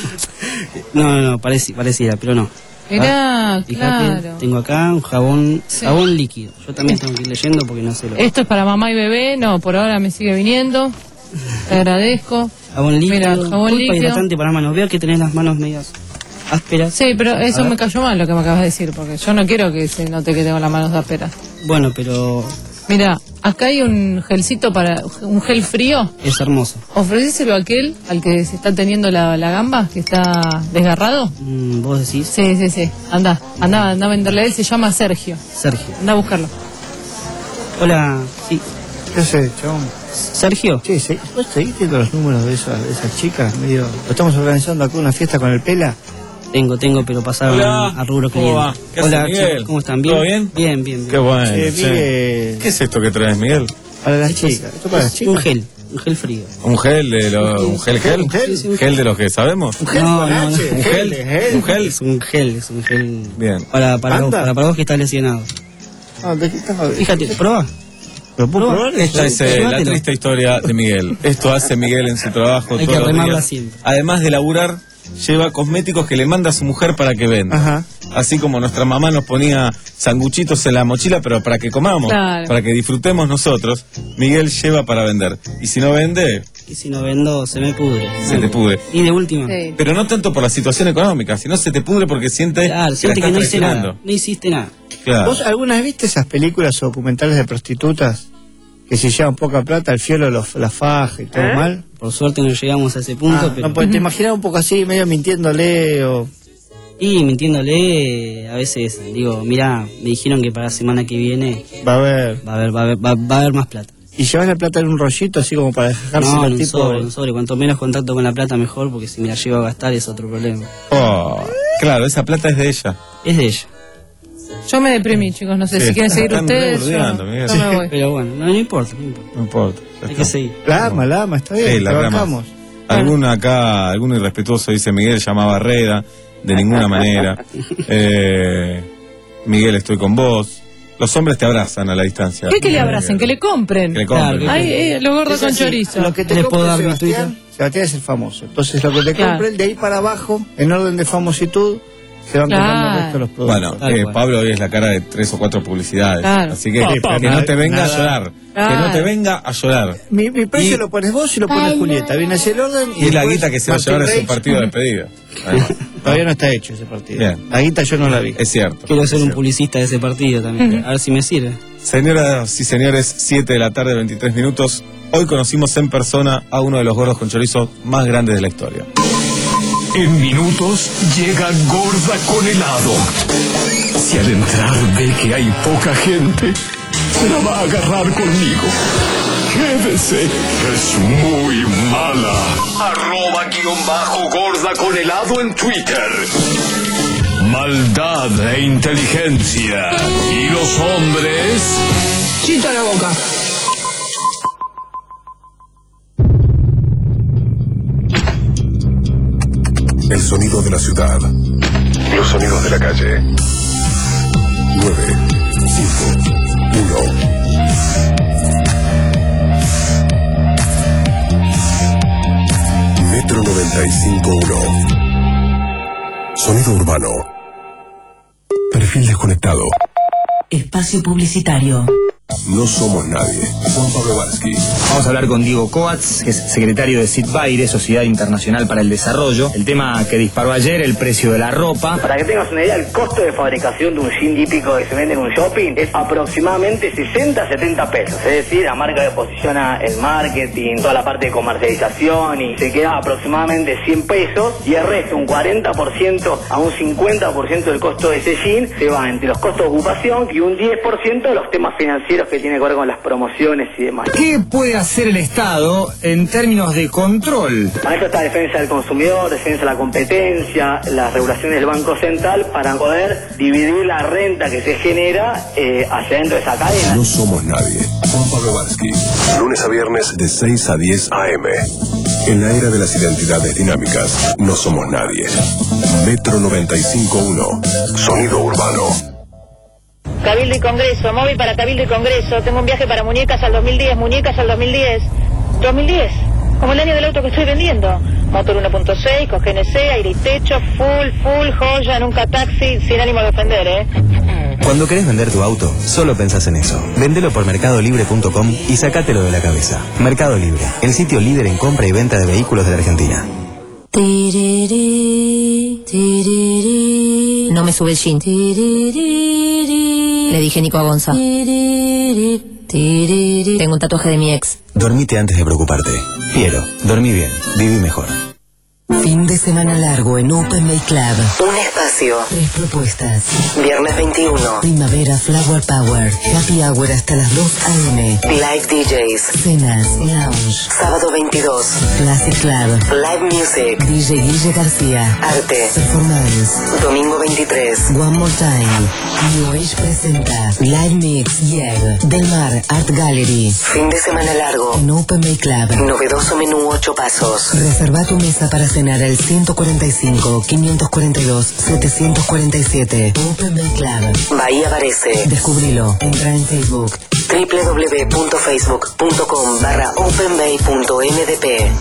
Speaker 12: no, no, no, pareci- pareciera, pero no.
Speaker 6: Mirá,
Speaker 12: Fíjate,
Speaker 6: claro.
Speaker 12: tengo acá un jabón,
Speaker 6: Sí.
Speaker 12: jabón líquido. Yo también tengo que ir leyendo porque no sé lo.
Speaker 6: Esto es para mamá y bebé, no, por ahora me sigue viniendo. Te agradezco.
Speaker 12: Jabón líquido,
Speaker 6: Mira, jabón
Speaker 12: pulpa
Speaker 6: líquido.
Speaker 12: hidratante para manos. Veo que tenés las manos medias ásperas.
Speaker 6: Sí, pero eso
Speaker 12: A ver.
Speaker 6: me cayó mal lo que me acabas de decir, porque yo no quiero que se note que tengo las manos ásperas.
Speaker 12: Bueno, pero
Speaker 6: Mira, acá hay un gelcito para, un gel frío.
Speaker 12: es hermoso.
Speaker 6: Ofrecéselo a aquel, al que se está teniendo la, la gamba, que está desgarrado.
Speaker 12: Mm, ¿Vos decís?
Speaker 6: Sí, sí, sí. Anda, anda, anda a venderle a él, se llama Sergio.
Speaker 12: Sergio.
Speaker 6: Anda a buscarlo.
Speaker 12: Hola, sí.
Speaker 2: ¿Qué sé, chabón?
Speaker 12: ¿Sergio?
Speaker 2: Sí, sí. ¿Vos seguís viendo los números de esas, de esas chicas? Medio... Estamos organizando acá una fiesta con el Pela.
Speaker 12: Tengo, tengo, pero pasaron
Speaker 4: Hola,
Speaker 12: a rubro
Speaker 4: ¿cómo va?
Speaker 12: cliente.
Speaker 4: ¿Qué hace,
Speaker 12: Hola,
Speaker 4: Miguel?
Speaker 12: chicos, ¿cómo están? ¿Bien?
Speaker 4: ¿Todo bien?
Speaker 12: Bien, bien, bien.
Speaker 4: Qué bueno.
Speaker 2: Eh,
Speaker 4: che.
Speaker 2: Miguel,
Speaker 4: ¿Qué es esto que traes, Miguel?
Speaker 2: para las chicas. ¿Esto para las chicas?
Speaker 12: Un gel, un gel frío.
Speaker 4: ¿Un gel de los, un gel gel?
Speaker 2: ¿Un gel?
Speaker 12: Sí, sí, un
Speaker 4: ¿Gel de los que sabemos?
Speaker 2: gel
Speaker 12: No,
Speaker 2: con
Speaker 12: no,
Speaker 2: H,
Speaker 12: no.
Speaker 4: ¿Un gel?
Speaker 2: gel.
Speaker 4: ¿Un gel?
Speaker 12: Es un gel, es un gel.
Speaker 4: Bien.
Speaker 12: Para, para, vos,
Speaker 2: ¿Anda?
Speaker 12: para, para vos que estás lesionado.
Speaker 2: Ah, ¿de qué estás hablando?
Speaker 12: Fíjate, prueba.
Speaker 2: ¿Lo puedo
Speaker 12: Prueba.
Speaker 2: probar?
Speaker 4: Esta es eh, la
Speaker 12: Llévatelo.
Speaker 4: triste historia de Miguel. Esto hace Miguel en su trabajo
Speaker 12: Hay
Speaker 4: todos
Speaker 12: que
Speaker 4: los
Speaker 12: remarla
Speaker 4: días.
Speaker 12: siempre.
Speaker 4: Además de laburar, lleva cosméticos que le manda a su mujer para que venda.
Speaker 2: Ajá.
Speaker 4: Así como nuestra mamá nos ponía sanguchitos en la mochila, pero para que comamos,
Speaker 6: Claro.
Speaker 4: para que disfrutemos nosotros, Miguel lleva para vender. Y si no vende,
Speaker 12: Y si no vendo, se me pudre.
Speaker 4: se te pudre.
Speaker 12: Y de última.
Speaker 6: Sí.
Speaker 4: Pero no tanto por la situación económica, sino se te pudre porque siente
Speaker 12: Claro,
Speaker 4: que
Speaker 12: siente
Speaker 4: la
Speaker 12: que no
Speaker 4: estás
Speaker 12: hice nada.
Speaker 4: traicionando.
Speaker 12: No hiciste nada.
Speaker 4: Claro.
Speaker 2: ¿Vos alguna vez viste esas películas o documentales de prostitutas que si llevan poca plata el fielo los, la faja y todo mal?
Speaker 12: Por suerte no llegamos a ese punto,
Speaker 2: Ah,
Speaker 12: pero.
Speaker 2: no, pues te imaginaba un poco así, medio mintiéndole o...
Speaker 12: Y mintiéndole, a veces digo, mira, me dijeron que para la semana que viene
Speaker 2: Va a ver.
Speaker 12: va a haber, va a haber, va, va a haber más plata.
Speaker 2: ¿Y llevas la plata en un rollito así como para dejarse
Speaker 12: No, en
Speaker 2: el
Speaker 12: un
Speaker 2: tipo?
Speaker 12: sobre, en un sobre. Cuanto menos contacto con la plata, mejor, porque si me la llevo a gastar es otro problema.
Speaker 4: Oh, claro, esa plata es de ella.
Speaker 12: Es de ella.
Speaker 6: Yo me deprimí, chicos. No sé
Speaker 4: Sí,
Speaker 6: si quieren seguir
Speaker 4: están
Speaker 6: ustedes. Yo,
Speaker 4: reburdeando, Miguel.
Speaker 6: yo me voy.
Speaker 12: Pero bueno, no, no importa, no importa.
Speaker 4: No importa. ya
Speaker 12: Hay
Speaker 4: está.
Speaker 12: que seguir.
Speaker 2: La ama, la ama, está bien,
Speaker 4: Sí, la
Speaker 2: la
Speaker 4: rama.
Speaker 2: bancamos.
Speaker 4: Algún acá, algún irrespetuoso dice Miguel llamaba Reda, de ninguna manera. Eh, Miguel, estoy con vos. Los hombres te abrazan a la distancia.
Speaker 6: ¿Qué que le abracen? Que le compren.
Speaker 4: Que le compren.
Speaker 12: Claro,
Speaker 6: Ay, eh, lo gordo
Speaker 2: Es
Speaker 6: con
Speaker 2: así,
Speaker 6: chorizo.
Speaker 2: Lo que te
Speaker 12: ¿Les puedo
Speaker 2: compre
Speaker 12: dar mi
Speaker 2: Sebastián, Sebastián es el famoso. Entonces lo que te
Speaker 6: Claro.
Speaker 2: compren de ahí para abajo, en orden de famositud, se van
Speaker 6: Claro.
Speaker 2: comprando el resto de los productos.
Speaker 4: Bueno,
Speaker 12: Tal
Speaker 4: eh,
Speaker 12: cual.
Speaker 4: Pablo hoy es la cara de tres o cuatro publicidades.
Speaker 6: Claro.
Speaker 4: Así que
Speaker 2: Opa,
Speaker 4: que no te venga
Speaker 2: nada.
Speaker 4: a llorar. Que no
Speaker 6: Claro.
Speaker 4: te venga a llorar.
Speaker 2: Mi, mi precio
Speaker 4: Y-
Speaker 2: lo pones vos y lo pone Julieta. Viene así el orden y,
Speaker 4: Y la
Speaker 2: después
Speaker 4: guita que se va a
Speaker 2: Martín
Speaker 4: llevar es un
Speaker 2: Reich.
Speaker 4: partido de despedida. Además.
Speaker 2: Todavía no está hecho ese partido.
Speaker 4: Bien.
Speaker 2: La guita yo no la vi.
Speaker 4: Es cierto.
Speaker 12: Quiero
Speaker 4: es
Speaker 12: ser un
Speaker 4: cierto.
Speaker 12: publicista de ese partido también. A ver si me sirve.
Speaker 4: Señoras y señores, siete de la tarde, veintitrés minutos. Hoy conocimos en persona a uno de los gordos con chorizo más grandes de la historia.
Speaker 8: En minutos llega Gorda con helado. Si al entrar ve que hay poca gente, se la va a agarrar conmigo. Quédese, es muy mala. Arroba guión bajo gorda con helado en Twitter. Maldad e inteligencia. Y los hombres...
Speaker 3: Chita la boca.
Speaker 19: El sonido de la ciudad. Los sonidos de la calle. nueve, cinco, uno. Metro noventa y cinco punto uno. Sonido urbano. Perfil desconectado.
Speaker 14: Espacio publicitario.
Speaker 19: No somos nadie. Juan Pablo Varsky.
Speaker 5: Vamos a hablar con Diego Coats, que es secretario de Sitbaire, Sociedad Internacional para el Desarrollo. El tema que disparó ayer, el precio de la ropa.
Speaker 10: Para que tengas una idea, el costo de fabricación de un jean típico que se vende en un shopping es aproximadamente sesenta a setenta pesos. Es decir, la marca que posiciona el marketing, toda la parte de comercialización, y se queda aproximadamente cien pesos, y el resto, un cuarenta por ciento a un cincuenta por ciento del costo de ese jean, se va entre los costos de ocupación y un diez por ciento de los temas financieros que tiene que ver con las promociones y demás.
Speaker 5: ¿Qué puede hacer el Estado en términos de control?
Speaker 10: Para eso está defensa del consumidor, defensa de la competencia, las regulaciones del Banco Central, para poder dividir la renta que se genera eh, hacia dentro de esa cadena.
Speaker 19: No somos nadie. Juan Pablo Varsky. Lunes a viernes de seis a diez a eme. En la era de las identidades dinámicas, no somos nadie. Metro noventa y cinco punto uno. Sonido urbano.
Speaker 18: Cabildo y Congreso, móvil para Cabildo y Congreso. Tengo un viaje para Muñecas al dos mil diez, Muñecas al dos mil diez. dos mil diez, como el año del auto que estoy vendiendo. Motor uno punto seis, con G N C, aire y techo, full, full, joya, nunca taxi, sin ánimo de ofender, ¿eh?
Speaker 15: Cuando querés vender tu auto, solo pensás en eso. Vendelo por mercado libre punto com y sacátelo de la cabeza. Mercado Libre, el sitio líder en compra y venta de vehículos de la Argentina.
Speaker 14: No me
Speaker 7: me sube el jean. Le dije Nico a Gonza. Tengo un tatuaje de mi ex.
Speaker 15: Dormite antes de preocuparte. Piero, dormí bien, viví mejor.
Speaker 14: Fin de semana largo en Open May Club. Un espacio. Tres propuestas. Viernes veintiuno. Primavera Flower Power. Happy Hour hasta las dos a eme. Live D Js. Cenas. Lounge. Sábado veintidós. Classic Club. Live Music. D J Guille García. Arte. Performance. Domingo veintitrés. One More Time. New Age presenta Live Mix. Yeah. Del Mar Art Gallery. Fin de semana largo en Open May Club. Novedoso menú ocho pasos. Reserva tu mesa para cenar al ciento cuarenta y cinco, quinientos cuarenta y dos, setecientos cuarenta y siete. Open Bay Club. Bahía Varese. Descubrilo. Entra en Facebook. doble u doble u doble u punto facebook punto com barra openbay punto m d p.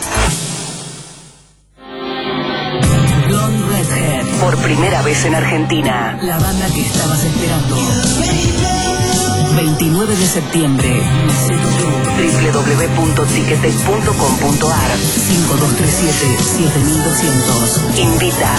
Speaker 14: Blonde Redhead. Por primera vez en Argentina. La banda que estabas esperando. veintinueve de septiembre. doble u doble u doble u punto ticketek punto com punto a r. cinco dos tres siete, siete mil doscientos. Invita.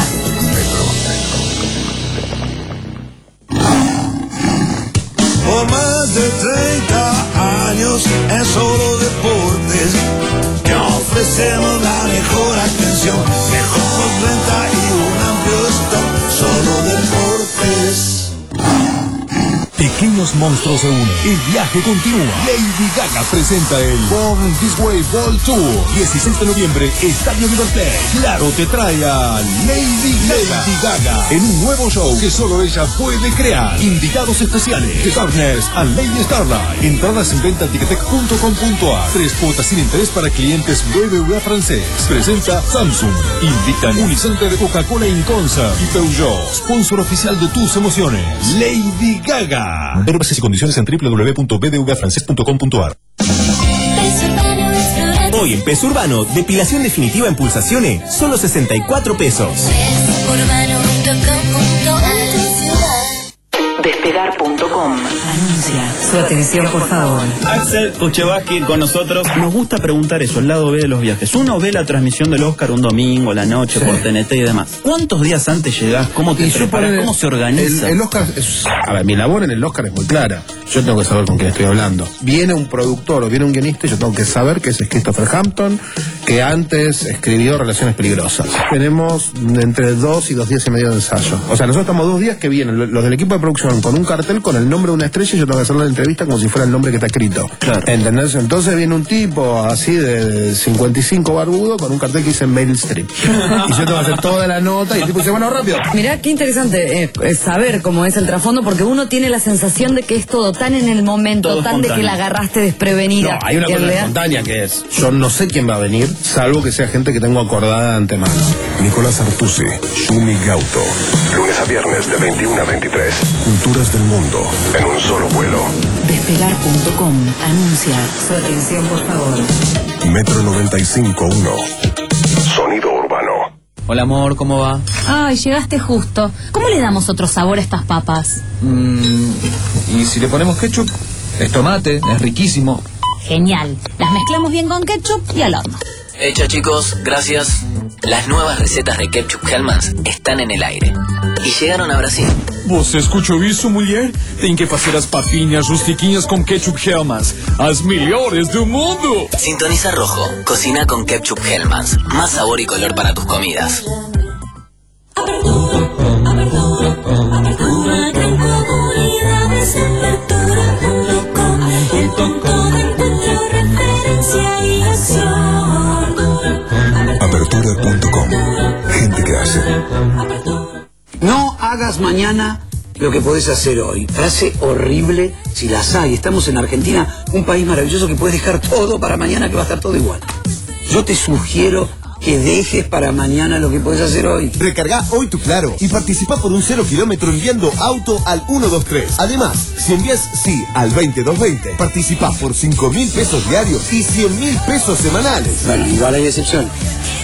Speaker 13: Por más de treinta años en Solo Deportes te ofrecemos la mejor atención, mejor venta y un amplio stock. Solo Deportes.
Speaker 22: Pequeños monstruos se unen. El viaje continúa. Lady Gaga presenta el Born This Way Ball Tour. dieciséis de noviembre, Estadio Liberté. Claro te trae a Lady Gaga. Lady Gaga en un nuevo show que solo ella puede crear. Invitados especiales: The Darkness and Lady Starlight. Entradas en venta en ticketek punto com punto a r. Tres cuotas sin interés para clientes B B V A francés. Presenta Samsung. Invitan Unicenter, Coca-Cola Inconsa y Peugeot. Sponsor oficial de tus emociones. Lady Gaga. Ver bases y condiciones en doble u doble u doble u punto b d v a francés punto com punto a r.
Speaker 21: Hoy en Peso Urbano, depilación definitiva en pulsaciones, solo sesenta y cuatro pesos.
Speaker 14: Despegar punto com. Anuncia. Su atención, por favor.
Speaker 11: Axel Kuchevaski con nosotros. Nos gusta preguntar eso, el lado B de los viajes. Uno ve la transmisión del Oscar un domingo, la noche, sí, por T N T y demás. ¿Cuántos días antes llegás? ¿Cómo te preparas? ¿Cómo se organiza?
Speaker 16: El, el Oscar es, a ver, mi labor en el Oscar es muy clara. Yo tengo que saber con quién estoy hablando. Viene un productor o viene un guionista y yo tengo que saber que es Christopher Hampton, que antes escribió Relaciones Peligrosas. Tenemos entre dos y dos días y medio de ensayo. O sea, nosotros estamos dos días que vienen los del equipo de producción con un cartel con el nombre de una estrella y yo tengo que hacer la entrevista como si fuera el nombre que está escrito. Claro. ¿Entendés? Entonces viene un tipo así de cincuenta y cinco barbudo con un cartel que dice Meryl Streep. Y yo tengo que hacer toda la nota y el tipo dice, bueno, rápido.
Speaker 24: Mirá, qué interesante eh, es saber cómo es el trasfondo, porque uno tiene la sensación de que es todo tan en el momento, todo tan espontáneo, de que la agarraste desprevenida.
Speaker 16: No, hay una cosa espontánea que es, yo no sé quién va a venir, salvo que sea gente que tengo acordada de antemano.
Speaker 8: Nicolás Artusi, Shumi Gauto. Lunes a viernes de veintiuno a veintitrés. Culturas del mundo en un solo vuelo.
Speaker 14: Despegar punto com. Anuncia. Su atención, por favor.
Speaker 8: Metro noventa y cinco punto uno. Sonido urbano.
Speaker 25: Hola amor, ¿cómo va?
Speaker 17: Ay, llegaste justo. ¿Cómo le damos otro sabor a estas papas?
Speaker 25: Mm, y si le ponemos ketchup, es tomate, es riquísimo.
Speaker 17: Genial. Las mezclamos bien con ketchup y al horno.
Speaker 26: Hecha, chicos, gracias. Las nuevas recetas de Ketchup Hellmann's están en el aire. Y llegaron a Brasil.
Speaker 27: Você escuchou isso, mulher? Tem que fazer as papinhas rustiquinhas com Ketchup Hellmann's. As melhores do mundo.
Speaker 26: Sintoniza Rojo. Cocina con Ketchup Hellmann's. Más sabor y color para tus comidas.
Speaker 13: Apertura, apertura, apertura, gran comunidad es apertura punto com. El punto de encuentro, referencia y acción.
Speaker 8: Apertura punto com. Gente que hace.
Speaker 28: No hagas mañana lo que podés hacer hoy. Frase horrible si las hay. Estamos en Argentina, un país maravilloso que puedes dejar todo para mañana, que va a estar todo igual. Yo te sugiero que dejes para mañana lo que podés hacer hoy.
Speaker 21: Recarga hoy tu Claro y participa por un cero kilómetro enviando auto al uno dos tres. Además, si envías sí al veinte doscientos veinte, participa por cinco mil pesos diarios y cien mil pesos semanales.
Speaker 28: Bueno, igual hay excepción.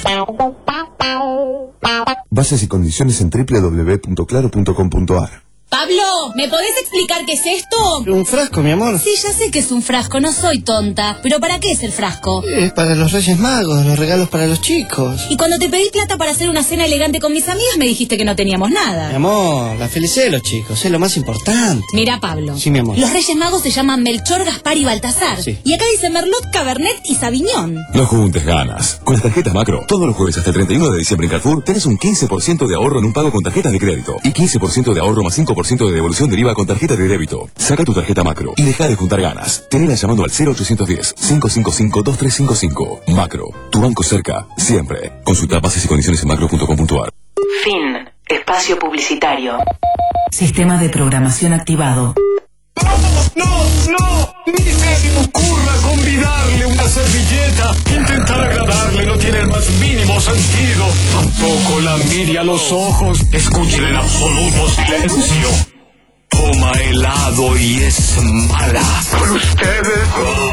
Speaker 8: Bases y condiciones en doble u doble u doble u punto claro punto com punto a r.
Speaker 17: Pablo, ¿me podés explicar qué es esto?
Speaker 1: Un frasco, mi amor.
Speaker 17: Sí, ya sé que es un frasco, no soy tonta. ¿Pero para qué es el frasco?
Speaker 1: Es para los Reyes Magos, los regalos para los chicos.
Speaker 17: Y cuando te pedí plata para hacer una cena elegante con mis amigas, me dijiste que no teníamos nada.
Speaker 1: Mi amor, la felicidad de los chicos es lo más importante.
Speaker 17: Mira, Pablo.
Speaker 1: Sí, mi amor.
Speaker 17: Los Reyes Magos se llaman Melchor, Gaspar y Baltasar.
Speaker 1: Sí.
Speaker 17: Y acá dice Merlot, Cabernet y Sauvignon.
Speaker 19: No juntes ganas. Con las tarjetas Macro, todos los jueves hasta el treinta y uno de diciembre en Carrefour, tenés un quince por ciento de ahorro en un pago con tarjetas de crédito. Y quince por ciento de ahorro más cinco por ciento de devolución del I V A con tarjeta de débito. Saca tu tarjeta Macro y deja de juntar ganas. Tenela llamando al cero ochocientos diez, cinco cinco cinco, dos tres cinco cinco. Macro, tu banco cerca, siempre. Consulta bases y condiciones en macro punto com punto a r.
Speaker 14: Fin. Espacio publicitario. Sistema de programación activado.
Speaker 27: No, no, ni se me ocurra convidarle una servilleta. Intentar agradarle no tiene el más mínimo sentido. Tampoco la mire a los ojos. Escuchen en absoluto silencio. Toma helado y es mala. Por ustedes.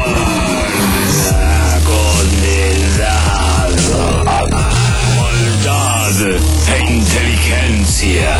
Speaker 27: Condenado. Maldad e inteligencia.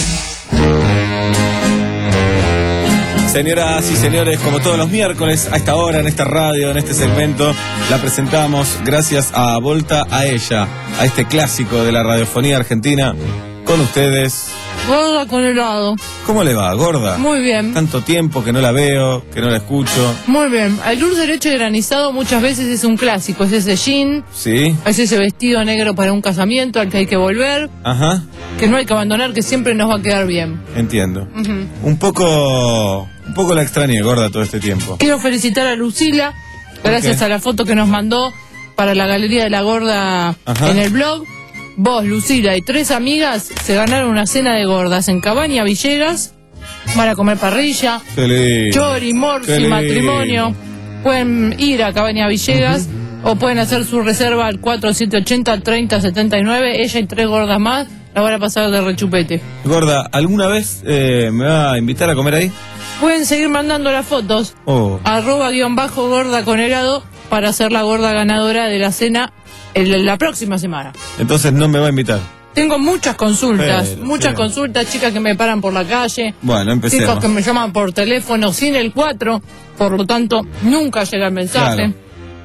Speaker 2: Señoras y señores, como todos los miércoles, a esta hora, en esta radio, en este segmento, la presentamos gracias a Volta a ella, a este clásico de la radiofonía argentina. Con ustedes...
Speaker 4: Gorda con helado.
Speaker 2: ¿Cómo le va, gorda?
Speaker 4: Muy bien.
Speaker 2: Tanto tiempo que no la veo, que no la escucho.
Speaker 4: Muy bien. El dulce de leche granizado muchas veces es un clásico. Es ese jean.
Speaker 2: Sí.
Speaker 4: Es ese vestido negro para un casamiento al que hay que volver.
Speaker 2: Ajá.
Speaker 4: Que no hay que abandonar, que siempre nos va a quedar bien.
Speaker 2: Entiendo.
Speaker 4: Uh-huh.
Speaker 2: Un poco... Un poco la extrañé, gorda, todo este tiempo.
Speaker 4: Quiero felicitar a Lucila. Gracias a la foto que nos mandó para la Galería de la Gorda. Ajá. En el blog. Vos, Lucila y tres amigas se ganaron una cena de gordas en Cabaña Villegas. Van a comer parrilla, chori, morsi, matrimonio. Pueden ir a Cabaña Villegas uh-huh. o pueden hacer su reserva al cuatro siete ocho cero, treinta setenta y nueve. Ella y tres gordas más la van a pasar de rechupete.
Speaker 2: Gorda, ¿alguna vez eh, me va a invitar a comer ahí?
Speaker 4: Pueden seguir mandando las fotos.
Speaker 2: Oh.
Speaker 4: Arroba guión bajo gorda con helado para ser la gorda ganadora de la cena en la próxima semana.
Speaker 2: Entonces no me va a invitar.
Speaker 4: Tengo muchas consultas,
Speaker 2: Pero,
Speaker 4: muchas
Speaker 2: sí.
Speaker 4: consultas, chicas que me paran por la calle.
Speaker 2: Bueno, empecemos.
Speaker 4: Chicos que me llaman por teléfono sin el cuatro, por lo tanto nunca llega el mensaje.
Speaker 2: Claro.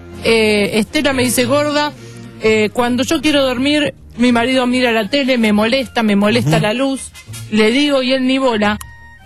Speaker 4: Eh, Estela me dice, gorda, eh, cuando yo quiero dormir, mi marido mira la tele, me molesta, me molesta uh-huh. la luz, le digo y él ni bola.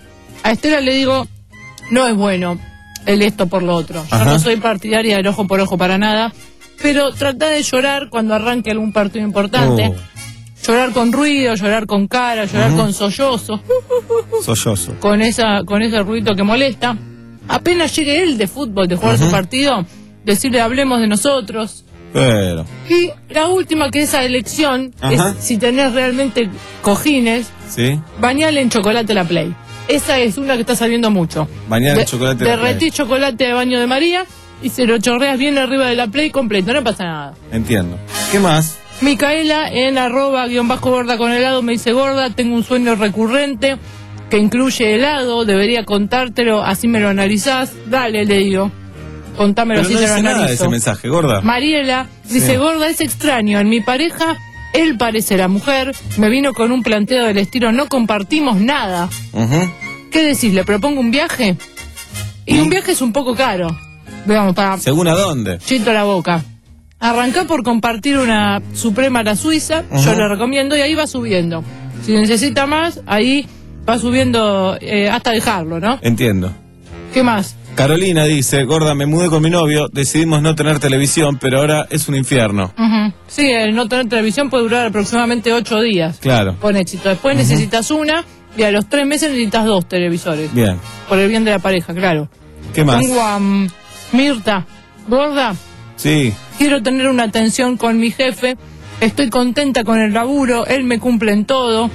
Speaker 4: A Estela le digo, no es bueno el esto por lo otro. Yo Ajá. no soy partidaria del ojo por ojo para nada, pero trata de llorar cuando arranque algún partido importante. Oh. Llorar con ruido, llorar con cara, llorar uh-huh. con sollozo.
Speaker 2: Sollozo.
Speaker 4: Con esa, con ese ruido que molesta. Apenas llegue él de fútbol, de jugar uh-huh. su partido, decirle hablemos de nosotros.
Speaker 2: Pero.
Speaker 4: Y la última, que esa elección, Ajá. es si tenés realmente cojines,
Speaker 2: ¿sí?
Speaker 4: bañale en chocolate la Play. Esa es una que está saliendo mucho.
Speaker 2: Bañar en chocolate la Play.
Speaker 4: Derretí chocolate de baño de María y se lo chorreas bien arriba de la Play completo, no pasa nada.
Speaker 2: Entiendo. ¿Qué más?
Speaker 4: Micaela en arroba guión bajo gorda con helado me dice, gorda, tengo un sueño recurrente que incluye helado, debería contártelo, así me lo analizás. Dale, le digo, contámelo.
Speaker 2: Pero
Speaker 4: así
Speaker 2: no
Speaker 4: te lo
Speaker 2: dice
Speaker 4: analizo.
Speaker 2: Nada de ese mensaje, gorda.
Speaker 4: Mariela dice, sí. gorda, es extraño, en mi pareja él parece la mujer, me vino con un planteo del estilo, no compartimos nada.
Speaker 2: Uh-huh.
Speaker 4: ¿Qué decís? ¿Le propongo un viaje? Y ¿Mm? un viaje es un poco caro. Digamos, para...
Speaker 2: ¿Según a dónde?
Speaker 4: Chito la boca. Arrancá por compartir una Suprema a la Suiza, uh-huh. yo le recomiendo, y ahí va subiendo. Si necesita más, ahí va subiendo eh, hasta dejarlo, ¿no?
Speaker 2: Entiendo.
Speaker 4: ¿Qué más?
Speaker 2: Carolina dice, gorda, me mudé con mi novio, decidimos no tener televisión, pero ahora es un infierno.
Speaker 4: Uh-huh. Sí, el no tener televisión puede durar aproximadamente ocho días.
Speaker 2: Claro.
Speaker 4: Con éxito. Después uh-huh. necesitas una, y a los tres meses necesitas dos televisores.
Speaker 2: Bien.
Speaker 4: Por el bien de la pareja, claro.
Speaker 2: ¿Qué más?
Speaker 4: Tengo a um, Mirta, gorda.
Speaker 2: Sí.
Speaker 4: Quiero tener una atención con mi jefe, estoy contenta con el laburo, él me cumple en todo.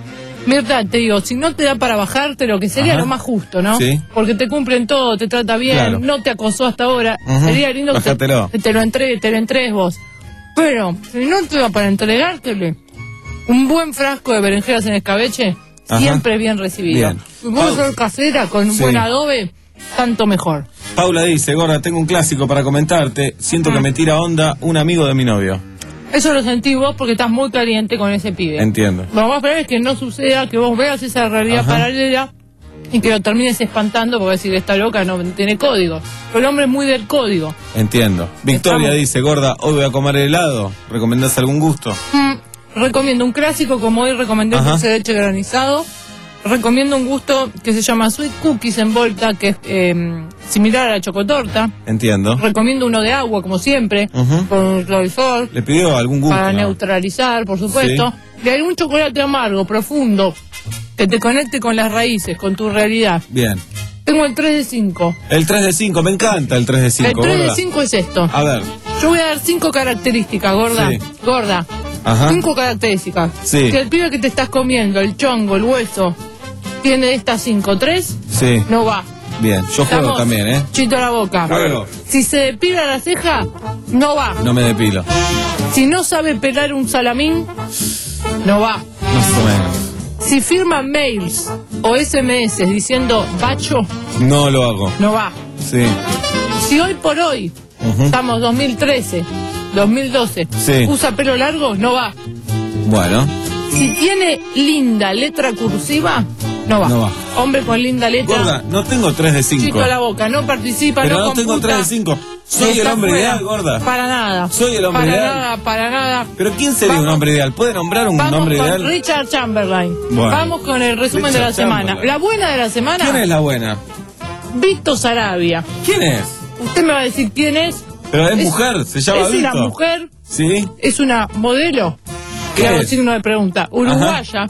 Speaker 4: Mirta, te digo, si no te da para bajarte, lo que sería Ajá. lo más justo, ¿no?
Speaker 2: Sí.
Speaker 4: Porque te cumple en todo, te trata bien, claro. no te acosó hasta ahora. Uh-huh. Sería lindo que te, que te lo entregue, te lo entregues vos. Pero, si no te da para entregártele, un buen frasco de berenjenas en escabeche, Ajá. siempre bien recibido.
Speaker 2: Bien.
Speaker 4: Si vos sos casera con un sí. buen adobe, tanto mejor.
Speaker 2: Paula dice, gorda, tengo un clásico para comentarte. Siento mm. que me tira onda un amigo de mi novio.
Speaker 4: Eso lo sentí vos porque estás muy caliente con ese pibe.
Speaker 2: Entiendo.
Speaker 4: Lo que vamos a esperar es que no suceda, que vos veas esa realidad
Speaker 2: Ajá.
Speaker 4: paralela y que lo termines espantando porque decir, esta loca no tiene código. Pero el hombre es muy del código.
Speaker 2: Entiendo. Victoria
Speaker 4: Estamos-
Speaker 2: dice, gorda, hoy voy a comer helado. ¿Recomendás algún gusto?
Speaker 4: Mm, recomiendo un clásico, como hoy recomendé el
Speaker 2: Ajá.
Speaker 4: dulce de leche granizado. Recomiendo un gusto que se llama Sweet Cookies en Volta, que es eh, similar a la chocotorta.
Speaker 2: Entiendo.
Speaker 4: Recomiendo uno de agua, como siempre,
Speaker 2: Ujú.
Speaker 4: con Royford,
Speaker 2: Le pidió algún gusto.
Speaker 4: para
Speaker 2: ¿no?
Speaker 4: neutralizar, por supuesto. Y algún chocolate amargo, profundo, que te conecte con las raíces, con tu realidad.
Speaker 2: Bien.
Speaker 4: Tengo el tres de cinco.
Speaker 2: El tres de cinco, me encanta el tres de
Speaker 4: El
Speaker 2: cinco,
Speaker 4: tres de
Speaker 2: gorda.
Speaker 4: cinco es esto.
Speaker 2: A ver.
Speaker 4: Yo voy a dar cinco características, gorda.
Speaker 2: Sí.
Speaker 4: Gorda.
Speaker 2: Ajá.
Speaker 4: Cinco características.
Speaker 2: Sí.
Speaker 4: Que el pibe que te estás comiendo, el chongo, el hueso, tiene estas cinco. Tres,
Speaker 2: Sí.
Speaker 4: no va.
Speaker 2: Bien. Yo juego
Speaker 4: Estamos
Speaker 2: también, ¿eh?
Speaker 4: Chito a la boca.
Speaker 2: Juego.
Speaker 4: Si se depila la ceja, no va.
Speaker 2: No me depilo.
Speaker 4: Si no sabe pelar un salamín, no va.
Speaker 2: Más o menos.
Speaker 4: Si firma mails o S M S diciendo bacho,
Speaker 2: No lo hago.
Speaker 4: no va.
Speaker 2: Sí.
Speaker 4: Si hoy por hoy,
Speaker 2: Ujú.
Speaker 4: estamos dos mil trece, dos mil doce,
Speaker 2: Sí.
Speaker 4: usa pelo largo, no va.
Speaker 2: Bueno.
Speaker 4: Si tiene linda letra cursiva, no va.
Speaker 2: No va.
Speaker 4: Hombre con linda letra,
Speaker 2: Gorda, no tengo tres de cinco.
Speaker 4: chito a la boca, no participa,
Speaker 2: Pero
Speaker 4: no
Speaker 2: no tengo
Speaker 4: computa.
Speaker 2: tres de cinco. Soy el
Speaker 4: Está
Speaker 2: hombre
Speaker 4: fuera.
Speaker 2: ideal, gorda.
Speaker 4: Para nada.
Speaker 2: Soy el hombre
Speaker 4: para
Speaker 2: ideal.
Speaker 4: nada, para nada.
Speaker 2: Pero ¿quién sería un hombre ideal? ¿Puede nombrar un
Speaker 4: Vamos
Speaker 2: hombre
Speaker 4: con
Speaker 2: ideal?
Speaker 4: Richard Chamberlain.
Speaker 2: Bueno.
Speaker 4: Vamos con el resumen de
Speaker 2: Richard
Speaker 4: la semana.
Speaker 2: Chamberlain.
Speaker 4: La buena de la semana,
Speaker 2: ¿Quién es la buena?
Speaker 4: Vito Sarabia.
Speaker 2: ¿Quién es?
Speaker 4: Usted me va a decir quién es.
Speaker 2: Pero es, mujer, se llama
Speaker 4: Es
Speaker 2: Vito.
Speaker 4: una mujer,
Speaker 2: Sí,
Speaker 4: es una modelo.
Speaker 2: ¿Qué
Speaker 4: Le hago
Speaker 2: es?
Speaker 4: signo de pregunta. Uruguaya,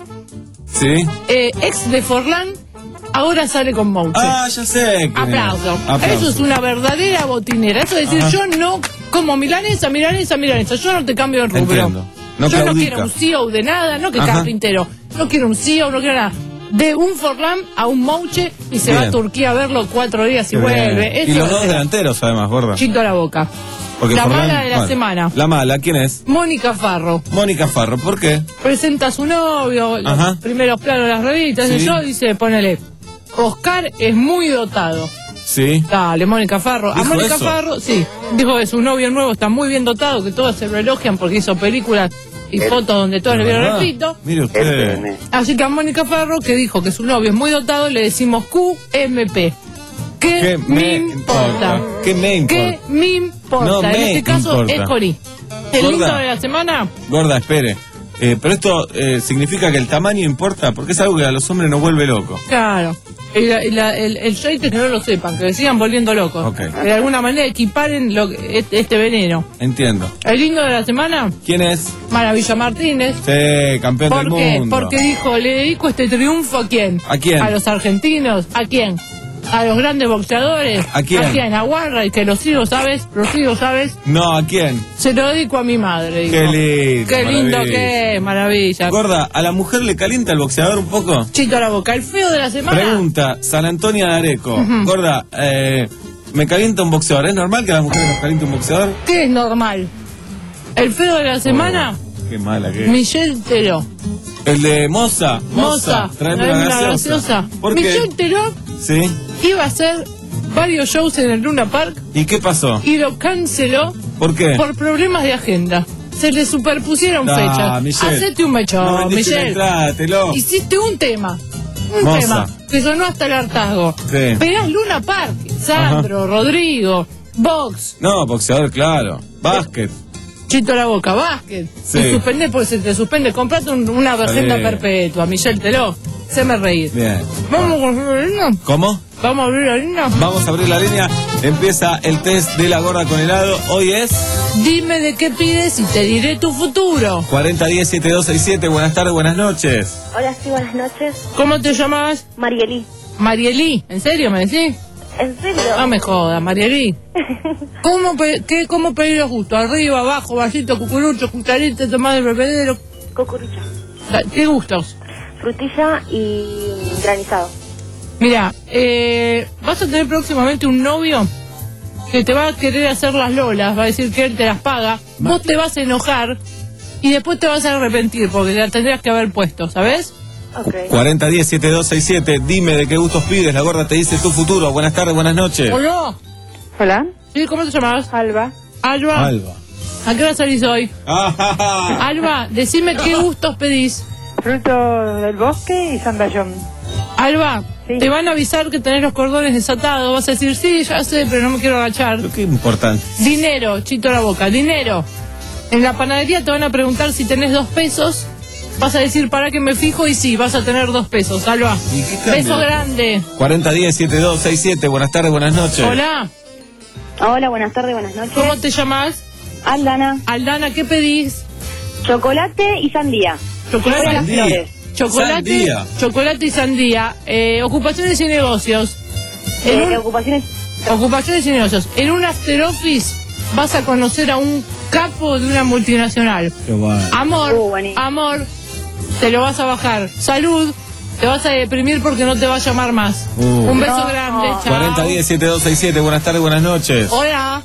Speaker 2: sí.
Speaker 4: eh, ex de Forlán, ahora sale con Mouche.
Speaker 2: Ah, ya sé. quién es.
Speaker 4: Aplauso.
Speaker 2: Aplauso.
Speaker 4: Eso es una verdadera botinera. Eso es decir,
Speaker 2: Ajá.
Speaker 4: yo no como milanesa, milanesa, milanesa. Yo no te cambio de rubro.
Speaker 2: Entiendo. No
Speaker 4: yo no
Speaker 2: claudica.
Speaker 4: quiero un C E O de nada, no que
Speaker 2: Ajá.
Speaker 4: carpintero. No quiero un C E O, no quiero nada. De un Forlán a un Mouche y se va
Speaker 2: Bien.
Speaker 4: a Turquía a verlo cuatro días y
Speaker 2: Qué bien.
Speaker 4: vuelve.
Speaker 2: Y
Speaker 4: Eso
Speaker 2: los dos
Speaker 4: es
Speaker 2: delanteros, además, gorda.
Speaker 4: chito a la boca.
Speaker 2: Porque
Speaker 4: la
Speaker 2: Forlán-
Speaker 4: mala de la
Speaker 2: bueno,
Speaker 4: semana.
Speaker 2: La mala, ¿quién es?
Speaker 4: Mónica Farro.
Speaker 2: Mónica Farro, ¿por qué?
Speaker 4: Presenta a su novio,
Speaker 2: Ajá.
Speaker 4: los primeros planos de las revistas,
Speaker 2: Sí.
Speaker 4: y yo dice, ponele, Oscar es muy dotado.
Speaker 2: Sí.
Speaker 4: Dale, Mónica Farro. A
Speaker 2: ¿Dijo
Speaker 4: Mónica
Speaker 2: eso?
Speaker 4: Farro, sí. Dijo que su novio nuevo está muy bien dotado, que todos se lo elogian porque hizo películas y fotos donde todos le vieron
Speaker 2: ¿Verdad?
Speaker 4: el pito.
Speaker 2: Mire usted.
Speaker 4: Así que a Mónica Farro, que dijo que su novio es muy dotado, le decimos Q M P. ¿Qué,
Speaker 2: ¿Qué me importa? ¿Qué me importa?
Speaker 4: ¿Qué me importa?
Speaker 2: No
Speaker 4: en
Speaker 2: me
Speaker 4: este caso
Speaker 2: importa.
Speaker 4: es Cori. El
Speaker 2: Gorda.
Speaker 4: lindo de la semana,
Speaker 2: Gorda, espere. Eh, pero esto eh, significa que el tamaño importa, porque es algo que a los hombres nos vuelve locos.
Speaker 4: claro. Y la- y la- el, el shake que no lo sepan, que le sigan volviendo locos.
Speaker 2: Ok.
Speaker 4: Que de alguna manera equiparen lo que- este, este veneno.
Speaker 2: Entiendo.
Speaker 4: El lindo de la semana,
Speaker 2: ¿Quién es?
Speaker 4: Maravilla Martínez.
Speaker 2: Sí, campeón
Speaker 4: ¿Por
Speaker 2: del
Speaker 4: qué?
Speaker 2: mundo.
Speaker 4: Porque dijo, le dedico este triunfo a quién.
Speaker 2: ¿A quién?
Speaker 4: A los argentinos. ¿A quién? A los grandes boxeadores.
Speaker 2: ¿A quién?
Speaker 4: ¿A quién? A Warray, que lo sigo, ¿sabes? Lo sigo, ¿sabes?
Speaker 2: No, ¿a quién?
Speaker 4: Se lo dedico a mi madre.
Speaker 2: Qué
Speaker 4: dijo.
Speaker 2: lindo.
Speaker 4: Qué lindo
Speaker 2: maravilla.
Speaker 4: que es, maravilla.
Speaker 2: Gorda, ¿a la mujer le calienta el boxeador un poco?
Speaker 4: Chito a la boca. El feo de la semana.
Speaker 2: Pregunta, San Antonio de Areco.
Speaker 4: Ujú.
Speaker 2: Gorda, eh, ¿me calienta un boxeador? ¿Es normal que a las mujeres nos caliente un boxeador?
Speaker 4: ¿Qué es normal? El feo de la semana,
Speaker 2: Qué mala que es.
Speaker 4: Michelle Teró.
Speaker 2: El de Moza.
Speaker 4: Moza,
Speaker 2: tráeme
Speaker 4: traeme
Speaker 2: una
Speaker 4: una
Speaker 2: gaseosa.
Speaker 4: gaseosa.
Speaker 2: ¿Por qué?
Speaker 4: Michelle Teró
Speaker 2: Sí.
Speaker 4: iba a hacer varios shows en el Luna Park
Speaker 2: ¿Y qué pasó?
Speaker 4: y lo canceló
Speaker 2: ¿Por qué?
Speaker 4: por problemas de agenda. Se le superpusieron
Speaker 2: Ah,
Speaker 4: fechas.
Speaker 2: Michelle.
Speaker 4: Hacete un mechón,
Speaker 2: No vendiste la
Speaker 4: Michelle.
Speaker 2: entrada, te lo-
Speaker 4: Hiciste un tema. Un
Speaker 2: Moza.
Speaker 4: tema que sonó hasta el hartazgo.
Speaker 2: Sí.
Speaker 4: Pegás Luna Park, Sandro, Rodrigo, Box,
Speaker 2: No, boxeador, claro. Básquet.
Speaker 4: Chito a la boca, básquet.
Speaker 2: Sí.
Speaker 4: Y suspendés porque se te suspende. Comprate un- una agenda
Speaker 2: bien.
Speaker 4: perpetua, Michelle Teró. Se me reír.
Speaker 2: Bien.
Speaker 4: ¿Vamos con la línea?
Speaker 2: ¿Cómo?
Speaker 4: ¿Vamos a abrir la línea?
Speaker 2: Vamos a abrir la línea. Empieza el test de la gorda con helado. Hoy es
Speaker 4: Dime de qué pides y te diré tu futuro.
Speaker 2: cuarenta diez setenta y dos sesenta y siete. Buenas tardes, buenas noches.
Speaker 3: Hola, sí, buenas noches.
Speaker 4: ¿Cómo te llamas?
Speaker 3: Marielí.
Speaker 4: Marielí. ¿En serio me decís?
Speaker 3: ¿En serio?
Speaker 4: No me jodas, Marielí. ¿Cómo, pe qué, ¿Cómo pedir los gustos? ¿Arriba, abajo, vasito, cucurucho, cucharita, tomate el bebedero?
Speaker 3: Cucurucha.
Speaker 4: ¿Qué gustos?
Speaker 3: Frutilla y granizado.
Speaker 4: Mira, eh, vas a tener próximamente un novio que te va a querer hacer las lolas, va a decir que él te las paga, vos te vas a enojar y después te vas a arrepentir porque te la tendrías que haber puesto, ¿sabes?
Speaker 3: Ok.
Speaker 2: cuarenta diez setenta y dos sesenta y siete. Dime de qué gustos pides. La gorda te dice tu futuro. Buenas tardes, buenas noches.
Speaker 4: ¿O no?
Speaker 3: Hola.
Speaker 4: Sí, ¿cómo te llamas?
Speaker 3: Alba.
Speaker 4: Alba.
Speaker 2: Alba.
Speaker 4: ¿A qué hora salís hoy? Alba, decime qué gustos pedís.
Speaker 5: Frutos del bosque y sandallón.
Speaker 4: Alba, sí. Te van a avisar que tenés los cordones desatados. Vas a decir, sí, ya sé, pero no me quiero agachar.
Speaker 2: Pero qué importante.
Speaker 4: Dinero, chito la boca, dinero. En la panadería te van a preguntar si tenés dos pesos. Vas a decir, ¿para qué me fijo? Y sí, vas a tener dos pesos, Alba. Beso grande.
Speaker 2: cuarenta diez, setenta y dos sesenta y siete. Buenas tardes, buenas noches.
Speaker 4: Hola.
Speaker 3: Hola, buenas tardes, buenas noches.
Speaker 4: ¿Cómo te llamas?
Speaker 3: Aldana.
Speaker 4: Aldana, ¿qué pedís?
Speaker 3: Chocolate y sandía.
Speaker 4: Chocolate y
Speaker 3: sandía. Flores.
Speaker 4: Chocolate,
Speaker 2: Sandía.
Speaker 4: chocolate y sandía. Eh, ocupaciones y negocios. En
Speaker 3: Eh,
Speaker 4: un-
Speaker 3: ocupaciones.
Speaker 4: Ocupaciones y negocios. En un after office vas a conocer a un capo de una multinacional.
Speaker 2: Qué bueno.
Speaker 4: Amor,
Speaker 3: Uh, buenísimo.
Speaker 4: amor, te lo vas a bajar. Salud, te vas a deprimir porque no te va a llamar más.
Speaker 2: Uh.
Speaker 4: Un beso
Speaker 3: No.
Speaker 4: grande, chao.
Speaker 2: cuarenta diez, setenta y dos sesenta y siete. Buenas tardes, buenas noches.
Speaker 4: Hola.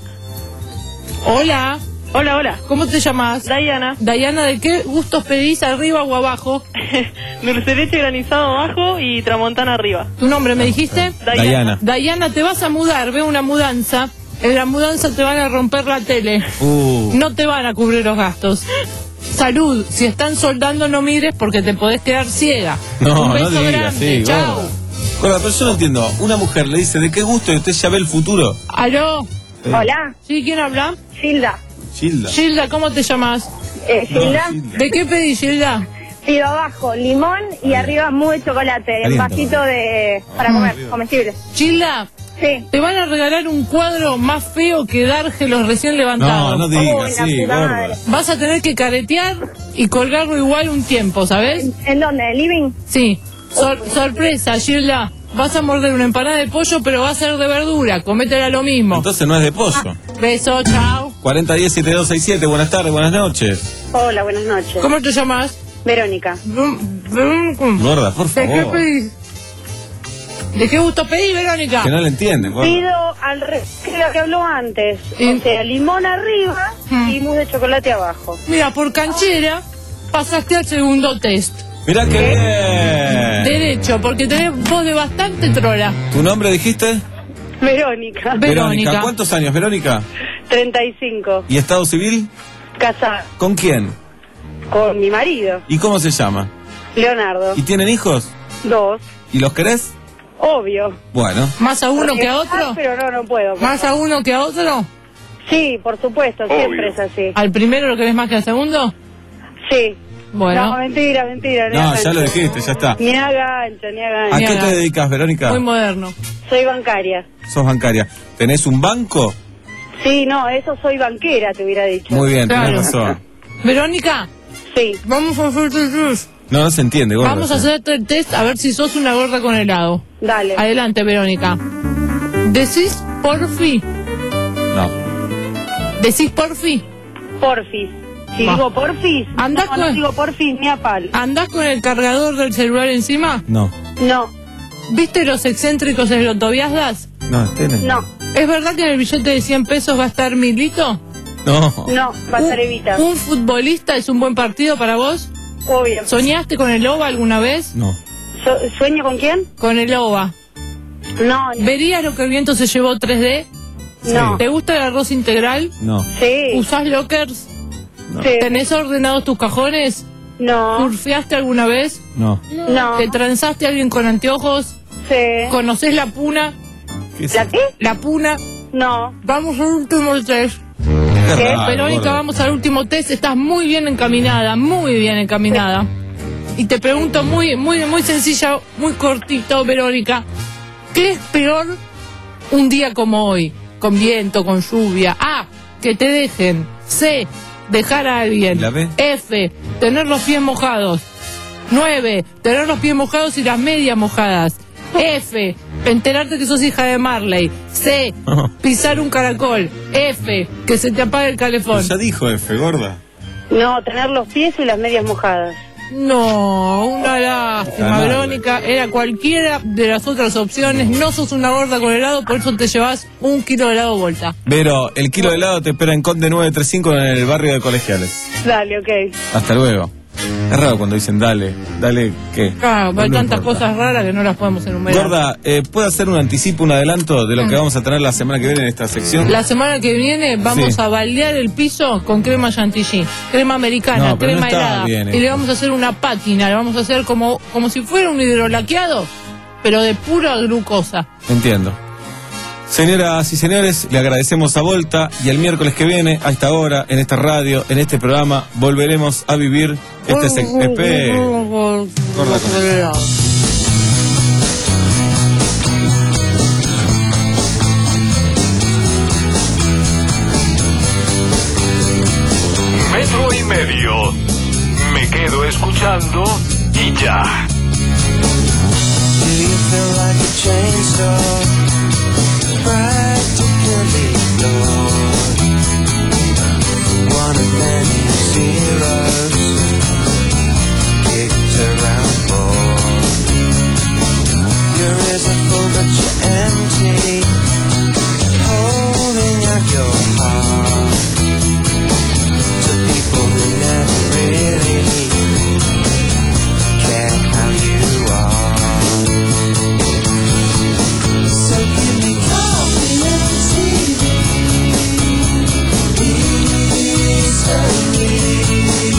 Speaker 4: Hola.
Speaker 5: Hola, hola.
Speaker 4: ¿Cómo te llamas?
Speaker 5: Diana.
Speaker 4: Diana, ¿de qué gustos pedís, arriba o abajo?
Speaker 5: Dulce de leche granizado abajo y tramontana arriba.
Speaker 4: ¿Tu nombre me dijiste?
Speaker 2: Diana.
Speaker 4: Diana, te vas a mudar, veo una mudanza. En la mudanza te van a romper la tele.
Speaker 2: Uh.
Speaker 4: No te van a cubrir los gastos. Salud, si están soldando no mires porque te podés quedar ciega.
Speaker 2: No,
Speaker 4: Un beso
Speaker 2: no digas,
Speaker 4: grande,
Speaker 2: sí,
Speaker 4: chao.
Speaker 2: gorda. Gorda, pero yo no entiendo. Una mujer le dice de qué gusto y usted ya ve el futuro.
Speaker 4: ¿Aló?
Speaker 2: Eh.
Speaker 3: Hola,
Speaker 4: ¿Sí? ¿Quién habla?
Speaker 3: Gilda.
Speaker 2: Gilda.
Speaker 4: Gilda, ¿cómo te llamas?
Speaker 3: Eh, Gilda.
Speaker 4: ¿De qué pedís, Gilda?
Speaker 3: Pido abajo limón y arriba mousse de chocolate. En
Speaker 2: Caliente.
Speaker 3: vasito de para comer, comestible.
Speaker 4: Gilda,
Speaker 3: Sí.
Speaker 4: te van a regalar un cuadro más feo que Dárgelos recién levantados.
Speaker 2: No, no
Speaker 3: Uy,
Speaker 2: digas,
Speaker 3: la
Speaker 2: sí,
Speaker 3: puta
Speaker 2: gorda.
Speaker 3: madre.
Speaker 4: Vas a tener que caretear y colgarlo igual un tiempo, ¿sabes?
Speaker 3: ¿En dónde? ¿En living?
Speaker 4: Sí. Sor- sorpresa, Gilda. Vas a morder una empanada de pollo, pero va a ser de verdura. Cométela lo mismo.
Speaker 2: Entonces no es de pollo.
Speaker 4: Beso, chao.
Speaker 2: cuarenta diez, setenta y dos sesenta y siete. Buenas tardes, buenas noches.
Speaker 3: Hola, buenas noches.
Speaker 4: ¿Cómo te llamas?
Speaker 3: Verónica.
Speaker 2: Gorda, por
Speaker 4: ¿De qué
Speaker 2: favor.
Speaker 4: pedís? ¿De qué gusto pedís, Verónica?
Speaker 2: Que no le entienden, gorda.
Speaker 3: Pido al re que lo que habló antes. O sea, limón arriba y mousse de chocolate abajo.
Speaker 4: Mira, por canchera pasaste al segundo test.
Speaker 2: Mirá que bien.
Speaker 4: Derecho, porque tenés voz de bastante trola.
Speaker 2: ¿Tu nombre dijiste?
Speaker 3: Verónica.
Speaker 4: Verónica.
Speaker 2: ¿Cuántos años, Verónica?
Speaker 3: treinta y cinco.
Speaker 2: ¿Y estado civil?
Speaker 3: Casada
Speaker 2: ¿Con quién?
Speaker 3: con mi marido,
Speaker 2: ¿Y cómo se llama?
Speaker 3: Leonardo.
Speaker 2: ¿Y tienen hijos?
Speaker 3: Dos.
Speaker 2: ¿Y los querés?
Speaker 3: Obvio.
Speaker 2: Bueno.
Speaker 4: ¿Más a uno
Speaker 3: Porque
Speaker 4: que a
Speaker 3: más,
Speaker 4: otro?
Speaker 3: pero no, no puedo.
Speaker 4: ¿Más a uno que a otro?
Speaker 3: Sí, por supuesto, siempre es así.
Speaker 4: ¿Al primero lo querés más que al segundo?
Speaker 3: Sí.
Speaker 4: Bueno.
Speaker 3: No, mentira, mentira.
Speaker 2: No, ya lo dijiste, ya está.
Speaker 3: Ni haga gancho, ni haga
Speaker 2: ¿A
Speaker 3: gancho.
Speaker 2: qué te dedicas, Verónica?
Speaker 4: Muy moderno.
Speaker 3: Soy bancaria.
Speaker 2: Sos bancaria. ¿Tenés un banco?
Speaker 3: Sí, no, eso soy banquera, te hubiera dicho.
Speaker 2: Muy bien,
Speaker 4: Claro.
Speaker 2: tenés razón.
Speaker 4: Verónica.
Speaker 3: Sí.
Speaker 4: Vamos a hacerte el test.
Speaker 2: No, no se entiende, gorda.
Speaker 4: Vamos a hacerte el test a ver si sos una gorda con helado.
Speaker 3: Dale.
Speaker 4: Adelante, Verónica. ¿Decís porfi?
Speaker 2: No.
Speaker 4: ¿Decís porfi?
Speaker 3: Porfis. Si
Speaker 4: Va.
Speaker 3: digo porfis,
Speaker 4: Andás
Speaker 3: no, no
Speaker 4: con-
Speaker 3: digo porfis ni a palo.
Speaker 4: ¿Andás con el cargador del celular encima?
Speaker 2: No.
Speaker 3: No,
Speaker 4: ¿Viste los excéntricos eslotoviasdas?
Speaker 2: No, esperen.
Speaker 3: no,
Speaker 4: ¿Es verdad que en el billete de cien pesos va a estar Milito?
Speaker 2: No.
Speaker 3: no, va a estar Evita.
Speaker 4: ¿Un futbolista es un buen partido para vos?
Speaker 3: Obvio.
Speaker 4: ¿Soñaste con el O V A alguna vez?
Speaker 2: No.
Speaker 3: So- ¿Sueño con quién?
Speaker 4: Con el O V A.
Speaker 3: No,
Speaker 4: ¿Verías lo que el viento se llevó tres D?
Speaker 3: no.
Speaker 4: ¿Te gusta el arroz integral?
Speaker 2: No.
Speaker 3: Sí.
Speaker 4: ¿Usás lockers?
Speaker 3: Sí.
Speaker 4: ¿Tenés ordenados tus cajones?
Speaker 3: No.
Speaker 4: ¿Surfeaste alguna vez?
Speaker 2: No.
Speaker 3: No.
Speaker 4: ¿Te transaste a alguien con anteojos?
Speaker 3: Sí.
Speaker 4: ¿Conocés la puna?
Speaker 3: ¿La qué?
Speaker 4: ¿La puna?
Speaker 3: No.
Speaker 4: Vamos al último test.
Speaker 2: Qué raro,
Speaker 4: Verónica,
Speaker 2: gorda.
Speaker 4: vamos al último test. Estás muy bien encaminada, muy bien encaminada. Y te pregunto muy, muy, muy sencilla, muy cortito, Verónica. ¿Qué es peor un día como hoy? Con viento, con lluvia. A, que te dejen. C, dejar a alguien.
Speaker 2: ¿La B?
Speaker 4: F, tener los pies mojados. nueve, tener los pies mojados y las medias mojadas. F, enterarte que sos hija de Marley. C, pisar un caracol. F, que se te apague el calefón.
Speaker 2: Ya dijo F, gorda.
Speaker 3: No, tener los pies y las medias mojadas.
Speaker 4: No, una lástima,
Speaker 2: Ganada.
Speaker 4: Verónica. Era cualquiera de las otras opciones. No sos una gorda con helado, por eso te llevas un kilo de helado vuelta.
Speaker 2: Pero el kilo de helado te espera en Conde nueve treinta y cinco en el barrio de Colegiales.
Speaker 3: Dale, ok.
Speaker 2: Hasta luego. Es raro cuando dicen dale, dale, ¿qué?
Speaker 4: Claro,
Speaker 2: No,
Speaker 4: hay
Speaker 2: no
Speaker 4: tantas
Speaker 2: importa.
Speaker 4: cosas raras que no las podemos enumerar.
Speaker 2: Gorda, eh, ¿puede hacer un anticipo, un adelanto de lo que
Speaker 4: Mm.
Speaker 2: vamos a tener la semana que viene en esta sección?
Speaker 4: La semana que viene vamos
Speaker 2: Sí.
Speaker 4: a baldear el piso con crema chantilly, crema americana,
Speaker 2: No, pero no
Speaker 4: crema
Speaker 2: está
Speaker 4: helada.
Speaker 2: bien, eh.
Speaker 4: Y le vamos a hacer una pátina, le vamos a hacer como, como si fuera un hidrolaqueado, pero de pura glucosa.
Speaker 2: Entiendo. Señoras y señores, le agradecemos a Volta y el miércoles que viene, a esta hora, en esta radio, en este programa, volveremos a vivir este segmento. Gorda con
Speaker 27: Metro y medio. Me quedo escuchando y ya.
Speaker 13: Do you feel like a chainsaw? Practically ignored. One of many zeros kicked around board. Your ears are full but you're empty. Holding out your heart to people who never really care how you are. So give me coffee and T V. Please hurry.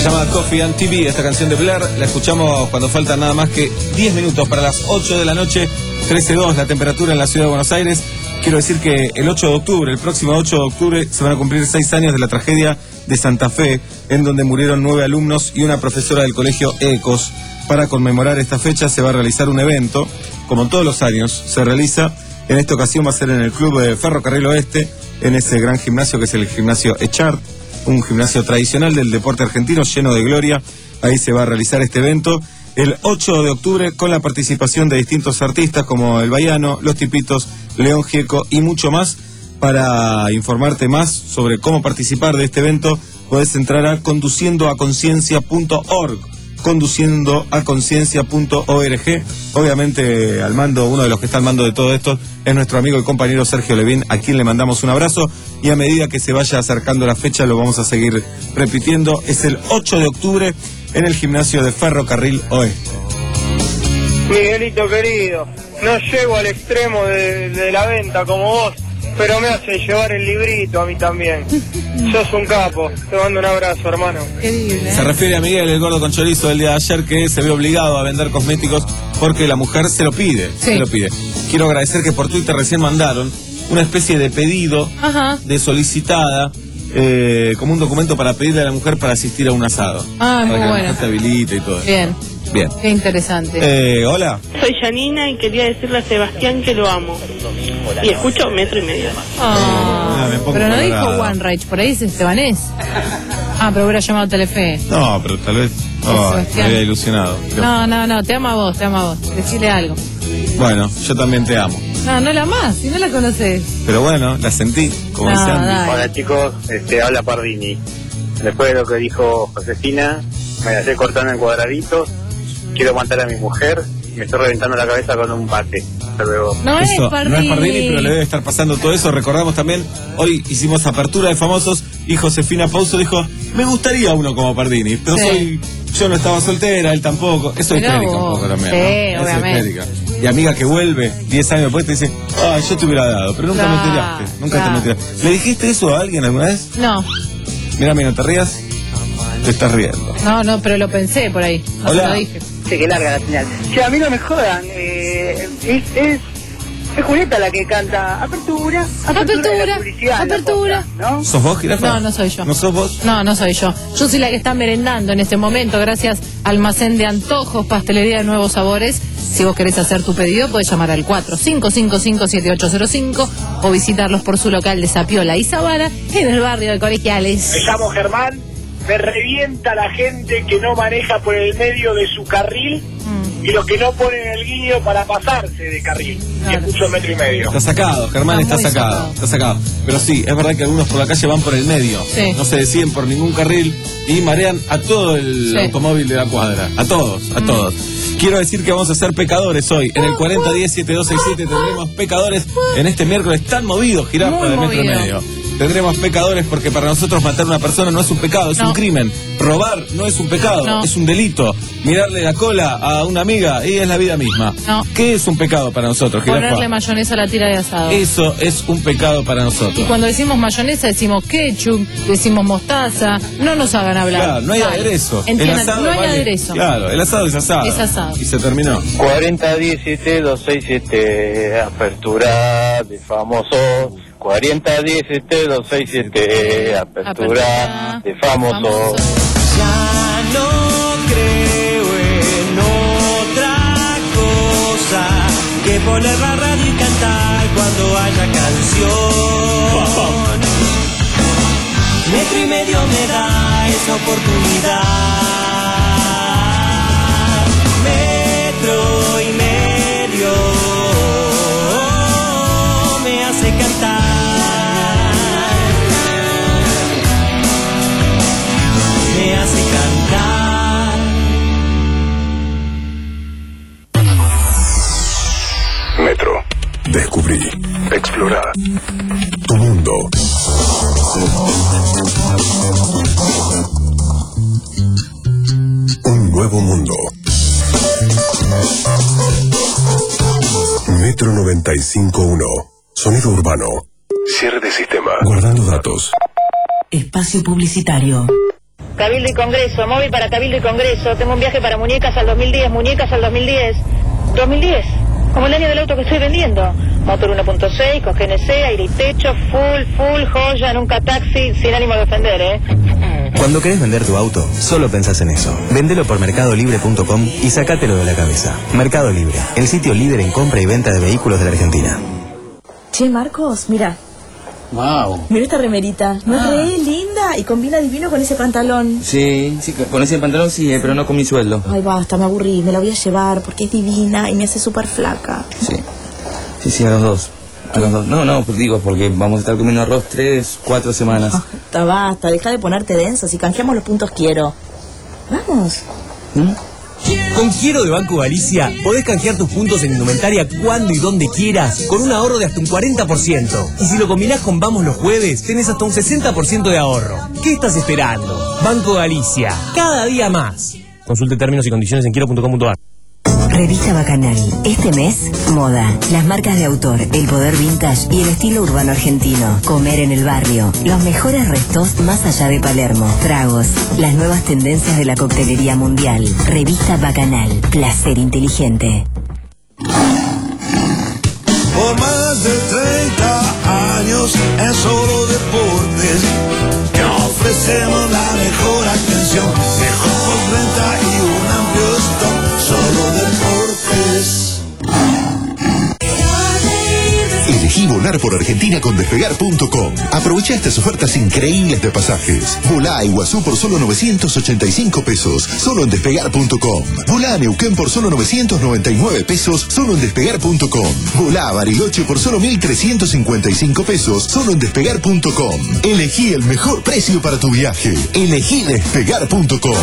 Speaker 2: llama Coffee and T V, esta canción de Blair. La escuchamos cuando faltan nada más que diez minutos para las ocho de la noche. trece dos la temperatura en la ciudad de Buenos Aires. Quiero decir que el ocho de octubre, el próximo ocho de octubre, se van a cumplir seis años de la tragedia de Santa Fe, en donde murieron nueve alumnos y una profesora del colegio Ecos. Para conmemorar esta fecha se va a realizar un evento, como todos los años se realiza. En esta ocasión va a ser en el Club de Ferrocarril Oeste, en ese gran gimnasio que es el gimnasio Echart, un gimnasio tradicional del deporte argentino lleno de gloria. Ahí se va a realizar este evento el ocho de octubre con la participación de distintos artistas como El Baiano, Los Tipitos, León Gieco y mucho más. Para informarte más sobre cómo participar de este evento, podés entrar a conduciendo a conciencia punto org. conduciendo a conciencia punto org. Obviamente al mando, uno de los que está al mando de todo esto es nuestro amigo y compañero Sergio Levín, a quien le mandamos un abrazo, y a medida que se vaya acercando la fecha lo vamos a seguir repitiendo. Es el ocho de octubre en el gimnasio de Ferrocarril Oeste.
Speaker 6: Miguelito querido, no llego al extremo de, de la venta como vos, pero me hace llevar el librito a mí también. Sos un capo, te mando un abrazo, hermano.
Speaker 2: Se refiere a Miguel, el gordo con chorizo del día de ayer, que se ve obligado a vender cosméticos porque la mujer se lo pide, sí. se lo pide. Quiero agradecer que por Twitter recién mandaron una especie de pedido, Ajá. de solicitada, eh, como un documento para pedirle a la mujer para asistir a un asado.
Speaker 4: Ah, muy
Speaker 2: para que
Speaker 4: bueno.
Speaker 2: la mujer te habilite y todo eso.
Speaker 4: Bien.
Speaker 2: Bien.
Speaker 4: Qué interesante.
Speaker 2: Eh, hola.
Speaker 5: Soy Janina y quería decirle a Sebastián que lo amo. Y escucho Metro y Medio.
Speaker 4: Ah, pero no dijo One Rage, por ahí es Estebanés. Ah, pero hubiera llamado Telefe.
Speaker 2: No, pero tal vez oh, me había ilusionado.
Speaker 4: No, no, no, te ama a vos, te ama a vos. Decile algo.
Speaker 2: Bueno, yo también te amo.
Speaker 4: No, no la amás, si no la conoces.
Speaker 2: Pero bueno, la sentí, como
Speaker 4: no,
Speaker 2: dice Andy.
Speaker 6: Hola chicos, este, habla Pardini. Después de lo que dijo Josefina, me la estoy cortando en cuadraditos. Quiero matar a mi mujer y me estoy reventando la cabeza con un bate. Hasta luego.
Speaker 4: No es Pardini.
Speaker 2: No es Pardini, pero le debe estar pasando todo eso. Recordamos también, hoy hicimos apertura de famosos y Josefina Pouso dijo, me gustaría uno como Pardini, pero sí. soy, yo no estaba soltera, él tampoco. Eso es histérica un poco también.
Speaker 4: Sí,
Speaker 2: ¿no?
Speaker 4: obviamente.
Speaker 2: Y amiga que vuelve diez años después te dice, ay, yo te hubiera dado, pero nunca
Speaker 4: nah,
Speaker 2: me tiraste. Nunca
Speaker 4: nah.
Speaker 2: te me tiraste. ¿Le dijiste eso a alguien alguna vez?
Speaker 4: No.
Speaker 2: Mírame, no te rías. Te estás riendo.
Speaker 4: No, no, pero lo pensé por ahí. No
Speaker 2: Hola.
Speaker 4: se lo dije.
Speaker 6: Sí, que larga la señal. Che, a mí no me jodan. Eh, es, es, es Julieta la que canta Apertura, Apertura,
Speaker 4: Apertura,
Speaker 6: publicidad,
Speaker 4: apertura.
Speaker 6: ¿no?
Speaker 2: ¿Sos vos, Jirafa?
Speaker 4: No, no soy yo.
Speaker 2: ¿No sos vos?
Speaker 4: No, no soy yo. Yo soy la que está merendando en este momento, gracias a Almacén de Antojos, Pastelería de Nuevos Sabores. Si vos querés hacer tu pedido, podés llamar al cuatro cinco cinco cinco siete ocho cero cinco o visitarlos por su local de Sapiola y Zabala en el barrio de Colegiales.
Speaker 6: Me llamo Germán. Me revienta la gente que no maneja por el medio de su carril mm. y los que no ponen el guiño para pasarse de carril. Claro. Y escucho Metro y Medio.
Speaker 2: Está sacado, Germán está, está sacado, sacado, está sacado. Pero sí, es verdad que algunos por la calle van por el medio. Sí. No se deciden por ningún carril y marean a todo el sí. automóvil de la cuadra. A todos, a mm. todos. Quiero decir que vamos a ser pecadores hoy. En el cuarenta diez siete dos seis siete tendremos pecadores en este miércoles tan movido, Jirafa de Metro y Medio. Tendremos pecadores porque para nosotros matar a una persona no es un pecado, es no. un crimen. Robar no es un pecado, no. es un delito. Mirarle la cola a una amiga y es la vida misma. No. ¿Qué es un pecado para nosotros, Jirafa?
Speaker 4: Ponerle mayonesa a la tira de asado.
Speaker 2: Eso es un pecado para nosotros.
Speaker 4: Y cuando decimos mayonesa decimos ketchup, decimos mostaza, no nos hagan hablar.
Speaker 2: Claro, no hay vale. aderezo.
Speaker 4: Entiendan,
Speaker 2: el asado
Speaker 4: no hay
Speaker 2: vale.
Speaker 4: aderezo.
Speaker 2: Claro, el asado es asado.
Speaker 4: Es asado.
Speaker 2: Y se terminó.
Speaker 6: cuarenta diecisiete dos sesenta y siete, apertura de famosos. cuarenta diecisiete dos sesenta y siete, apertura, apertura de famosos.
Speaker 13: Ya no creo en otra cosa que poner la radio y cantar cuando haya canción. Metro y Medio me da esa oportunidad. Metro y Medio me hace cantar. Me hace cantar.
Speaker 8: Metro. Descubrí. Explorar. Tu mundo. Un nuevo mundo. Metro noventa y cinco punto uno. Sonido urbano. Cierre de sistema. Guardando datos.
Speaker 14: Espacio publicitario.
Speaker 3: Cabildo y Congreso, móvil para Cabildo y Congreso. Tengo un viaje para Muñecas al dos mil diez, Muñecas al dos mil diez. dos mil diez, como el año del auto que estoy vendiendo. Motor uno punto seis, con G N C, aire y techo, full, full, joya, nunca taxi, sin ánimo de ofender, ¿eh?
Speaker 7: Cuando querés vender tu auto, solo pensás en eso. Vendelo por mercado libre punto com y sacátelo de la cabeza. Mercado Libre, el sitio líder en compra y venta de vehículos de la Argentina.
Speaker 9: Che, Marcos, mira.
Speaker 25: Wow.
Speaker 9: Mira esta remerita. No es
Speaker 25: Ah.
Speaker 9: re linda y combina divino con ese pantalón.
Speaker 25: Sí, sí, con ese pantalón sí, eh, pero no con mi sueldo.
Speaker 9: Ay, basta, me aburrí. Me la voy a llevar porque es divina y me hace súper flaca.
Speaker 25: Sí. Sí, sí, a los dos. A los dos. No, no, pues digo, porque vamos a estar comiendo arroz tres, cuatro semanas.
Speaker 9: Basta, basta. Deja de ponerte denso. Si canjeamos los puntos, quiero. Vamos.
Speaker 25: ¿Mm?
Speaker 10: Con Quiero de Banco Galicia podés canjear tus puntos en indumentaria cuando y donde quieras con un ahorro de hasta un cuarenta por ciento. Y si lo combinás con Vamos los Jueves, tenés hasta un sesenta por ciento de ahorro. ¿Qué estás esperando? Banco Galicia, cada día más. Consulte términos y condiciones en quiero punto com punto a r.
Speaker 14: Revista Bacanal. Este mes, moda. Las marcas de autor, el poder vintage y el estilo urbano argentino. Comer en el barrio. Los mejores restos más allá de Palermo. Tragos. Las nuevas tendencias de la coctelería mundial. Revista Bacanal. Placer inteligente.
Speaker 12: Por más de treinta años en Solo Deportes te ofrecemos la mejor atención, mejor renta y un amplio stock. Solo Deportes.
Speaker 8: Elegí volar por Argentina con despegar punto com. Aprovecha estas ofertas increíbles de pasajes. Volá a Iguazú por solo novecientos ochenta y cinco pesos, solo en despegar punto com. Volá a Neuquén por solo novecientos noventa y nueve pesos, solo en despegar punto com. Volá a Bariloche por solo mil trescientos cincuenta y cinco pesos, solo en despegar punto com. Elegí el mejor precio para tu viaje. Elegí despegar punto com.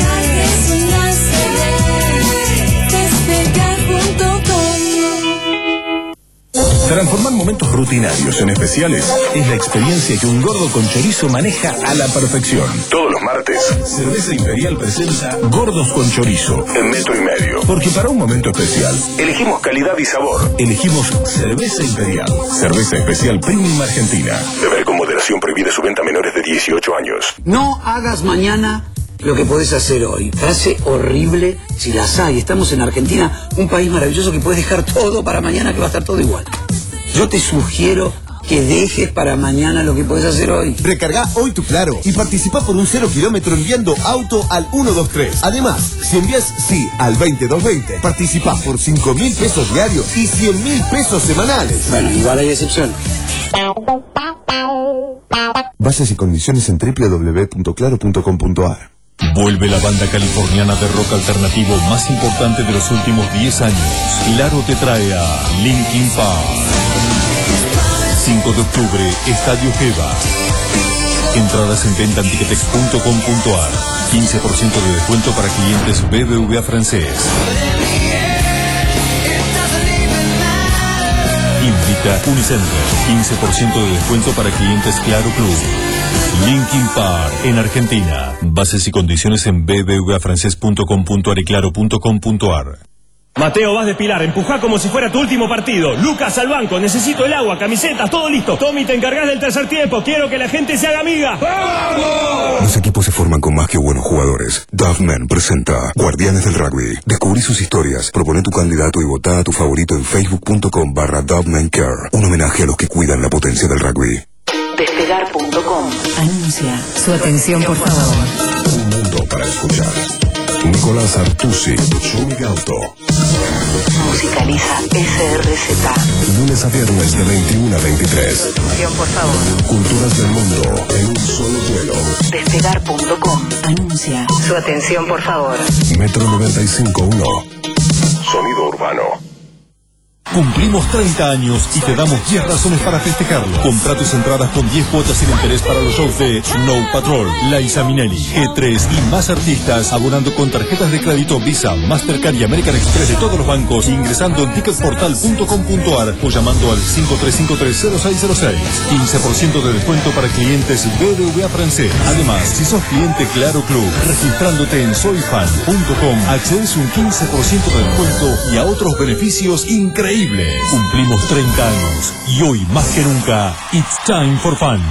Speaker 22: Transformar momentos rutinarios en especiales es la experiencia que un gordo con chorizo maneja a la perfección. Todos los martes, Cerveza Imperial presenta Gordos con Chorizo en metro y medio. Porque para un momento especial, elegimos calidad y sabor. Elegimos Cerveza Imperial. Cerveza especial Premium Argentina. Beber con moderación, prohibida su venta a menores de dieciocho años.
Speaker 28: No hagas mañana lo que podés hacer hoy. Frase horrible, si las hay. Estamos en Argentina, un país maravilloso que puedes dejar todo para mañana, que va a estar todo igual. Yo te sugiero que dejes para mañana lo que podés hacer hoy.
Speaker 21: Recarga hoy tu Claro y participa por un cero kilómetro enviando auto al uno dos tres. Además, si envías sí al veinte doscientos veinte, participás por cinco mil pesos diarios y cien mil pesos semanales.
Speaker 28: Bueno, igual hay excepciones.
Speaker 21: Bases y condiciones en doble u doble u doble u punto claro punto com punto a r.
Speaker 22: Vuelve la banda californiana de rock alternativo más importante de los últimos diez años. Claro te trae a Linkin Park. cinco de octubre, Estadio Geva. Entradas en venta en ticketex punto com punto a r. quince por ciento de descuento para clientes B B V A francés. Invita Unicenter. quince por ciento de descuento para clientes Claro Club. Linkin Park en Argentina. Bases y condiciones en b b v a francés punto com punto a r y claro punto com punto a r.
Speaker 10: Mateo, vas de pilar, empujá como si fuera tu último partido. Lucas al banco, necesito el agua, camisetas, todo listo. Tommy, te encargás del tercer tiempo, quiero que la gente se haga amiga. ¡Vamos!
Speaker 8: Los equipos se forman con más que buenos jugadores. Duffman presenta Guardianes del Rugby. Descubrí sus historias, propone tu candidato y votá a tu favorito en facebook punto com barra Duffman Care. Un homenaje a los que cuidan la potencia del rugby.
Speaker 14: Despegar punto com anuncia su atención, por favor.
Speaker 8: Un mundo para escuchar. Nicolás Artusi, Show Auto.
Speaker 14: Musicaliza S R Z.
Speaker 8: Lunes a viernes de veintiuno a veintitrés.
Speaker 14: Atención, por favor.
Speaker 8: Culturas del mundo en un solo vuelo.
Speaker 14: Despegar punto com anuncia su atención, por favor.
Speaker 8: Metro noventa y cinco punto uno. Sonido urbano.
Speaker 22: Cumplimos treinta años y te damos diez razones para festejarlo. Compra tus entradas con diez cuotas sin interés para los shows de Snow Patrol, Liza Minnelli, G tres y más artistas, abonando con tarjetas de crédito Visa, Mastercard y American Express de todos los bancos, ingresando en ticketportal punto com punto a r o llamando al cinco tres cinco tres cero seis cero seis. quince por ciento de descuento para clientes B B V A francés. Además, si sos cliente Claro Club, registrándote en soy fan punto com, accedes a un quince por ciento de descuento y a otros beneficios increíbles. Cumplimos treinta años y hoy más que nunca, it's time for fun.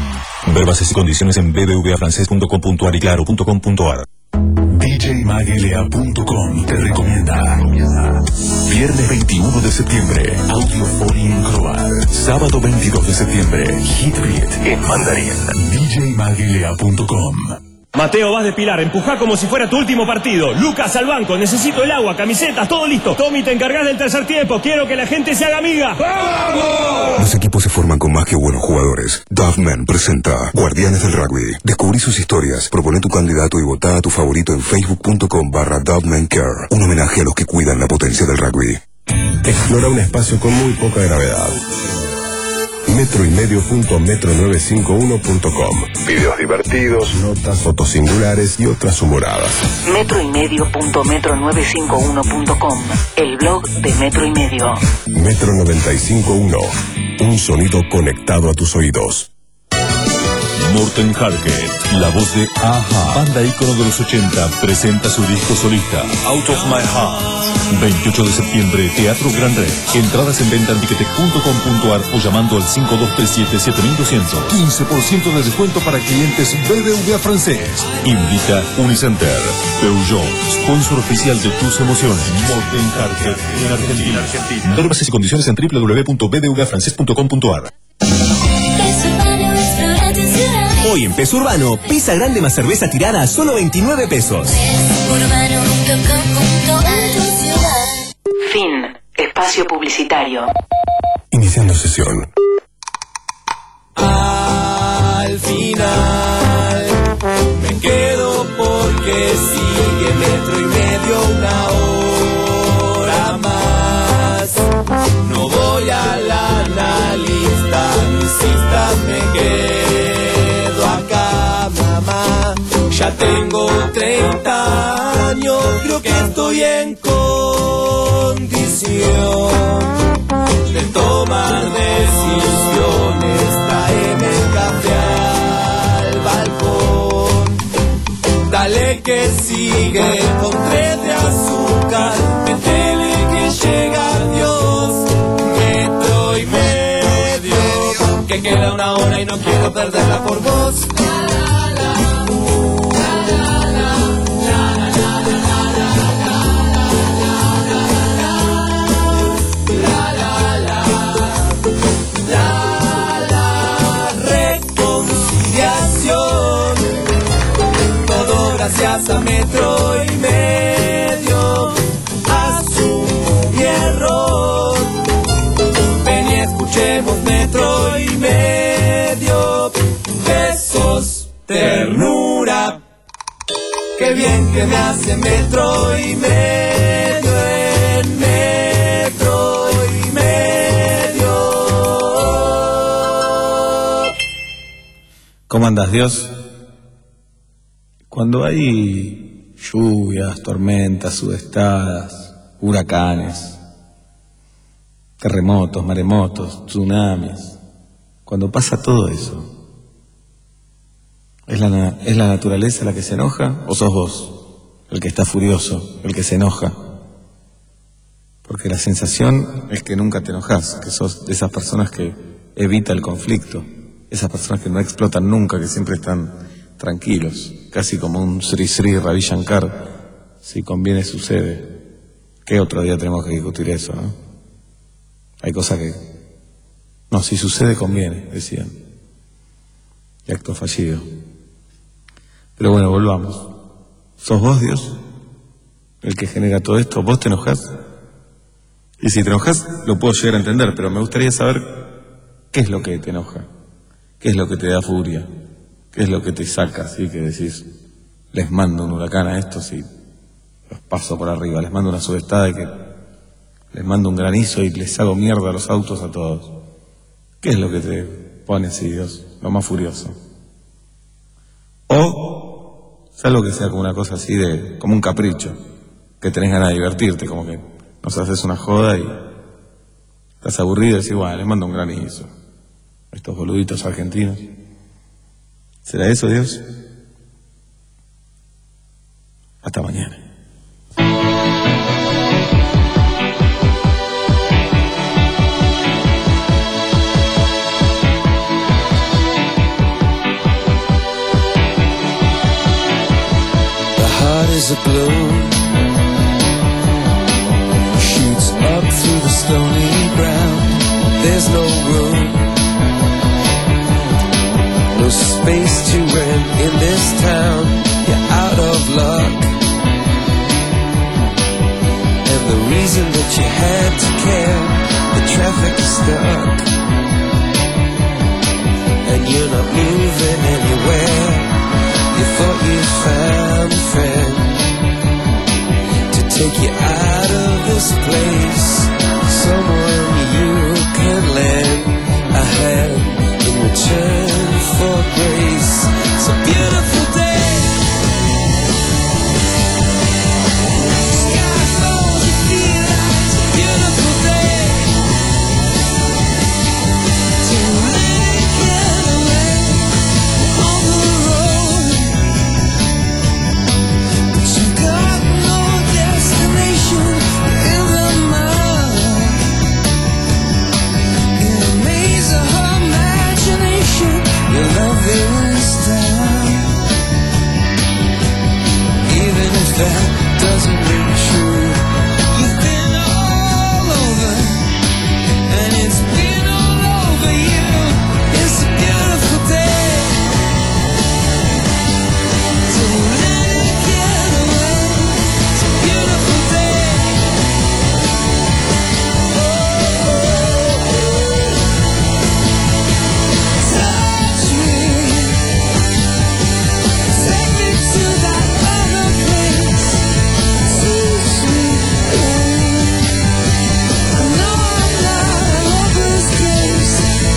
Speaker 22: Ver bases y condiciones en b b v a francés punto com punto a r y claro punto com punto a r.
Speaker 8: D J Magelea punto com te recomienda. Viernes veintiuno de septiembre, Audiophony en Croat. Sábado veintidós de septiembre, Hit Beat en mandarín. D J Magelea punto com.
Speaker 10: Mateo, vas de Pilar, empujá como si fuera tu último partido. Lucas, al banco, necesito el agua, camisetas, todo listo. Tommy, te encargás del tercer tiempo, quiero que la gente se haga amiga. ¡Vamos!
Speaker 8: Los equipos se forman con más que buenos jugadores. Duffman presenta Guardianes del Rugby. Descubrí sus historias, propone tu candidato y votá a tu favorito en facebook punto com barra Duffman Care. Un homenaje a los que cuidan la potencia del rugby.
Speaker 11: Explora un espacio con muy poca gravedad. metro y medio punto metro novecientos cincuenta y uno punto com. Videos divertidos, notas, fotos singulares y otras humoradas.
Speaker 14: metro y medio punto metro novecientos cincuenta y uno punto com. El blog de Metro y Medio.
Speaker 11: Metro novecientos cincuenta y uno. Un sonido conectado a tus oídos.
Speaker 22: Morten Harket, la voz de Aja, banda ícono de los ochenta, presenta su disco solista, Out of My Heart. veintiocho de septiembre, Teatro Gran Rex. Entradas en venta en ticketek punto com punto a r o llamando al cinco dos tres siete siete mil doscientos. quince por ciento de descuento para clientes B B V A francés. Invita Unicenter. Peugeot, sponsor oficial de tus emociones. Morten Harket en Argentina. Ver bases y condiciones en w w w punto b b v a francés punto com punto a r.
Speaker 10: Hoy en Peso Urbano, pizza grande más cerveza tirada a solo veintinueve pesos.
Speaker 14: Fin. Espacio publicitario.
Speaker 11: Iniciando sesión.
Speaker 13: Al final me quedo porque sigue metro y medio una hora más. No voy a la analista, no insistas, me quedo acá, mamá. Ya tengo treinta años, creo que estoy en condición de tomar decisiones. Tráeme café al balcón, dale que sigue con tres de azúcar, métele que llega Dios. Metro y medio, que queda una hora y no quiero perderla por vos. Gracias a metro y medio, asumo mi error. Ven y escuchemos metro y medio. Besos, ternura. Qué bien que me hace metro y medio en metro y medio.
Speaker 2: ¿Cómo andas, Dios? Cuando hay lluvias, tormentas, sudestadas, huracanes, terremotos, maremotos, tsunamis, cuando pasa todo eso, ¿es la, ¿es la naturaleza la que se enoja o sos vos el que está furioso, el que se enoja? Porque la sensación es que nunca te enojas, que sos de esas personas que evita el conflicto, esas personas que no explotan nunca, que siempre están tranquilos, casi como un Sri Sri Ravi Shankar. Si conviene sucede. ¿Qué otro día tenemos que discutir eso, no? Hay cosas que... No, si sucede conviene, decían. Y acto fallido. Pero bueno, volvamos. ¿Sos vos, Dios, el que genera todo esto? ¿Vos te enojás? Y si te enojás, lo puedo llegar a entender, pero me gustaría saber qué es lo que te enoja, qué es lo que te da furia, qué es lo que te saca, así que decís, les mando un huracán a estos y los paso por arriba, les mando una sudestada y que les mando un granizo y les hago mierda a los autos a todos. ¿Qué es lo que te pone así, Dios, lo más furioso? O salvo que sea como una cosa así de, como un capricho, que tenés ganas de divertirte, como que nos haces una joda y estás aburrido y decís, bueno, les mando un granizo a estos boluditos argentinos. ¿Será eso, Dios? Hasta mañana.
Speaker 1: there's no room, no space to rent in this town. You're out of luck, and the reason that you had to care, the traffic is stuck, and you're not moving anywhere. You thought you found a friend to take you out of this place, someone you can lend a hand in return for grace. It's a beautiful day. Sky falls, you feel like it's a beautiful day. To let it get away on the road, but you got no destination in the mind. In a maze of her imagination, your love is down. Even if that doesn't ring true, you've been all over, and it's been all over you. It's a beautiful day. To let it get away. It's a beautiful day. Touch me, take me to that other place. Too sweet, babe. I know I'm not a hopeless case.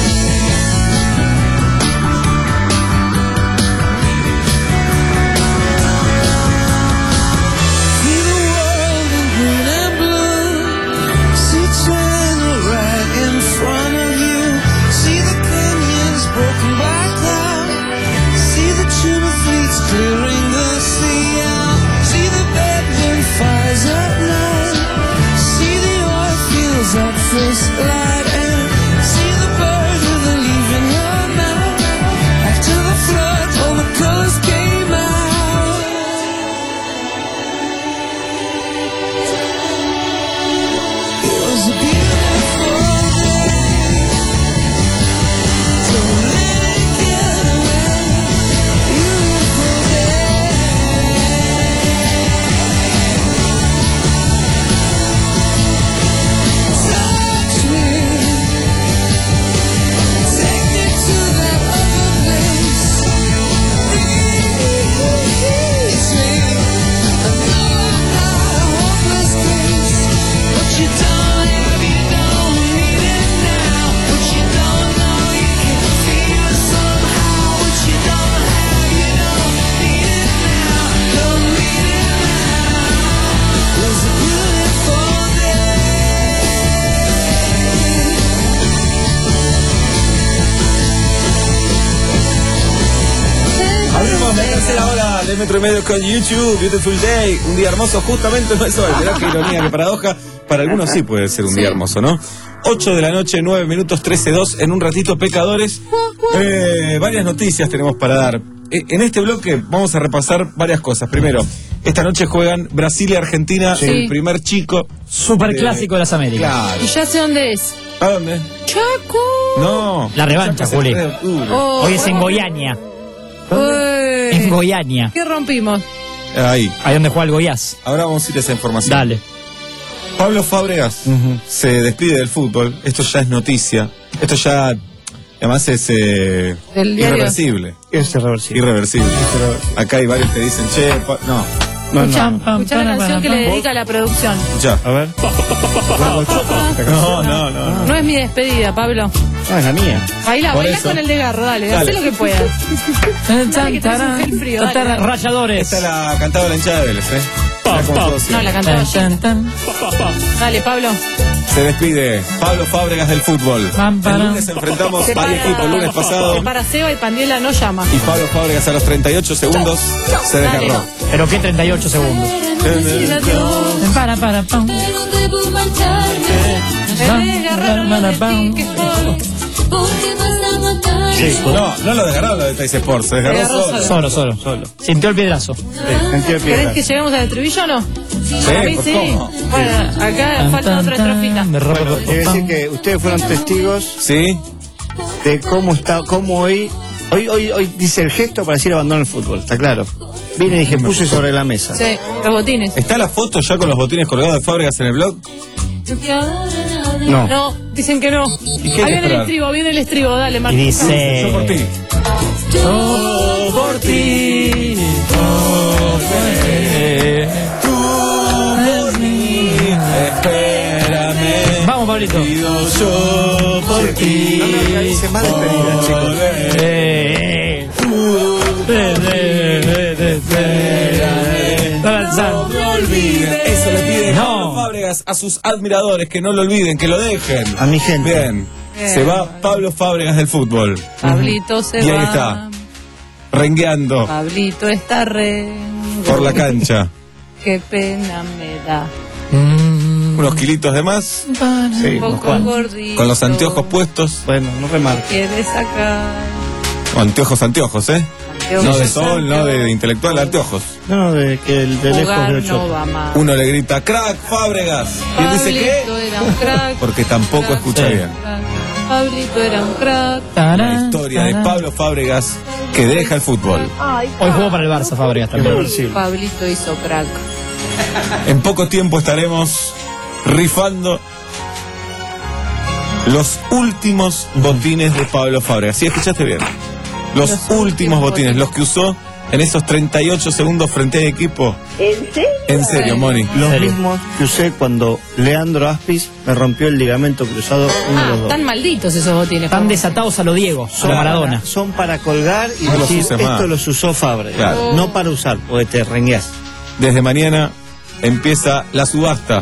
Speaker 1: See the world in green and blue. See China right in front of you. See the canyons broken by cloud. See the tuna fleets clearing the sea out. See the bedroom fires at night. See the oil fields at first light. And see the bird with a leaf in her mouth. After the flood, all the colors came out. It was a beautiful day. So let it get away. Beautiful day. Touch me. Take me to that other place. Release me. I know I'm not a hopeless case. What you don't have, you don't need it now. What you don't know, you can feel it somehow. What you don't have, you don't need it now. Don't need it now. It's a beautiful
Speaker 2: Abrimos la tercera hora de Metro y Medio con YouTube, Beautiful Day, un día hermoso, justamente no es hoy, mirá qué ironía, qué paradoja, para algunos sí puede ser un día hermoso, ¿no? ocho de la noche, nueve minutos, trece dos, en un ratito pecadores, eh, varias noticias tenemos para dar. Eh, en este bloque vamos a repasar varias cosas. Primero, esta noche juegan Brasil y Argentina,
Speaker 4: Sí.
Speaker 2: el primer chico.
Speaker 15: Superclásico de las Américas.
Speaker 2: Claro.
Speaker 4: Y ya sé dónde es.
Speaker 2: ¿A dónde?
Speaker 4: Chaco.
Speaker 2: No.
Speaker 15: La revancha,
Speaker 2: Chaco,
Speaker 15: Juli.
Speaker 2: el tres de octubre.
Speaker 4: Oh,
Speaker 15: Hoy es en
Speaker 4: oh.
Speaker 15: Goiânia.
Speaker 4: Uy.
Speaker 15: En Goiânia.
Speaker 4: ¿Qué rompimos?
Speaker 2: Ahí.
Speaker 15: Ahí donde juega el Goiás.
Speaker 2: Ahora vamos a ir a esa información.
Speaker 15: Dale.
Speaker 2: Pablo Fábregas se despide del fútbol. Esto ya es noticia. Esto ya, además, es eh,
Speaker 4: Del diario.
Speaker 2: irreversible.
Speaker 16: Es irreversible.
Speaker 2: Irreversible. Acá hay varios que dicen, che, pa- no.
Speaker 16: No,
Speaker 4: Escuchá,
Speaker 16: no.
Speaker 4: escuchá la canción que le dedica la producción.
Speaker 2: Ya.
Speaker 16: A ver.
Speaker 2: No, no, no.
Speaker 4: No es mi despedida, Pablo.
Speaker 16: Ah, es la mía.
Speaker 4: Baila,
Speaker 2: Por
Speaker 4: baila
Speaker 2: eso.
Speaker 4: con el desgarro, dale,
Speaker 2: Dale.
Speaker 4: haz lo que puedas. Dale, que tenés un gel frío, dale, dale.
Speaker 15: Rayadores.
Speaker 2: Esta la cantaba la hinchada de Vélez, ¿eh? Mirá cómo todos
Speaker 4: No,
Speaker 2: siguen.
Speaker 4: la cantaba yo. Dale, Pablo.
Speaker 2: Se despide Pablo Fábregas del fútbol. El lunes enfrentamos
Speaker 4: Se
Speaker 2: al
Speaker 4: para-
Speaker 2: equipo el lunes pasado.
Speaker 4: Se para Seba y Pandiela no llama.
Speaker 2: Y Pablo Fábregas a los treinta y ocho segundos se
Speaker 4: Dale.
Speaker 2: desgarró.
Speaker 15: Pero qué treinta y ocho segundos. Para, para, pam.
Speaker 4: Me desgarraron los de Pique Foro.
Speaker 2: Sí, no, no lo desgarró lo de Teis Sports, se desgarró solo.
Speaker 15: Solo, solo, solo. Sintió el piedrazo. Sí, sintió el
Speaker 4: ¿Querés
Speaker 15: piedrazo.
Speaker 4: que lleguemos al estribillo o no?
Speaker 2: Sí,
Speaker 4: Para mí
Speaker 2: por
Speaker 4: sí.
Speaker 2: cómo.
Speaker 4: Bueno, acá falta otra estrofita.
Speaker 16: Bueno, quiere decir que ustedes fueron testigos
Speaker 2: sí.
Speaker 16: de cómo está, cómo hoy, hoy, hoy, hoy dice el gesto para decir abandono el fútbol, está claro. Vine y dije, puse sobre la mesa.
Speaker 4: Sí, los botines.
Speaker 2: ¿Está la foto ya con los botines colgados de Fábregas en el blog?
Speaker 16: No.
Speaker 4: No, dicen que no.
Speaker 2: ¿Y qué hay que
Speaker 4: Ahí viene el
Speaker 2: esperar?
Speaker 4: estribo, viene el estribo, dale, Martín.
Speaker 15: Y dice...
Speaker 2: Yo por ti.
Speaker 15: Yo por ti.
Speaker 2: Tú por mí. Espérame.
Speaker 15: Vamos, Pablito.
Speaker 2: Pido yo por ti.
Speaker 16: No me organice más despedida, chicos.
Speaker 15: Eh,
Speaker 2: No me olviden. Eso le pide
Speaker 15: No.
Speaker 2: Pablo Fábregas a sus admiradores, que no lo olviden, que lo dejen.
Speaker 16: A mi gente.
Speaker 2: Bien.
Speaker 4: Bien.
Speaker 2: Se va Pablo Fábregas del fútbol.
Speaker 4: Pablito se
Speaker 2: Y
Speaker 4: va.
Speaker 2: ahí está, rengueando
Speaker 4: Pablito está re.
Speaker 2: por la cancha.
Speaker 4: Qué pena me da.
Speaker 2: Unos kilitos de más,
Speaker 16: Sí,
Speaker 4: Un poco gordito.
Speaker 2: con los anteojos puestos.
Speaker 16: bueno, no remarque.
Speaker 4: Quiere sacar.
Speaker 2: O anteojos, anteojos, ¿eh?
Speaker 4: Anteojos,
Speaker 2: No de sol,
Speaker 4: anteojos.
Speaker 2: no de intelectual, anteojos.
Speaker 16: No, de que el de lejos
Speaker 4: Jugar
Speaker 16: veo
Speaker 4: no
Speaker 16: yo.
Speaker 4: va más.
Speaker 2: Uno le grita, crack, Fábregas. Y él dice,
Speaker 4: Pablito
Speaker 2: ¿qué?
Speaker 4: era un crack.
Speaker 2: Porque tampoco
Speaker 4: Crack,
Speaker 2: escucha
Speaker 15: Sí.
Speaker 2: bien.
Speaker 4: crack. Pablito era un crack.
Speaker 2: La historia de Pablo Fábregas que deja el fútbol.
Speaker 15: Hoy jugó para el Barça, Fábregas también.
Speaker 16: Irreversible.
Speaker 4: Pablito hizo crack.
Speaker 2: En poco tiempo estaremos rifando los últimos botines de Pablo Fábregas. Sí, escuchaste bien. Los,
Speaker 4: Los
Speaker 2: últimos
Speaker 4: últimos
Speaker 2: botines,
Speaker 4: botines.
Speaker 2: los que usó en esos treinta y ocho segundos frente al equipo.
Speaker 3: ¿En serio?
Speaker 2: En serio, Moni.
Speaker 16: Los
Speaker 15: serio?
Speaker 16: mismos que usé cuando Leandro Aspis me rompió el ligamento cruzado uno de
Speaker 4: Ah,
Speaker 16: los dos.
Speaker 4: están malditos esos botines.
Speaker 15: Están desatados a lo Diego, a lo Maradona.
Speaker 16: Son para colgar y
Speaker 2: No los
Speaker 16: decir,
Speaker 2: uses
Speaker 16: esto
Speaker 2: más.
Speaker 16: los usó Fábregas.
Speaker 2: Claro.
Speaker 16: No para usar, porque te rengueás.
Speaker 2: Desde mañana empieza la subasta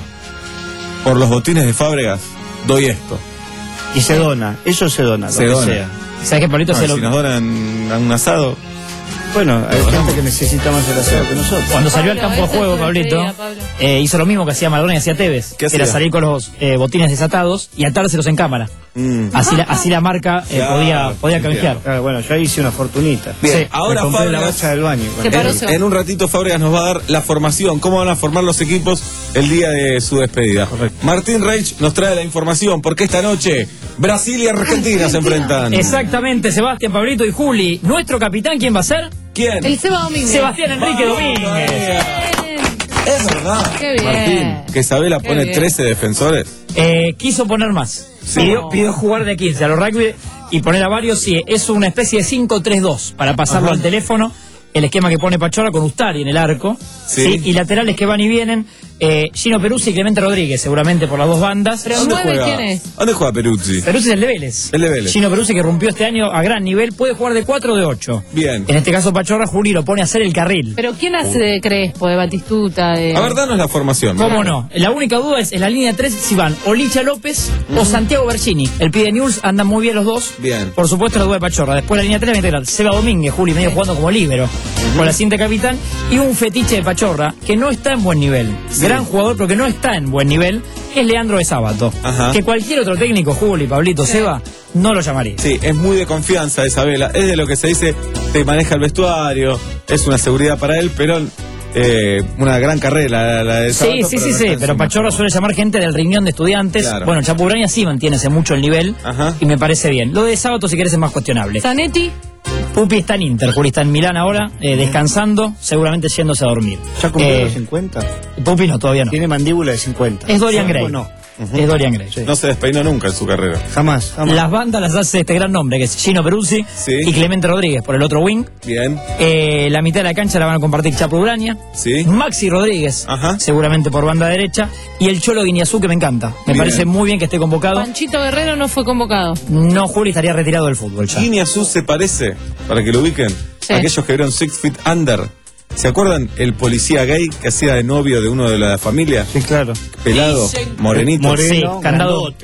Speaker 2: por los botines de Fábregas. Doy esto.
Speaker 16: Y se dona, eso se dona,
Speaker 2: Se
Speaker 16: lo que
Speaker 2: dona.
Speaker 16: sea.
Speaker 15: ¿Sabes qué, Pablito?
Speaker 2: No,
Speaker 15: Se
Speaker 2: si
Speaker 15: lo...
Speaker 2: nos donan a un asado,
Speaker 16: Bueno, hay gente que necesita más el asado que nosotros.
Speaker 15: Cuando salió al
Speaker 4: Pablo,
Speaker 15: campo de
Speaker 4: esa
Speaker 15: juego,
Speaker 4: es tu
Speaker 15: Pablito,
Speaker 4: despedida, Pablo.
Speaker 15: eh, hizo lo mismo que hacía Maradona y hacía Tevez.
Speaker 2: ¿Qué
Speaker 15: Era
Speaker 2: hacía?
Speaker 15: salir con los eh, botines desatados y atárselos en cámara.
Speaker 2: mm.
Speaker 15: Así la, así la marca eh,
Speaker 2: Claro,
Speaker 15: podía, podía
Speaker 2: entiendo.
Speaker 15: canjear.
Speaker 16: Claro, bueno, yo hice una fortunita.
Speaker 2: Bien,
Speaker 15: Sí,
Speaker 2: ahora
Speaker 16: me compré la
Speaker 2: Fábregas-
Speaker 16: bacha del baño.
Speaker 4: Se paró,
Speaker 2: En,
Speaker 4: se-
Speaker 2: en un ratito Fábregas nos va a dar la formación, cómo van a formar los equipos el día de su despedida. Martín Reich nos trae la información, porque esta noche Brasil y Argentina se enfrentan.
Speaker 15: Exactamente, Sebastián, Pablito y Juli. ¿Nuestro capitán quién va a ser?
Speaker 2: ¿Quién?
Speaker 4: El Seba Domínguez.
Speaker 15: Sebastián Enrique
Speaker 2: Vamos,
Speaker 15: Domínguez.
Speaker 4: Bien.
Speaker 2: Es verdad.
Speaker 4: Qué bien.
Speaker 2: Martín, que Isabela
Speaker 4: Qué
Speaker 2: pone
Speaker 4: bien.
Speaker 2: trece defensores.
Speaker 15: Eh, quiso poner más.
Speaker 2: Sí.
Speaker 15: Pidió, pidió jugar de quince a los rugby y poner a varios. Sí, es una especie de cinco tres dos para pasarlo
Speaker 2: Ajá.
Speaker 15: al teléfono. El esquema que pone Pachorra con Ustari en el arco.
Speaker 2: Sí.
Speaker 15: Y laterales que van y vienen. Eh, Gino Peruzzi y Clemente Rodríguez, seguramente por las dos bandas.
Speaker 4: Pero
Speaker 2: ¿Dónde
Speaker 4: nueve,
Speaker 2: juega?
Speaker 4: ¿quién es?
Speaker 2: ¿Dónde juega Peruzzi?
Speaker 15: Peruzzi es el de Vélez.
Speaker 2: El de Vélez.
Speaker 15: Gino Peruzzi, que rompió este año a gran nivel, puede jugar de cuatro o de ocho.
Speaker 2: Bien.
Speaker 15: En este caso, Pachorra, Juli lo pone a hacer el carril.
Speaker 4: Pero ¿quién hace de Crespo, de Batistuta? De...
Speaker 2: A ver, danos la formación.
Speaker 15: ¿Cómo no? La única duda es en la línea tres si van o Licha López o Santiago Bergini. El pibe de News andan muy bien los dos.
Speaker 2: Bien.
Speaker 15: Por supuesto la duda de Pachorra. Después la línea tres va a integrar Seba Domínguez, Juli, medio jugando como líbero, con la cinta capitán. Y un fetiche de Pachorra que no está en buen nivel.
Speaker 2: Sí.
Speaker 15: Gran jugador, pero que no está en buen nivel, es Leandro de Sábato.
Speaker 2: Ajá.
Speaker 15: Que cualquier otro técnico, Juli, Pablito, Seba, no lo llamaría.
Speaker 2: Sí, es muy de confianza Isabela. Es de lo que se dice, te maneja el vestuario, es una seguridad para él, pero eh, una gran carrera la de
Speaker 15: Sí,
Speaker 2: Sábato,
Speaker 15: sí,
Speaker 2: pero
Speaker 15: sí,
Speaker 2: no
Speaker 15: sí,
Speaker 2: está en
Speaker 15: pero
Speaker 2: su
Speaker 15: Pachorra
Speaker 2: mejor.
Speaker 15: suele llamar gente del riñón de estudiantes.
Speaker 2: Claro.
Speaker 15: Bueno, Chapubraña sí mantiene hace mucho el nivel
Speaker 2: Ajá.
Speaker 15: y me parece bien. Lo de Sábato, si querés, es más cuestionable.
Speaker 4: Zanetti.
Speaker 15: Pupi está en Inter, Juli está en Milán ahora, eh, descansando, seguramente yéndose a dormir.
Speaker 16: ¿Ya cumplió
Speaker 15: Eh,
Speaker 16: los cincuenta?
Speaker 15: Pupi no, todavía no.
Speaker 16: Tiene mandíbula de cincuenta.
Speaker 15: Es Dorian
Speaker 16: ¿Sí
Speaker 15: Gray.
Speaker 16: o no?
Speaker 15: Es Dorian Gray.
Speaker 2: No se despeinó nunca en su carrera.
Speaker 16: Jamás, jamás.
Speaker 15: Las bandas las hace este gran nombre, que es Gino Peruzzi
Speaker 2: Sí.
Speaker 15: y Clemente Rodríguez por el otro wing.
Speaker 2: Bien.
Speaker 15: Eh, la mitad de la cancha la van a compartir Chapo Ubraña,
Speaker 2: Sí.
Speaker 15: Maxi Rodríguez,
Speaker 2: Ajá.
Speaker 15: seguramente por banda derecha, y el Cholo Guiñazú, que me encanta. Me
Speaker 2: Bien.
Speaker 15: parece muy bien que esté convocado.
Speaker 4: Panchito Guerrero no fue convocado.
Speaker 15: No, Juli estaría retirado del fútbol ya.
Speaker 2: Guinea Sus se parece, para que lo ubiquen,
Speaker 4: Sí.
Speaker 2: aquellos que vieron Six Feet Under. ¿Se acuerdan el policía gay que hacía de novio de uno de la familia?
Speaker 16: Sí, claro.
Speaker 2: Pelado, morenito.
Speaker 16: Moreno,
Speaker 15: Sí, candado.
Speaker 16: grandote.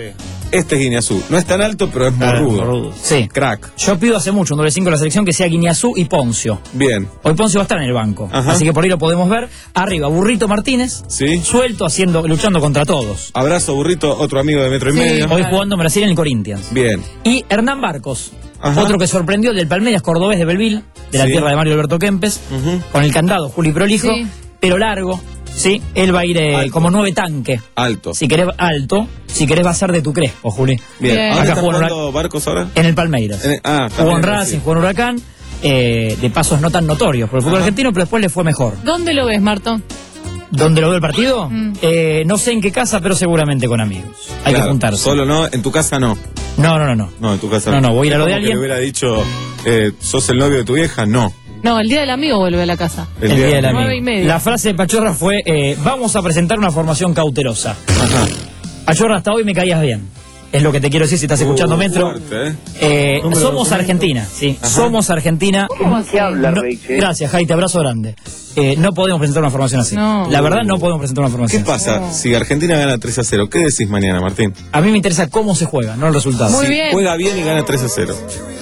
Speaker 2: este es Guiñazú. No es tan alto, pero es
Speaker 15: Claro,
Speaker 2: morrudo.
Speaker 15: morrudo. Sí.
Speaker 2: Crack.
Speaker 15: Yo pido hace mucho un doble cinco de la selección que sea Guiñazú y Poncio.
Speaker 2: Bien.
Speaker 15: Hoy Poncio va a estar en el banco.
Speaker 2: Ajá.
Speaker 15: Así que por ahí lo podemos ver. Arriba, Burrito Martínez.
Speaker 2: Sí.
Speaker 15: Suelto, haciendo, luchando contra todos.
Speaker 2: Abrazo, Burrito, otro amigo de metro y
Speaker 15: Sí,
Speaker 2: medio.
Speaker 15: Hoy jugando en Brasil en el Corinthians.
Speaker 2: Bien.
Speaker 15: Y Hernán Barcos.
Speaker 2: Ajá.
Speaker 15: Otro que sorprendió del Palmeiras cordobés de Belville, de la
Speaker 2: Sí.
Speaker 15: tierra de Mario Alberto Kempes,
Speaker 2: Ujú.
Speaker 15: con el candado Juli Prolijo,
Speaker 4: Sí.
Speaker 15: pero largo, ¿sí? Él va a ir eh,
Speaker 2: Alto.
Speaker 15: como nueve tanque.
Speaker 2: Alto.
Speaker 15: Si querés alto, si querés va a ser de tu Crespo, Juli.
Speaker 2: Bien.
Speaker 4: Bien.
Speaker 2: ¿Dónde
Speaker 15: Acá
Speaker 2: está
Speaker 15: jugó en
Speaker 2: jugando Barcos ahora?
Speaker 15: En el Palmeiras.
Speaker 2: En el- ah,
Speaker 15: Jugó
Speaker 2: también
Speaker 15: en
Speaker 2: en
Speaker 15: Racing,
Speaker 2: Brasil.
Speaker 15: jugó en Huracán, eh, de pasos no tan notorios por el fútbol
Speaker 2: Ajá.
Speaker 15: argentino, pero después le fue mejor.
Speaker 4: ¿Dónde lo ves, Marto?
Speaker 15: ¿Dónde lo veo el partido?
Speaker 4: Mm.
Speaker 15: Eh, no sé en qué casa, pero seguramente con amigos. Hay
Speaker 2: Claro,
Speaker 15: que juntarse.
Speaker 2: Solo no, en tu casa no.
Speaker 15: No, no, no, no.
Speaker 2: No, en tu casa
Speaker 15: No, no, voy a ir a lo
Speaker 2: Es
Speaker 15: de
Speaker 2: como
Speaker 15: alguien.
Speaker 2: que le hubiera dicho, eh, ¿sos el novio de tu vieja? No.
Speaker 4: No, el día del amigo vuelve a la casa.
Speaker 15: El, día del amigo.
Speaker 4: Nueve y media.
Speaker 15: La frase de Pachorra fue, eh, vamos a presentar una formación cautelosa.
Speaker 2: Ajá.
Speaker 15: Pachorra, hasta hoy me caías bien. Es lo que te quiero decir si estás escuchando
Speaker 2: Uh,
Speaker 15: Metro.
Speaker 2: fuerte, ¿eh?
Speaker 15: Eh,
Speaker 16: Número
Speaker 15: somos
Speaker 16: de
Speaker 15: Argentina, sí.
Speaker 2: Ajá.
Speaker 15: Somos Argentina.
Speaker 28: ¿Qué habla,
Speaker 15: No-
Speaker 28: Rey?
Speaker 15: gracias, Jai, te abrazo grande. Eh, no podemos presentar una formación así.
Speaker 4: No.
Speaker 15: La verdad, no podemos presentar una
Speaker 2: ¿Qué
Speaker 15: formación.
Speaker 2: pasa si Argentina gana tres a cero? ¿Qué decís mañana, Martín?
Speaker 15: A mí me interesa cómo se juega, no el resultado.
Speaker 4: Muy
Speaker 2: Si
Speaker 4: bien.
Speaker 2: juega bien y gana tres a cero.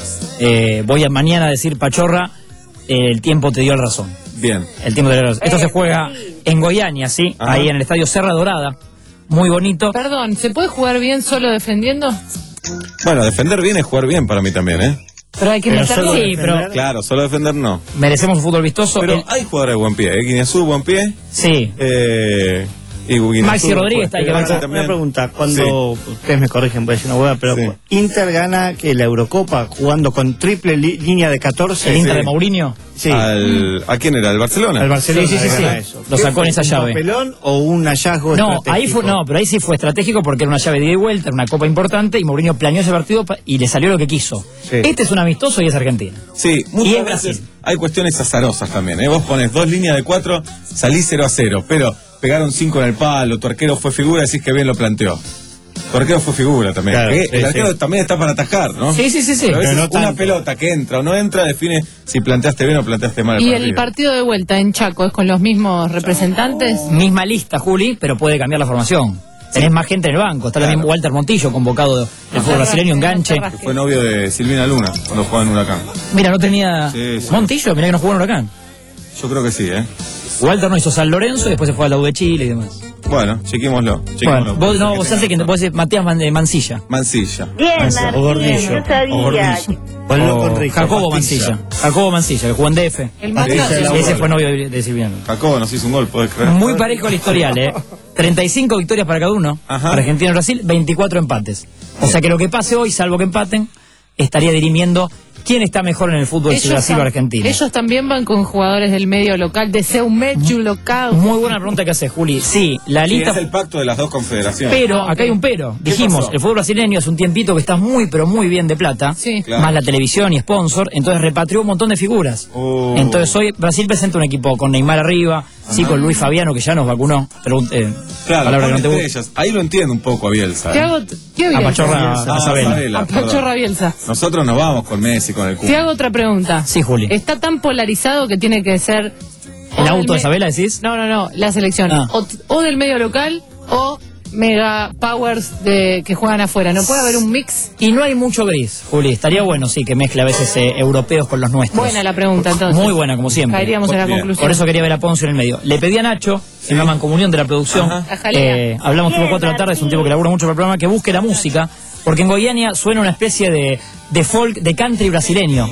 Speaker 15: Eh, voy a mañana a decir, Pachorra, eh, el tiempo te dio la razón.
Speaker 2: Bien.
Speaker 15: El tiempo te dio la razón. Esto se juega en Goiânia, ¿sí?
Speaker 2: Ajá.
Speaker 15: Ahí en el estadio Serra Dorada. Muy bonito.
Speaker 4: Perdón, ¿se puede jugar bien solo defendiendo?
Speaker 2: Bueno, defender bien es jugar bien para mí también, ¿eh?
Speaker 4: Pero hay que
Speaker 16: Pero
Speaker 4: meterlo.
Speaker 16: solo
Speaker 15: Sí, pero
Speaker 16: defender.
Speaker 2: Claro, solo defender no.
Speaker 15: merecemos un fútbol vistoso.
Speaker 2: Pero
Speaker 15: El-
Speaker 2: hay jugadores de buen pie, ¿eh? Guiñazú, buen pie.
Speaker 15: sí.
Speaker 2: Eh, y Guiñazú,
Speaker 15: Maxi Rodríguez está ahí que
Speaker 2: Maxi
Speaker 15: banca.
Speaker 16: Una,
Speaker 2: también.
Speaker 16: una pregunta, cuando ustedes me corrigen, puede ser una hueá, pero
Speaker 2: Sí.
Speaker 16: Inter gana que la Eurocopa jugando con triple li- línea de catorce.
Speaker 15: El Inter
Speaker 2: sí.
Speaker 15: de Mourinho.
Speaker 16: Sí.
Speaker 2: Al, ¿A quién era? ¿Al Barcelona?
Speaker 16: Al Barcelona
Speaker 15: Sí, sí, sí,
Speaker 16: gana
Speaker 15: sí.
Speaker 16: eso.
Speaker 15: Lo
Speaker 16: ¿Qué
Speaker 15: sacó en esa
Speaker 16: ¿Un
Speaker 15: llave.
Speaker 16: papelón o un hallazgo
Speaker 15: No,
Speaker 16: estratégico?
Speaker 15: ahí fue, no, pero ahí sí fue estratégico porque era una llave de ida y vuelta, era una copa importante y Mourinho planeó ese partido pa- y le salió lo que quiso.
Speaker 16: Sí.
Speaker 15: Este es un amistoso y es Argentina.
Speaker 2: Sí,
Speaker 15: Y
Speaker 2: muchas
Speaker 15: es
Speaker 2: veces
Speaker 15: Brasil.
Speaker 2: hay cuestiones azarosas también, ¿eh? Vos pones dos líneas de cuatro, salís cero a cero, pero pegaron cinco en el palo, tu arquero fue figura, decís que bien lo planteó. Tu arquero fue figura también.
Speaker 16: Claro,
Speaker 2: Eh,
Speaker 16: sí,
Speaker 2: el arquero
Speaker 16: sí.
Speaker 2: también está para atajar, ¿no?
Speaker 15: Sí, sí, sí, sí.
Speaker 2: Pero a veces
Speaker 16: Pero no
Speaker 2: una
Speaker 16: tanto.
Speaker 2: pelota que entra o no entra define si planteaste bien o planteaste mal el
Speaker 4: ¿Y
Speaker 2: partido.
Speaker 4: el partido de vuelta en Chaco es con los mismos representantes?
Speaker 15: Misma lista, Juli, pero puede cambiar la formación. Tenés más gente en el banco. Está
Speaker 2: Claro.
Speaker 15: también Walter Montillo, convocado del fútbol brasileño, enganche.
Speaker 2: Que fue novio de Silvina Luna cuando jugaba en Huracán.
Speaker 15: Mira, no tenía.
Speaker 2: Sí, sí.
Speaker 15: Montillo, mira que no jugó en Huracán.
Speaker 2: Yo creo que sí, ¿eh?
Speaker 15: Walter no hizo San Lorenzo y después se fue a la U de Chile y demás.
Speaker 2: Bueno, chequémoslo. chequémoslo.
Speaker 15: Bueno, vos no, vos haces que vos decís Matías Man- de Mancilla.
Speaker 2: Mancilla.
Speaker 3: Bien,
Speaker 15: O Gordillo.
Speaker 3: Martín, no
Speaker 15: O
Speaker 3: sabía.
Speaker 15: Gordillo.
Speaker 16: Ponlo
Speaker 15: O
Speaker 16: con Rico.
Speaker 15: Jacobo
Speaker 16: Pastilla.
Speaker 15: Mancilla. Jacobo Mancilla, que jugó en D F.
Speaker 4: El más
Speaker 2: Pastilla
Speaker 4: grande.
Speaker 2: de la
Speaker 15: Ese
Speaker 2: bola.
Speaker 15: fue novio de, de Silviano.
Speaker 2: Jacobo nos hizo un gol, ¿podés creer?
Speaker 15: Muy parejo el historial, ¿eh? treinta y cinco victorias para cada uno.
Speaker 2: Ajá.
Speaker 15: Argentina y Brasil, veinticuatro empates. O sea que lo que pase hoy, salvo que empaten, estaría dirimiendo quién está mejor en el fútbol, si Brasil o
Speaker 4: tam-
Speaker 15: Argentina.
Speaker 4: ellos también van con jugadores del medio local, de seu medio local.
Speaker 15: Muy buena pregunta que hace Juli. Sí, la
Speaker 2: Sí,
Speaker 15: lista.
Speaker 2: es el pacto de las dos confederaciones.
Speaker 15: Pero, acá hay un pero. Dijimos,
Speaker 2: pasó?
Speaker 15: el fútbol brasileño es un tiempito que está muy, pero muy bien de plata.
Speaker 4: Sí.
Speaker 2: Claro.
Speaker 15: Más la televisión y sponsor. Entonces repatrió un montón de figuras.
Speaker 2: Oh.
Speaker 15: Entonces hoy Brasil presenta un equipo con Neymar arriba, sí, con Luis Fabiano, que ya nos vacunó. Pero, eh,
Speaker 2: Claro,
Speaker 15: palabra que no
Speaker 2: con
Speaker 15: te gusta.
Speaker 2: estrellas. Ahí lo entiendo un poco a Bielsa.
Speaker 4: Te
Speaker 2: ¿eh?
Speaker 4: hago, ¿qué
Speaker 15: A
Speaker 4: Bielsa?
Speaker 15: Pachorra,
Speaker 2: Ah,
Speaker 15: a Sabela.
Speaker 2: Sabela,
Speaker 4: A
Speaker 2: perdón.
Speaker 4: Pachorra Bielsa.
Speaker 2: Nosotros nos vamos con Messi, con el Kun.
Speaker 4: Te hago otra pregunta.
Speaker 15: Sí, Juli.
Speaker 4: Está tan polarizado que tiene que ser... o
Speaker 15: ¿El
Speaker 4: del
Speaker 15: auto de
Speaker 4: me-
Speaker 15: Sabela decís?
Speaker 4: No, no, no, la selección.
Speaker 15: Ah.
Speaker 4: O, o del medio local o mega powers de que juegan afuera. ¿No puede haber un mix?
Speaker 15: Y no hay mucho gris, Juli. Estaría bueno, sí, que mezcle a veces eh, europeos con los nuestros.
Speaker 4: Buena la pregunta, entonces.
Speaker 15: Muy buena, como siempre.
Speaker 4: Caeríamos en la
Speaker 2: Bien.
Speaker 4: conclusión.
Speaker 15: Por eso quería ver a Poncio en el medio. Le pedí a Nacho, en una mancomunión de la producción,
Speaker 2: Ajá.
Speaker 4: A Jalea.
Speaker 15: eh, hablamos tipo cuatro de la tarde, es un tipo que labura mucho para el programa, que busque la música, porque en Goiânia suena una especie de, de folk, de country brasileño,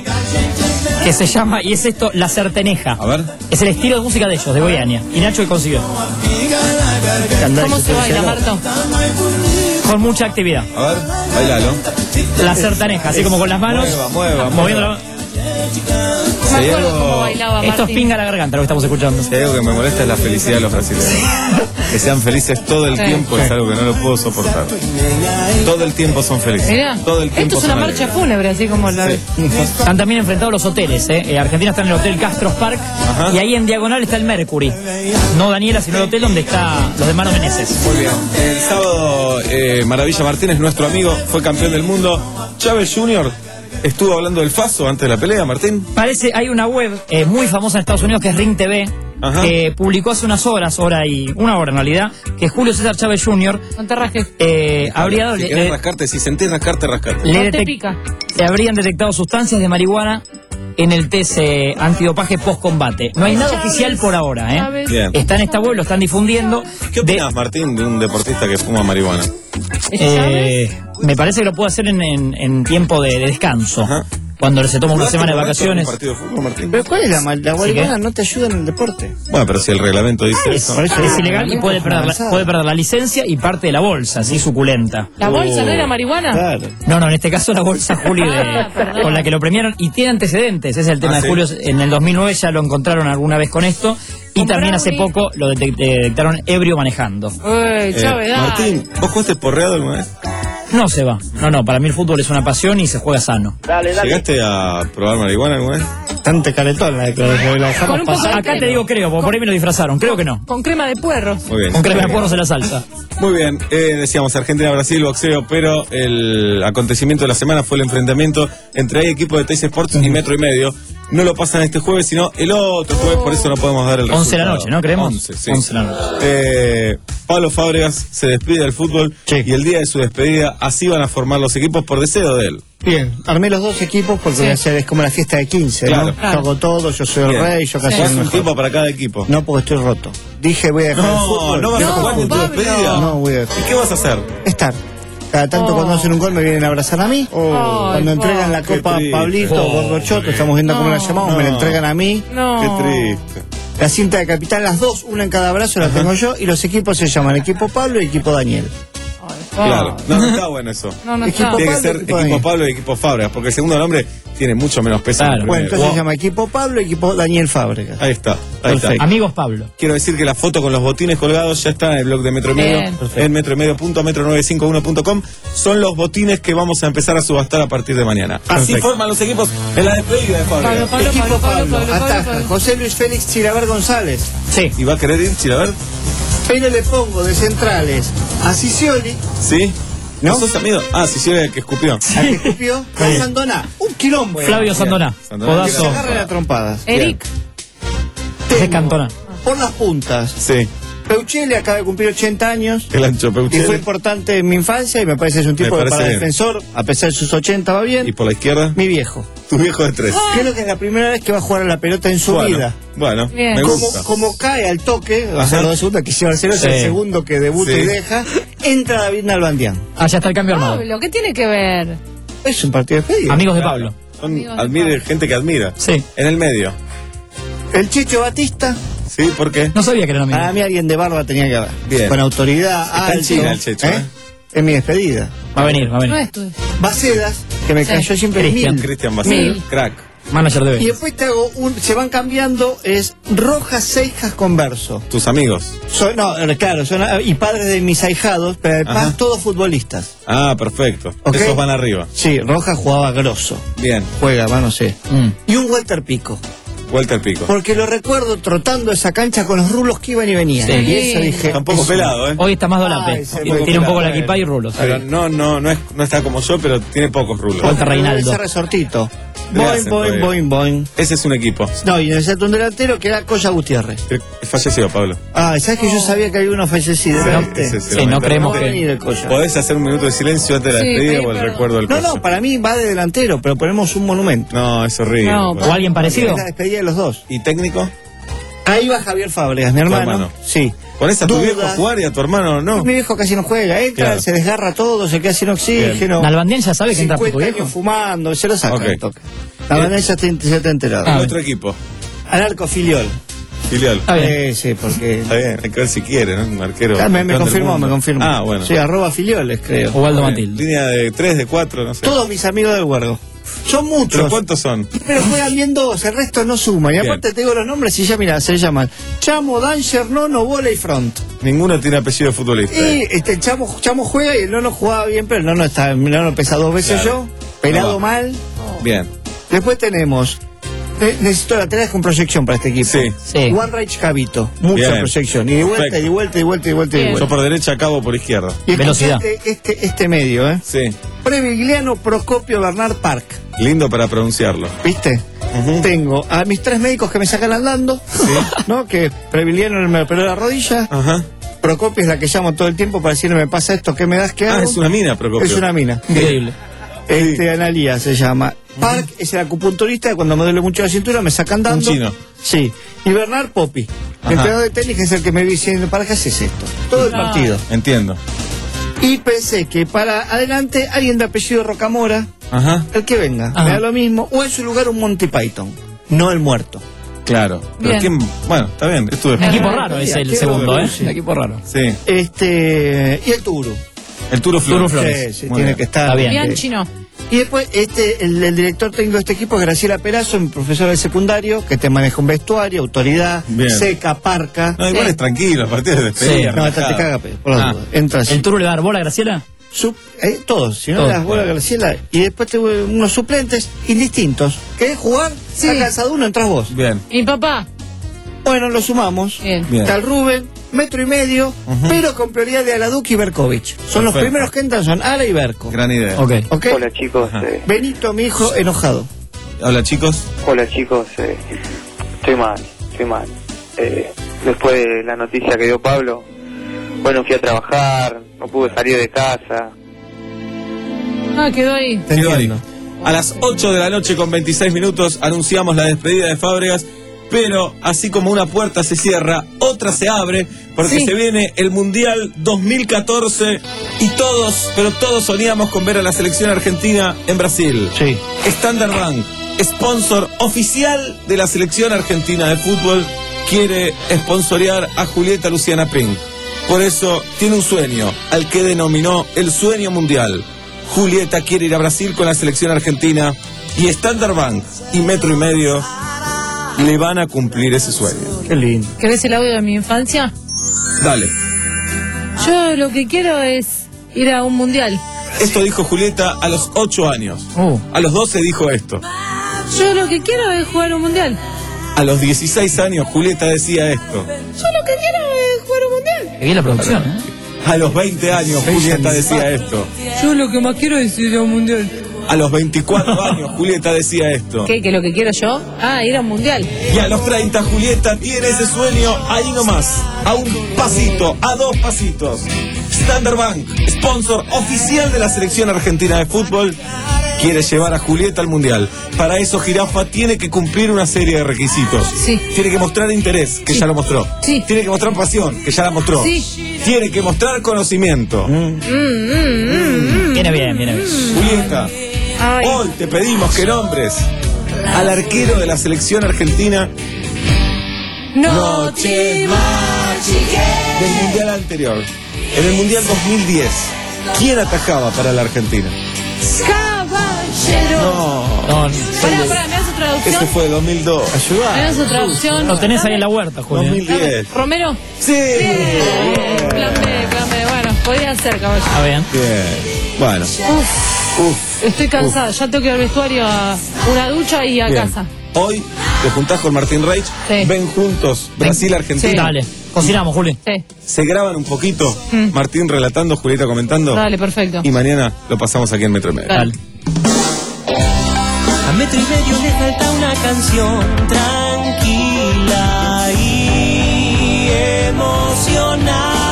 Speaker 15: que se llama, y es esto, La Certeneja.
Speaker 2: A ver.
Speaker 15: Es el estilo de música de ellos, de Goiânia. Y Nacho que consiguió.
Speaker 4: ¿Cómo se baila, Marto?
Speaker 15: Con mucha actividad.
Speaker 2: A ver, bailalo.
Speaker 15: La Certeneja, así como con las manos,
Speaker 2: Mueva, mueva,
Speaker 15: moviendo
Speaker 2: mueva.
Speaker 15: la...
Speaker 2: Si hay
Speaker 4: acuerdo cómo
Speaker 2: algo,
Speaker 4: bailaba
Speaker 15: Esto es
Speaker 4: Martín.
Speaker 15: pinga la garganta lo que estamos escuchando.
Speaker 2: si hay algo que me molesta es la felicidad de los brasileños. Que sean felices todo el
Speaker 4: Sí.
Speaker 2: tiempo es algo que no lo puedo soportar. Todo el tiempo son felices.
Speaker 4: Mirá,
Speaker 2: Todo el tiempo
Speaker 4: esto es una
Speaker 2: son
Speaker 4: marcha
Speaker 2: alegres.
Speaker 4: fúnebre, así como la...
Speaker 2: Sí.
Speaker 15: Han también enfrentado los hoteles, ¿eh? Eh, Argentina está en el Hotel Castro Park.
Speaker 2: Ajá.
Speaker 15: Y ahí en diagonal está el Mercury. No Daniela, sino el hotel donde está los de Mano Meneses.
Speaker 2: Muy bien. El sábado, eh, Maravilla Martínez, nuestro amigo, fue campeón del mundo. Chávez junior estuvo hablando del Faso antes de la pelea, Martín.
Speaker 15: Parece, hay una web eh, muy famosa en Estados Unidos que es Ring T V, Ajá. que publicó hace unas horas, hora y una hora en realidad, que Julio César Chávez junior
Speaker 4: No te rasques.
Speaker 15: eh, habría dado...
Speaker 2: Si
Speaker 15: le-
Speaker 2: querés
Speaker 15: le-
Speaker 2: rascarte, si sentís rascarte, rascarte.
Speaker 15: le
Speaker 4: No te
Speaker 15: detec-
Speaker 4: pica.
Speaker 15: le habrían detectado sustancias de marihuana en el test eh, antidopaje post-combate. No hay nada
Speaker 4: Chávez,
Speaker 15: oficial por ahora, ¿eh?
Speaker 4: Chávez.
Speaker 2: Bien.
Speaker 15: Está en esta web, lo están difundiendo.
Speaker 2: ¿Qué
Speaker 15: De-
Speaker 2: opinas, Martín, de un deportista que fuma marihuana?
Speaker 4: ¿Es
Speaker 15: Eh,
Speaker 4: Chávez?
Speaker 15: me parece que lo puede hacer en, en- en tiempo de, de descanso.
Speaker 2: Ajá.
Speaker 15: Cuando se toma una
Speaker 2: ¿Jugaste
Speaker 15: semana de
Speaker 2: un momento en un
Speaker 15: vacaciones.
Speaker 2: partido de fútbol, Martín?
Speaker 16: Pero ¿cuál es la mal? La
Speaker 15: ¿Sí
Speaker 16: marihuana
Speaker 15: qué?
Speaker 16: no te ayuda en el deporte.
Speaker 2: Bueno, pero si el reglamento dice eso.
Speaker 16: Por eso
Speaker 15: Es
Speaker 16: digo,
Speaker 15: ilegal y puede perder, la, puede perder la licencia y parte de la bolsa, así suculenta.
Speaker 4: ¿La bolsa
Speaker 2: Oh.
Speaker 4: no era marihuana?
Speaker 16: Claro.
Speaker 15: No, no, en este caso la bolsa Julio de-
Speaker 4: Ah, perdón.
Speaker 15: con la que lo premiaron y tiene antecedentes. Ese es el tema
Speaker 2: Ah,
Speaker 15: de
Speaker 2: ¿sí?
Speaker 15: Julio. En el dos mil nueve ya lo encontraron alguna vez con esto y
Speaker 4: Con
Speaker 15: también hace
Speaker 4: Brownie.
Speaker 15: poco lo detec- detectaron ebrio manejando.
Speaker 4: Uy,
Speaker 2: Eh,
Speaker 4: Chávez, dale.
Speaker 2: Martín, ¿vos jugaste porreado alguna vez?
Speaker 15: No se va. No, no, para mí el fútbol es una pasión y se juega sano.
Speaker 28: Dale, dale.
Speaker 2: ¿Llegaste a probar marihuana alguna vez?
Speaker 16: Bastante caretón la declaración. La dejamos
Speaker 4: Con un poco
Speaker 16: pasar.
Speaker 4: de
Speaker 15: Acá te digo creo, porque por ahí me lo disfrazaron. Creo que no.
Speaker 4: Con crema de puerros.
Speaker 2: Muy bien.
Speaker 15: Con crema de porros en la salsa.
Speaker 2: Muy bien, eh, decíamos Argentina-Brasil, boxeo, pero el acontecimiento de la semana fue el enfrentamiento entre el equipo de Teis Sports y Metro y Medio. No lo pasan este jueves, sino el otro jueves, por eso no podemos dar el resultado.
Speaker 15: once de la noche, ¿no? ¿Creemos?
Speaker 2: once, sí.
Speaker 15: once de la noche.
Speaker 2: Eh, Pablo Fábregas se despide del fútbol
Speaker 16: Sí.
Speaker 2: y el día de su despedida así van a formar los equipos por deseo de él.
Speaker 16: Bien, armé los dos equipos porque
Speaker 4: Sí.
Speaker 16: voy a hacer, es como la fiesta de quince,
Speaker 2: Claro.
Speaker 16: ¿no? Yo hago todo, yo soy el
Speaker 2: Bien.
Speaker 16: rey, yo casi
Speaker 2: Jugás
Speaker 16: el
Speaker 2: un
Speaker 16: mejor.
Speaker 2: tiempo para cada equipo.
Speaker 16: No, porque estoy roto. Dije, voy a dejar el
Speaker 2: No,
Speaker 16: fútbol.
Speaker 2: no vas a
Speaker 4: No,
Speaker 2: jugar ni tu
Speaker 4: Pablo.
Speaker 2: despedida.
Speaker 16: No, voy a dejar.
Speaker 2: ¿Y qué vas a hacer?
Speaker 16: Estar. Cada tanto
Speaker 4: Oh.
Speaker 16: cuando hacen un gol me vienen a abrazar a mí.
Speaker 2: Oh.
Speaker 16: Cuando
Speaker 4: Ay,
Speaker 16: entregan la
Speaker 2: qué
Speaker 16: copa
Speaker 2: triste.
Speaker 16: Pablito,
Speaker 2: Oh.
Speaker 16: Gorgochoto, estamos viendo cómo la
Speaker 4: No.
Speaker 16: llamamos, me la
Speaker 2: No.
Speaker 16: entregan a mí.
Speaker 4: No.
Speaker 2: Qué triste.
Speaker 16: La cinta de capitán, las dos, una en cada brazo, la tengo yo. Y los equipos se llaman equipo Pablo y equipo Daniel.
Speaker 2: Claro, no, no está bueno eso.
Speaker 4: No, no
Speaker 16: Equipo
Speaker 4: está.
Speaker 2: Tiene que
Speaker 16: Pablo,
Speaker 2: ser
Speaker 16: equipo
Speaker 2: equipo
Speaker 16: Daniel.
Speaker 2: Pablo y equipo Fábregas, porque el segundo nombre tiene mucho menos peso.
Speaker 15: Claro.
Speaker 2: que el
Speaker 16: Bueno,
Speaker 2: primero.
Speaker 16: entonces se llama equipo Pablo y equipo Daniel Fábregas.
Speaker 2: Ahí está, ahí está.
Speaker 16: Perfecto.
Speaker 15: Amigos Pablo.
Speaker 2: Quiero decir que la foto con los botines colgados ya está en el blog de Metro y Medio,
Speaker 4: Bien.
Speaker 2: en metro y medio punto metro nueve cinco uno punto com. Son los botines que vamos a empezar a subastar a partir de mañana. Así
Speaker 16: Perfecto.
Speaker 2: forman los equipos en la despedida de
Speaker 4: Pablo,
Speaker 2: Fábregas.
Speaker 4: Pablo,
Speaker 16: equipo
Speaker 4: Pablo,
Speaker 16: Pablo,
Speaker 4: Pablo, Pablo,
Speaker 16: ataja
Speaker 4: Pablo.
Speaker 16: José Luis Félix Chilaver González.
Speaker 15: Sí.
Speaker 2: ¿Y va a querer ir, Chilaver?
Speaker 16: Pero le pongo de centrales a Sicioli,
Speaker 2: ¿Sí?
Speaker 16: ¿No?
Speaker 2: ¿No sos amigo? Ah, sí, sí, el que escupió.
Speaker 16: a que escupió, a Sandona. Un quilombo. era.
Speaker 15: Flavio Sandoná.
Speaker 2: Sandoná.
Speaker 16: Que se
Speaker 15: Podazo.
Speaker 16: agarren a trompadas.
Speaker 4: Eric.
Speaker 15: De
Speaker 16: Tengo,
Speaker 15: Cantona.
Speaker 16: por las puntas.
Speaker 2: Sí,
Speaker 16: Peuchele acaba de cumplir ochenta años.
Speaker 2: el ancho
Speaker 16: Y fue
Speaker 2: Peuchel.
Speaker 16: importante en mi infancia y me parece que es un tipo
Speaker 2: Me
Speaker 16: que
Speaker 2: parece
Speaker 16: para
Speaker 2: bien.
Speaker 16: defensor, a pesar de sus ochenta, va bien.
Speaker 2: ¿Y por la izquierda?
Speaker 16: Mi viejo.
Speaker 2: Tu viejo de tres.
Speaker 16: Creo que es la primera vez que va a jugar a la pelota en su
Speaker 2: Bueno,
Speaker 16: vida.
Speaker 2: bueno,
Speaker 4: Bien.
Speaker 2: me
Speaker 16: Como,
Speaker 2: gusta.
Speaker 16: como cae al toque, o
Speaker 2: Ajá.
Speaker 16: sea, lo de segunda que lleva el cero, es el
Speaker 15: Sí.
Speaker 16: segundo que debuta
Speaker 2: Sí.
Speaker 16: y deja, entra David Nalbandián.
Speaker 15: Ah, ya está el cambio armado.
Speaker 4: Pablo, ¿qué tiene que ver?
Speaker 16: Es un partido de despedida.
Speaker 15: Amigos de Pablo.
Speaker 2: Son,
Speaker 4: Amigos de
Speaker 2: admire,
Speaker 4: Pablo.
Speaker 2: gente que admira.
Speaker 15: Sí.
Speaker 2: En el medio.
Speaker 16: El Checho Batista,
Speaker 2: ¿Sí? ¿Por qué?
Speaker 15: No sabía que eran amigos.
Speaker 16: para mí alguien de barba tenía que haber.
Speaker 2: Bien.
Speaker 16: Con autoridad,
Speaker 2: Está en
Speaker 16: alto,
Speaker 2: China el Checho, ¿eh?
Speaker 16: Es mi despedida.
Speaker 15: Va a venir, va a
Speaker 4: No
Speaker 15: venir.
Speaker 4: es tu.
Speaker 16: Bacedas, que me
Speaker 4: Sí.
Speaker 16: cayó siempre en
Speaker 15: Cristian.
Speaker 16: mil.
Speaker 2: Cristian Bacel,
Speaker 4: Mil.
Speaker 2: crack.
Speaker 15: Manager de
Speaker 16: Y
Speaker 15: B.
Speaker 16: después te hago un, se van cambiando, es Rojas Seijas Converso.
Speaker 2: Tus amigos.
Speaker 16: Son, no, eh, claro, son ah, y padres de mis ahijados, pero además
Speaker 2: Ajá.
Speaker 16: todos futbolistas.
Speaker 2: Ah, perfecto.
Speaker 16: Ok.
Speaker 2: Esos van arriba.
Speaker 16: Sí, Rojas jugaba grosso.
Speaker 2: Bien.
Speaker 16: Juega, va, no sé.
Speaker 15: Mm.
Speaker 16: Y un Walter Pico.
Speaker 2: Walter Pico.
Speaker 16: Porque lo recuerdo trotando esa cancha con los rulos que iban y venían.
Speaker 15: Sí.
Speaker 16: Y eso dije.
Speaker 2: Está un poco
Speaker 16: eso-
Speaker 2: pelado, ¿eh?
Speaker 15: Hoy está más
Speaker 16: Ay,
Speaker 15: dolape.
Speaker 16: se
Speaker 15: Tiene
Speaker 16: me
Speaker 15: un poco la
Speaker 16: ocurre.
Speaker 15: equipa y rulos.
Speaker 2: Pero no, no, no, es, no está como yo, pero tiene pocos rulos.
Speaker 15: Walter Reinaldo.
Speaker 16: Ese resortito.
Speaker 2: Le
Speaker 16: Boing,
Speaker 2: hacen
Speaker 16: boing,
Speaker 2: todavía.
Speaker 16: boing, boing.
Speaker 2: Ese es un equipo.
Speaker 16: No, y necesito un delantero que era Coya Gutiérrez.
Speaker 2: Pero falleció, Pablo.
Speaker 16: Ah, ¿sabes que yo sabía que había uno fallecido?
Speaker 2: Sí,
Speaker 16: ¿Viste?
Speaker 2: ese es
Speaker 15: Sí, no creemos
Speaker 16: Va a
Speaker 15: que-
Speaker 16: venir el Coya.
Speaker 2: ¿Podés hacer un minuto de silencio antes de la
Speaker 4: Sí,
Speaker 2: despedida
Speaker 4: pedí
Speaker 2: o el
Speaker 4: perdón.
Speaker 2: recuerdo del
Speaker 16: No,
Speaker 2: coso?
Speaker 16: no, para mí va de delantero, pero ponemos un monumento.
Speaker 2: No, es horrible.
Speaker 4: No,
Speaker 15: ¿O alguien parecido?
Speaker 16: Es la despedida de los dos.
Speaker 2: ¿Y técnico?
Speaker 16: Ahí va Javier Fábregas, mi hermano.
Speaker 2: hermano.
Speaker 16: Sí.
Speaker 2: ¿Ponés a tu
Speaker 16: Dudas.
Speaker 2: viejo a jugar y a tu hermano no?
Speaker 16: Mi viejo casi no juega, entra,
Speaker 2: Claro.
Speaker 16: se desgarra todo, se queda sin oxígeno.
Speaker 15: Nalbandián ya sabe que entra tu
Speaker 16: cincuenta
Speaker 15: viejo.
Speaker 16: años fumando, se lo saca
Speaker 2: Ok.
Speaker 16: al toque. Nalbandián ya está, ya está enterado.
Speaker 2: El
Speaker 15: Ah.
Speaker 2: otro equipo.
Speaker 16: Anarco Filiol.
Speaker 2: Filial.
Speaker 15: Está bien.
Speaker 16: Eh, sí, porque...
Speaker 2: Está bien, hay que ver si quiere, ¿no? Un arquero.
Speaker 16: Ah, me, me
Speaker 2: campeón del
Speaker 16: confirmó,
Speaker 2: mundo.
Speaker 16: me confirmó.
Speaker 2: Ah, bueno.
Speaker 16: Sí, arroba Filioles, creo.
Speaker 15: Ubaldo
Speaker 2: Bien.
Speaker 15: Matilde.
Speaker 2: Línea de tres, de cuatro, no sé.
Speaker 16: Todos mis amigos del Huergo. Son
Speaker 2: ¿Pero
Speaker 16: muchos.
Speaker 2: cuántos son?
Speaker 16: Pero juegan bien dos, el resto no suma. Y
Speaker 2: Bien.
Speaker 16: aparte te digo los nombres y ya, mira, se llaman Chamo, Danger, Nono, Bola y Front.
Speaker 2: Ninguno tiene apellido de futbolista.
Speaker 16: Y este el Chamo, Chamo juega y el Nono jugaba bien, pero el Nono, está, el Nono pesa dos veces
Speaker 2: Claro.
Speaker 16: yo, pelado
Speaker 2: No va.
Speaker 16: mal.
Speaker 2: Bien.
Speaker 16: Después tenemos Ne- necesito laterales con proyección para este equipo.
Speaker 2: Sí.
Speaker 15: Sí.
Speaker 16: One Rage Cabito, mucha
Speaker 2: Bien.
Speaker 16: proyección. Y de vuelta,
Speaker 2: Perfecto.
Speaker 16: y de vuelta, y de vuelta, y de vuelta, y de
Speaker 4: Bien.
Speaker 2: Yo
Speaker 16: vuelta.
Speaker 2: por derecha, Cabo por izquierda.
Speaker 16: Y
Speaker 15: Velocidad.
Speaker 16: escuchate Este, este medio, ¿eh?
Speaker 2: Sí.
Speaker 16: Previgliano Procopio Bernard Park.
Speaker 2: Lindo para pronunciarlo.
Speaker 16: ¿Viste?
Speaker 2: Ujú.
Speaker 16: Tengo a mis tres médicos que me sacan andando, ¿no? Que Previliano me operó la rodilla.
Speaker 2: Ajá.
Speaker 16: Procopio es la que llamo todo el tiempo para decirle, me pasa esto, ¿qué me das? ¿Qué
Speaker 2: Ah,
Speaker 16: hago?
Speaker 2: es una mina, Procopio.
Speaker 16: Es una mina.
Speaker 15: Increíble.
Speaker 16: Este, Analía se llama. Park es el acupunturista, cuando me duele mucho la cintura me saca andando.
Speaker 2: Un chino.
Speaker 16: Sí. Y Bernard Popi, el
Speaker 2: Ajá.
Speaker 16: entrenador de tenis, que es el que me vi diciendo, ¿para qué haces esto? Todo el
Speaker 4: Ah.
Speaker 16: partido.
Speaker 2: Entiendo.
Speaker 16: Y pensé que para adelante alguien de apellido Rocamora,
Speaker 2: Ajá.
Speaker 16: el que venga,
Speaker 15: Ajá.
Speaker 16: me da lo mismo, o en su lugar un Monty Python, no el muerto.
Speaker 2: Claro. Pero
Speaker 4: Bien.
Speaker 2: quién. Bueno, está bien. Estuve.
Speaker 15: Un equipo raro es el
Speaker 16: Qué
Speaker 15: segundo,
Speaker 16: bueno,
Speaker 15: ¿eh?
Speaker 16: sí.
Speaker 15: Un equipo raro.
Speaker 2: Sí.
Speaker 16: Este, y el Turu.
Speaker 2: El Turo Flores.
Speaker 15: Turo Flores.
Speaker 16: Sí, sí,
Speaker 2: Muy
Speaker 16: tiene
Speaker 2: bien.
Speaker 16: que estar.
Speaker 15: Está bien.
Speaker 4: Bianchi no.
Speaker 16: Y después, este, el, el director técnico de este equipo es Graciela Perazo, mi profesora de secundario, que te maneja un vestuario, autoridad,
Speaker 2: Bien.
Speaker 16: seca, parca.
Speaker 2: No, igual
Speaker 4: Sí.
Speaker 2: es tranquilo, a partir de despedida.
Speaker 15: Sí.
Speaker 16: No, esta te caga, pe, por la
Speaker 2: Ah.
Speaker 16: duda. Entra así.
Speaker 15: ¿El Turo le va a dar bola a Graciela?
Speaker 16: Sup- eh, todos, si no
Speaker 15: Todos,
Speaker 16: le das bola a Graciela. Y después tengo unos suplentes indistintos. ¿Querés jugar?
Speaker 4: Sí.
Speaker 16: Saca cada uno, entras vos.
Speaker 2: Bien.
Speaker 4: Mi papá.
Speaker 16: Bueno, lo sumamos.
Speaker 4: Bien.
Speaker 2: Bien.
Speaker 16: Está el Rubén, metro y medio,
Speaker 2: Ujú.
Speaker 16: pero con prioridad de Aladuk y Berkovich. Son los
Speaker 2: Perfecto.
Speaker 16: primeros que entran, son Ala y Berko.
Speaker 2: Gran idea.
Speaker 15: Ok.
Speaker 16: ¿Ok?
Speaker 6: Hola chicos,
Speaker 2: Ajá.
Speaker 6: eh,
Speaker 16: Benito, mi hijo, enojado.
Speaker 2: Hola, chicos.
Speaker 6: hola chicos, eh, estoy mal, estoy mal. Eh, después de la noticia que dio Pablo, bueno, fui a trabajar, no pude salir de casa.
Speaker 4: Ah, quedó ahí.
Speaker 16: Te
Speaker 2: Quedó ahí.
Speaker 16: entiendo.
Speaker 2: A las ocho de la noche con veintiséis minutos anunciamos la despedida de Fábregas, pero así como una puerta se cierra, otra se abre, porque
Speaker 4: Sí.
Speaker 2: se viene el Mundial dos mil catorce y todos, pero todos soñamos con ver a la selección argentina en Brasil.
Speaker 16: Sí.
Speaker 2: Standard Bank, sponsor oficial de la selección argentina de fútbol, quiere sponsorear a Julieta Luciana Pink. Por eso tiene un sueño, al que denominó el sueño mundial. Julieta quiere ir a Brasil con la selección argentina y Standard Bank y Metro y Medio le van a cumplir ese sueño.
Speaker 16: Qué lindo.
Speaker 4: ¿Querés el audio de mi infancia?
Speaker 2: Dale.
Speaker 4: Yo lo que quiero es ir a un mundial.
Speaker 2: Esto dijo Julieta a los ocho años.
Speaker 15: Uh.
Speaker 2: A los doce dijo esto.
Speaker 4: Yo lo que quiero es jugar un mundial.
Speaker 2: A los dieciséis años Julieta decía esto.
Speaker 4: Yo lo que quiero es jugar un mundial.
Speaker 15: Qué bien la producción, ¿eh?
Speaker 2: A los veinte años Julieta decía esto.
Speaker 4: Yo lo que más quiero es ir a un mundial.
Speaker 2: A los veinticuatro años Julieta decía esto.
Speaker 4: ¿Qué? ¿Que lo que quiero yo? Ah, ir a un mundial.
Speaker 2: Y a los treinta Julieta tiene ese sueño ahí nomás. A un pasito, a dos pasitos. Standard Bank, sponsor oficial de la selección argentina de fútbol, quiere llevar a Julieta al mundial. Para eso Jirafa tiene que cumplir una serie de requisitos.
Speaker 4: Sí.
Speaker 2: Tiene que mostrar interés, que
Speaker 4: Sí.
Speaker 2: ya lo mostró.
Speaker 4: Sí.
Speaker 2: Tiene que mostrar pasión, que ya la mostró.
Speaker 4: Sí.
Speaker 2: Tiene que mostrar conocimiento.
Speaker 4: Mm, mm, mm, mm.
Speaker 15: Viene bien, viene bien.
Speaker 2: Julieta,
Speaker 4: Ay.
Speaker 2: hoy te pedimos que nombres al arquero de la selección argentina
Speaker 4: Noche
Speaker 2: del mundial anterior. En el mundial dos mil diez, ¿quién atajaba para la Argentina?
Speaker 4: Caballero.
Speaker 2: No,
Speaker 15: No,
Speaker 4: Pará, pará, ¿me das otra
Speaker 2: ese
Speaker 4: opción?
Speaker 2: fue dos mil dos.
Speaker 4: ¿Me das otra opción?
Speaker 15: lo tenés ahí en la huerta, Julio.
Speaker 2: dos mil diez.
Speaker 4: ¿Romero?
Speaker 2: Sí.
Speaker 4: Bien. Plan B, plan B. Bueno, podrían ser, caballero.
Speaker 15: Está bien.
Speaker 2: Bien. Bueno.
Speaker 4: Uf,
Speaker 2: Uf.
Speaker 4: estoy cansada. Ya tengo que ir al vestuario, a una ducha y a
Speaker 2: Bien.
Speaker 4: casa.
Speaker 2: Hoy te juntás con Martín Reich.
Speaker 4: Sí.
Speaker 2: Ven juntos Brasil-Argentina.
Speaker 4: Sí.
Speaker 15: Dale, cocinamos, Julio.
Speaker 4: Sí,
Speaker 2: Se graban un poquito.
Speaker 4: Mm.
Speaker 2: Martín relatando, Julieta comentando.
Speaker 4: dale, perfecto.
Speaker 2: Y mañana lo pasamos aquí en Metro y Medio.
Speaker 4: Dale.
Speaker 13: A metro y medio le falta una canción tranquila y emocionante.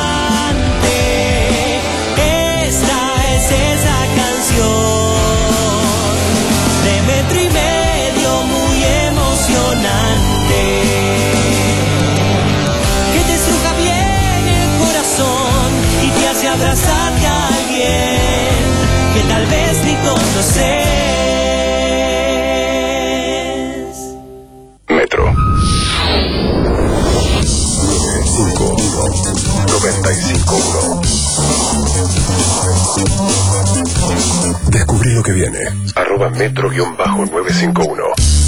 Speaker 13: Esta es esa canción de metro y medio muy emocionante, que te estruja bien el corazón y te hace abrazarte a alguien que tal vez ni conoces.
Speaker 11: Metro. cinco noventa y cinco uno. Descubrí lo que viene. Arroba metro guión bajo nueve cinco uno.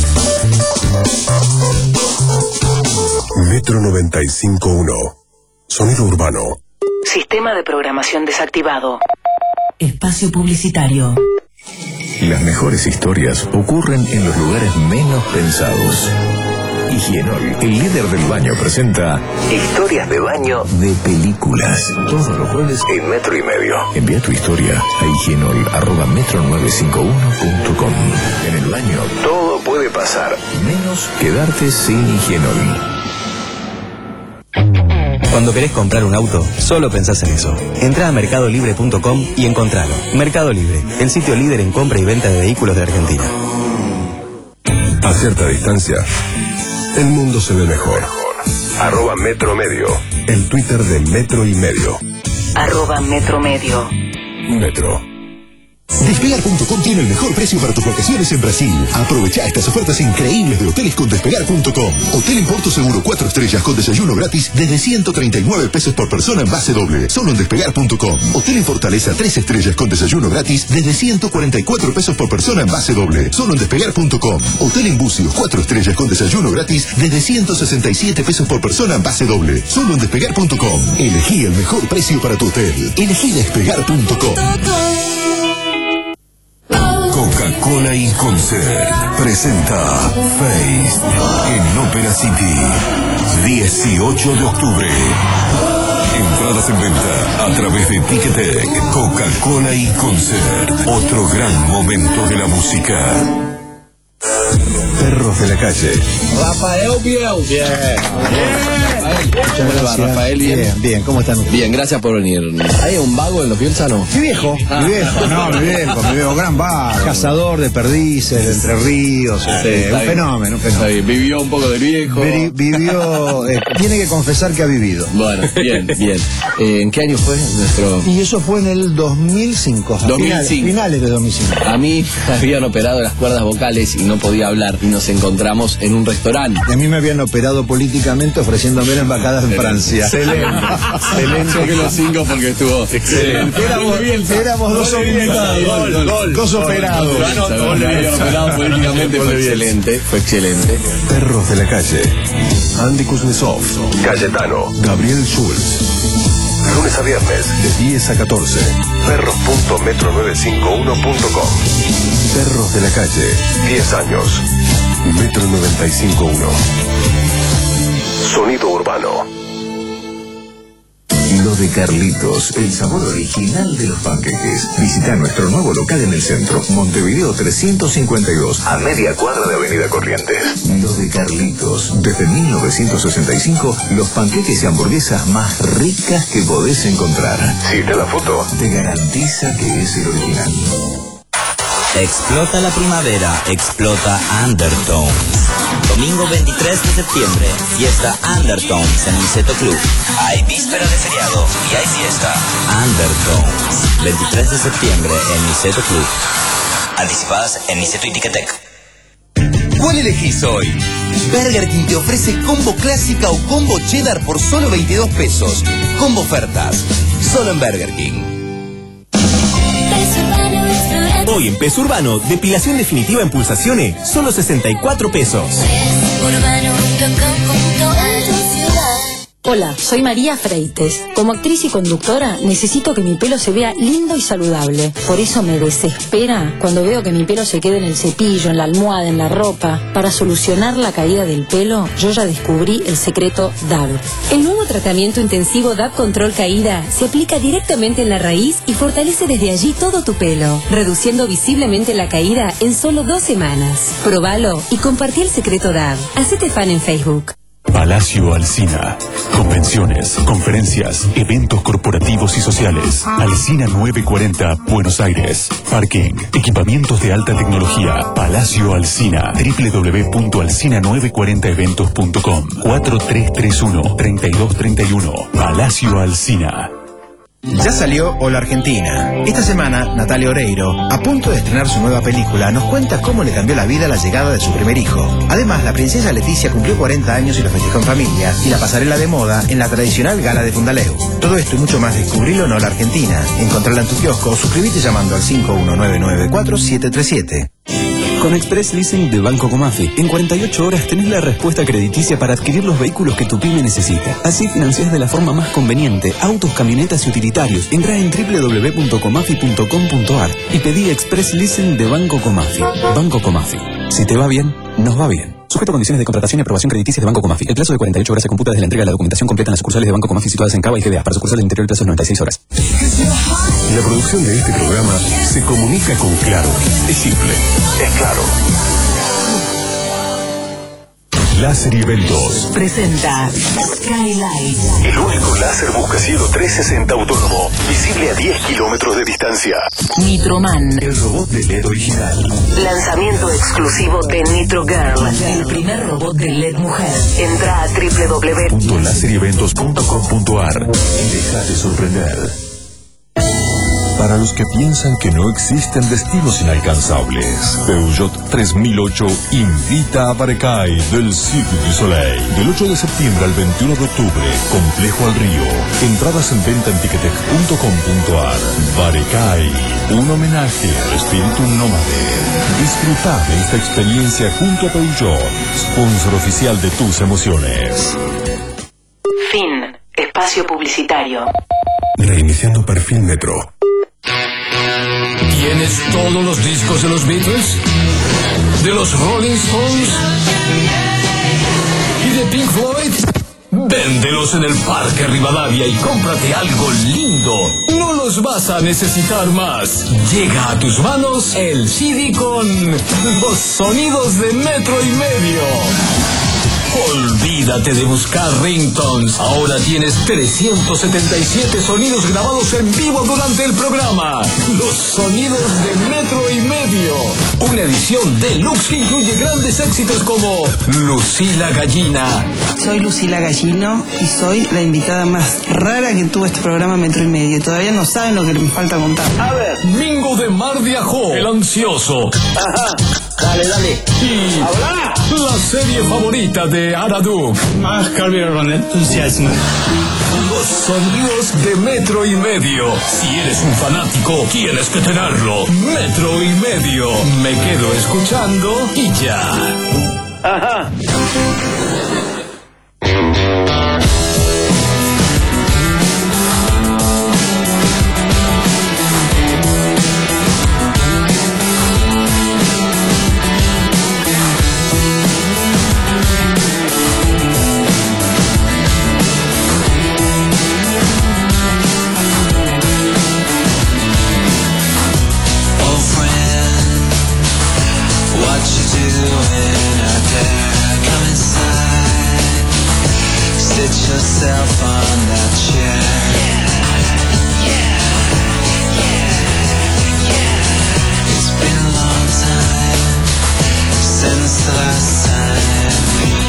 Speaker 11: Metro noventa y cinco uno. Sonido urbano.
Speaker 14: Sistema de programación desactivado. Espacio publicitario.
Speaker 8: Las mejores historias ocurren en los lugares menos pensados. Higienol, el líder del baño, presenta Historias de baño de películas. Todos los jueves en Metro y Medio. Envía tu historia a higienol arroba metro nueve cinco uno punto com. En el baño todo puede pasar, menos quedarte sin Higienol.
Speaker 7: Cuando querés comprar un auto, solo pensás en eso. Entrá a mercado libre punto com y encontralo. Mercado Libre, el sitio líder en compra y venta de vehículos de Argentina.
Speaker 11: A cierta distancia, el mundo se ve mejor. Arroba Metro Medio, el Twitter de Metro y Medio.
Speaker 14: Arroba Metro Medio.
Speaker 11: Metro.
Speaker 17: Despegar punto com tiene el mejor precio para tus vacaciones en Brasil. Aprovecha estas ofertas increíbles de hoteles con Despegar punto com. Hotel en Porto Seguro cuatro estrellas con desayuno gratis desde ciento treinta y nueve pesos por persona en base doble. Solo en Despegar punto com. Hotel en Fortaleza tres estrellas con desayuno gratis desde ciento cuarenta y cuatro pesos por persona en base doble. Solo en Despegar punto com. Hotel en Bucios cuatro estrellas con desayuno gratis desde ciento sesenta y siete pesos por persona en base doble. Solo en Despegar punto com. Elegí el mejor precio para tu hotel. Elegí Despegar punto com.
Speaker 8: Coca-Cola y Concert presenta Face en Ópera City, dieciocho de octubre. Entradas en venta a través de Ticketek. Coca-Cola y Concert, otro gran momento de la música.
Speaker 11: Perros de la calle.
Speaker 18: Rafael Biel. Bien.
Speaker 16: Muchas gracias.
Speaker 18: Rafael, bien.
Speaker 16: bien, bien, ¿cómo están?
Speaker 18: Bien, gracias por venir. ¿Hay un vago en los Bielsa, no?
Speaker 16: Mi viejo,
Speaker 18: Ah.
Speaker 16: mi viejo, no, mi viejo, mi viejo, gran vago. Cazador de perdices, de Entre Ríos,
Speaker 18: Sí,
Speaker 16: este,
Speaker 18: está
Speaker 16: un
Speaker 18: bien.
Speaker 16: fenómeno, un fenómeno.
Speaker 18: Está bien. Vivió un poco de viejo.
Speaker 16: Vi- vivió, eh, tiene que confesar que ha vivido.
Speaker 18: Bueno, bien, bien. Eh, ¿En qué año fue nuestro...?
Speaker 16: Y eso fue en el dos mil cinco. a
Speaker 18: dos mil
Speaker 16: finales-
Speaker 18: cinco.
Speaker 16: Finales de dos mil cinco.
Speaker 18: A mí me habían operado las cuerdas vocales y no podía hablar y nos encontramos en un restaurante.
Speaker 16: Y a mí me habían operado políticamente ofreciéndome la embajada en Francia.
Speaker 18: Excelente, excelente. Yo que los cinco porque estuvo excelente.
Speaker 16: Éramos, éramos dos operados, dos operados.
Speaker 18: Gol de Bielsa. Operado políticamente fue excelente, fue excelente.
Speaker 11: Perros de la calle. Andy Kuznetsov, Cayetano, Gabriel Schulz. Lunes a viernes, de diez a catorce. Perros punto metro nueve cinco uno punto com. Perros de la calle, diez años. Metro noventa y cinco punto uno. Sonido urbano.
Speaker 8: Lo de Carlitos, el sabor original de los panqueques. Visita nuestro nuevo local en el centro, Montevideo trescientos cincuenta y dos, a media cuadra de Avenida Corrientes. Lo de Carlitos, desde mil novecientos sesenta y cinco, los panqueques y hamburguesas más ricas que podés encontrar.
Speaker 11: Si te la foto,
Speaker 8: Te garantiza que es el original.
Speaker 19: Explota la primavera, explota Undertones. Domingo veintitrés de septiembre, fiesta Undertones en Niceto Club. Hay víspera de feriado y hay fiesta Undertones. veintitrés de septiembre en Niceto Club. Anticipadas en Niceto y Ticketek.
Speaker 20: ¿Cuál elegís hoy? Burger King te ofrece combo clásica o combo cheddar por solo veintidós pesos. Combo ofertas, solo en Burger King.
Speaker 10: Hoy en Peso Urbano, depilación definitiva en pulsaciones, solo sesenta y cuatro pesos.
Speaker 23: Hola, soy María Freites. Como actriz y conductora, necesito que mi pelo se vea lindo y saludable. Por eso me desespera cuando veo que mi pelo se queda en el cepillo, en la almohada, en la ropa. Para solucionar la caída del pelo, yo ya descubrí el secreto D A B. El nuevo tratamiento intensivo D A B Control Caída se aplica directamente en la raíz y fortalece desde allí todo tu pelo, reduciendo visiblemente la caída en solo dos semanas. Probalo y compartí el secreto D A B. Hacete fan en Facebook.
Speaker 22: Palacio Alsina. Convenciones, conferencias, eventos corporativos y sociales. Alsina novecientos cuarenta, Buenos Aires. Parking, equipamientos de alta tecnología. Palacio Alsina. doble u doble u doble u punto alsina novecientos cuarenta eventos punto com. cuatro tres tres uno, tres dos tres uno. Palacio Alsina.
Speaker 24: Ya salió Hola Argentina. Esta semana, Natalia Oreiro, a punto de estrenar su nueva película, nos cuenta cómo le cambió la vida la llegada de su primer hijo. Además, la princesa Leticia cumplió cuarenta años y lo festejó en familia, y la pasarela de moda en la tradicional gala de Fundaleu. Todo esto y mucho más descubrilo en Hola Argentina. Encontrala en tu kiosco o suscríbete llamando al cinco uno nueve nueve cuatro siete tres siete.
Speaker 7: Con Express Leasing de Banco Comafi, en cuarenta y ocho horas tenés la respuesta crediticia para adquirir los vehículos que tu pyme necesita. Así financiás de la forma más conveniente autos, camionetas y utilitarios. Entrá en doble u doble u doble u punto comafi punto com punto a r y pedí Express Leasing de Banco Comafi. Banco Comafi. Si te va bien, nos va bien. Sujeto a condiciones de contratación y aprobación crediticia de Banco Comafi. El plazo de cuarenta y ocho horas se computa desde la entrega de la documentación completa en las sucursales de Banco Comafi situadas en Cava y G B A. Para sucursales del interior el plazo es noventa y seis horas.
Speaker 11: La producción de este programa se comunica con Claro. Es simple, es claro. Láser y Eventos
Speaker 14: presenta Skylight.
Speaker 11: El único láser buscacielo trescientos sesenta autónomo, visible a diez kilómetros de distancia.
Speaker 14: Nitroman.
Speaker 11: El robot de L E D original.
Speaker 14: Lanzamiento exclusivo de Nitro Girl, el primer robot de L E D mujer. Entra a doble u doble u doble u
Speaker 11: punto láser y eventos punto com punto a r y déjate sorprender. Para los que piensan que no existen destinos inalcanzables, Peugeot tres mil ocho invita a Barecay del Cirque du Soleil. Del ocho de septiembre al veintiuno de octubre, Complejo al Río. Entradas en venta en ticketek punto com punto a r. Barecay, un homenaje al espíritu nómade. Disfruta de esta experiencia junto a Peugeot, sponsor oficial de tus emociones.
Speaker 14: Fin. Espacio publicitario.
Speaker 11: Reiniciando perfil Metro.
Speaker 1: ¿Tienes todos los discos de los Beatles? ¿De los Rolling Stones? ¿Y de Pink Floyd? Véndelos en el Parque Rivadavia y cómprate algo lindo. No los vas a necesitar más. Llega a tus manos el C D con los sonidos de Metro y Medio. Olvídate de buscar ringtones. Ahora tienes trescientos setenta y siete sonidos grabados en vivo durante el programa. Los sonidos de Metro y Medio. Una edición deluxe que incluye grandes éxitos como Lucila Gallina.
Speaker 5: Soy Lucila Gallino y soy la invitada más rara que tuvo este programa Metro y Medio. Todavía no saben lo que me falta contar.
Speaker 1: A ver. Mingo de Mar de Ajó, el ansioso.
Speaker 5: Ajá. Dale, dale.
Speaker 1: Y
Speaker 5: ¡habla!
Speaker 1: La serie favorita de Araduk.
Speaker 5: Más cardio con entusiasmo.
Speaker 1: Los sonidos de Metro y Medio. Si eres un fanático, tienes que tenerlo. Metro y Medio. Me quedo escuchando y ya.
Speaker 5: Ajá.
Speaker 13: Yourself on that chair. Yeah, yeah, yeah, yeah. It's been a long time since the last time.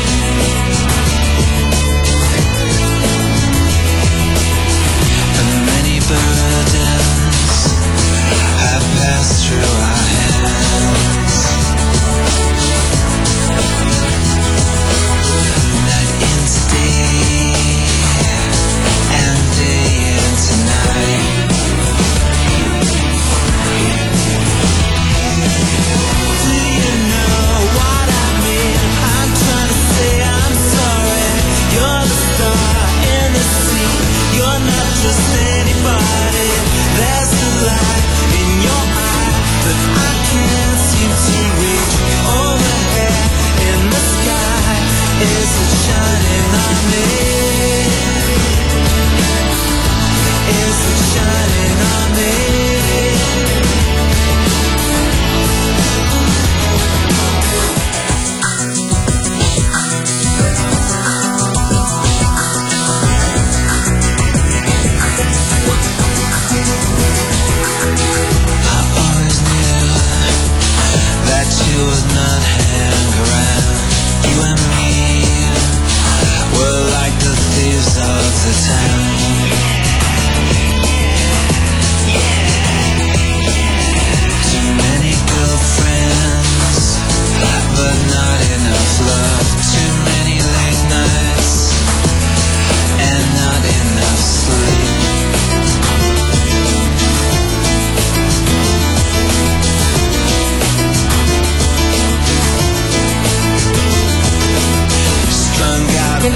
Speaker 13: And many burdens have passed through our hands. Night into day. Just anybody, there's a light in your eye that I can't seem to reach. Overhead in the sky, is it shining on me? Is it shining on me? You would not hang around. You and me were like the thieves of the town. Too many girlfriends, but not enough love. Too many late nights, and not enough sleep.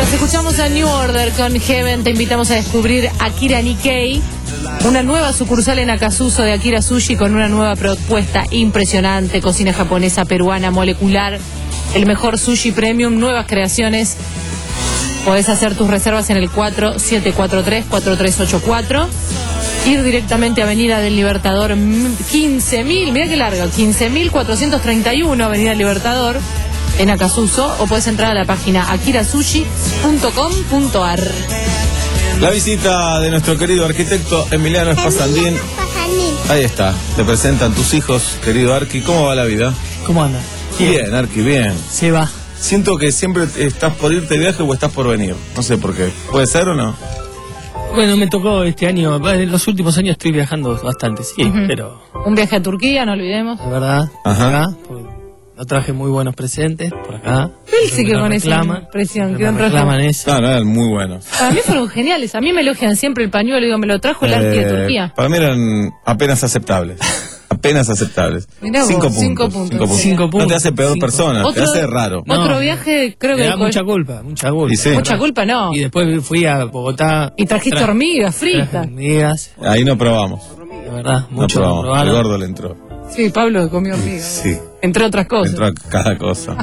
Speaker 4: Mientras escuchamos a New Order con Heaven, te invitamos a descubrir Akira Nikkei, una nueva sucursal en Acasuso de Akira Sushi con una nueva propuesta impresionante, cocina japonesa, peruana, molecular, el mejor sushi premium, nuevas creaciones. Podés hacer tus reservas en el cuatro siete cuatro tres, cuatro tres ocho cuatro. Ir directamente a Avenida del Libertador quince mil, mira qué largo, quince mil cuatrocientos treinta y uno, Avenida Libertador, en Acasuso, o puedes entrar a la página akira sushi punto com punto ar.
Speaker 2: La visita de nuestro querido arquitecto Emiliano Espasandín. Ahí está, te presentan tus hijos, querido Arqui. ¿Cómo va la vida?
Speaker 3: ¿Cómo anda?
Speaker 2: Bien, bien Arqui, bien.
Speaker 3: Se va.
Speaker 2: Siento que siempre estás por irte de viaje o estás por venir. No sé por qué. ¿Puede ser o no?
Speaker 3: Bueno, me tocó este año. En los últimos años estoy viajando bastante, sí, uh-huh. pero...
Speaker 4: Un viaje a Turquía, no olvidemos.
Speaker 3: De verdad. Ajá. Acá, no traje muy buenos presentes por acá.
Speaker 4: Él sí que con esa impresión. Que
Speaker 3: reclaman eso.
Speaker 2: No, no, eran muy buenos.
Speaker 4: Para mí fueron geniales. A mí me elogian siempre el pañuelo. Digo, me lo trajo el eh, Arqui de Turquía.
Speaker 2: Para mí eran apenas aceptables. Apenas aceptables.
Speaker 4: Mirá vos,
Speaker 2: cinco, puntos,
Speaker 4: cinco puntos.
Speaker 2: Cinco puntos.
Speaker 3: Cinco puntos.
Speaker 2: No te hace peor
Speaker 3: cinco.
Speaker 2: persona,
Speaker 4: Otro,
Speaker 2: te hace raro.
Speaker 4: Otro
Speaker 3: no,
Speaker 4: viaje, creo que...
Speaker 3: Me da mucha culpa, mucha culpa.
Speaker 2: Sí.
Speaker 4: Mucha culpa, no.
Speaker 3: Y después fui a Bogotá.
Speaker 4: Y trajiste tra hormigas fritas.
Speaker 3: Hormigas.
Speaker 2: Ahí no probamos.
Speaker 3: De verdad, mucho
Speaker 2: no probamos. El gordo le entró.
Speaker 4: Sí, Pablo comió hormigas.
Speaker 2: Sí.
Speaker 4: Entre otras cosas.
Speaker 2: Entró a cada cosa.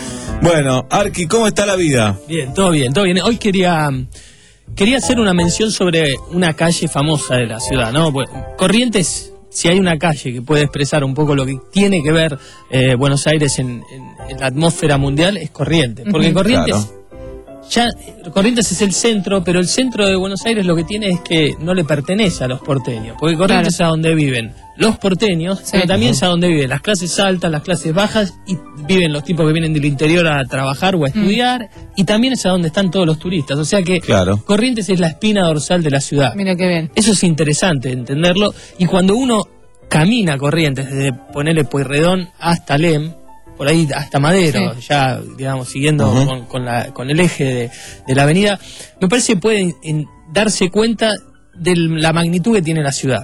Speaker 2: Bueno, Arqui, ¿cómo está la vida?
Speaker 3: Bien, todo bien, todo bien. Hoy quería... Quería hacer una mención sobre una calle famosa de la ciudad, ¿no? Pues, Corrientes... Si hay una calle que puede expresar un poco lo que tiene que ver eh, Buenos Aires en, en, en la atmósfera mundial, es Corrientes. Porque uh-huh. Corrientes, claro. ya Corrientes es el centro, pero el centro de Buenos Aires lo que tiene es que no le pertenece a los porteños. Porque Corrientes claro. es a donde viven los porteños, sí. pero también uh-huh. es a donde viven las clases altas, las clases bajas, y viven los tipos que vienen del interior a trabajar o a estudiar, uh-huh. y también es a donde están todos los turistas. O sea que
Speaker 2: claro.
Speaker 3: Corrientes es la espina dorsal de la ciudad.
Speaker 4: Mira qué bien.
Speaker 3: Eso es interesante entenderlo, y cuando uno camina Corrientes desde ponerle Pueyrredón hasta Lem, por ahí hasta Madero, sí. ya digamos siguiendo uh-huh. con, con, la, con el eje de, de la avenida, me parece que pueden en, darse cuenta de la magnitud que tiene la ciudad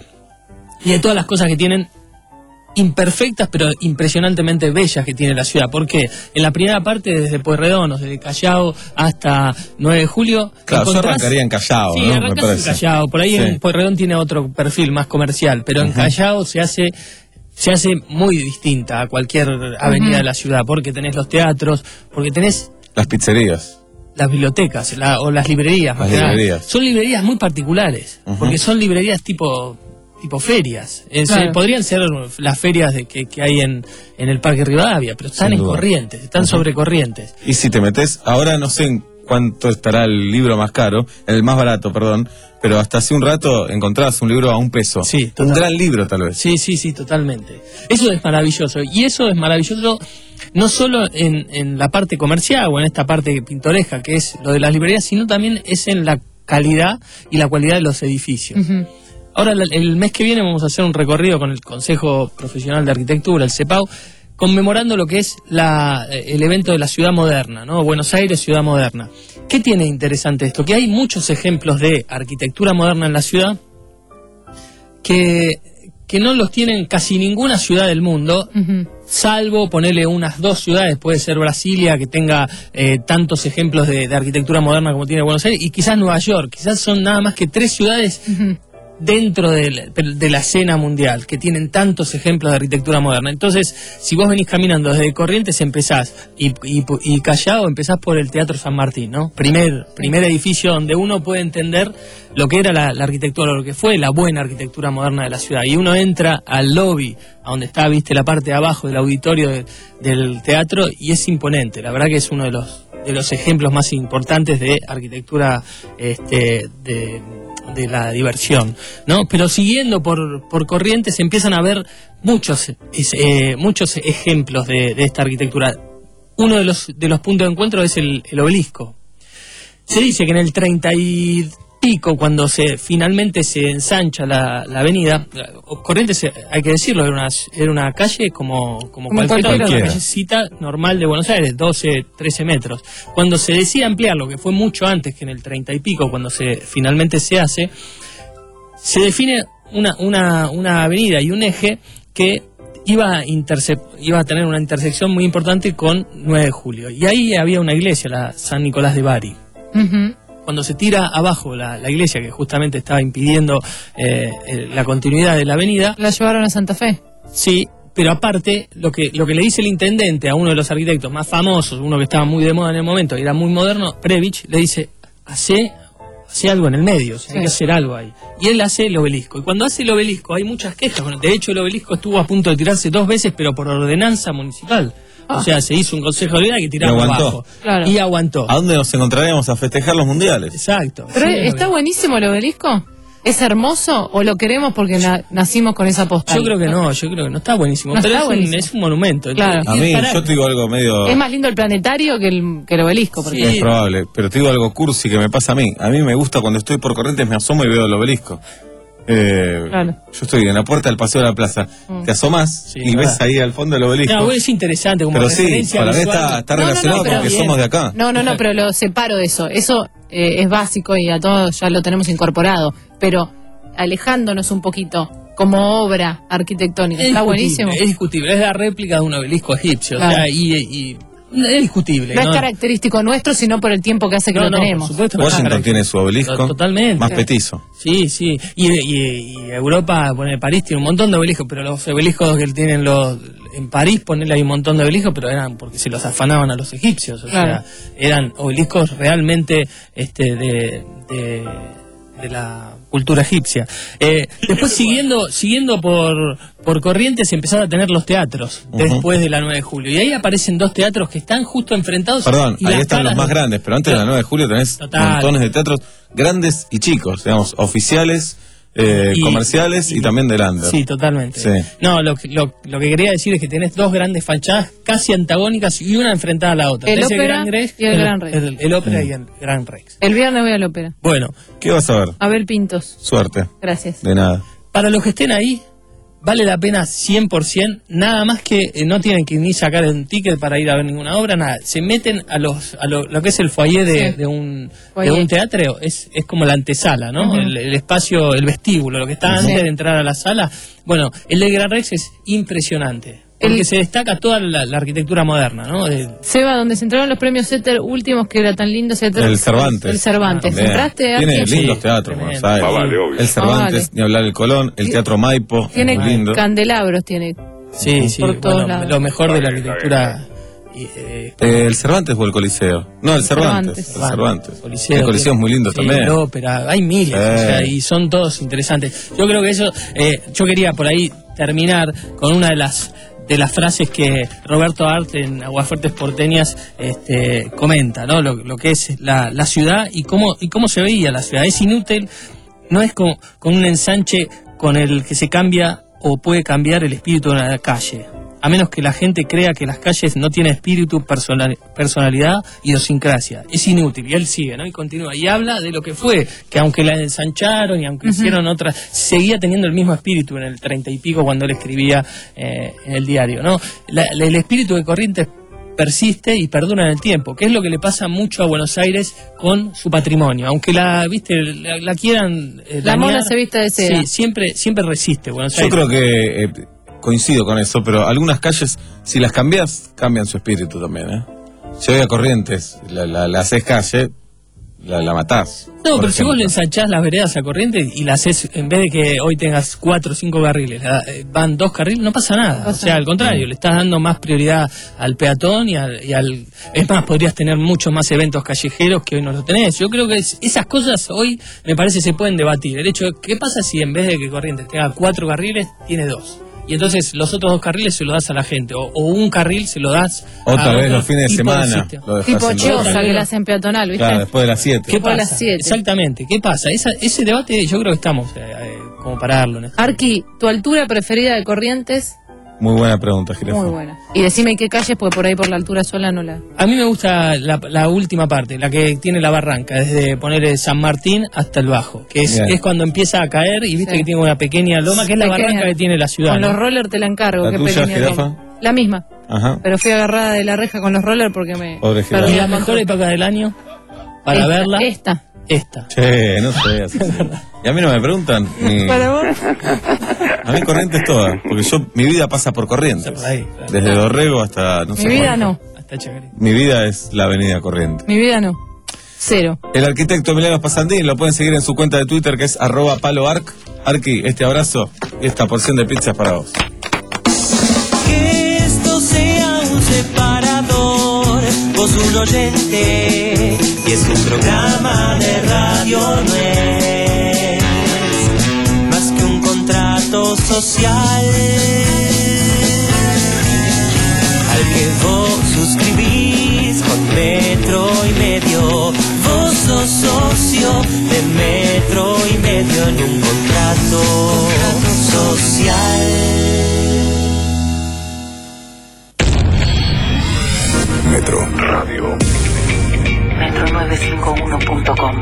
Speaker 3: y de todas las cosas que tienen imperfectas pero impresionantemente bellas que tiene la ciudad. Porque en la primera parte, desde Pueyrredón, desde Callao hasta nueve de julio...
Speaker 2: Claro, yo arrancaría en Callao,
Speaker 3: sí,
Speaker 2: ¿no?
Speaker 3: arrancás en Callao. Por ahí sí. en Pueyrredón tiene otro perfil más comercial, pero uh-huh. en Callao se hace... se hace muy distinta a cualquier avenida uh-huh. de la ciudad, porque tenés los teatros, porque tenés...
Speaker 2: Las pizzerías.
Speaker 3: Las bibliotecas, la, o las librerías.
Speaker 2: Las librerías.
Speaker 3: Son librerías muy particulares, uh-huh. porque son librerías tipo... tipo ferias. Es, claro. eh, podrían ser las ferias de, que, que hay en, en el Parque Rivadavia, pero están Sin en duda. Corrientes, están uh-huh. sobre Corrientes.
Speaker 2: Y si te metes, ahora no sé en cuánto estará el libro más caro, el más barato, perdón, pero hasta hace un rato encontrabas un libro a un peso.
Speaker 3: Sí,
Speaker 2: un gran libro tal vez.
Speaker 3: Sí, sí, sí, totalmente. Eso es maravilloso. Y eso es maravilloso no solo en, en la parte comercial o en esta parte pintoresca que es lo de las librerías, sino también es en la calidad y la cualidad de los edificios. Uh-huh. Ahora, el mes que viene vamos a hacer un recorrido con el Consejo Profesional de Arquitectura, el CEPAU, conmemorando lo que es la, el evento de la Ciudad Moderna, ¿no? Buenos Aires, Ciudad Moderna. ¿Qué tiene interesante esto? Que hay muchos ejemplos de arquitectura moderna en la ciudad que, que no los tienen casi ninguna ciudad del mundo, uh-huh. salvo ponerle unas dos ciudades, puede ser Brasilia, que tenga eh, tantos ejemplos de, de arquitectura moderna como tiene Buenos Aires, y quizás Nueva York. Quizás son nada más que tres ciudades... Uh-huh. dentro de la, de la escena mundial, que tienen tantos ejemplos de arquitectura moderna. Entonces, si vos venís caminando desde Corrientes, empezás, y, y, y Callao, empezás por el Teatro San Martín, ¿no? Primer, primer edificio donde uno puede entender lo que era la, la arquitectura, lo que fue la buena arquitectura moderna de la ciudad. Y uno entra al lobby, a donde está, viste, la parte de abajo del auditorio de, del teatro, y es imponente. La verdad que es uno de los, de los ejemplos más importantes de arquitectura este, de... de la diversión, ¿no? Pero siguiendo por, por Corrientes empiezan a haber muchos, eh, muchos ejemplos de, de esta arquitectura. Uno de los, de los puntos de encuentro es el, el obelisco. Se dice que en el treinta y pico, cuando se finalmente se ensancha la, la avenida, Corrientes, hay que decirlo, era una, era una calle como, como, como cualquier otra, una callecita normal de Buenos Aires, doce, trece metros. Cuando se decide ampliar, lo que fue mucho antes que en el treinta y pico, cuando se finalmente se hace, se define una, una, una avenida y un eje que iba a, iba a tener una intersección muy importante con nueve de julio. Y ahí había una iglesia, la San Nicolás de Bari.
Speaker 4: Ujú.
Speaker 3: Cuando se tira abajo la, la iglesia, que justamente estaba impidiendo eh, eh, la continuidad de la avenida.
Speaker 4: La llevaron a Santa Fe.
Speaker 3: Sí, pero aparte, lo que, lo que le dice el intendente a uno de los arquitectos más famosos, uno que estaba muy de moda en el momento, y era muy moderno, Previch, le dice, hace, hace algo en el medio, o sea,
Speaker 4: Sí.
Speaker 3: hay que hacer algo ahí. Y él hace el obelisco. Y cuando hace el obelisco hay muchas quejas. Bueno, de hecho, el obelisco estuvo a punto de tirarse dos veces, pero por ordenanza municipal. O sea, se hizo un consejo de vida que tiraba
Speaker 2: Y aguantó.
Speaker 3: abajo.
Speaker 4: Claro.
Speaker 3: Y aguantó.
Speaker 2: ¿A dónde nos encontraríamos a festejar los mundiales?
Speaker 3: Exacto.
Speaker 4: Pero
Speaker 3: Sí,
Speaker 4: ¿está buenísimo el obelisco? ¿Es hermoso o lo queremos porque na- nacimos con esa postal?
Speaker 3: Yo creo que no, yo creo que no está buenísimo.
Speaker 4: No
Speaker 3: pero
Speaker 4: está
Speaker 3: es, un,
Speaker 4: buenísimo.
Speaker 3: es un monumento.
Speaker 4: Claro.
Speaker 2: A mí,
Speaker 3: Pará.
Speaker 2: yo te digo algo medio...
Speaker 4: Es más lindo el planetario que el, que el obelisco. Porque
Speaker 2: Es probable, pero te digo algo cursi que me pasa a mí. A mí me gusta cuando estoy por Corrientes, me asomo y veo el obelisco. Eh,
Speaker 4: Claro.
Speaker 2: Yo estoy en la puerta del Paseo de la Plaza.
Speaker 4: Mm.
Speaker 2: Te asomás
Speaker 3: Sí,
Speaker 2: y ves
Speaker 3: verdad.
Speaker 2: ahí al fondo el obelisco.
Speaker 3: No, es interesante como
Speaker 2: pero sí,
Speaker 3: referencia
Speaker 2: para mí
Speaker 3: visual.
Speaker 2: está, está
Speaker 4: No, no, no,
Speaker 2: relacionado
Speaker 4: pero
Speaker 2: con que
Speaker 4: bien.
Speaker 2: somos de acá.
Speaker 4: No, no, no, pero lo separo de eso. Eso eh, es básico y a todos ya lo tenemos incorporado. Pero alejándonos un poquito como obra arquitectónica.
Speaker 3: Es
Speaker 4: Está
Speaker 3: discutible,
Speaker 4: buenísimo.
Speaker 3: Es discutible, es la réplica de un obelisco egipcio.
Speaker 4: Claro.
Speaker 3: O sea, y, y- es discutible.
Speaker 4: No es característico nuestro, sino por el tiempo que hace que
Speaker 3: No,
Speaker 4: lo
Speaker 3: no, por
Speaker 4: tenemos.
Speaker 3: supuesto que no.
Speaker 2: Washington tiene su obelisco
Speaker 3: Totalmente.
Speaker 2: más petizo.
Speaker 3: Sí, sí. Y, y- y Europa, bueno, París tiene un montón de obeliscos, pero los obeliscos que tienen los. En París, ponerle hay un montón de obeliscos, pero eran porque se los afanaban a los egipcios. O
Speaker 4: Claro.
Speaker 3: sea, eran obeliscos realmente este, de, de, de la cultura egipcia. Eh, después, siguiendo siguiendo por, por Corrientes, empezaron a tener los teatros
Speaker 2: Ujú.
Speaker 3: después de la nueve de julio. Y ahí aparecen dos teatros que están justo enfrentados.
Speaker 2: Perdón,
Speaker 3: y
Speaker 2: ahí
Speaker 3: las
Speaker 2: están los
Speaker 3: caras
Speaker 2: más
Speaker 3: de-
Speaker 2: grandes, pero antes de la nueve de julio tenés
Speaker 3: Total.
Speaker 2: montones de teatros grandes y chicos, digamos, oficiales, eh,
Speaker 3: Y-
Speaker 2: comerciales y, también del under.
Speaker 3: Sí, totalmente.
Speaker 2: Sí.
Speaker 3: No, lo, que- lo, lo que quería decir es que tenés dos grandes fachadas casi antagónicas y una enfrentada a la otra.
Speaker 4: El
Speaker 3: Tenés
Speaker 4: Ópera
Speaker 3: Gran Rex,
Speaker 4: y el Gran Rex.
Speaker 3: El, el Ópera y el Gran Rex.
Speaker 4: El viernes voy al ópera.
Speaker 3: Bueno,
Speaker 2: ¿Qué vas a ver?
Speaker 4: Abel Pintos.
Speaker 2: Suerte.
Speaker 4: Gracias.
Speaker 2: De nada.
Speaker 3: para los que estén ahí, vale la pena cien por ciento, nada más que eh, no tienen que ni sacar un ticket para ir a ver ninguna obra, nada. Se meten a los a lo, lo que es el foyer de,
Speaker 4: Sí.
Speaker 3: de un
Speaker 4: Foyer.
Speaker 3: de un teatro, es, es como la antesala, ¿no?
Speaker 4: Ujú.
Speaker 3: el, el espacio, el vestíbulo, lo que está
Speaker 4: Sí.
Speaker 3: antes de entrar a la sala. Bueno, el de Gran Rex es impresionante, porque
Speaker 4: El-
Speaker 3: se destaca toda la, la arquitectura moderna, ¿no? De-
Speaker 4: Seba, donde se entraron los premios Setter últimos, que era tan lindo. Setter,
Speaker 2: El Cervantes.
Speaker 4: El Cervantes.
Speaker 2: También.
Speaker 4: ¿Entraste?
Speaker 2: Tiene
Speaker 4: Arqui?
Speaker 2: lindos
Speaker 3: Sí,
Speaker 2: teatros,
Speaker 3: tremendo.
Speaker 2: Buenos Aires.
Speaker 11: Ah, vale, obvio.
Speaker 2: El Cervantes,
Speaker 4: Ah, vale.
Speaker 2: ni hablar el Colón, el Teatro Maipo,
Speaker 4: Tiene
Speaker 2: muy lindo.
Speaker 4: candelabros, tiene.
Speaker 3: sí, sí,
Speaker 4: Por todos
Speaker 3: bueno,
Speaker 4: lados.
Speaker 3: lo mejor de la arquitectura. y, eh,
Speaker 2: Eh, ¿El Cervantes o el Coliseo? No, el Cervantes.
Speaker 4: Cervantes.
Speaker 2: El Cervantes.
Speaker 3: Coliseo,
Speaker 2: el Coliseo es muy lindo
Speaker 3: sí,
Speaker 2: también.
Speaker 3: el ópera, hay miles,
Speaker 2: Sí.
Speaker 3: o sea, y son todos interesantes. Yo creo que eso, eh, yo quería por ahí terminar con una de las de las frases que Roberto Art en Aguafuertes Porteñas este, comenta, ¿no? Lo, lo que es la, la ciudad y cómo y cómo se veía la ciudad. Es inútil, no es con, con un ensanche con el que se cambia o puede cambiar el espíritu de la calle. A menos que la gente crea que las calles no tienen espíritu, personal- personalidad, idiosincrasia. Es inútil. Y él sigue, ¿no? Y continúa. Y habla de lo que fue, que aunque la ensancharon y aunque
Speaker 4: Ujú.
Speaker 3: hicieron otras, seguía teniendo el mismo espíritu en el treinta y pico cuando él escribía eh, en el diario, ¿no? La- la- el espíritu de Corrientes persiste y perdura en el tiempo, que es lo que le pasa mucho a Buenos Aires con su patrimonio. Aunque la, viste, la, la quieran eh,
Speaker 4: La
Speaker 3: dañar,
Speaker 4: mona se viste de seda.
Speaker 3: Sí, siempre, siempre resiste Buenos
Speaker 2: Yo
Speaker 3: Aires.
Speaker 2: creo que eh, coincido con eso, pero algunas calles, si las cambias, cambian su espíritu también, ¿eh? Si hoy a Corrientes la, la, la haces calle, la, la matás.
Speaker 3: No,
Speaker 2: por
Speaker 3: pero si vos le
Speaker 2: ejemplo.
Speaker 3: ensanchás las veredas a Corrientes y las haces, en vez de que hoy tengas cuatro o cinco carriles, la- eh, van dos carriles, no pasa nada.
Speaker 4: Pasa
Speaker 3: o sea, al contrario, le estás dando más prioridad al peatón y al, y al... Es más, podrías tener muchos más eventos callejeros que hoy no lo tenés. Yo creo que es- esas cosas hoy, me parece, se pueden debatir. El hecho de, ¿qué pasa si en vez de que Corrientes tenga cuatro carriles, tiene dos? Y entonces los otros dos carriles se los das a la gente, o, o un carril se lo das a
Speaker 2: Otra vez
Speaker 3: otro
Speaker 2: los fines de
Speaker 3: tipo
Speaker 2: semana.
Speaker 3: sistema.
Speaker 2: lo dejás
Speaker 4: Tipo
Speaker 2: en
Speaker 4: Chiosa,
Speaker 2: dos.
Speaker 4: que la hacen peatonal, ¿viste?
Speaker 2: Claro, después de las siete.
Speaker 3: ¿Qué
Speaker 4: Después de
Speaker 3: pasa?
Speaker 4: las siete.
Speaker 3: Exactamente, ¿qué pasa? Esa, ese debate yo creo que estamos eh, eh, como para darlo. ¿no?
Speaker 4: Arqui, ¿tu altura preferida de Corrientes?
Speaker 2: Muy buena pregunta, Girafo.
Speaker 4: Muy buena. Y decime qué calles, porque por ahí por la altura sola no la...
Speaker 3: A mí me gusta la, la última parte, la que tiene la barranca, desde poner San Martín hasta el Bajo, que es,
Speaker 2: Bien.
Speaker 3: es cuando empieza a caer y viste
Speaker 4: Sí.
Speaker 3: que tiene una pequeña loma, que es la
Speaker 4: Pequeña.
Speaker 3: barranca que tiene la ciudad.
Speaker 4: Con
Speaker 3: ¿no?
Speaker 4: los rollers te la encargo.
Speaker 2: ¿La
Speaker 4: qué
Speaker 2: tuya,
Speaker 4: pequeña
Speaker 2: jirafa?
Speaker 4: Roma. La misma.
Speaker 2: Ajá.
Speaker 4: Pero fui agarrada de la reja con los rollers porque me...
Speaker 2: Pobre jirafa.
Speaker 4: perdí
Speaker 3: Y la
Speaker 4: la
Speaker 3: mejor época del año para
Speaker 4: esta,
Speaker 3: verla,
Speaker 4: Esta.
Speaker 3: esta.
Speaker 2: Che, no sé. así sí. Y a mí no me preguntan. Ni...
Speaker 4: Para vos.
Speaker 2: A mí Corrientes toda. Porque yo, mi vida pasa por Corrientes.
Speaker 3: Por ahí, claro.
Speaker 2: Desde Dorrego hasta no
Speaker 4: Mi
Speaker 2: sé
Speaker 4: vida
Speaker 2: cuánto.
Speaker 4: no.
Speaker 3: Hasta Chacarí.
Speaker 2: Mi vida es la avenida Corrientes.
Speaker 4: Mi vida no. Cero.
Speaker 2: El arquitecto Emiliano Pasandín, lo pueden seguir en su cuenta de Twitter que es arroba paloarc. Arqui, este abrazo y esta porción de pizza es para vos.
Speaker 13: Que esto sea un separador, vos un oyente, y es un programa de radio, no es más que un contrato social al que vos suscribís con Metro y Medio. Vos sos socio de Metro y Medio en un contrato social.
Speaker 11: Metro Radio.
Speaker 14: metro novecientos cincuenta y uno punto com.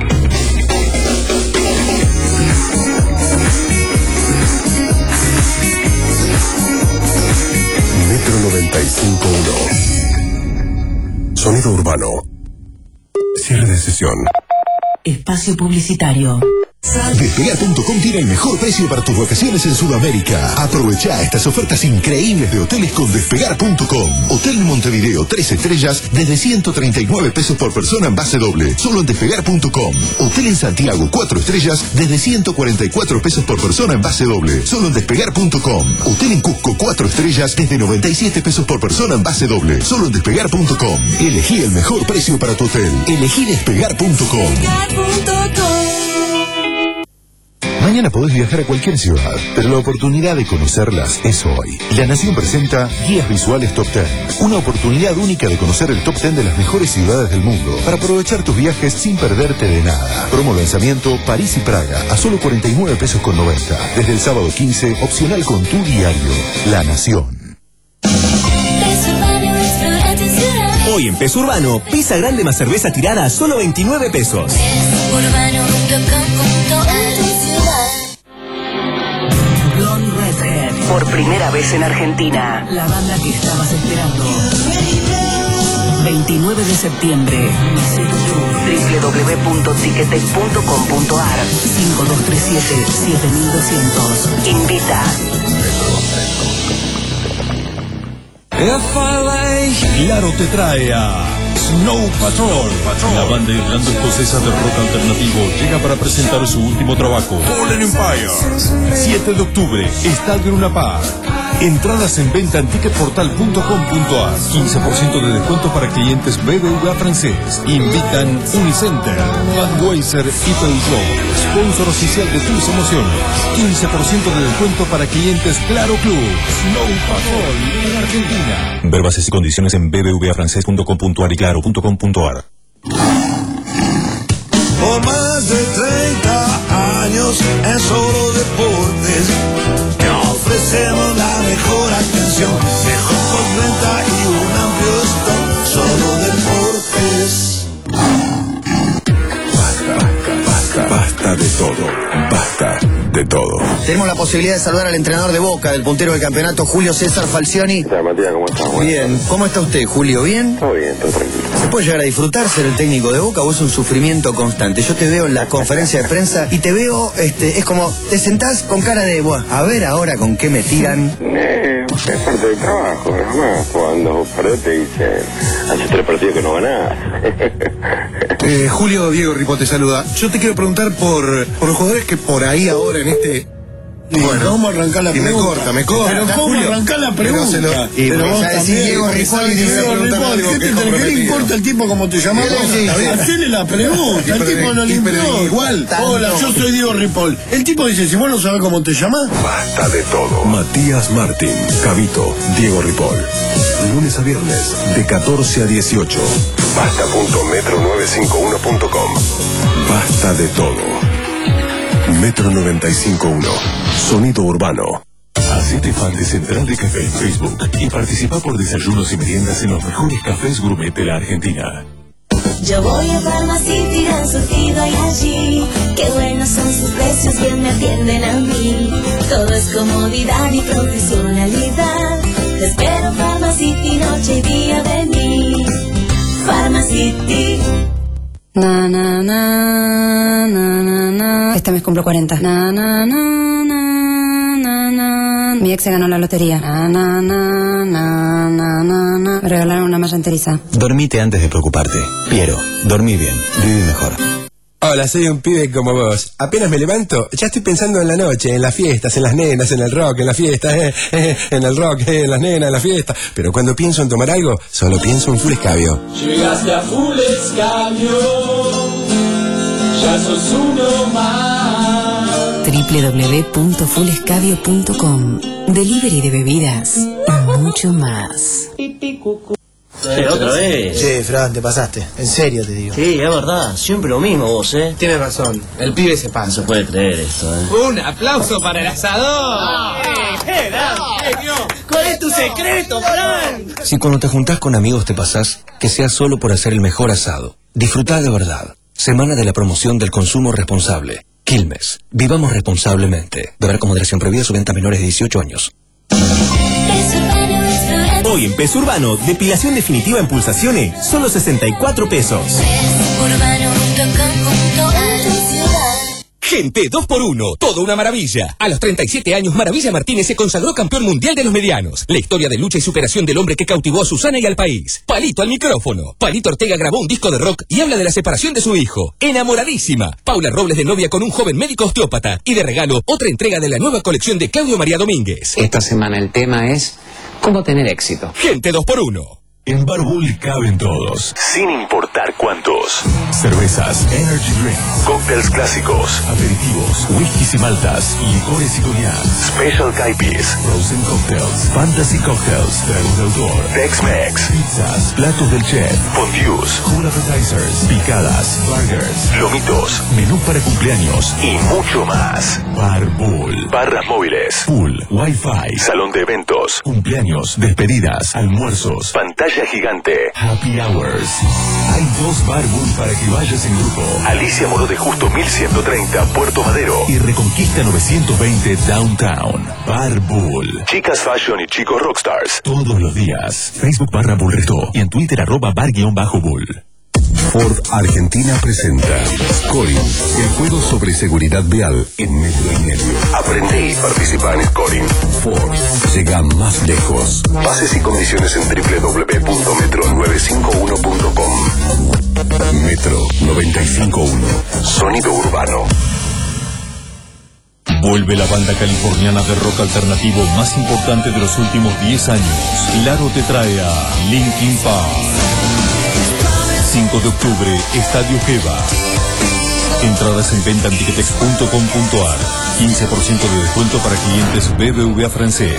Speaker 11: Metro noventa y cinco punto uno. Sonido urbano. Cierre de sesión.
Speaker 14: Espacio publicitario.
Speaker 17: Despegar punto com tiene el mejor precio para tus vacaciones en Sudamérica. Aprovecha estas ofertas increíbles de hoteles con Despegar punto com. Hotel Montevideo tres estrellas desde ciento treinta y nueve pesos por persona en base doble, solo en Despegar punto com. Hotel en Santiago cuatro estrellas desde ciento cuarenta y cuatro pesos por persona en base doble, solo en Despegar punto com. Hotel en Cusco cuatro estrellas desde noventa y siete pesos por persona en base doble, solo en Despegar punto com. Elegí el mejor precio para tu hotel. Elegí Despegar punto com. Mañana podés viajar a cualquier ciudad, pero la oportunidad de conocerlas es hoy. La Nación presenta Guías Visuales Top diez, una oportunidad única de conocer el Top diez de las mejores ciudades del mundo, para aprovechar tus viajes sin perderte de nada. Promo lanzamiento París y Praga, a solo cuarenta y nueve pesos con noventa. Desde el sábado quince, opcional con tu diario. La Nación.
Speaker 10: Hoy en Peso Urbano, pizza grande más cerveza tirada a solo veintinueve pesos.
Speaker 14: Por primera vez en Argentina, la banda que estabas esperando. veintinueve de septiembre, doble u doble u doble u punto ticketek punto com punto ar, cinco dos tres siete, siete mil doscientos. Invita.
Speaker 22: Claro te trae a Snow Patrol. La banda irlando-escocesa de rock alternativo llega para presentar su último trabajo, Fallen Empire. siete de octubre, Estadio Luna Park. Entradas en venta en ticketportal punto com punto ar. quince por ciento de descuento para clientes B B V A francés. Invitan Unicenter, Budweiser y Peugeot, sponsor oficial de tus emociones. quince por ciento de descuento para clientes Claro Club. Snow Patrol en Argentina. Ver bases y condiciones en b b v a francés punto com punto ar y claro punto com punto ar.
Speaker 6: Por más de treinta años en Solo Deportes te ofrecemos la mejor atención, mejor postventa y un amplio stock. Solo Deportes.
Speaker 11: Basta, basta, basta de todo. Basta de todo.
Speaker 16: Tenemos la posibilidad de saludar al entrenador de Boca, del puntero del campeonato, Julio César Falcioni.
Speaker 9: ¿Qué tal, Matías? ¿Cómo estás? Bueno.
Speaker 16: Bien. ¿Cómo está usted, Julio? ¿Bien?
Speaker 9: Todo bien, todo tranquilo.
Speaker 16: ¿Se puede llegar a disfrutar ser el técnico de Boca o es un sufrimiento constante? Yo te veo en la conferencia de prensa y te veo, este, es como, te sentás con cara de, buah, a ver ahora con qué me tiran.
Speaker 9: Eh, es parte del trabajo, nada más. Cuando perdés te dicen, hace tres partidos que no ganás.
Speaker 12: eh, Julio, Diego Ripoll te saluda. Yo te quiero preguntar por, por los jugadores que por ahí ahora en este...
Speaker 6: Bueno, vamos a arrancar la
Speaker 12: y
Speaker 6: pregunta.
Speaker 12: me corta, me corta.
Speaker 6: Pero ¿cómo
Speaker 12: Julio?
Speaker 6: arrancar la pregunta?
Speaker 12: Pero, lo, y
Speaker 6: pero vos
Speaker 12: también,
Speaker 6: también,
Speaker 12: Diego Ripoll, y
Speaker 6: Diego Ripoll, ¿qué, te, ¿qué le importa el tipo como te llamás?
Speaker 12: Sí, sí,
Speaker 6: hacele la pregunta, el tipo no le importa.
Speaker 12: Igual.
Speaker 6: Hola, yo soy Diego Ripoll. El tipo dice, si vos no sabés cómo te llamás.
Speaker 11: Basta de todo. Matías Martín, Cabito, Diego Ripoll. Lunes a viernes, de catorce a dieciocho. Basta punto metro novecientos cincuenta y uno punto com. Basta de todo. Metro noventa y cinco punto uno. Sonido urbano. Hacete fan de Central de Café en Facebook y participa por desayunos y meriendas en los mejores cafés gourmet de la Argentina.
Speaker 21: Yo voy a Pharmacity, dan surtido y allí qué buenos son sus precios, bien me atienden a mí. Todo es comodidad y profesionalidad. Te espero Pharmacity, noche y día de mí. Pharmacity.
Speaker 23: Na, na, na, na, na, na. Este mes cumplo cuarenta. Na, na, na, na, na, na. Mi ex se ganó la lotería. Na, na, na, na, na, na, na.
Speaker 8: Me regalaron una malla enteriza.
Speaker 7: Dormite antes de preocuparte. Piero, dormí bien, viví mejor.
Speaker 15: Hola, soy un pibe como vos. Apenas me levanto, ya estoy pensando en la noche, en las fiestas, en las nenas, en el rock, en las fiestas, eh, eh, en el rock, eh, en las nenas, en la fiesta. Pero cuando pienso en tomar algo, solo pienso en Full Escabio.
Speaker 13: Llegaste a Full Escabio, ya sos uno más.
Speaker 14: doble u doble u doble u punto full escabio punto com. Delivery de bebidas y mucho más.
Speaker 18: Eh, otra vez.
Speaker 19: Che, Fran, te pasaste. En serio te digo.
Speaker 18: Sí, es verdad. Siempre lo mismo vos, ¿eh?
Speaker 19: Tienes razón. El pibe se pasa.
Speaker 18: No se puede creer esto, ¿eh?
Speaker 19: Un aplauso para el asador.
Speaker 18: ¡Eh, ¿Cuál es tu secreto, Fran?
Speaker 7: Si cuando te juntás con amigos te pasás, que sea solo por hacer el mejor asado. Disfrutá de verdad. Semana de la promoción del consumo responsable. Quilmes. Vivamos responsablemente. Beber con moderación, prohibida su venta a menores de dieciocho años.
Speaker 10: Hoy en Peso Urbano, depilación definitiva en pulsaciones, solo sesenta y cuatro pesos.
Speaker 25: Gente dos por uno, toda una maravilla. A los treinta y siete años, Maravilla Martínez se consagró campeón mundial de los medianos. La historia de lucha y superación del hombre que cautivó a Susana y al país. Palito al micrófono. Palito Ortega grabó un disco de rock y habla de la separación de su hijo. Enamoradísima. Paula Robles de novia con un joven médico osteópata. Y de regalo, otra entrega de la nueva colección de Claudio María Domínguez.
Speaker 26: Esta semana el tema es cómo tener éxito.
Speaker 25: Gente dos por uno.
Speaker 22: En Bar Bull caben todos, sin importar cuántos. Cervezas, energy drinks, cócteles clásicos, aperitivos, whiskies y maltas, licores y cognac, special caipis, frozen cocktails, fantasy cocktails, tragos de autor, Tex-Mex, pizzas, platos del chef, fondues, cool appetizers, picadas, burgers, lomitos, menú para cumpleaños y mucho más. Bar Bull, barras móviles, pool, wifi, salón de eventos, cumpleaños, despedidas, almuerzos, pantalla gigante, happy hours. Hay dos Bar Bull para que vayas en grupo. Alicia Moro de Justo mil ciento treinta, Puerto Madero, y Reconquista novecientos veinte, Downtown. Bar Bull. Chicas Fashion y chicos Rockstars. Todos los días. Facebook barra Bull Resto y en Twitter arroba bar-bull.
Speaker 11: Ford Argentina presenta Scoring, el juego sobre seguridad vial en metro y medio. Aprende y participa en Scoring. Ford llega más lejos. Bases y condiciones en doble u doble u doble u punto metro novecientos cincuenta y uno punto com. Metro noventa y cinco punto uno. Sonido urbano.
Speaker 22: Vuelve la banda californiana de rock alternativo más importante de los últimos diez años. Claro te trae a Linkin Park. cinco de octubre, Estadio Geva. Entradas en venta en ticketex punto com punto ar. quince por ciento de descuento para clientes B B V A francés.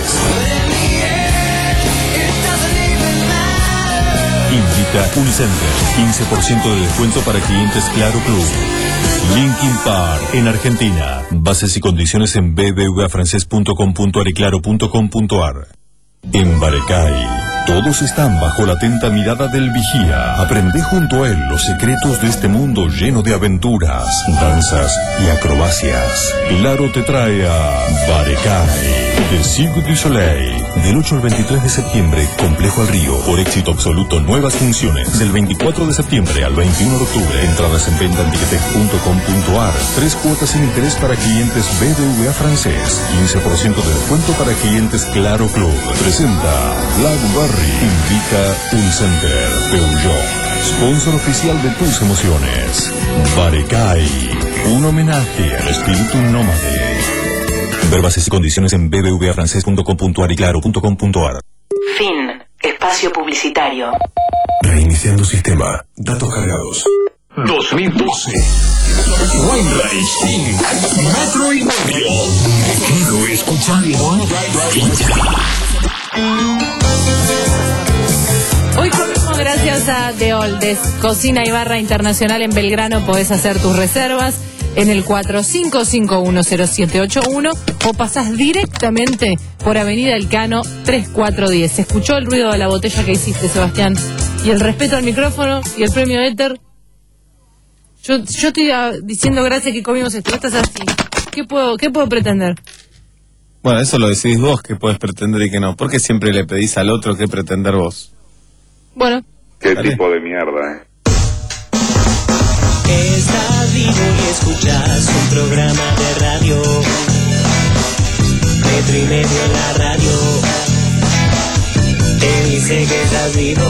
Speaker 22: Invita Unicenter. quince por ciento de descuento para clientes Claro Club. Linkin Park en Argentina. Bases y condiciones en b b v a francés punto com punto ar y claro punto com punto ar. En Barecay, todos están bajo la atenta mirada del vigía. Aprende junto a él los secretos de este mundo lleno de aventuras, danzas y acrobacias. Claro te trae a Barecay, de Cirque du Soleil. Del ocho al veintitrés de septiembre, Complejo al Río. Por éxito absoluto, nuevas funciones. Del veinticuatro de septiembre al veintiuno de octubre. Entradas en venta en ticketex punto com punto ar. Tres cuotas sin interés para clientes B B V A francés. quince por ciento de descuento para clientes Claro Club. Presenta Blackberry. Invita Unicenter. Peugeot. Sponsor oficial de tus emociones. Barecay. Un homenaje al espíritu nómade. Ver bases y condiciones en b b v a francés punto com punto ar y claro punto com punto ar.
Speaker 14: Fin. Espacio publicitario.
Speaker 11: Reiniciando sistema. Datos cargados.
Speaker 1: dos mil doce. Weinreich in Metro y Medio. Quiero escuchar
Speaker 4: Hoy comemos gracias a The Oldes, cocina y barra internacional en Belgrano. Podés hacer tus reservas en el cuatro cinco cinco uno cero siete ocho uno o pasás directamente por Avenida Elcano tres cuatro diez. ¿Se escuchó el ruido de la botella que hiciste, Sebastián? Y el respeto al micrófono y el premio éter. Yo, yo estoy uh, diciendo gracias que comimos esto. Estás así. ¿Qué puedo, qué puedo pretender?
Speaker 2: Bueno, eso lo decidís vos, que puedes pretender y que no. ¿Por qué siempre le pedís al otro qué pretender vos?
Speaker 4: Bueno.
Speaker 9: Qué
Speaker 2: ¿Vale?
Speaker 9: tipo de mierda, eh.
Speaker 13: Estás vivo y escuchas un programa de radio. Metro y Medio en la radio. El y sé que estás vivo.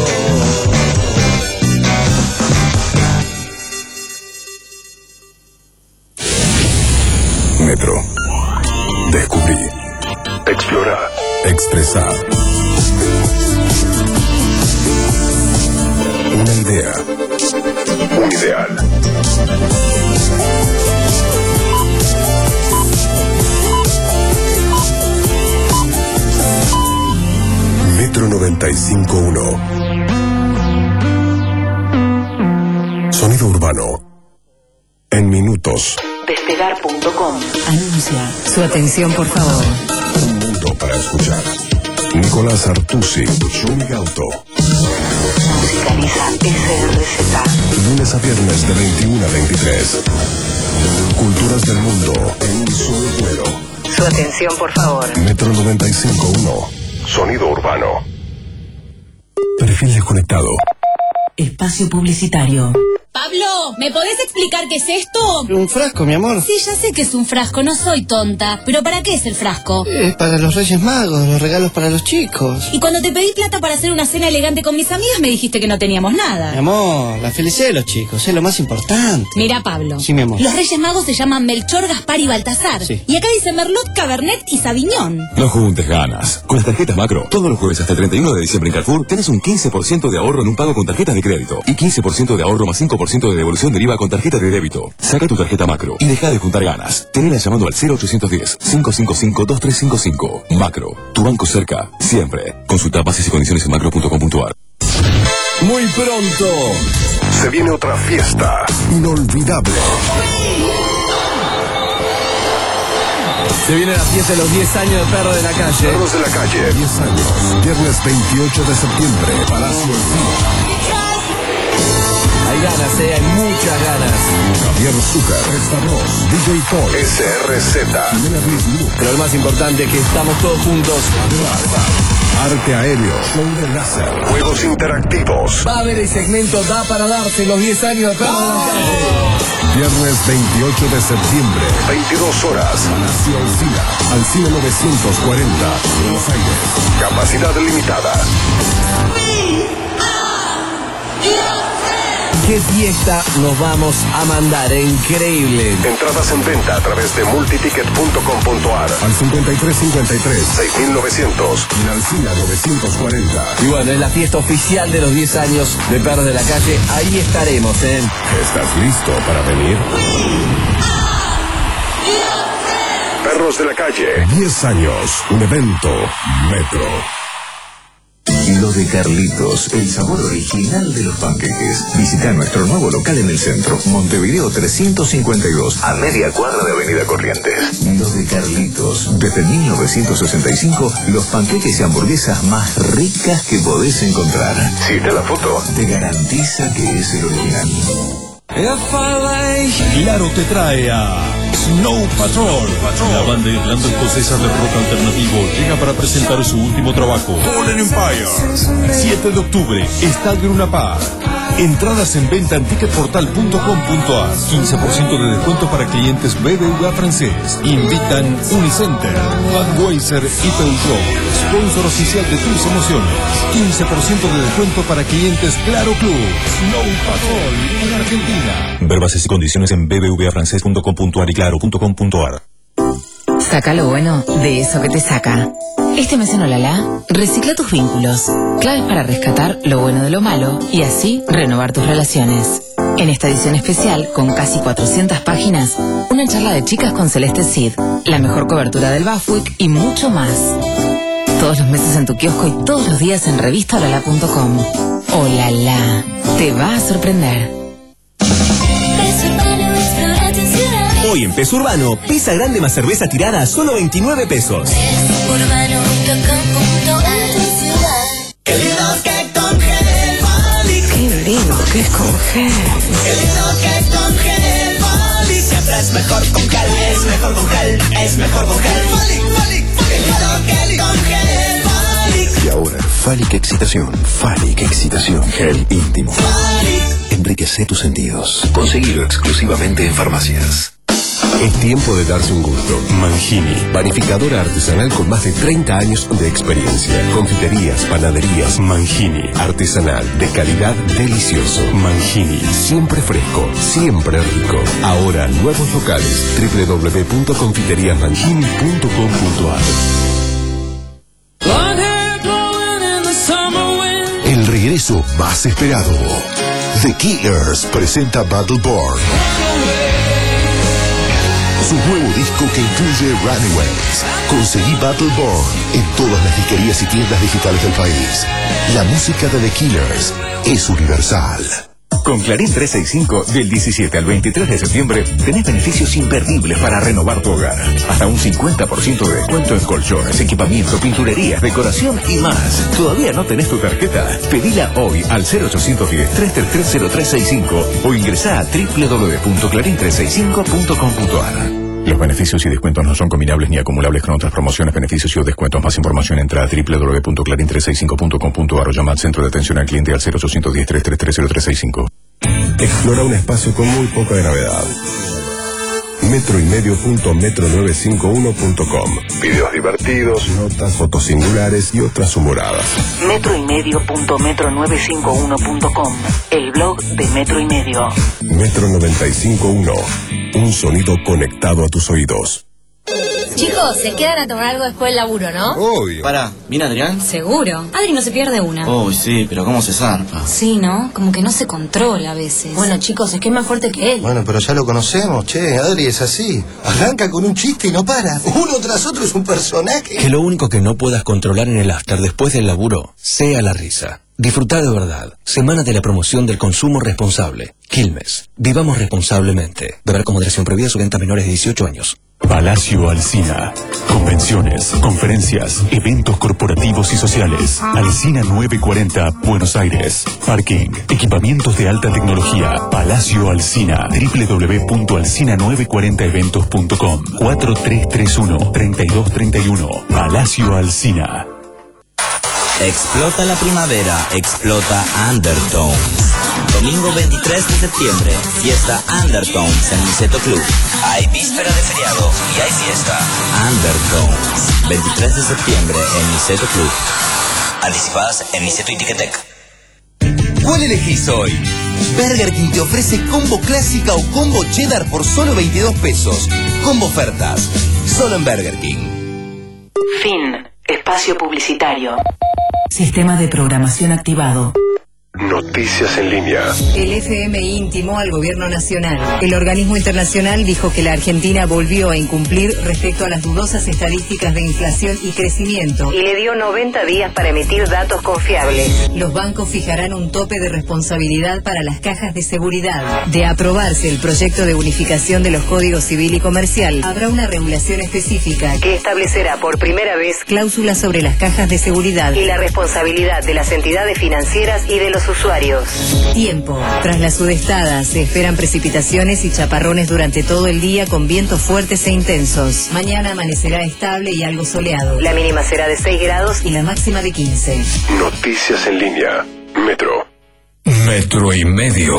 Speaker 11: Metro. Descubrí. Explorar. Expresar. Una idea. Un ideal. Metro noventa y cinco punto uno. Sonido urbano. En minutos.
Speaker 14: Despegar punto com anuncia. Su atención, por favor.
Speaker 11: Un mundo para escuchar. Nicolás Artusi, Shumi Gauto.
Speaker 14: Musicaliza S R Z.
Speaker 11: Lunes a viernes de veintiuno a veintitrés. Culturas del mundo en un solo vuelo.
Speaker 14: Su atención, por favor.
Speaker 11: Metro noventa y cinco punto uno. Sonido urbano. Perfil desconectado.
Speaker 14: Espacio publicitario.
Speaker 3: Pablo, ¿me podés explicar qué es esto?
Speaker 18: Un frasco, mi amor.
Speaker 3: Sí, ya sé que es un frasco, no soy tonta. ¿Pero para qué es el frasco?
Speaker 18: Es para los Reyes Magos, los regalos para los chicos.
Speaker 3: Y cuando te pedí plata para hacer una cena elegante con mis amigas, me dijiste que no teníamos nada.
Speaker 18: Mi amor, la felicidad de los chicos es lo más importante.
Speaker 3: Mira, Pablo.
Speaker 18: Sí, mi amor.
Speaker 3: Los Reyes Magos se llaman Melchor, Gaspar y Baltasar.
Speaker 18: Sí.
Speaker 3: Y acá dice Merlot, Cabernet y Sauvignon.
Speaker 22: No juntes ganas. Con las tarjetas Macro, todos los jueves hasta el treinta y uno de diciembre en Carrefour, tenés un quince por ciento de ahorro en un pago con tarjetas de crédito. Y quince por ciento de ahorro más cinco por ciento de devolución de I V A con tarjeta de débito. Saca tu tarjeta Macro y deja de juntar ganas. Tenela llamando al cero ochocientos diez, cinco cinco cinco, dos tres cinco cinco. Macro, tu banco cerca, siempre. Consulta bases y condiciones en macro punto com punto ar.
Speaker 11: Muy pronto se viene otra fiesta inolvidable.
Speaker 2: Se viene la fiesta de los diez años de Perros de la Calle.
Speaker 11: Perros de la Calle, diez años. Viernes veintiocho de septiembre, Palacio Encina.
Speaker 2: Hay ganas, eh, hay muchas ganas.
Speaker 11: Javier Zucker, Restaros, D J Paul, S R Z.
Speaker 2: Pero lo más importante es que estamos todos juntos.
Speaker 11: Arte aéreo, show de láser, juegos interactivos.
Speaker 2: Va a haber el segmento Da para darse los diez años de Perros de la Calle.
Speaker 11: Viernes veintiocho de septiembre, veintidós horas. Palacio Encina, al cine novecientos cuarenta, Buenos Aires. Capacidad limitada.
Speaker 2: ¡Qué fiesta nos vamos a mandar! ¡Increíble!
Speaker 11: Entradas en venta a través de multiticket punto com punto ar al cincuenta y tres cincuenta y tres, seis mil novecientos y al Alcina novecientos cuarenta.
Speaker 2: Y bueno, es la fiesta oficial de los diez años de Perros de la Calle. Ahí estaremos, ¿eh?
Speaker 11: ¿Estás listo para venir? Perros de la Calle, diez años, un evento Metro.
Speaker 22: Lo de Carlitos, el sabor original de los panqueques. Visita nuestro nuevo local en el centro, Montevideo trescientos cincuenta y dos, a media cuadra de Avenida Corrientes. Lo de Carlitos, desde mil novecientos sesenta y cinco, los panqueques y hamburguesas más ricas que podés encontrar. Si está la foto, te garantiza que es el original. Claro te trae a Snow Patrol. La banda irlando-escocesa de rock alternativo llega para presentar su último trabajo, Fallen Empire. siete de octubre, Estadio Luna Park. Entradas en venta en ticket portal punto com punto ar. quince por ciento de descuento para clientes B B V A francés. Invitan Unicenter, Budweiser y Peugeot. Sponsor oficial de tus emociones. quince por ciento de descuento para clientes Claro Club. Snow Patrol en Argentina. Ver bases y condiciones en b b v a francés punto com punto ar y claro punto com punto ar.
Speaker 14: Saca lo bueno de eso que te saca. Este mes en Olala, recicla tus vínculos. Claves para rescatar lo bueno de lo malo y así renovar tus relaciones. En esta edición especial, con casi cuatrocientas páginas, una charla de chicas con Celeste Cid, la mejor cobertura del Bafwick y mucho más. Todos los meses en tu kiosco y todos los días en revista olala punto com. Olala, te va a sorprender.
Speaker 10: Hoy en Peso Urbano, pizza grande más cerveza tirada a solo veintinueve pesos.
Speaker 13: Qué lindo que con Gel Bali.
Speaker 14: Qué lindo que es con Gel.
Speaker 13: Qué lindo que es con Gel Bali. Siempre es mejor con Gel, es mejor con Gel, es mejor con Gel Bali, Bali. Qué lindo que es con Gel Bali.
Speaker 11: Y ahora, Falic Excitación. Falic Excitación. Gel íntimo.
Speaker 13: Bali.
Speaker 11: Enriquece tus sentidos. Conseguilo exclusivamente en farmacias. Es tiempo de darse un gusto. Mangini, panificadora artesanal con más de treinta años de experiencia. Confiterías, panaderías, Mangini, artesanal, de calidad, delicioso. Mangini, siempre fresco, siempre rico. Ahora, nuevos locales, doble u doble u doble u punto confiterías mangini punto com punto a r. El regreso más esperado. The Killers presenta Battleborn. Su nuevo disco que incluye Runaways. Conseguí Battleborn en todas las disquerías y tiendas digitales del país. La música de The Killers es universal.
Speaker 5: Con Clarín trescientos sesenta y cinco, del diecisiete al veintitrés de septiembre, tenés beneficios imperdibles para renovar tu hogar. Hasta un cincuenta por ciento de descuento en colchones, equipamiento, pinturerías, decoración y más. ¿Todavía no tenés tu tarjeta? Pedila hoy al cero ochocientos diez, trescientos treinta y tres, cero tres sesenta y cinco o ingresá a doble u doble u doble u punto clarín trescientos sesenta y cinco punto com punto a r. Los beneficios y descuentos no son combinables ni acumulables con otras promociones, beneficios y descuentos. Más información entra a doble u doble u doble u punto clarín trescientos sesenta y cinco punto com punto a r o llama al centro de atención al cliente al cero ochocientos diez, trescientos treinta y tres, cero tres sesenta y cinco.
Speaker 11: Explora un espacio con muy poca gravedad. metro y medio punto metro novecientos cincuenta y uno punto com. Videos divertidos, notas, fotos singulares y otras humoradas.
Speaker 14: metro y medio punto metro novecientos cincuenta y uno punto com. El blog de Metro y Medio.
Speaker 11: Metro noventa y cinco punto uno. Un sonido conectado a tus oídos.
Speaker 3: Chicos, se quedan a tomar algo después del laburo, ¿no?
Speaker 12: Obvio.
Speaker 19: Pará, ¿viene Adrián?
Speaker 3: Seguro. Adri no se pierde una.
Speaker 19: Uy, sí, pero ¿cómo se zarpa?
Speaker 3: Sí, ¿no? Como que no se controla a veces. Bueno, chicos, es que es más fuerte que él.
Speaker 12: Bueno, pero ya lo conocemos, che, Adri es así. Arranca con un chiste y no para. Uno tras otro es un personaje.
Speaker 10: Que lo único que no puedas controlar en el after después del laburo sea la risa. Disfrutá de verdad. Semana de la promoción del consumo responsable. Quilmes. Vivamos responsablemente. Beber con moderación prohibida su venta a menores de dieciocho años.
Speaker 22: Palacio Alsina. Convenciones, conferencias, eventos corporativos y sociales. Alsina novecientos cuarenta, Buenos Aires. Parking, equipamientos de alta tecnología. Palacio Alsina. doble u doble u doble u punto alsina novecientos cuarenta eventos punto com. cuatro tres tres uno, tres dos tres uno. Palacio Alsina.
Speaker 8: Explota la primavera, explota Undertones. Domingo veintitrés de septiembre, fiesta Undertones en Niceto Club. Hay víspera de feriado y hay fiesta. Undertones, veintitrés de septiembre en Niceto Club. Anticipadas en Niceto y Ticketek.
Speaker 16: ¿Cuál elegís hoy? Burger King te ofrece combo clásica o combo cheddar por solo veintidós pesos. Combo ofertas, solo en Burger King.
Speaker 14: Fin. Espacio publicitario. Sistema de programación activado.
Speaker 11: Noticias en línea.
Speaker 17: El F M I intimó al gobierno nacional. El organismo internacional dijo que la Argentina volvió a incumplir respecto a las dudosas estadísticas de inflación y crecimiento.
Speaker 14: Y le dio noventa días para emitir datos confiables.
Speaker 17: Los bancos fijarán un tope de responsabilidad para las cajas de seguridad. De aprobarse el proyecto de unificación de los códigos civil y comercial, habrá una regulación específica
Speaker 14: que establecerá por primera vez
Speaker 17: cláusulas sobre las cajas de seguridad
Speaker 14: y la responsabilidad de las entidades financieras y de los usuarios.
Speaker 17: Tiempo. Tras la sudestada se esperan precipitaciones y chaparrones durante todo el día con vientos fuertes e intensos. Mañana amanecerá estable y algo soleado.
Speaker 14: La mínima será de seis grados
Speaker 17: y la máxima de quince.
Speaker 11: Noticias en línea. Metro.
Speaker 1: Metro y medio.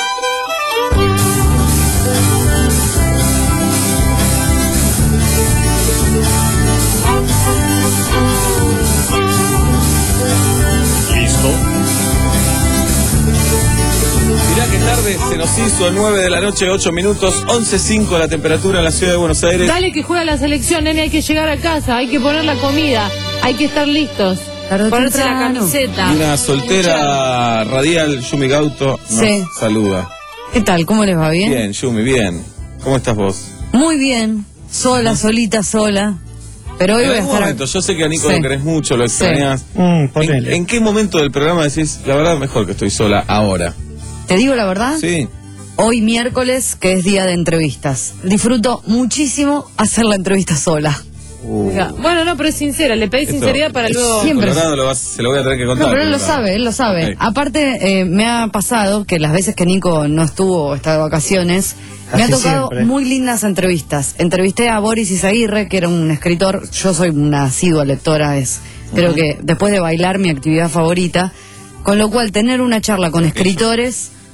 Speaker 2: Mirá qué tarde se nos hizo, nueve de la noche, ocho minutos, once cinco la temperatura en la ciudad de Buenos Aires.
Speaker 4: Dale que juega la selección, nene, hay que llegar a casa, hay que poner la comida, hay que estar listos. Ponerse la camiseta.
Speaker 2: Y una soltera radial, Yumi Gauto, nos
Speaker 20: Sí.
Speaker 2: saluda.
Speaker 20: ¿Qué tal? ¿Cómo les va? ¿Bien?
Speaker 2: Bien, Yumi, bien. ¿Cómo estás vos?
Speaker 20: Muy bien. Sola, solita, sola. Pero hoy
Speaker 2: En
Speaker 20: voy a
Speaker 2: algún
Speaker 20: estar...
Speaker 2: momento, yo sé que a Nico
Speaker 20: Sí.
Speaker 2: lo querés mucho, lo
Speaker 20: Sí.
Speaker 2: extrañas.
Speaker 20: Mm,
Speaker 2: ¿En, en qué momento del programa decís, la verdad, mejor que estoy sola ahora?
Speaker 20: ¿Te digo la verdad?
Speaker 2: Sí.
Speaker 20: Hoy miércoles, que es día de entrevistas. Disfruto muchísimo hacer la entrevista sola.
Speaker 2: Uh.
Speaker 4: Bueno, no, pero es sincera, le pedí
Speaker 2: Esto,
Speaker 4: sinceridad para luego...
Speaker 20: Siempre.
Speaker 2: Colorado lo vas- se lo voy a tener que contar.
Speaker 20: No, pero él lo
Speaker 2: Colorado.
Speaker 20: sabe, él lo sabe.
Speaker 2: Ok.
Speaker 20: Aparte, eh, me ha pasado que las veces que Nico no estuvo o está de vacaciones, me ha
Speaker 19: Casi
Speaker 20: tocado
Speaker 19: siempre.
Speaker 20: muy lindas entrevistas. Entrevisté a Boris Izaguirre, que era un escritor. Yo soy una asidua lectora, es creo que después de bailar mi actividad favorita. Con lo cual, tener una charla con escritores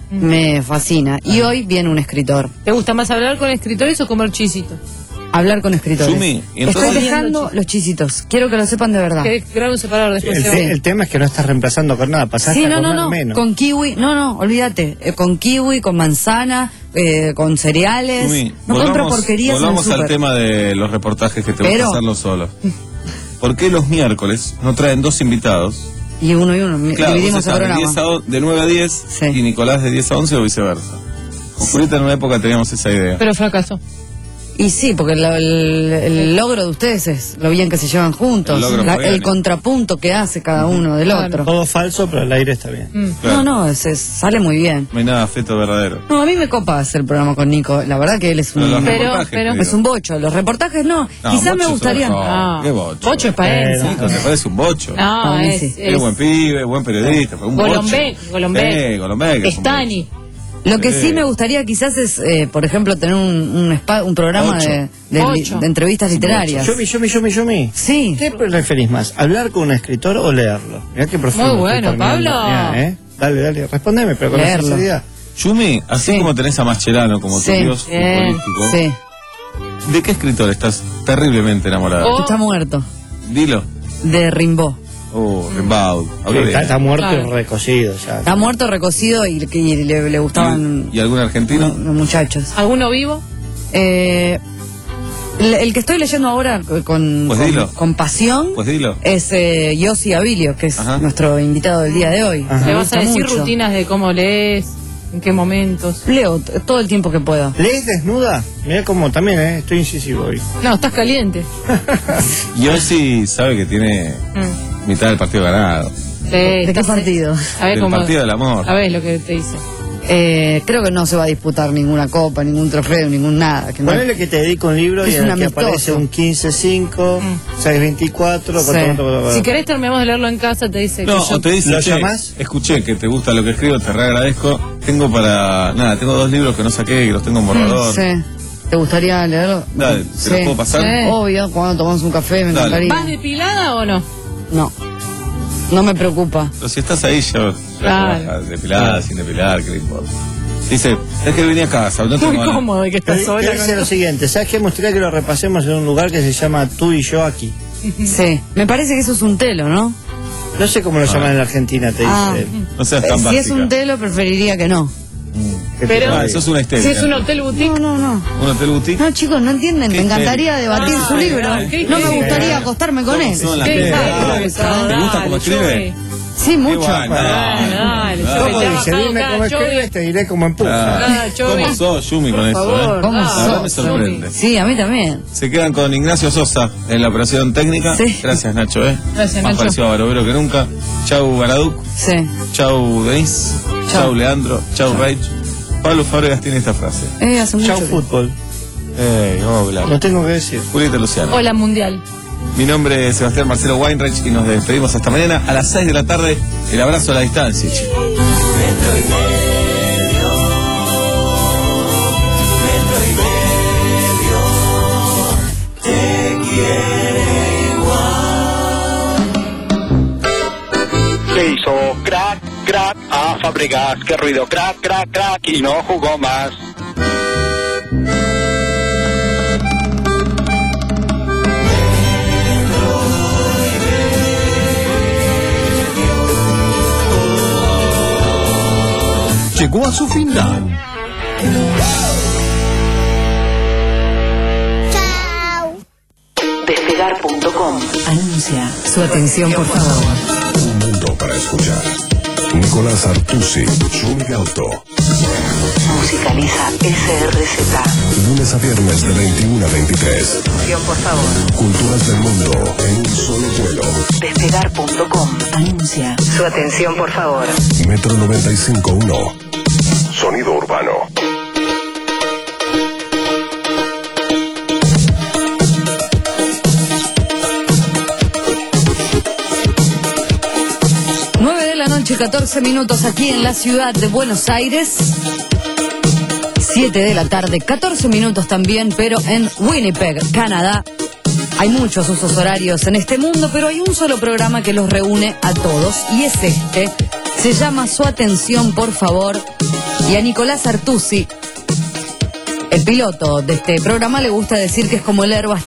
Speaker 20: me fascina. Y hoy viene un escritor.
Speaker 4: ¿Te gusta más hablar con escritores o comer chisitos?
Speaker 20: Hablar con escritores.
Speaker 2: Yumi, ¿y entonces?
Speaker 20: Estoy dejando los chisitos. Quiero que lo sepan de verdad.
Speaker 4: Que grabo un separador después.
Speaker 6: El,
Speaker 4: se
Speaker 6: te-
Speaker 4: va.
Speaker 6: el tema es que no estás reemplazando con nada, pasaste
Speaker 20: Sí,
Speaker 6: a
Speaker 20: no,
Speaker 6: comer
Speaker 20: no, no.
Speaker 6: menos.
Speaker 20: Con kiwi, no, no, olvídate. Eh, con kiwi, con manzana, eh, con cereales.
Speaker 2: Yumi,
Speaker 20: no compro
Speaker 2: volvamos,
Speaker 20: porquerías en el
Speaker 2: volvamos al
Speaker 20: súper.
Speaker 2: tema de los reportajes que te
Speaker 20: Pero-
Speaker 2: gusta hacerlo solo. ¿Por qué los miércoles no traen dos invitados?
Speaker 20: Y uno y uno, mi-
Speaker 2: Claro,
Speaker 20: dividimos
Speaker 2: vos
Speaker 20: el
Speaker 2: estás de,
Speaker 20: programa.
Speaker 2: diez a o- de nueve a diez y Nicolás de diez a once o viceversa. Con Julieta en una época teníamos esa idea.
Speaker 4: Pero fracasó.
Speaker 20: Y sí, porque lo- el, el logro de ustedes es lo bien que se llevan juntos,
Speaker 6: El logro
Speaker 20: la-
Speaker 6: fue
Speaker 20: el
Speaker 6: bien.
Speaker 20: contrapunto que hace cada uno del otro.
Speaker 6: Todo falso, pero el aire está bien.
Speaker 20: No, no, es- es- sale muy bien.
Speaker 2: No hay nada feto verdadero.
Speaker 20: No, a mí me copa hacer el programa con Nico. La verdad que él es un,
Speaker 2: Pero los Pero- reportajes, pero-
Speaker 20: es un bocho. Los reportajes no.
Speaker 2: No,
Speaker 20: Quizás me
Speaker 2: bocho
Speaker 20: gustaría.
Speaker 2: sos- no,
Speaker 20: Ah.
Speaker 2: ¿qué bocho?
Speaker 4: Bocho es para
Speaker 2: Eh,
Speaker 4: Enzo.
Speaker 2: Nico, te parece un bocho.
Speaker 4: No,
Speaker 20: A mí
Speaker 4: es,
Speaker 20: sí.
Speaker 2: Es
Speaker 4: es
Speaker 2: buen pibe, buen periodista, pero un
Speaker 4: Golombek,
Speaker 2: bocho.
Speaker 4: Golombek.
Speaker 2: Eh, Golombek. es un
Speaker 4: Stani.
Speaker 20: Lo que
Speaker 2: Sí.
Speaker 20: sí me gustaría quizás es, eh, por ejemplo, tener un, un, spa- un programa
Speaker 6: Ocho.
Speaker 20: de, de, li-
Speaker 6: Ocho.
Speaker 20: de entrevistas literarias.
Speaker 6: Yumi, Yumi, Yumi, Yumi.
Speaker 20: Sí.
Speaker 6: ¿Qué preferís más? ¿Hablar con un escritor o leerlo? Mirá qué profundo.
Speaker 4: Muy
Speaker 6: estoy
Speaker 4: bueno,
Speaker 6: terminando.
Speaker 4: Pablo.
Speaker 6: Mirá, ¿eh? Dale, dale, respondeme, pero con
Speaker 20: Leerlo.
Speaker 6: sinceridad.
Speaker 2: Yumi, así como tenés a Mascherano como
Speaker 20: Sí.
Speaker 2: tu dios
Speaker 20: Bien.
Speaker 2: futbolístico,
Speaker 20: Sí.
Speaker 2: ¿de qué escritor estás terriblemente enamorada?
Speaker 20: Que está muerto.
Speaker 2: Dilo.
Speaker 20: De Rimbaud.
Speaker 2: Oh, Rimbaud. Hablo
Speaker 6: Sí,
Speaker 2: bien.
Speaker 6: está, está muerto
Speaker 20: Claro.
Speaker 6: y recocido ya.
Speaker 20: Está muerto, recocido y, y le, le gustaban
Speaker 2: ¿Y algún argentino?
Speaker 20: los muchachos.
Speaker 4: ¿Alguno vivo?
Speaker 20: Eh, el, el que estoy leyendo ahora con,
Speaker 2: Pues
Speaker 20: con,
Speaker 2: dilo.
Speaker 20: con pasión
Speaker 2: Pues dilo.
Speaker 20: es eh, Yossi Abilio, que es nuestro invitado del día de hoy.
Speaker 4: ¿Le
Speaker 20: Me
Speaker 4: vas
Speaker 20: gusta
Speaker 4: a decir
Speaker 20: mucho.
Speaker 4: rutinas de cómo lees? ¿En qué momentos?
Speaker 20: Leo t- todo el tiempo que puedo.
Speaker 6: ¿Lees desnuda? Mirá como también, ¿eh? Estoy incisivo hoy.
Speaker 4: No, estás caliente.
Speaker 2: Yossi sabe que tiene
Speaker 4: Mm.
Speaker 2: mitad del partido ganado.
Speaker 4: Sí,
Speaker 20: ¿De qué
Speaker 4: estás-
Speaker 20: partido?
Speaker 4: A ver
Speaker 2: Del
Speaker 4: cómo.
Speaker 2: partido del amor.
Speaker 4: A ver lo que te dice.
Speaker 20: Eh, creo que no se va a disputar ninguna copa, ningún trofeo, ningún nada. Que no-
Speaker 6: Ponele que te dedico un libro
Speaker 20: Es
Speaker 6: y en
Speaker 20: un
Speaker 6: el que
Speaker 20: amistoso.
Speaker 6: aparece un quince cinco, seis veinticuatro,
Speaker 20: Sí.
Speaker 6: cuatro, cuatro, cuatro.
Speaker 4: Si querés terminamos de leerlo en casa, te dice
Speaker 2: No,
Speaker 4: que yo...
Speaker 2: o te dice,
Speaker 6: ¿Lo
Speaker 2: che,
Speaker 6: llamás?
Speaker 2: escuché que te gusta lo que escribo, te re agradezco. Tengo para. Nada, tengo dos libros que no saqué, que los tengo en borrador.
Speaker 20: Sí. ¿Te gustaría leerlo?
Speaker 2: Dale, ¿te
Speaker 20: Sí.
Speaker 2: los puedo pasar?
Speaker 20: Sí. Obvio, cuando tomamos un café me
Speaker 2: Dale.
Speaker 20: encantaría.
Speaker 4: ¿Vas depilada o no?
Speaker 20: No, no me preocupa.
Speaker 2: Pero si estás ahí, ya.
Speaker 4: Claro.
Speaker 2: ya depilada, sin depilar, ¿qué le importa? Dice, es que venía a casa, no tengo
Speaker 4: Muy
Speaker 2: ganas.
Speaker 4: cómodo de que estás
Speaker 6: Te
Speaker 4: sola.
Speaker 6: te dice lo siguiente, ¿sabes qué? Me gustaría que lo repasemos en un lugar que se llama Tú y Yo Aquí.
Speaker 20: Sí, me parece que eso es un telo, ¿no?
Speaker 6: No sé cómo lo llaman en la Argentina, te
Speaker 20: Ah.
Speaker 6: dice.
Speaker 2: No seas
Speaker 20: Eh,
Speaker 2: tan
Speaker 20: si
Speaker 2: básica.
Speaker 20: es un telo, preferiría que no.
Speaker 6: Que te
Speaker 4: Pero-
Speaker 2: Ah,
Speaker 6: vaya.
Speaker 2: eso es una
Speaker 4: Si
Speaker 2: histérica.
Speaker 4: es un hotel boutique.
Speaker 20: No, no, no.
Speaker 2: ¿Un hotel boutique?
Speaker 20: No, chicos, no entienden. Me
Speaker 2: ¿Qué
Speaker 20: encantaría
Speaker 2: histérica?
Speaker 20: debatir
Speaker 4: Ah,
Speaker 20: su libro.
Speaker 4: claro, qué
Speaker 20: No me
Speaker 4: histérica.
Speaker 20: gustaría acostarme con él.
Speaker 2: Son las
Speaker 4: ¿Qué
Speaker 2: que-
Speaker 4: hija?
Speaker 2: Ah,
Speaker 4: ¿Te
Speaker 2: ¿te gusta cómo escribe?
Speaker 20: Sí, mucho.
Speaker 2: bueno.
Speaker 4: Dale, dale,
Speaker 2: Ah,
Speaker 4: Chovi,
Speaker 6: ¿Cómo
Speaker 4: te ha
Speaker 6: dice?
Speaker 4: bajado
Speaker 6: Dime
Speaker 4: cada
Speaker 6: cómo
Speaker 4: Chovi.
Speaker 6: escribes, te diré cómo empuja.
Speaker 2: Ah,
Speaker 4: Ah, Chovi.
Speaker 2: ¿Cómo sos, Yumi, con
Speaker 4: Por
Speaker 2: eso?
Speaker 4: favor.
Speaker 2: eh?
Speaker 20: ¿Cómo
Speaker 2: La verdad
Speaker 20: sos,
Speaker 2: me sorprende.
Speaker 20: Sí, a mí también.
Speaker 2: Se quedan con Ignacio Sosa en la operación técnica.
Speaker 20: Sí.
Speaker 2: Gracias, Nacho, ¿eh?
Speaker 4: Gracias,
Speaker 2: Más
Speaker 4: Nacho.
Speaker 2: parecido a Barovero que nunca. Chau, Baraduc.
Speaker 20: Sí.
Speaker 2: Chau, Denis.
Speaker 20: Chau.
Speaker 2: Chau, Leandro. Chau, Rach. Pablo Fábregas tiene esta frase.
Speaker 20: Eh, hace mucho.
Speaker 6: Chau
Speaker 20: que-
Speaker 6: fútbol.
Speaker 2: Ey, hola.
Speaker 6: Lo tengo que decir.
Speaker 2: Julieta Luciano.
Speaker 4: Hola, mundial.
Speaker 2: Mi nombre es Sebastián Marcelo Weinreich y nos despedimos hasta mañana a las seis de la tarde. El abrazo a la distancia, chicos.
Speaker 9: Se hizo crack, crack, a Fábregas, qué ruido, crack, crack, crack, y no jugó más.
Speaker 11: Llegó a su final.
Speaker 14: Despegar punto com anuncia su atención, por favor.
Speaker 11: Un mundo para escuchar. Nicolás Artusi, Yumi Gauto.
Speaker 14: Musicaliza S R Z.
Speaker 11: Lunes a viernes de veintiuno a veintitrés.
Speaker 14: Atención, por favor.
Speaker 11: Culturas del mundo en un solo vuelo.
Speaker 14: Despegar punto com anuncia su atención, por favor.
Speaker 11: Metro noventa y cinco punto uno. Sonido urbano.
Speaker 20: nueve de la noche, catorce minutos aquí en la ciudad de Buenos Aires. siete de la tarde, catorce minutos también, pero en Winnipeg, Canadá. Hay muchos usos horarios en este mundo, pero hay un solo programa que los reúne a todos y es este. Se llama Su Atención, por favor. Y a Nicolás Artusi, el piloto de este programa, le gusta decir que es como el Airbus,